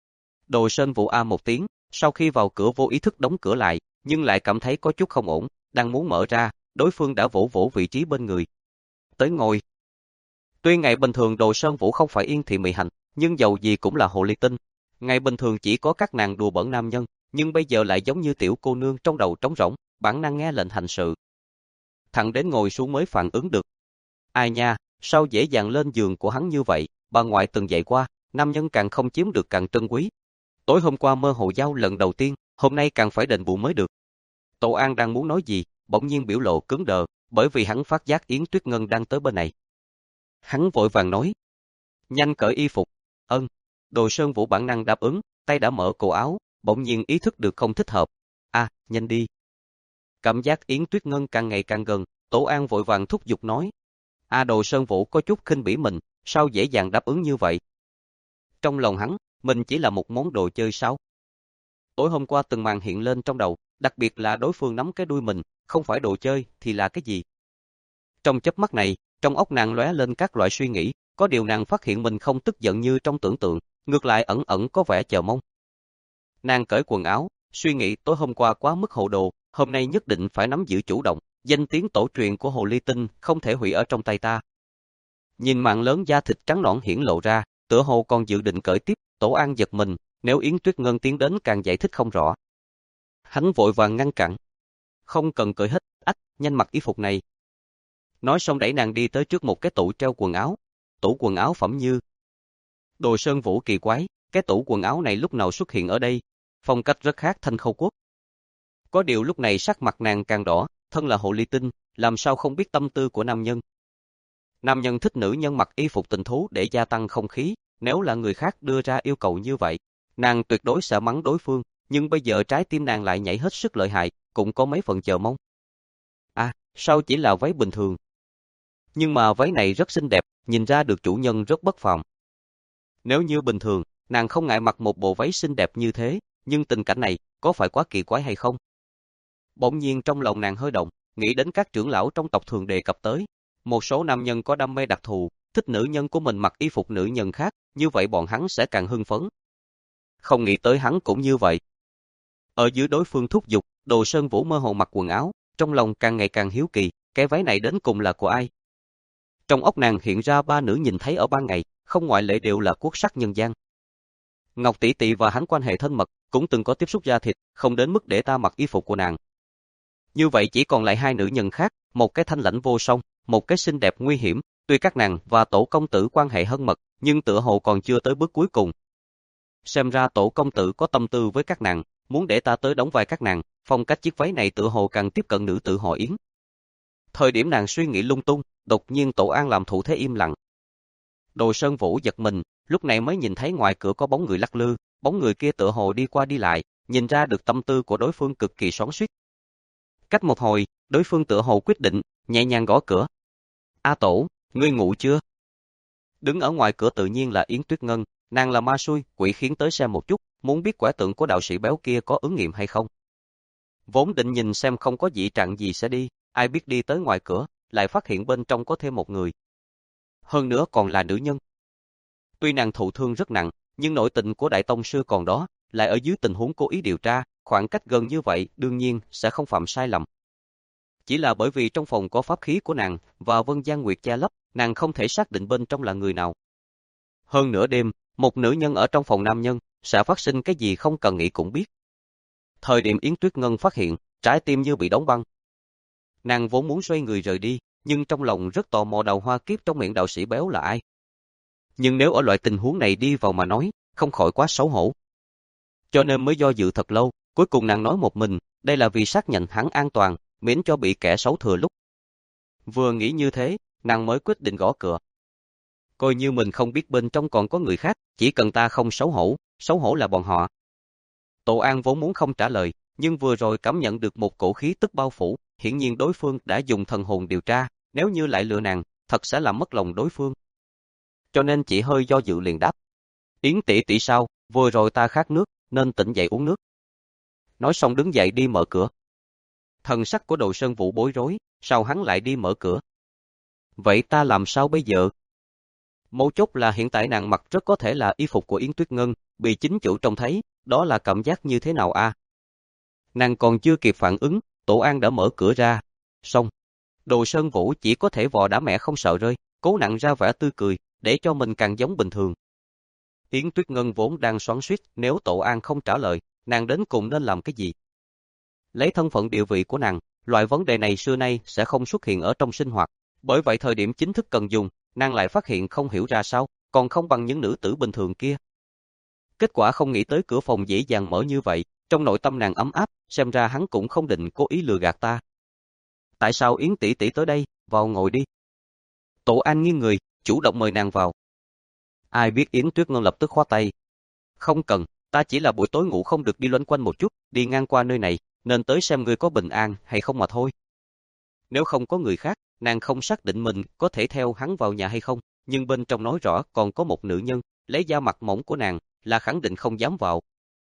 Đồ Sơn Vũ a một tiếng, sau khi vào cửa vô ý thức đóng cửa lại, nhưng lại cảm thấy có chút không ổn, đang muốn mở ra, đối phương đã vỗ vỗ vị trí bên người. Tới ngồi. Tuy ngày bình thường Đồ Sơn Vũ không phải yên thị mị hành, nhưng dầu gì cũng là Hồ Ly Tinh. Ngày bình thường chỉ có các nàng đùa bỡn nam nhân, nhưng bây giờ lại giống như tiểu cô nương trong đầu trống rỗng, bản năng nghe lệnh hành sự. Thẳng đến ngồi xuống mới phản ứng được. Ai nha, sao dễ dàng lên giường của hắn như vậy, bà ngoại từng dạy qua, nam nhân càng không chiếm được càng trân quý. Tối hôm qua mơ hồ giao lần đầu tiên, hôm nay càng phải đền bù mới được. Tổ An đang muốn nói gì, bỗng nhiên biểu lộ cứng đờ, bởi vì hắn phát giác Yến Tuyết Ngân đang tới bên này. Hắn vội vàng nói, nhanh cởi y phục. Ân. Đồ Sơn Vũ bản năng đáp ứng, tay đã mở cổ áo, bỗng nhiên ý thức được không thích hợp. À, nhanh đi. Cảm giác Yến Tuyết Ngân càng ngày càng gần, Tổ An vội vàng thúc giục nói. À, Đồ Sơn Vũ có chút khinh bỉ mình, sao dễ dàng đáp ứng như vậy? Trong lòng hắn, mình chỉ là một món đồ chơi sao? Tối hôm qua từng màn hiện lên trong đầu, đặc biệt là đối phương nắm cái đuôi mình, không phải đồ chơi thì là cái gì? Trong chớp mắt này, trong óc nàng lóe lên các loại suy nghĩ, có điều nàng phát hiện mình không tức giận như trong tưởng tượng, ngược lại ẩn ẩn có vẻ chờ mong. Nàng cởi quần áo, suy nghĩ tối hôm qua quá mức hồ đồ, hôm nay nhất định phải nắm giữ chủ động, danh tiếng tổ truyền của Hồ Ly Tinh không thể hủy ở trong tay ta. Nhìn mảng lớn da thịt trắng nõn hiển lộ ra, tựa hồ còn dự định cởi tiếp, Tổ An giật mình, nếu Yến Tuyết Ngân tiến đến càng giải thích không rõ. Hắn vội vàng ngăn cản. Không cần cởi hết, ách, nhanh mặc y phục này. Nói xong đẩy nàng đi tới trước một cái tủ treo quần áo. Tủ quần áo phẩm như. Đồ Sơn Vũ kỳ quái, cái tủ quần áo này lúc nào xuất hiện ở đây, phong cách rất khác Thanh Khâu Quốc. Có điều lúc này sắc mặt nàng càng đỏ, thân là Hồ Ly Tinh, làm sao không biết tâm tư của nam nhân. Nam nhân thích nữ nhân mặc y phục tình thú để gia tăng không khí, nếu là người khác đưa ra yêu cầu như vậy, nàng tuyệt đối sẽ mắng đối phương, nhưng bây giờ trái tim nàng lại nhảy hết sức lợi hại, cũng có mấy phần chờ mong. À, sao chỉ là váy bình thường? Nhưng mà váy này rất xinh đẹp, nhìn ra được chủ nhân rất bất phàm. Nếu như bình thường, nàng không ngại mặc một bộ váy xinh đẹp như thế, nhưng tình cảnh này, có phải quá kỳ quái hay không? Bỗng nhiên trong lòng nàng hơi động, nghĩ đến các trưởng lão trong tộc thường đề cập tới. Một số nam nhân có đam mê đặc thù, thích nữ nhân của mình mặc y phục nữ nhân khác, như vậy bọn hắn sẽ càng hưng phấn. Không nghĩ tới hắn cũng như vậy. Ở dưới đối phương thúc giục, Đồ Sơn Vũ mơ hồ mặc quần áo, trong lòng càng ngày càng hiếu kỳ, cái váy này đến cùng là của ai? Trong óc nàng hiện ra ba nữ nhìn thấy ở ban ngày, không ngoại lệ đều là quốc sắc nhân gian. Ngọc tỷ tỷ và hắn quan hệ thân mật, cũng từng có tiếp xúc da thịt, không đến mức để ta mặc y phục của nàng. Như vậy chỉ còn lại hai nữ nhân khác, một cái thanh lãnh vô song, một cái xinh đẹp nguy hiểm, tuy các nàng và tổ công tử quan hệ thân mật, nhưng tựa hồ còn chưa tới bước cuối cùng. Xem ra tổ công tử có tâm tư với các nàng, muốn để ta tới đóng vai các nàng, phong cách chiếc váy này tựa hồ càng tiếp cận nữ tử họ Yến. Thời điểm nàng suy nghĩ lung tung, đột nhiên Tổ An làm thủ thế im lặng. Đồ Sơn Vũ giật mình, lúc này mới nhìn thấy ngoài cửa có bóng người lắc lư, bóng người kia tựa hồ đi qua đi lại, nhìn ra được tâm tư của đối phương cực kỳ xoắn xuýt. Cách một hồi, đối phương tựa hồ quyết định, nhẹ nhàng gõ cửa. A Tổ, ngươi ngủ chưa? Đứng ở ngoài cửa tự nhiên là Yến Tuyết Ngân, nàng là ma xui, quỷ khiến tới xem một chút, muốn biết quẻ tượng của đạo sĩ béo kia có ứng nghiệm hay không. Vốn định nhìn xem không có dị trạng gì sẽ đi, ai biết đi tới ngoài cửa, lại phát hiện bên trong có thêm một người. Hơn nữa còn là nữ nhân. Tuy nàng thụ thương rất nặng, nhưng nội tình của Đại Tông Sư còn đó, lại ở dưới tình huống cố ý điều tra, khoảng cách gần như vậy đương nhiên sẽ không phạm sai lầm. Chỉ là bởi vì trong phòng có pháp khí của nàng và Vân Giang Nguyệt che lấp, nàng không thể xác định bên trong là người nào. Hơn nửa đêm, một nữ nhân ở trong phòng nam nhân, sẽ phát sinh cái gì không cần nghĩ cũng biết. Thời điểm Yến Tuyết Ngân phát hiện, trái tim như bị đóng băng. Nàng vốn muốn xoay người rời đi, nhưng trong lòng rất tò mò đầu hoa kiếp trong miệng đạo sĩ béo là ai. Nhưng nếu ở loại tình huống này đi vào mà nói, không khỏi quá xấu hổ. Cho nên mới do dự thật lâu, cuối cùng nàng nói một mình, đây là vì xác nhận hắn an toàn, miễn cho bị kẻ xấu thừa lúc. Vừa nghĩ như thế, nàng mới quyết định gõ cửa. Coi như mình không biết bên trong còn có người khác, chỉ cần ta không xấu hổ, xấu hổ là bọn họ. Tổ An vốn muốn không trả lời, nhưng vừa rồi cảm nhận được một cổ khí tức bao phủ, hiển nhiên đối phương đã dùng thần hồn điều tra, nếu như lại lừa nàng, thật sẽ làm mất lòng đối phương. Cho nên chỉ hơi do dự liền đáp. Yến tỷ tỷ sao, vừa rồi ta khát nước, nên tỉnh dậy uống nước. Nói xong đứng dậy đi mở cửa. Thần sắc của Đồ Sơn Vũ bối rối, sao hắn lại đi mở cửa? Vậy ta làm sao bây giờ? Mấu chốt là hiện tại nàng mặc rất có thể là y phục của Yến Tuyết Ngân, bị chính chủ trông thấy, đó là cảm giác như thế nào a? Nàng còn chưa kịp phản ứng, Tổ An đã mở cửa ra. Xong, Đồ Sơn Vũ chỉ có thể vò đá mẹ không sợ rơi, cố nặng ra vẻ tươi cười, để cho mình càng giống bình thường. Yến Tuyết Ngân vốn đang xoắn xuýt, nếu Tổ An không trả lời, nàng đến cùng nên làm cái gì? Lấy thân phận địa vị của nàng, loại vấn đề này xưa nay sẽ không xuất hiện ở trong sinh hoạt. Bởi vậy thời điểm chính thức cần dùng, nàng lại phát hiện không hiểu ra sao, còn không bằng những nữ tử bình thường kia. Kết quả không nghĩ tới cửa phòng dễ dàng mở như vậy, trong nội tâm nàng ấm áp, xem ra hắn cũng không định cố ý lừa gạt ta. Tại sao Yến tỷ tỷ tới đây, vào ngồi đi. Tổ An nghiêng người, chủ động mời nàng vào. Ai biết Yến Tuyết Ngân lập tức khoát tay. Không cần, ta chỉ là buổi tối ngủ không được đi loanh quanh một chút, đi ngang qua nơi này, nên tới xem ngươi có bình an hay không mà thôi. Nếu không có người khác, nàng không xác định mình có thể theo hắn vào nhà hay không, nhưng bên trong nói rõ còn có một nữ nhân, lấy da mặt mỏng của nàng, là khẳng định không dám vào.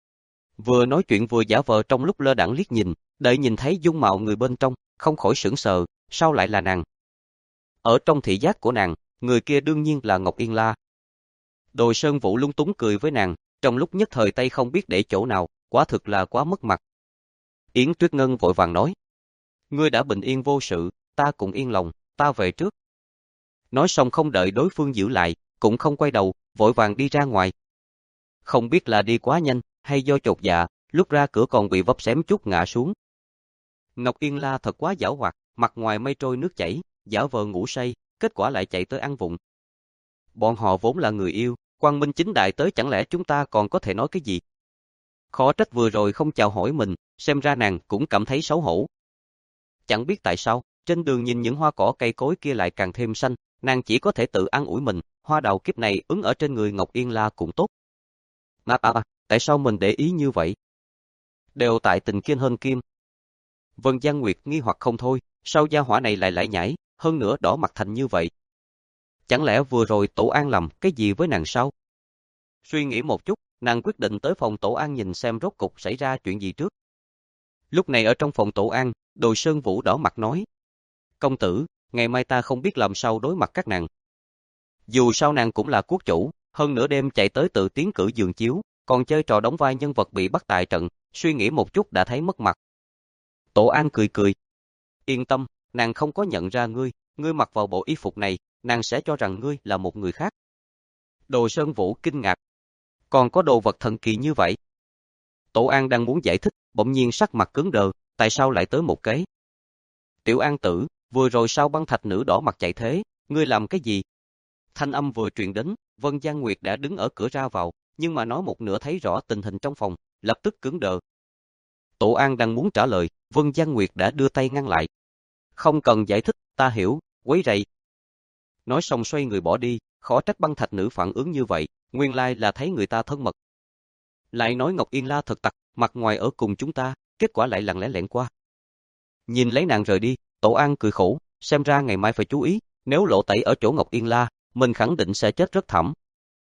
Vừa nói chuyện vừa giả vờ trong lúc lơ đãng liếc nhìn, đợi nhìn thấy dung mạo người bên trong, không khỏi sững sờ, sao lại là nàng? Ở trong thị giác của nàng, người kia đương nhiên là Ngọc Yên La. Đồi Sơn Vũ lung túng cười với nàng, trong lúc nhất thời tay không biết để chỗ nào, quả thực là quá mất mặt. Yến Tuyết Ngân vội vàng nói, ngươi đã bình yên vô sự, ta cũng yên lòng, ta về trước. Nói xong không đợi đối phương giữ lại, cũng không quay đầu, vội vàng đi ra ngoài. Không biết là đi quá nhanh, hay do chột dạ, lúc ra cửa còn bị vấp xém chút ngã xuống. Ngọc Yên La thật quá giảo hoạt, mặt ngoài mây trôi nước chảy, giả vờ ngủ say, kết quả lại chạy tới ăn vụng. Bọn họ vốn là người yêu, quang minh chính đại tới chẳng lẽ chúng ta còn có thể nói cái gì? Khó trách vừa rồi không chào hỏi mình, xem ra nàng cũng cảm thấy xấu hổ. Chẳng biết tại sao, trên đường nhìn những hoa cỏ cây cối kia lại càng thêm xanh, nàng chỉ có thể tự an ủi mình, hoa đào kiếp này ứng ở trên người Ngọc Yên La cũng tốt. À, à, à, tại sao mình để ý như vậy? Đều tại tình kiên hơn kim. Vân Giang Nguyệt nghi hoặc không thôi, sao gia hỏa này lại lại nhảy, hơn nữa đỏ mặt thành như vậy? Chẳng lẽ vừa rồi Tổ An làm cái gì với nàng sao? Suy nghĩ một chút, nàng quyết định tới phòng Tổ An nhìn xem rốt cục xảy ra chuyện gì trước. Lúc này ở trong phòng Tổ An, Đồi Sơn Vũ đỏ mặt nói, công tử, ngày mai ta không biết làm sao đối mặt các nàng. Dù sao nàng cũng là quốc chủ, hơn nửa đêm chạy tới tự tiến cử giường chiếu, còn chơi trò đóng vai nhân vật bị bắt tại trận, suy nghĩ một chút đã thấy mất mặt. Tổ An cười cười. Yên tâm, nàng không có nhận ra ngươi, ngươi mặc vào bộ y phục này, nàng sẽ cho rằng ngươi là một người khác. Đồ Sơn Vũ kinh ngạc. Còn có đồ vật thần kỳ như vậy? Tổ An đang muốn giải thích, bỗng nhiên sắc mặt cứng đờ, tại sao lại tới một cái? Tiểu An tử, vừa rồi sao băng thạch nữ đỏ mặt chạy thế, ngươi làm cái gì? Thanh âm vừa truyền đến, Vân Giang Nguyệt đã đứng ở cửa ra vào, nhưng mà nói một nửa thấy rõ tình hình trong phòng, lập tức cứng đờ. Tổ An đang muốn trả lời, Vân Giang Nguyệt đã đưa tay ngăn lại. Không cần giải thích, ta hiểu, quấy rầy. Nói xong xoay người bỏ đi, khó trách băng thạch nữ phản ứng như vậy, nguyên lai là thấy người ta thân mật. Lại nói Ngọc Yên La thật tặc, mặt ngoài ở cùng chúng ta, kết quả lại lặng lẽ lẻn qua. Nhìn lấy nàng rời đi, Tổ An cười khổ, xem ra ngày mai phải chú ý, nếu lộ tẩy ở chỗ Ngọc Yên La, mình khẳng định sẽ chết rất thảm.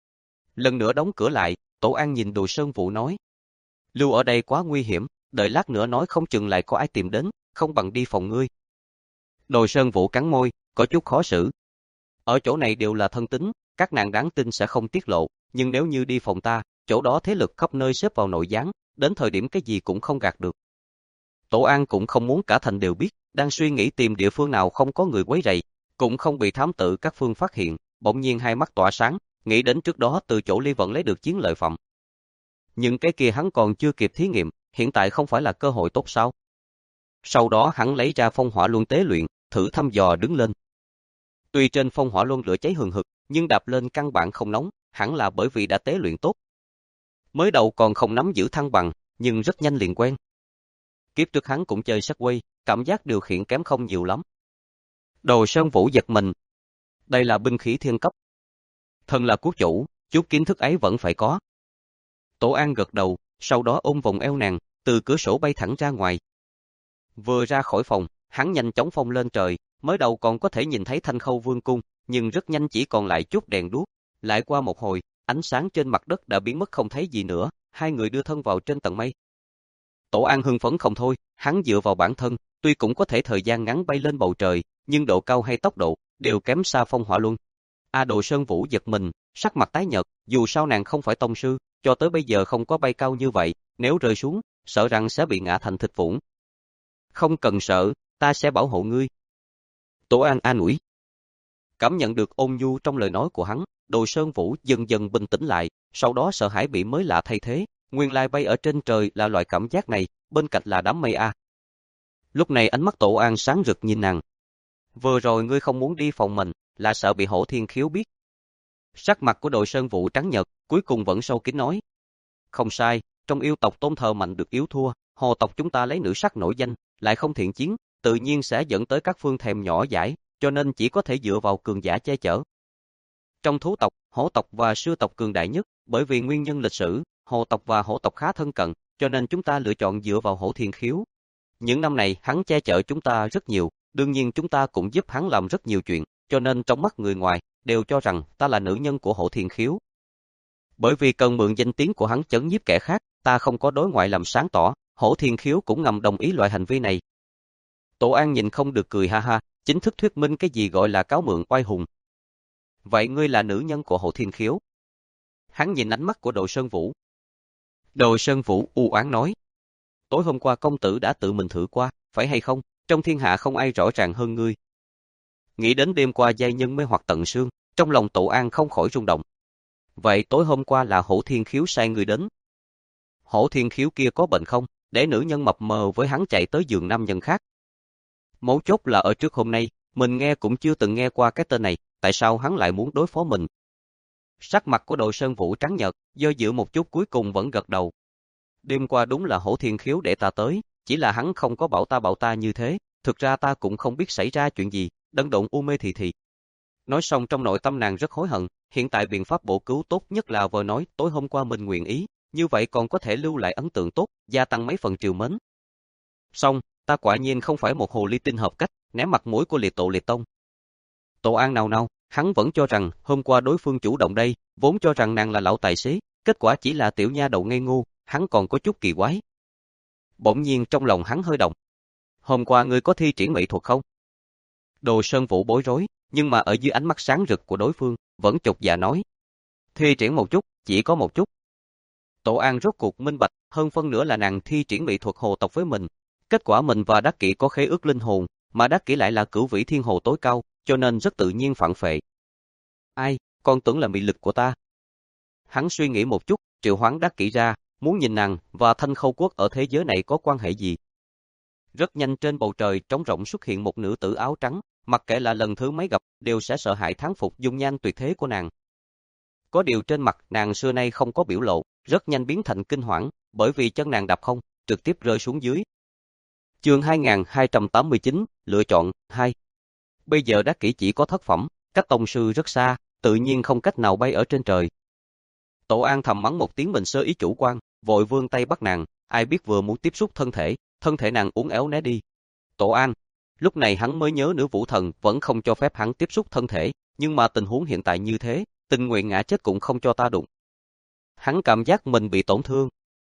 Lần nữa đóng cửa lại, Tổ An nhìn Đồ Sơn Vũ nói, lưu ở đây quá nguy hiểm, đợi lát nữa nói không chừng lại có ai tìm đến, không bằng đi phòng ngươi. Đồ Sơn Vũ cắn môi, có chút khó xử. Ở chỗ này đều là thân tín, các nàng đáng tin sẽ không tiết lộ, nhưng nếu như đi phòng ta, chỗ đó thế lực khắp nơi xếp vào nội gián, đến thời điểm cái gì cũng không gạt được. Tổ An cũng không muốn cả thành đều biết, đang suy nghĩ tìm địa phương nào không có người quấy rầy, cũng không bị thám tử các phương phát hiện, bỗng nhiên hai mắt tỏa sáng, nghĩ đến trước đó từ chỗ Ly Vận lấy được chiến lợi phẩm. Nhưng cái kia hắn còn chưa kịp thí nghiệm, hiện tại không phải là cơ hội tốt sao? Sau đó hắn lấy ra phong hỏa luân tế luyện, thử thăm dò đứng lên. Tuy trên phong hỏa luân lửa cháy hừng hực, nhưng đạp lên căn bản không nóng, hẳn là bởi vì đã tế luyện tốt. Mới đầu còn không nắm giữ thăng bằng, nhưng rất nhanh liền quen. Kiếp trước hắn cũng chơi Segway, cảm giác điều khiển kém không nhiều lắm. Đồ Sơn Vũ giật mình. Đây là binh khí thiên cấp. Thân là quốc chủ, chút kiến thức ấy vẫn phải có. Tổ An gật đầu, sau đó ôm vòng eo nàng, từ cửa sổ bay thẳng ra ngoài. Vừa ra khỏi phòng, hắn nhanh chóng phóng lên trời, mới đầu còn có thể nhìn thấy Thanh Khâu Vương cung, nhưng rất nhanh chỉ còn lại chút đèn đuốc. Lại qua một hồi, ánh sáng trên mặt đất đã biến mất không thấy gì nữa, hai người đưa thân vào trên tầng mây. Tổ An hưng phấn không thôi, hắn dựa vào bản thân, tuy cũng có thể thời gian ngắn bay lên bầu trời, nhưng độ cao hay tốc độ đều kém xa phong hỏa luân. A Đồ Sơn Vũ giật mình, sắc mặt tái nhợt, dù sao nàng không phải tông sư, cho tới bây giờ không có bay cao như vậy, nếu rơi xuống, sợ rằng sẽ bị ngã thành thịt vụn. Không cần sợ, ta sẽ bảo hộ ngươi. Tổ An an ủi. Cảm nhận được ôn nhu trong lời nói của hắn, Đồ Sơn Vũ dần dần bình tĩnh lại, sau đó sợ hãi bị mới lạ thay thế, nguyên lai bay ở trên trời là loại cảm giác này, bên cạnh là đám mây a. Lúc này ánh mắt Tổ An sáng rực nhìn nàng. Vừa rồi ngươi không muốn đi phòng mình, là sợ bị Hổ Thiên Khiếu biết. Sắc mặt của Đội Sơn Vũ trắng nhợt, cuối cùng vẫn sâu kín nói. Không sai, trong yêu tộc tôn thờ mạnh được yếu thua, hồ tộc chúng ta lấy nữ sắc nổi danh, lại không thiện chiến, tự nhiên sẽ dẫn tới các phương thèm nhỏ dãi, cho nên chỉ có thể dựa vào cường giả che chở. Trong thú tộc, hổ tộc và sư tộc cường đại nhất, bởi vì nguyên nhân lịch sử, hồ tộc và hổ tộc khá thân cận, cho nên chúng ta lựa chọn dựa vào Hổ Thiên Khiếu. Những năm này hắn che chở chúng ta rất nhiều, đương nhiên chúng ta cũng giúp hắn làm rất nhiều chuyện, cho nên trong mắt người ngoài, đều cho rằng ta là nữ nhân của Hổ Thiên Khiếu. Bởi vì cần mượn danh tiếng của hắn chấn nhiếp kẻ khác, ta không có đối ngoại làm sáng tỏ, Hổ Thiên Khiếu cũng ngầm đồng ý loại hành vi này. Tổ An nhìn không được cười ha ha, chính thức thuyết minh cái gì gọi là cáo mượn oai hùng. Vậy ngươi là nữ nhân của Hổ Thiên Khiếu? Hắn nhìn ánh mắt của Đội Sơn Vũ. Đội Sơn Vũ u oán nói. Tối hôm qua công tử đã tự mình thử qua, phải hay không? Trong thiên hạ không ai rõ ràng hơn ngươi. Nghĩ đến đêm qua giai nhân mê hoặc tận xương, trong lòng Tổ An không khỏi rung động. Vậy tối hôm qua là Hổ Thiên Khiếu sai ngươi đến. Hổ Thiên Khiếu kia có bệnh không, để nữ nhân mập mờ với hắn chạy tới giường nam nhân khác? Mấu chốt là ở trước hôm nay, mình nghe cũng chưa từng nghe qua cái tên này, tại sao hắn lại muốn đối phó mình? Sắc mặt của Đội Sơn Vũ trắng nhợt, do dự một chút cuối cùng vẫn gật đầu. Đêm qua đúng là Hổ Thiên Khiếu để ta tới, chỉ là hắn không có bảo ta bảo ta như thế, thực ra ta cũng không biết xảy ra chuyện gì, đần độn u mê thì thì. Nói xong trong nội tâm nàng rất hối hận, hiện tại biện pháp bổ cứu tốt nhất là vợ nói tối hôm qua mình nguyện ý, như vậy còn có thể lưu lại ấn tượng tốt, gia tăng mấy phần triều mến. Xong, ta quả nhiên không phải một hồ ly tinh hợp cách, ném mặt mũi của liệt tổ liệt tông. Tổ An nào nào, hắn vẫn cho rằng hôm qua đối phương chủ động đây, vốn cho rằng nàng là lão tài xế, kết quả chỉ là tiểu nha đầu ngây ngô, hắn còn có chút kỳ quái. Bỗng nhiên trong lòng hắn hơi động. Hôm qua ngươi có thi triển mỹ thuật không? Đồ Sơn Vũ bối rối, nhưng mà ở dưới ánh mắt sáng rực của đối phương, vẫn chột dạ nói. Thi triển một chút, chỉ có một chút. Tổ An rốt cuộc minh bạch, hơn phân nữa là nàng thi triển mỹ thuật hồ tộc với mình. Kết quả mình và Đắc Kỷ có khế ước linh hồn, mà Đắc Kỷ lại là cửu vĩ thiên hồ tối cao, cho nên rất tự nhiên phản phệ. Ai, con tưởng là mị lực của ta. Hắn suy nghĩ một chút, triệu hoán Đắc Kỷ ra, muốn nhìn nàng và Thanh Khâu Quốc ở thế giới này có quan hệ gì. Rất nhanh trên bầu trời trống rỗng xuất hiện một nữ tử áo trắng, mặc kệ là lần thứ mấy gặp, đều sẽ sợ hãi thán phục dung nhan tuyệt thế của nàng. Có điều trên mặt nàng xưa nay không có biểu lộ, rất nhanh biến thành kinh hoảng, bởi vì chân nàng đạp không, trực tiếp rơi xuống dưới. Chương hai nghìn hai trăm tám mươi chín, lựa chọn, hai. Bây giờ Đắc Kỷ chỉ có thất phẩm, cách tông sư rất xa, tự nhiên không cách nào bay ở trên trời. Tổ An thầm mắng một tiếng mình sơ ý chủ quan, vội vươn tay bắt nàng, ai biết vừa muốn tiếp xúc thân thể, thân thể nàng uốn éo né đi. Tổ An, lúc này hắn mới nhớ nữ vũ thần vẫn không cho phép hắn tiếp xúc thân thể, nhưng mà tình huống hiện tại như thế, tình nguyện ngã chết cũng không cho ta đụng. Hắn cảm giác mình bị tổn thương.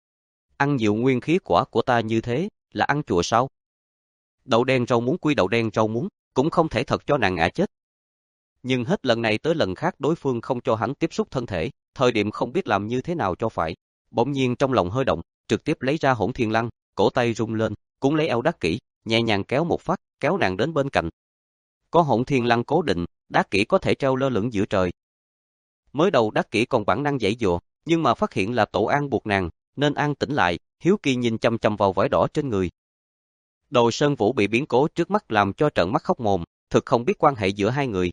Ăn nhiều nguyên khí quả của ta như thế, là ăn chùa sao? Đậu đen rau muống quy đậu đen rau muống, cũng không thể thật cho nàng ngã chết. Nhưng hết lần này tới lần khác đối phương không cho hắn tiếp xúc thân thể, thời điểm không biết làm như thế nào cho phải. Bỗng nhiên trong lòng hơi động, trực tiếp lấy ra Hỗn Thiên Lăng, cổ tay rung lên, cũng lấy eo Đắc Kỷ, nhẹ nhàng kéo một phát, kéo nàng đến bên cạnh. Có Hỗn Thiên Lăng cố định, Đắc Kỷ có thể treo lơ lửng giữa trời. Mới đầu Đắc Kỷ còn bản năng giãy giụa, nhưng mà phát hiện là Tổ An buộc nàng, nên an tĩnh lại, hiếu kỳ nhìn chăm chăm vào vải đỏ trên người. Đồ Sơn Vũ bị biến cố trước mắt làm cho trợn mắt khóc mồm, thực không biết quan hệ giữa hai người.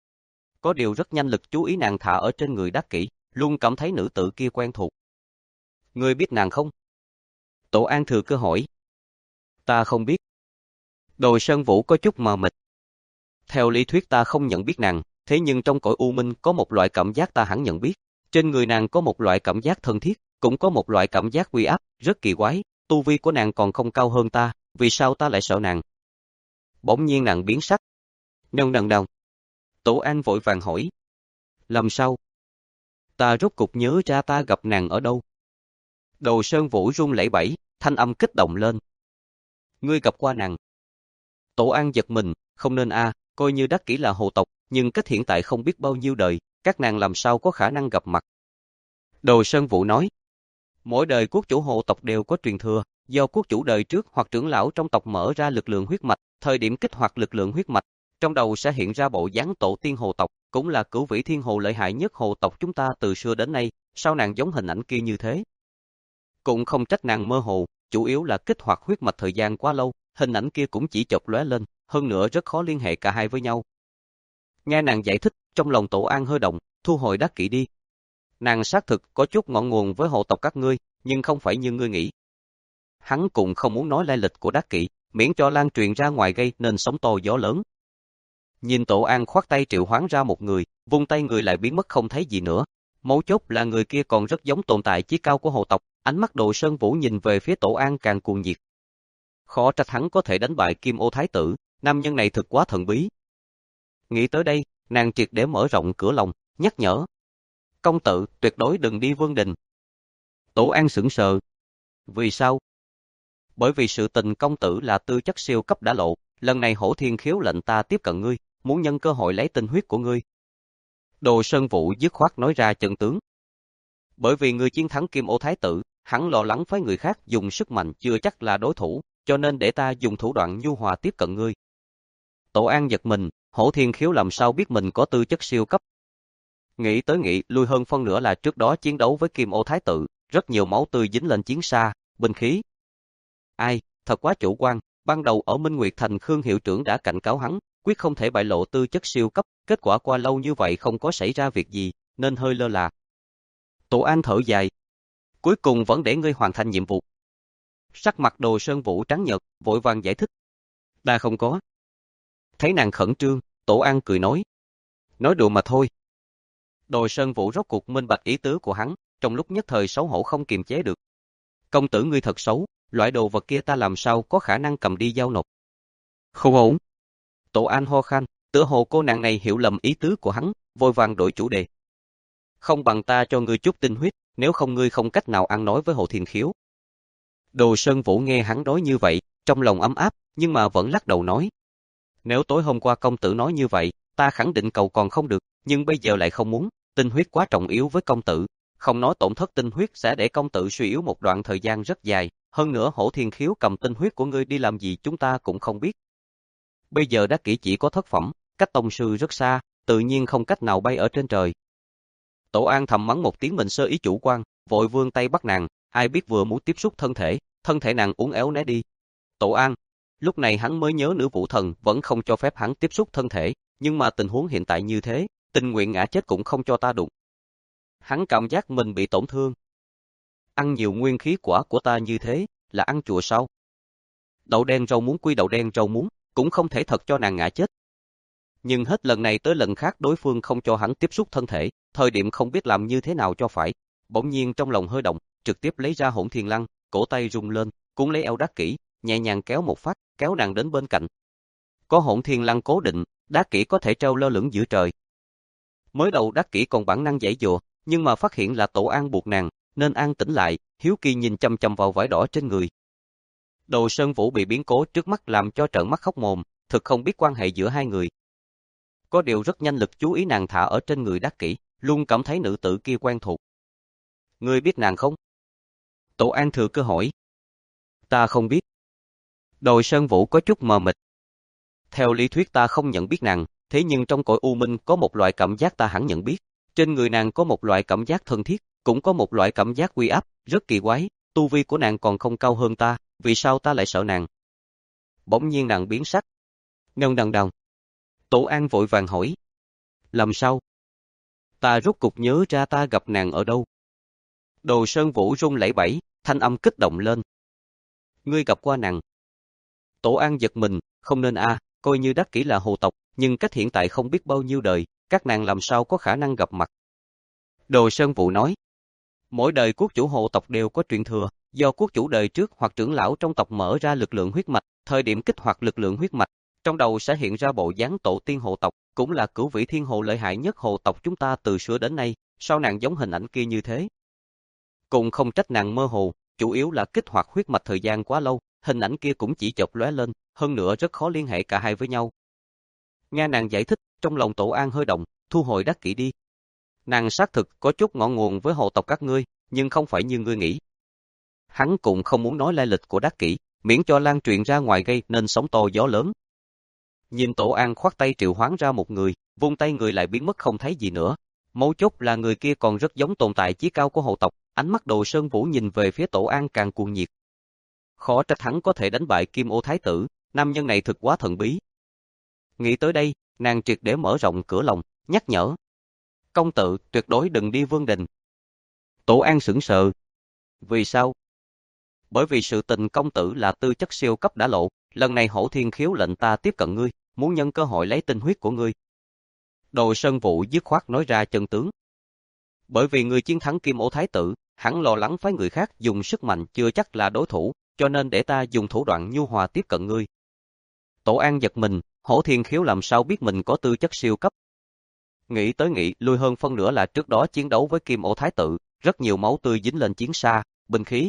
Có điều rất nhanh lực chú ý nàng thả ở trên người Đắc Kỷ, luôn cảm thấy nữ tử kia quen thuộc. Ngươi biết nàng không? Tổ An thừa cơ hỏi. Ta không biết. Đồ Sơn Vũ có chút mờ mịt. Theo lý thuyết ta không nhận biết nàng, thế nhưng trong cõi u minh có một loại cảm giác ta hẳn nhận biết. Trên người nàng có một loại cảm giác thân thiết, cũng có một loại cảm giác uy áp, rất kỳ quái. Tu vi của nàng còn không cao hơn ta, vì sao ta lại sợ nàng? Bỗng nhiên nàng biến sắc. Nông nần đồng. Tổ An vội vàng hỏi. Làm sao? Ta rốt cục nhớ ra ta gặp nàng ở đâu? Đồ Sơn Vũ run lẩy bẩy, thanh âm kích động lên. Ngươi gặp qua nàng. Tổ An giật mình, không nên a, à, coi như Đắc Kỷ là hồ tộc, nhưng cách hiện tại không biết bao nhiêu đời, các nàng làm sao có khả năng gặp mặt. Đồ Sơn Vũ nói. Mỗi đời quốc chủ hồ tộc đều có truyền thừa, do quốc chủ đời trước hoặc trưởng lão trong tộc mở ra lực lượng huyết mạch, thời điểm kích hoạt lực lượng huyết mạch, trong đầu sẽ hiện ra bộ dáng tổ tiên hồ tộc, cũng là cửu vĩ thiên hồ lợi hại nhất hồ tộc chúng ta từ xưa đến nay, sao nàng giống hình ảnh kia như thế? Cũng không trách nàng mơ hồ, chủ yếu là kích hoạt huyết mạch thời gian quá lâu, hình ảnh kia cũng chỉ chợt lóe lên, hơn nữa rất khó liên hệ cả hai với nhau. Nghe nàng giải thích, trong lòng Tổ An hơi động, thu hồi đắc kỷ đi. Nàng xác thực có chút ngọn nguồn với hộ tộc các ngươi, nhưng không phải như ngươi nghĩ. Hắn cũng không muốn nói lai lịch của đắc kỷ, miễn cho lan truyền ra ngoài gây nên sóng to gió lớn. Nhìn Tổ An khoát tay triệu hoán ra một người, vung tay người lại biến mất không thấy gì nữa. Mấu chốt là người kia còn rất giống tồn tại chí cao của hộ tộc, ánh mắt Đồ Sơn Vũ nhìn về phía Tổ An càng cuồng nhiệt. Khó trách hắn có thể đánh bại Kim Ô Thái tử, nam nhân này thực quá thần bí. Nghĩ tới đây, nàng triệt để mở rộng cửa lòng, nhắc nhở. Công tử, tuyệt đối đừng đi Vương Đình. Tổ An sững sờ. Vì sao? Bởi vì sự tình công tử là tư chất siêu cấp đã lộ, lần này Hổ Thiên Khiếu lệnh ta tiếp cận ngươi, muốn nhân cơ hội lấy tinh huyết của ngươi. Đồ Sơn Vũ dứt khoát nói ra trận tướng. Bởi vì ngươi chiến thắng Kim Ô Thái tử, hắn lo lắng với người khác dùng sức mạnh chưa chắc là đối thủ, cho nên để ta dùng thủ đoạn nhu hòa tiếp cận ngươi. Tổ An giật mình, Hổ Thiên Khiếu làm sao biết mình có tư chất siêu cấp. Nghĩ tới nghĩ, lui hơn phân nửa là trước đó chiến đấu với Kim Ô Thái tử, rất nhiều máu tươi dính lên chiến xa, binh khí. Ai, thật quá chủ quan, ban đầu ở Minh Nguyệt Thành Khương hiệu trưởng đã cảnh cáo hắn, quyết không thể bại lộ tư chất siêu cấp, kết quả qua lâu như vậy không có xảy ra việc gì, nên hơi lơ là. Tổ An thở dài. Cuối cùng vẫn để ngươi hoàn thành nhiệm vụ. Sắc mặt Đồ Sơn Vũ trắng nhợt, vội vàng giải thích. Ta không có. Thấy nàng khẩn trương, Tổ An cười nói. Nói đùa mà thôi. Đồ Sơn Vũ rốt cuộc minh bạch ý tứ của hắn, trong lúc nhất thời xấu hổ không kiềm chế được. Công tử ngươi thật xấu, loại đồ vật kia ta làm sao có khả năng cầm đi giao nộp. Không ổn. Tổ An ho khan, tựa hồ cô nàng này hiểu lầm ý tứ của hắn, vội vàng đổi chủ đề. Không bằng ta cho ngươi chút tinh huyết, nếu không ngươi không cách nào ăn nói với Hồ Thiên Khiếu. Đồ Sơn Vũ nghe hắn nói như vậy, trong lòng ấm áp, nhưng mà vẫn lắc đầu nói. Nếu tối hôm qua công tử nói như vậy, ta khẳng định cầu còn không được, nhưng bây giờ lại không muốn, tinh huyết quá trọng yếu với công tử. Không nói tổn thất tinh huyết sẽ để công tử suy yếu một đoạn thời gian rất dài, hơn nữa Hổ Thiên Khiếu cầm tinh huyết của ngươi đi làm gì chúng ta cũng không biết. Bây giờ đắc kỷ chỉ có thất phẩm, cách tông sư rất xa, tự nhiên không cách nào bay ở trên trời. Tổ An thầm mắng một tiếng mình sơ ý chủ quan, vội vươn tay bắt nàng, ai biết vừa muốn tiếp xúc thân thể, thân thể nàng uốn éo né đi. Tổ An, lúc này hắn mới nhớ Nữ Vũ Thần vẫn không cho phép hắn tiếp xúc thân thể, nhưng mà tình huống hiện tại như thế, tình nguyện ngã chết cũng không cho ta đụng. Hắn cảm giác mình bị tổn thương. Ăn nhiều nguyên khí quả của ta như thế, là ăn chùa sao? Đậu đen rau muống quy đậu đen rau muống, cũng không thể thật cho nàng ngã chết. Nhưng hết lần này tới lần khác đối phương không cho hắn tiếp xúc thân thể, thời điểm không biết làm như thế nào cho phải. Bỗng nhiên trong lòng hơi động, trực tiếp lấy ra Hỗn Thiên Lăng, cổ tay rung lên, cuốn lấy eo Đắc Kỷ, nhẹ nhàng kéo một phát, kéo nàng đến bên cạnh. Có Hỗn Thiên Lăng cố định, Đắc Kỷ có thể treo lơ lửng giữa trời. Mới đầu Đắc Kỷ còn bản năng giãy giụa, nhưng mà phát hiện là Tổ An buộc nàng, nên an tĩnh lại, hiếu kỳ nhìn chăm chăm vào vải đỏ trên người. Đồ Sơn Vũ bị biến cố trước mắt làm cho trợn mắt khóc mồm, thực không biết quan hệ giữa hai người. Có điều rất nhanh lực chú ý nàng thả ở trên người Đắc Kỷ, luôn cảm thấy nữ tử kia quen thuộc. Ngươi biết nàng không? Tổ An thừa cơ hỏi. Ta không biết. Đồ Sơn Vũ có chút mờ mịt. Theo lý thuyết ta không nhận biết nàng, thế nhưng trong cõi u minh có một loại cảm giác ta hẳn nhận biết. Trên người nàng có một loại cảm giác thân thiết, cũng có một loại cảm giác uy áp, rất kỳ quái, tu vi của nàng còn không cao hơn ta, vì sao ta lại sợ nàng? Bỗng nhiên nàng biến sắc. Ngân đằng đằng. Tổ An vội vàng hỏi. Làm sao? Ta rốt cục nhớ ra ta gặp nàng ở đâu? Đồ Sơn Vũ run lẩy bẩy, thanh âm kích động lên. Ngươi gặp qua nàng. Tổ An giật mình, không nên a, à, coi như Đắc Kỷ là hồ tộc, nhưng cách hiện tại không biết bao nhiêu đời, các nàng làm sao có khả năng gặp mặt. Đồ Sơn Vũ nói. Mỗi đời quốc chủ hồ tộc đều có truyền thừa, do quốc chủ đời trước hoặc trưởng lão trong tộc mở ra lực lượng huyết mạch, thời điểm kích hoạt lực lượng huyết mạch, trong đầu sẽ hiện ra bộ dáng tổ tiên hồ tộc, cũng là cửu vĩ thiên hồ lợi hại nhất hồ tộc chúng ta từ xưa đến nay, sao nàng giống hình ảnh kia như thế? Cũng không trách nàng mơ hồ, chủ yếu là kích hoạt huyết mạch thời gian quá lâu, hình ảnh kia cũng chỉ chợt lóe lên, hơn nữa rất khó liên hệ cả hai với nhau. Nghe nàng giải thích, trong lòng Tổ An hơi động, thu hồi Đắc Kỷ đi. Nàng xác thực có chút ngọn nguồn với hồ tộc các ngươi, nhưng không phải như ngươi nghĩ. Hắn cũng không muốn nói lai lịch của Đắc Kỷ, miễn cho lan truyền ra ngoài gây nên sóng to gió lớn. Nhìn Tổ An khoát tay triệu hoán ra một người, vung tay người lại biến mất không thấy gì nữa. Mấu chốt là người kia còn rất giống tồn tại chí cao của hộ tộc, ánh mắt Đồ Sơn Vũ nhìn về phía Tổ An càng cuồng nhiệt. Khó trách hắn có thể đánh bại Kim Ô Thái tử, nam nhân này thực quá thần bí. Nghĩ tới đây, nàng triệt để mở rộng cửa lòng, nhắc nhở. Công tử, tuyệt đối đừng đi Vương Đình. Tổ An sững sờ. Vì sao? Bởi vì sự tình công tử là tư chất siêu cấp đã lộ, lần này Hổ Thiên Khiếu lệnh ta tiếp cận ngươi, muốn nhân cơ hội lấy tinh huyết của ngươi. Đồ Sơn Vũ dứt khoát nói ra chân tướng. Bởi vì ngươi chiến thắng Kim Ô Thái tử, hắn lo lắng phái người khác dùng sức mạnh chưa chắc là đối thủ, cho nên để ta dùng thủ đoạn nhu hòa tiếp cận ngươi. Tổ An giật mình, Hổ Thiên Khiếu làm sao biết mình có tư chất siêu cấp. Nghĩ tới nghĩ, lui hơn phân nửa là trước đó chiến đấu với Kim Ô Thái tử, rất nhiều máu tươi dính lên chiến xa, binh khí.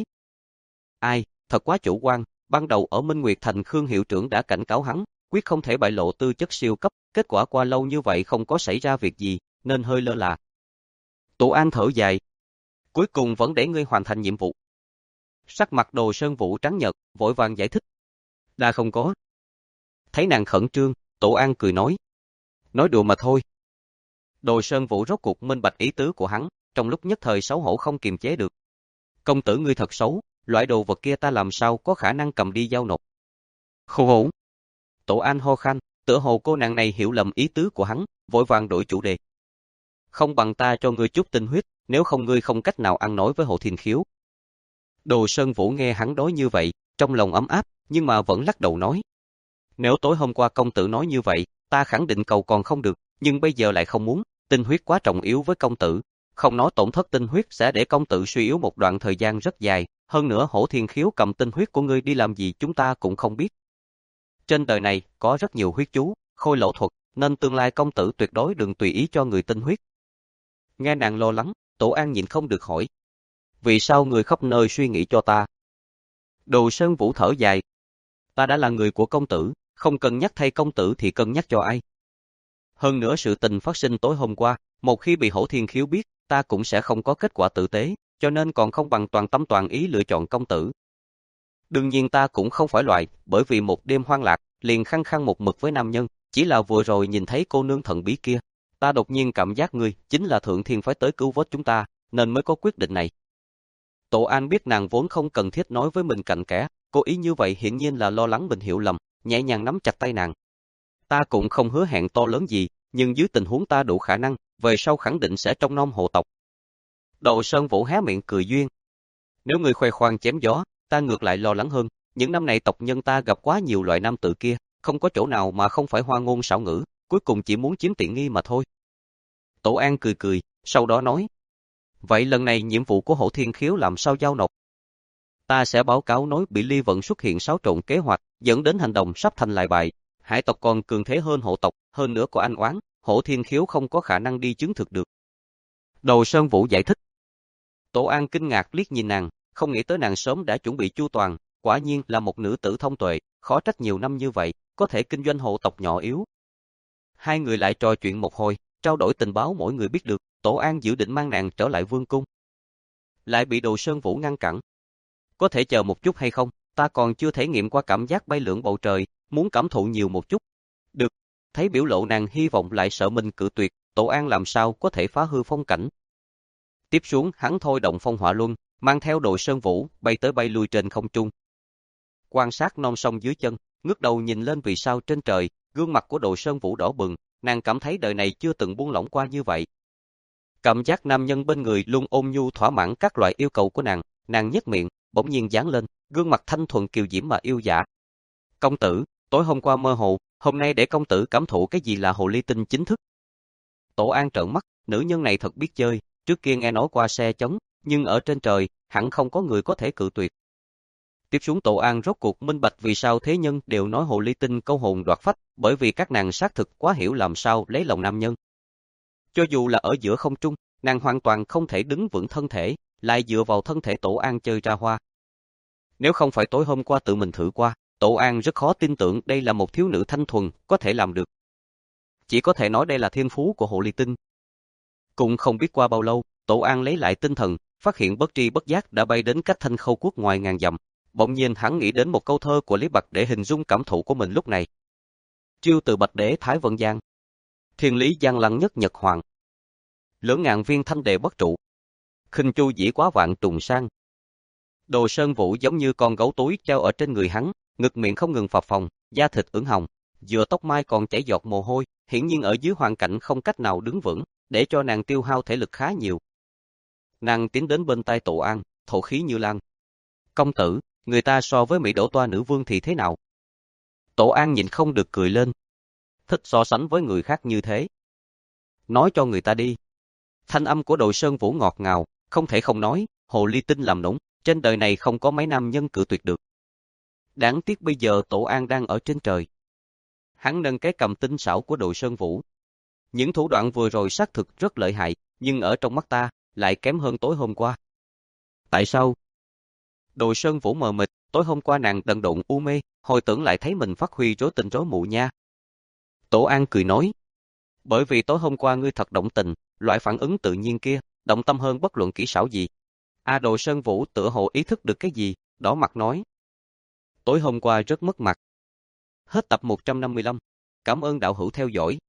Ai, thật quá chủ quan, ban đầu ở Minh Nguyệt Thành Khương hiệu trưởng đã cảnh cáo hắn, quyết không thể bại lộ tư chất siêu cấp, kết quả qua lâu như vậy không có xảy ra việc gì, nên hơi lơ là. Tổ An thở dài. Cuối cùng vẫn để ngươi hoàn thành nhiệm vụ. Sắc mặt Đồ Sơn Vũ trắng nhợt, vội vàng giải thích. Đã không có. Thấy nàng khẩn trương, Tổ An cười nói. Nói đùa mà thôi. Đồ Sơn Vũ rốt cuộc minh bạch ý tứ của hắn, trong lúc nhất thời xấu hổ không kiềm chế được. Công tử ngươi thật xấu, loại đồ vật kia ta làm sao có khả năng cầm đi giao nộp. Khổ hổ. Tổ An ho khan, tựa hồ cô nàng này hiểu lầm ý tứ của hắn, vội vàng đổi chủ đề. Không bằng ta cho ngươi chút tinh huyết, nếu không ngươi không cách nào ăn nói với Hổ Thiên Khiếu. Đồ Sơn Vũ nghe hắn nói như vậy, trong lòng ấm áp, nhưng mà vẫn lắc đầu nói. Nếu tối hôm qua công tử nói như vậy, ta khẳng định cầu còn không được, nhưng bây giờ lại không muốn, tinh huyết quá trọng yếu với công tử. Không nói tổn thất tinh huyết sẽ để công tử suy yếu một đoạn thời gian rất dài, hơn nữa Hổ Thiên Khiếu cầm tinh huyết của ngươi đi làm gì chúng ta cũng không biết. Trên đời này, có rất nhiều huyết chú, khôi lỗ thuật, nên tương lai công tử tuyệt đối đừng tùy ý cho người tinh huyết. Nghe nàng lo lắng, Tổ An nhịn không được hỏi. Vì sao người khắp nơi suy nghĩ cho ta? Đồ Sơn Vũ thở dài. Ta đã là người của công tử, không cần nhắc thay công tử thì cân nhắc cho ai. Hơn nữa sự tình phát sinh tối hôm qua, một khi bị Hổ Thiên Khiếu biết, ta cũng sẽ không có kết quả tử tế, cho nên còn không bằng toàn tâm toàn ý lựa chọn công tử. Đương nhiên ta cũng không phải loại, bởi vì một đêm hoang lạc, liền khăng khăng một mực với nam nhân, chỉ là vừa rồi nhìn thấy cô nương thần bí kia, ta đột nhiên cảm giác ngươi chính là thượng thiên phải tới cứu vớt chúng ta, nên mới có quyết định này. Tổ An biết nàng vốn không cần thiết nói với mình cạnh kẽ, cố ý như vậy hiển nhiên là lo lắng mình hiểu lầm, nhẹ nhàng nắm chặt tay nàng. Ta cũng không hứa hẹn to lớn gì, nhưng dưới tình huống ta đủ khả năng, về sau khẳng định sẽ trông nom hộ tộc. Đồ Sơn Vũ hé miệng cười duyên. Nếu người khoe khoang chém gió, ta ngược lại lo lắng hơn, những năm này tộc nhân ta gặp quá nhiều loại nam tử kia, không có chỗ nào mà không phải hoa ngôn xảo ngữ, cuối cùng chỉ muốn chiếm tiện nghi mà thôi. Tổ An cười cười, sau đó nói. Vậy lần này nhiệm vụ của Hổ Thiên Khiếu làm sao giao nộp? Ta sẽ báo cáo nói bị Ly Vận xuất hiện xáo trộn kế hoạch, dẫn đến hành động sắp thành lại bại. Hải tộc còn cường thế hơn hộ tộc, hơn nữa có anh oán, Hổ Thiên Khiếu không có khả năng đi chứng thực được. Đồ Sơn Vũ giải thích. Tổ An kinh ngạc liếc nhìn nàng, không nghĩ tới nàng sớm đã chuẩn bị chu toàn, quả nhiên là một nữ tử thông tuệ, khó trách nhiều năm như vậy, có thể kinh doanh hộ tộc nhỏ yếu. Hai người lại trò chuyện một hồi, trao đổi tình báo mỗi người biết được, Tổ An dự định mang nàng trở lại vương cung. Lại bị Đồ Sơn Vũ ngăn cản. Có thể chờ một chút hay không, ta còn chưa thể nghiệm qua cảm giác bay lượn bầu trời, muốn cảm thụ nhiều một chút. Được, thấy biểu lộ nàng hy vọng lại sợ mình cự tuyệt, Tổ An làm sao có thể phá hư phong cảnh. Tiếp xuống hắn thôi động phong hỏa luân, mang theo Đồ Sơn Vũ, bay tới bay lui trên không trung. Quan sát non sông dưới chân, ngước đầu nhìn lên vì sao trên trời, gương mặt của Đồ Sơn Vũ đỏ bừng, nàng cảm thấy đời này chưa từng buông lỏng qua như vậy. Cảm giác nam nhân bên người luôn ôn nhu thỏa mãn các loại yêu cầu của nàng, nàng nhếch miệng, bỗng nhiên giãn lên, gương mặt thanh thuần kiều diễm mà yêu dạ. Công tử, tối hôm qua mơ hồ, hôm nay để công tử cảm thụ cái gì là hồ ly tinh chính thức. Tổ An trợn mắt, nữ nhân này thật biết chơi, trước kia nghe nói qua xe chống, nhưng ở trên trời, hẳn không có người có thể cự tuyệt. Tiếp xuống Tổ An rốt cuộc minh bạch vì sao thế nhân đều nói hồ ly tinh câu hồn đoạt phách, bởi vì các nàng xác thực quá hiểu làm sao lấy lòng nam nhân. Cho dù là ở giữa không trung, nàng hoàn toàn không thể đứng vững thân thể, lại dựa vào thân thể Tổ An chơi ra hoa. Nếu không phải tối hôm qua tự mình thử qua, Tổ An rất khó tin tưởng đây là một thiếu nữ thanh thuần, có thể làm được. Chỉ có thể nói đây là thiên phú của hồ ly tinh. Cũng không biết qua bao lâu, Tổ An lấy lại tinh thần, phát hiện bất tri bất giác đã bay đến cách Thanh Khâu quốc ngoài ngàn dặm. Bỗng nhiên hắn nghĩ đến một câu thơ của Lý Bạch để hình dung cảm thụ của mình lúc này. Triêu từ Bạch Đế Thái Vân Giang, thiên lý giang lăng nhất nhật hoàng. lưỡng ngàn viên thanh đề bất trụ. Khinh chu dĩ quá vạn trùng sang. Đồ Sơn Vũ giống như con gấu túi treo ở trên người hắn, ngực miệng không ngừng phập phồng, da thịt ửng hồng, giữa tóc mai còn chảy giọt mồ hôi, hiển nhiên ở dưới hoàn cảnh không cách nào đứng vững, để cho nàng tiêu hao thể lực khá nhiều. Nàng tiến đến bên tai Tổ An, thổ khí như lan. Công tử, người ta so với Mỹ Đỗ Toa nữ vương thì thế nào? Tổ An nhịn không được cười lên. Thích so sánh với người khác như thế. Nói cho người ta đi. Thanh âm của Đồ Sơn Vũ ngọt ngào, không thể không nói, hồ ly tinh làm nũng, trên đời này không có mấy nam nhân cự tuyệt được. Đáng tiếc bây giờ Tổ An đang ở trên trời. Hắn nâng cái cầm tinh xảo của Đồ Sơn Vũ. Những thủ đoạn vừa rồi xác thực rất lợi hại, nhưng ở trong mắt ta, lại kém hơn tối hôm qua. Tại sao? Đồ Sơn Vũ mờ mịt, tối hôm qua nàng đần độn u mê, hồi tưởng lại thấy mình phát huy rối tình rối mụ nha. Tổ An cười nói, bởi vì tối hôm qua ngươi thật động tình, loại phản ứng tự nhiên kia, động tâm hơn bất luận kỹ xảo gì. A Đồ Sơn Vũ tựa hồ ý thức được cái gì, đỏ mặt nói. Tối hôm qua rất mất mặt. Hết tập một trăm năm mươi lăm. Cảm ơn đạo hữu theo dõi.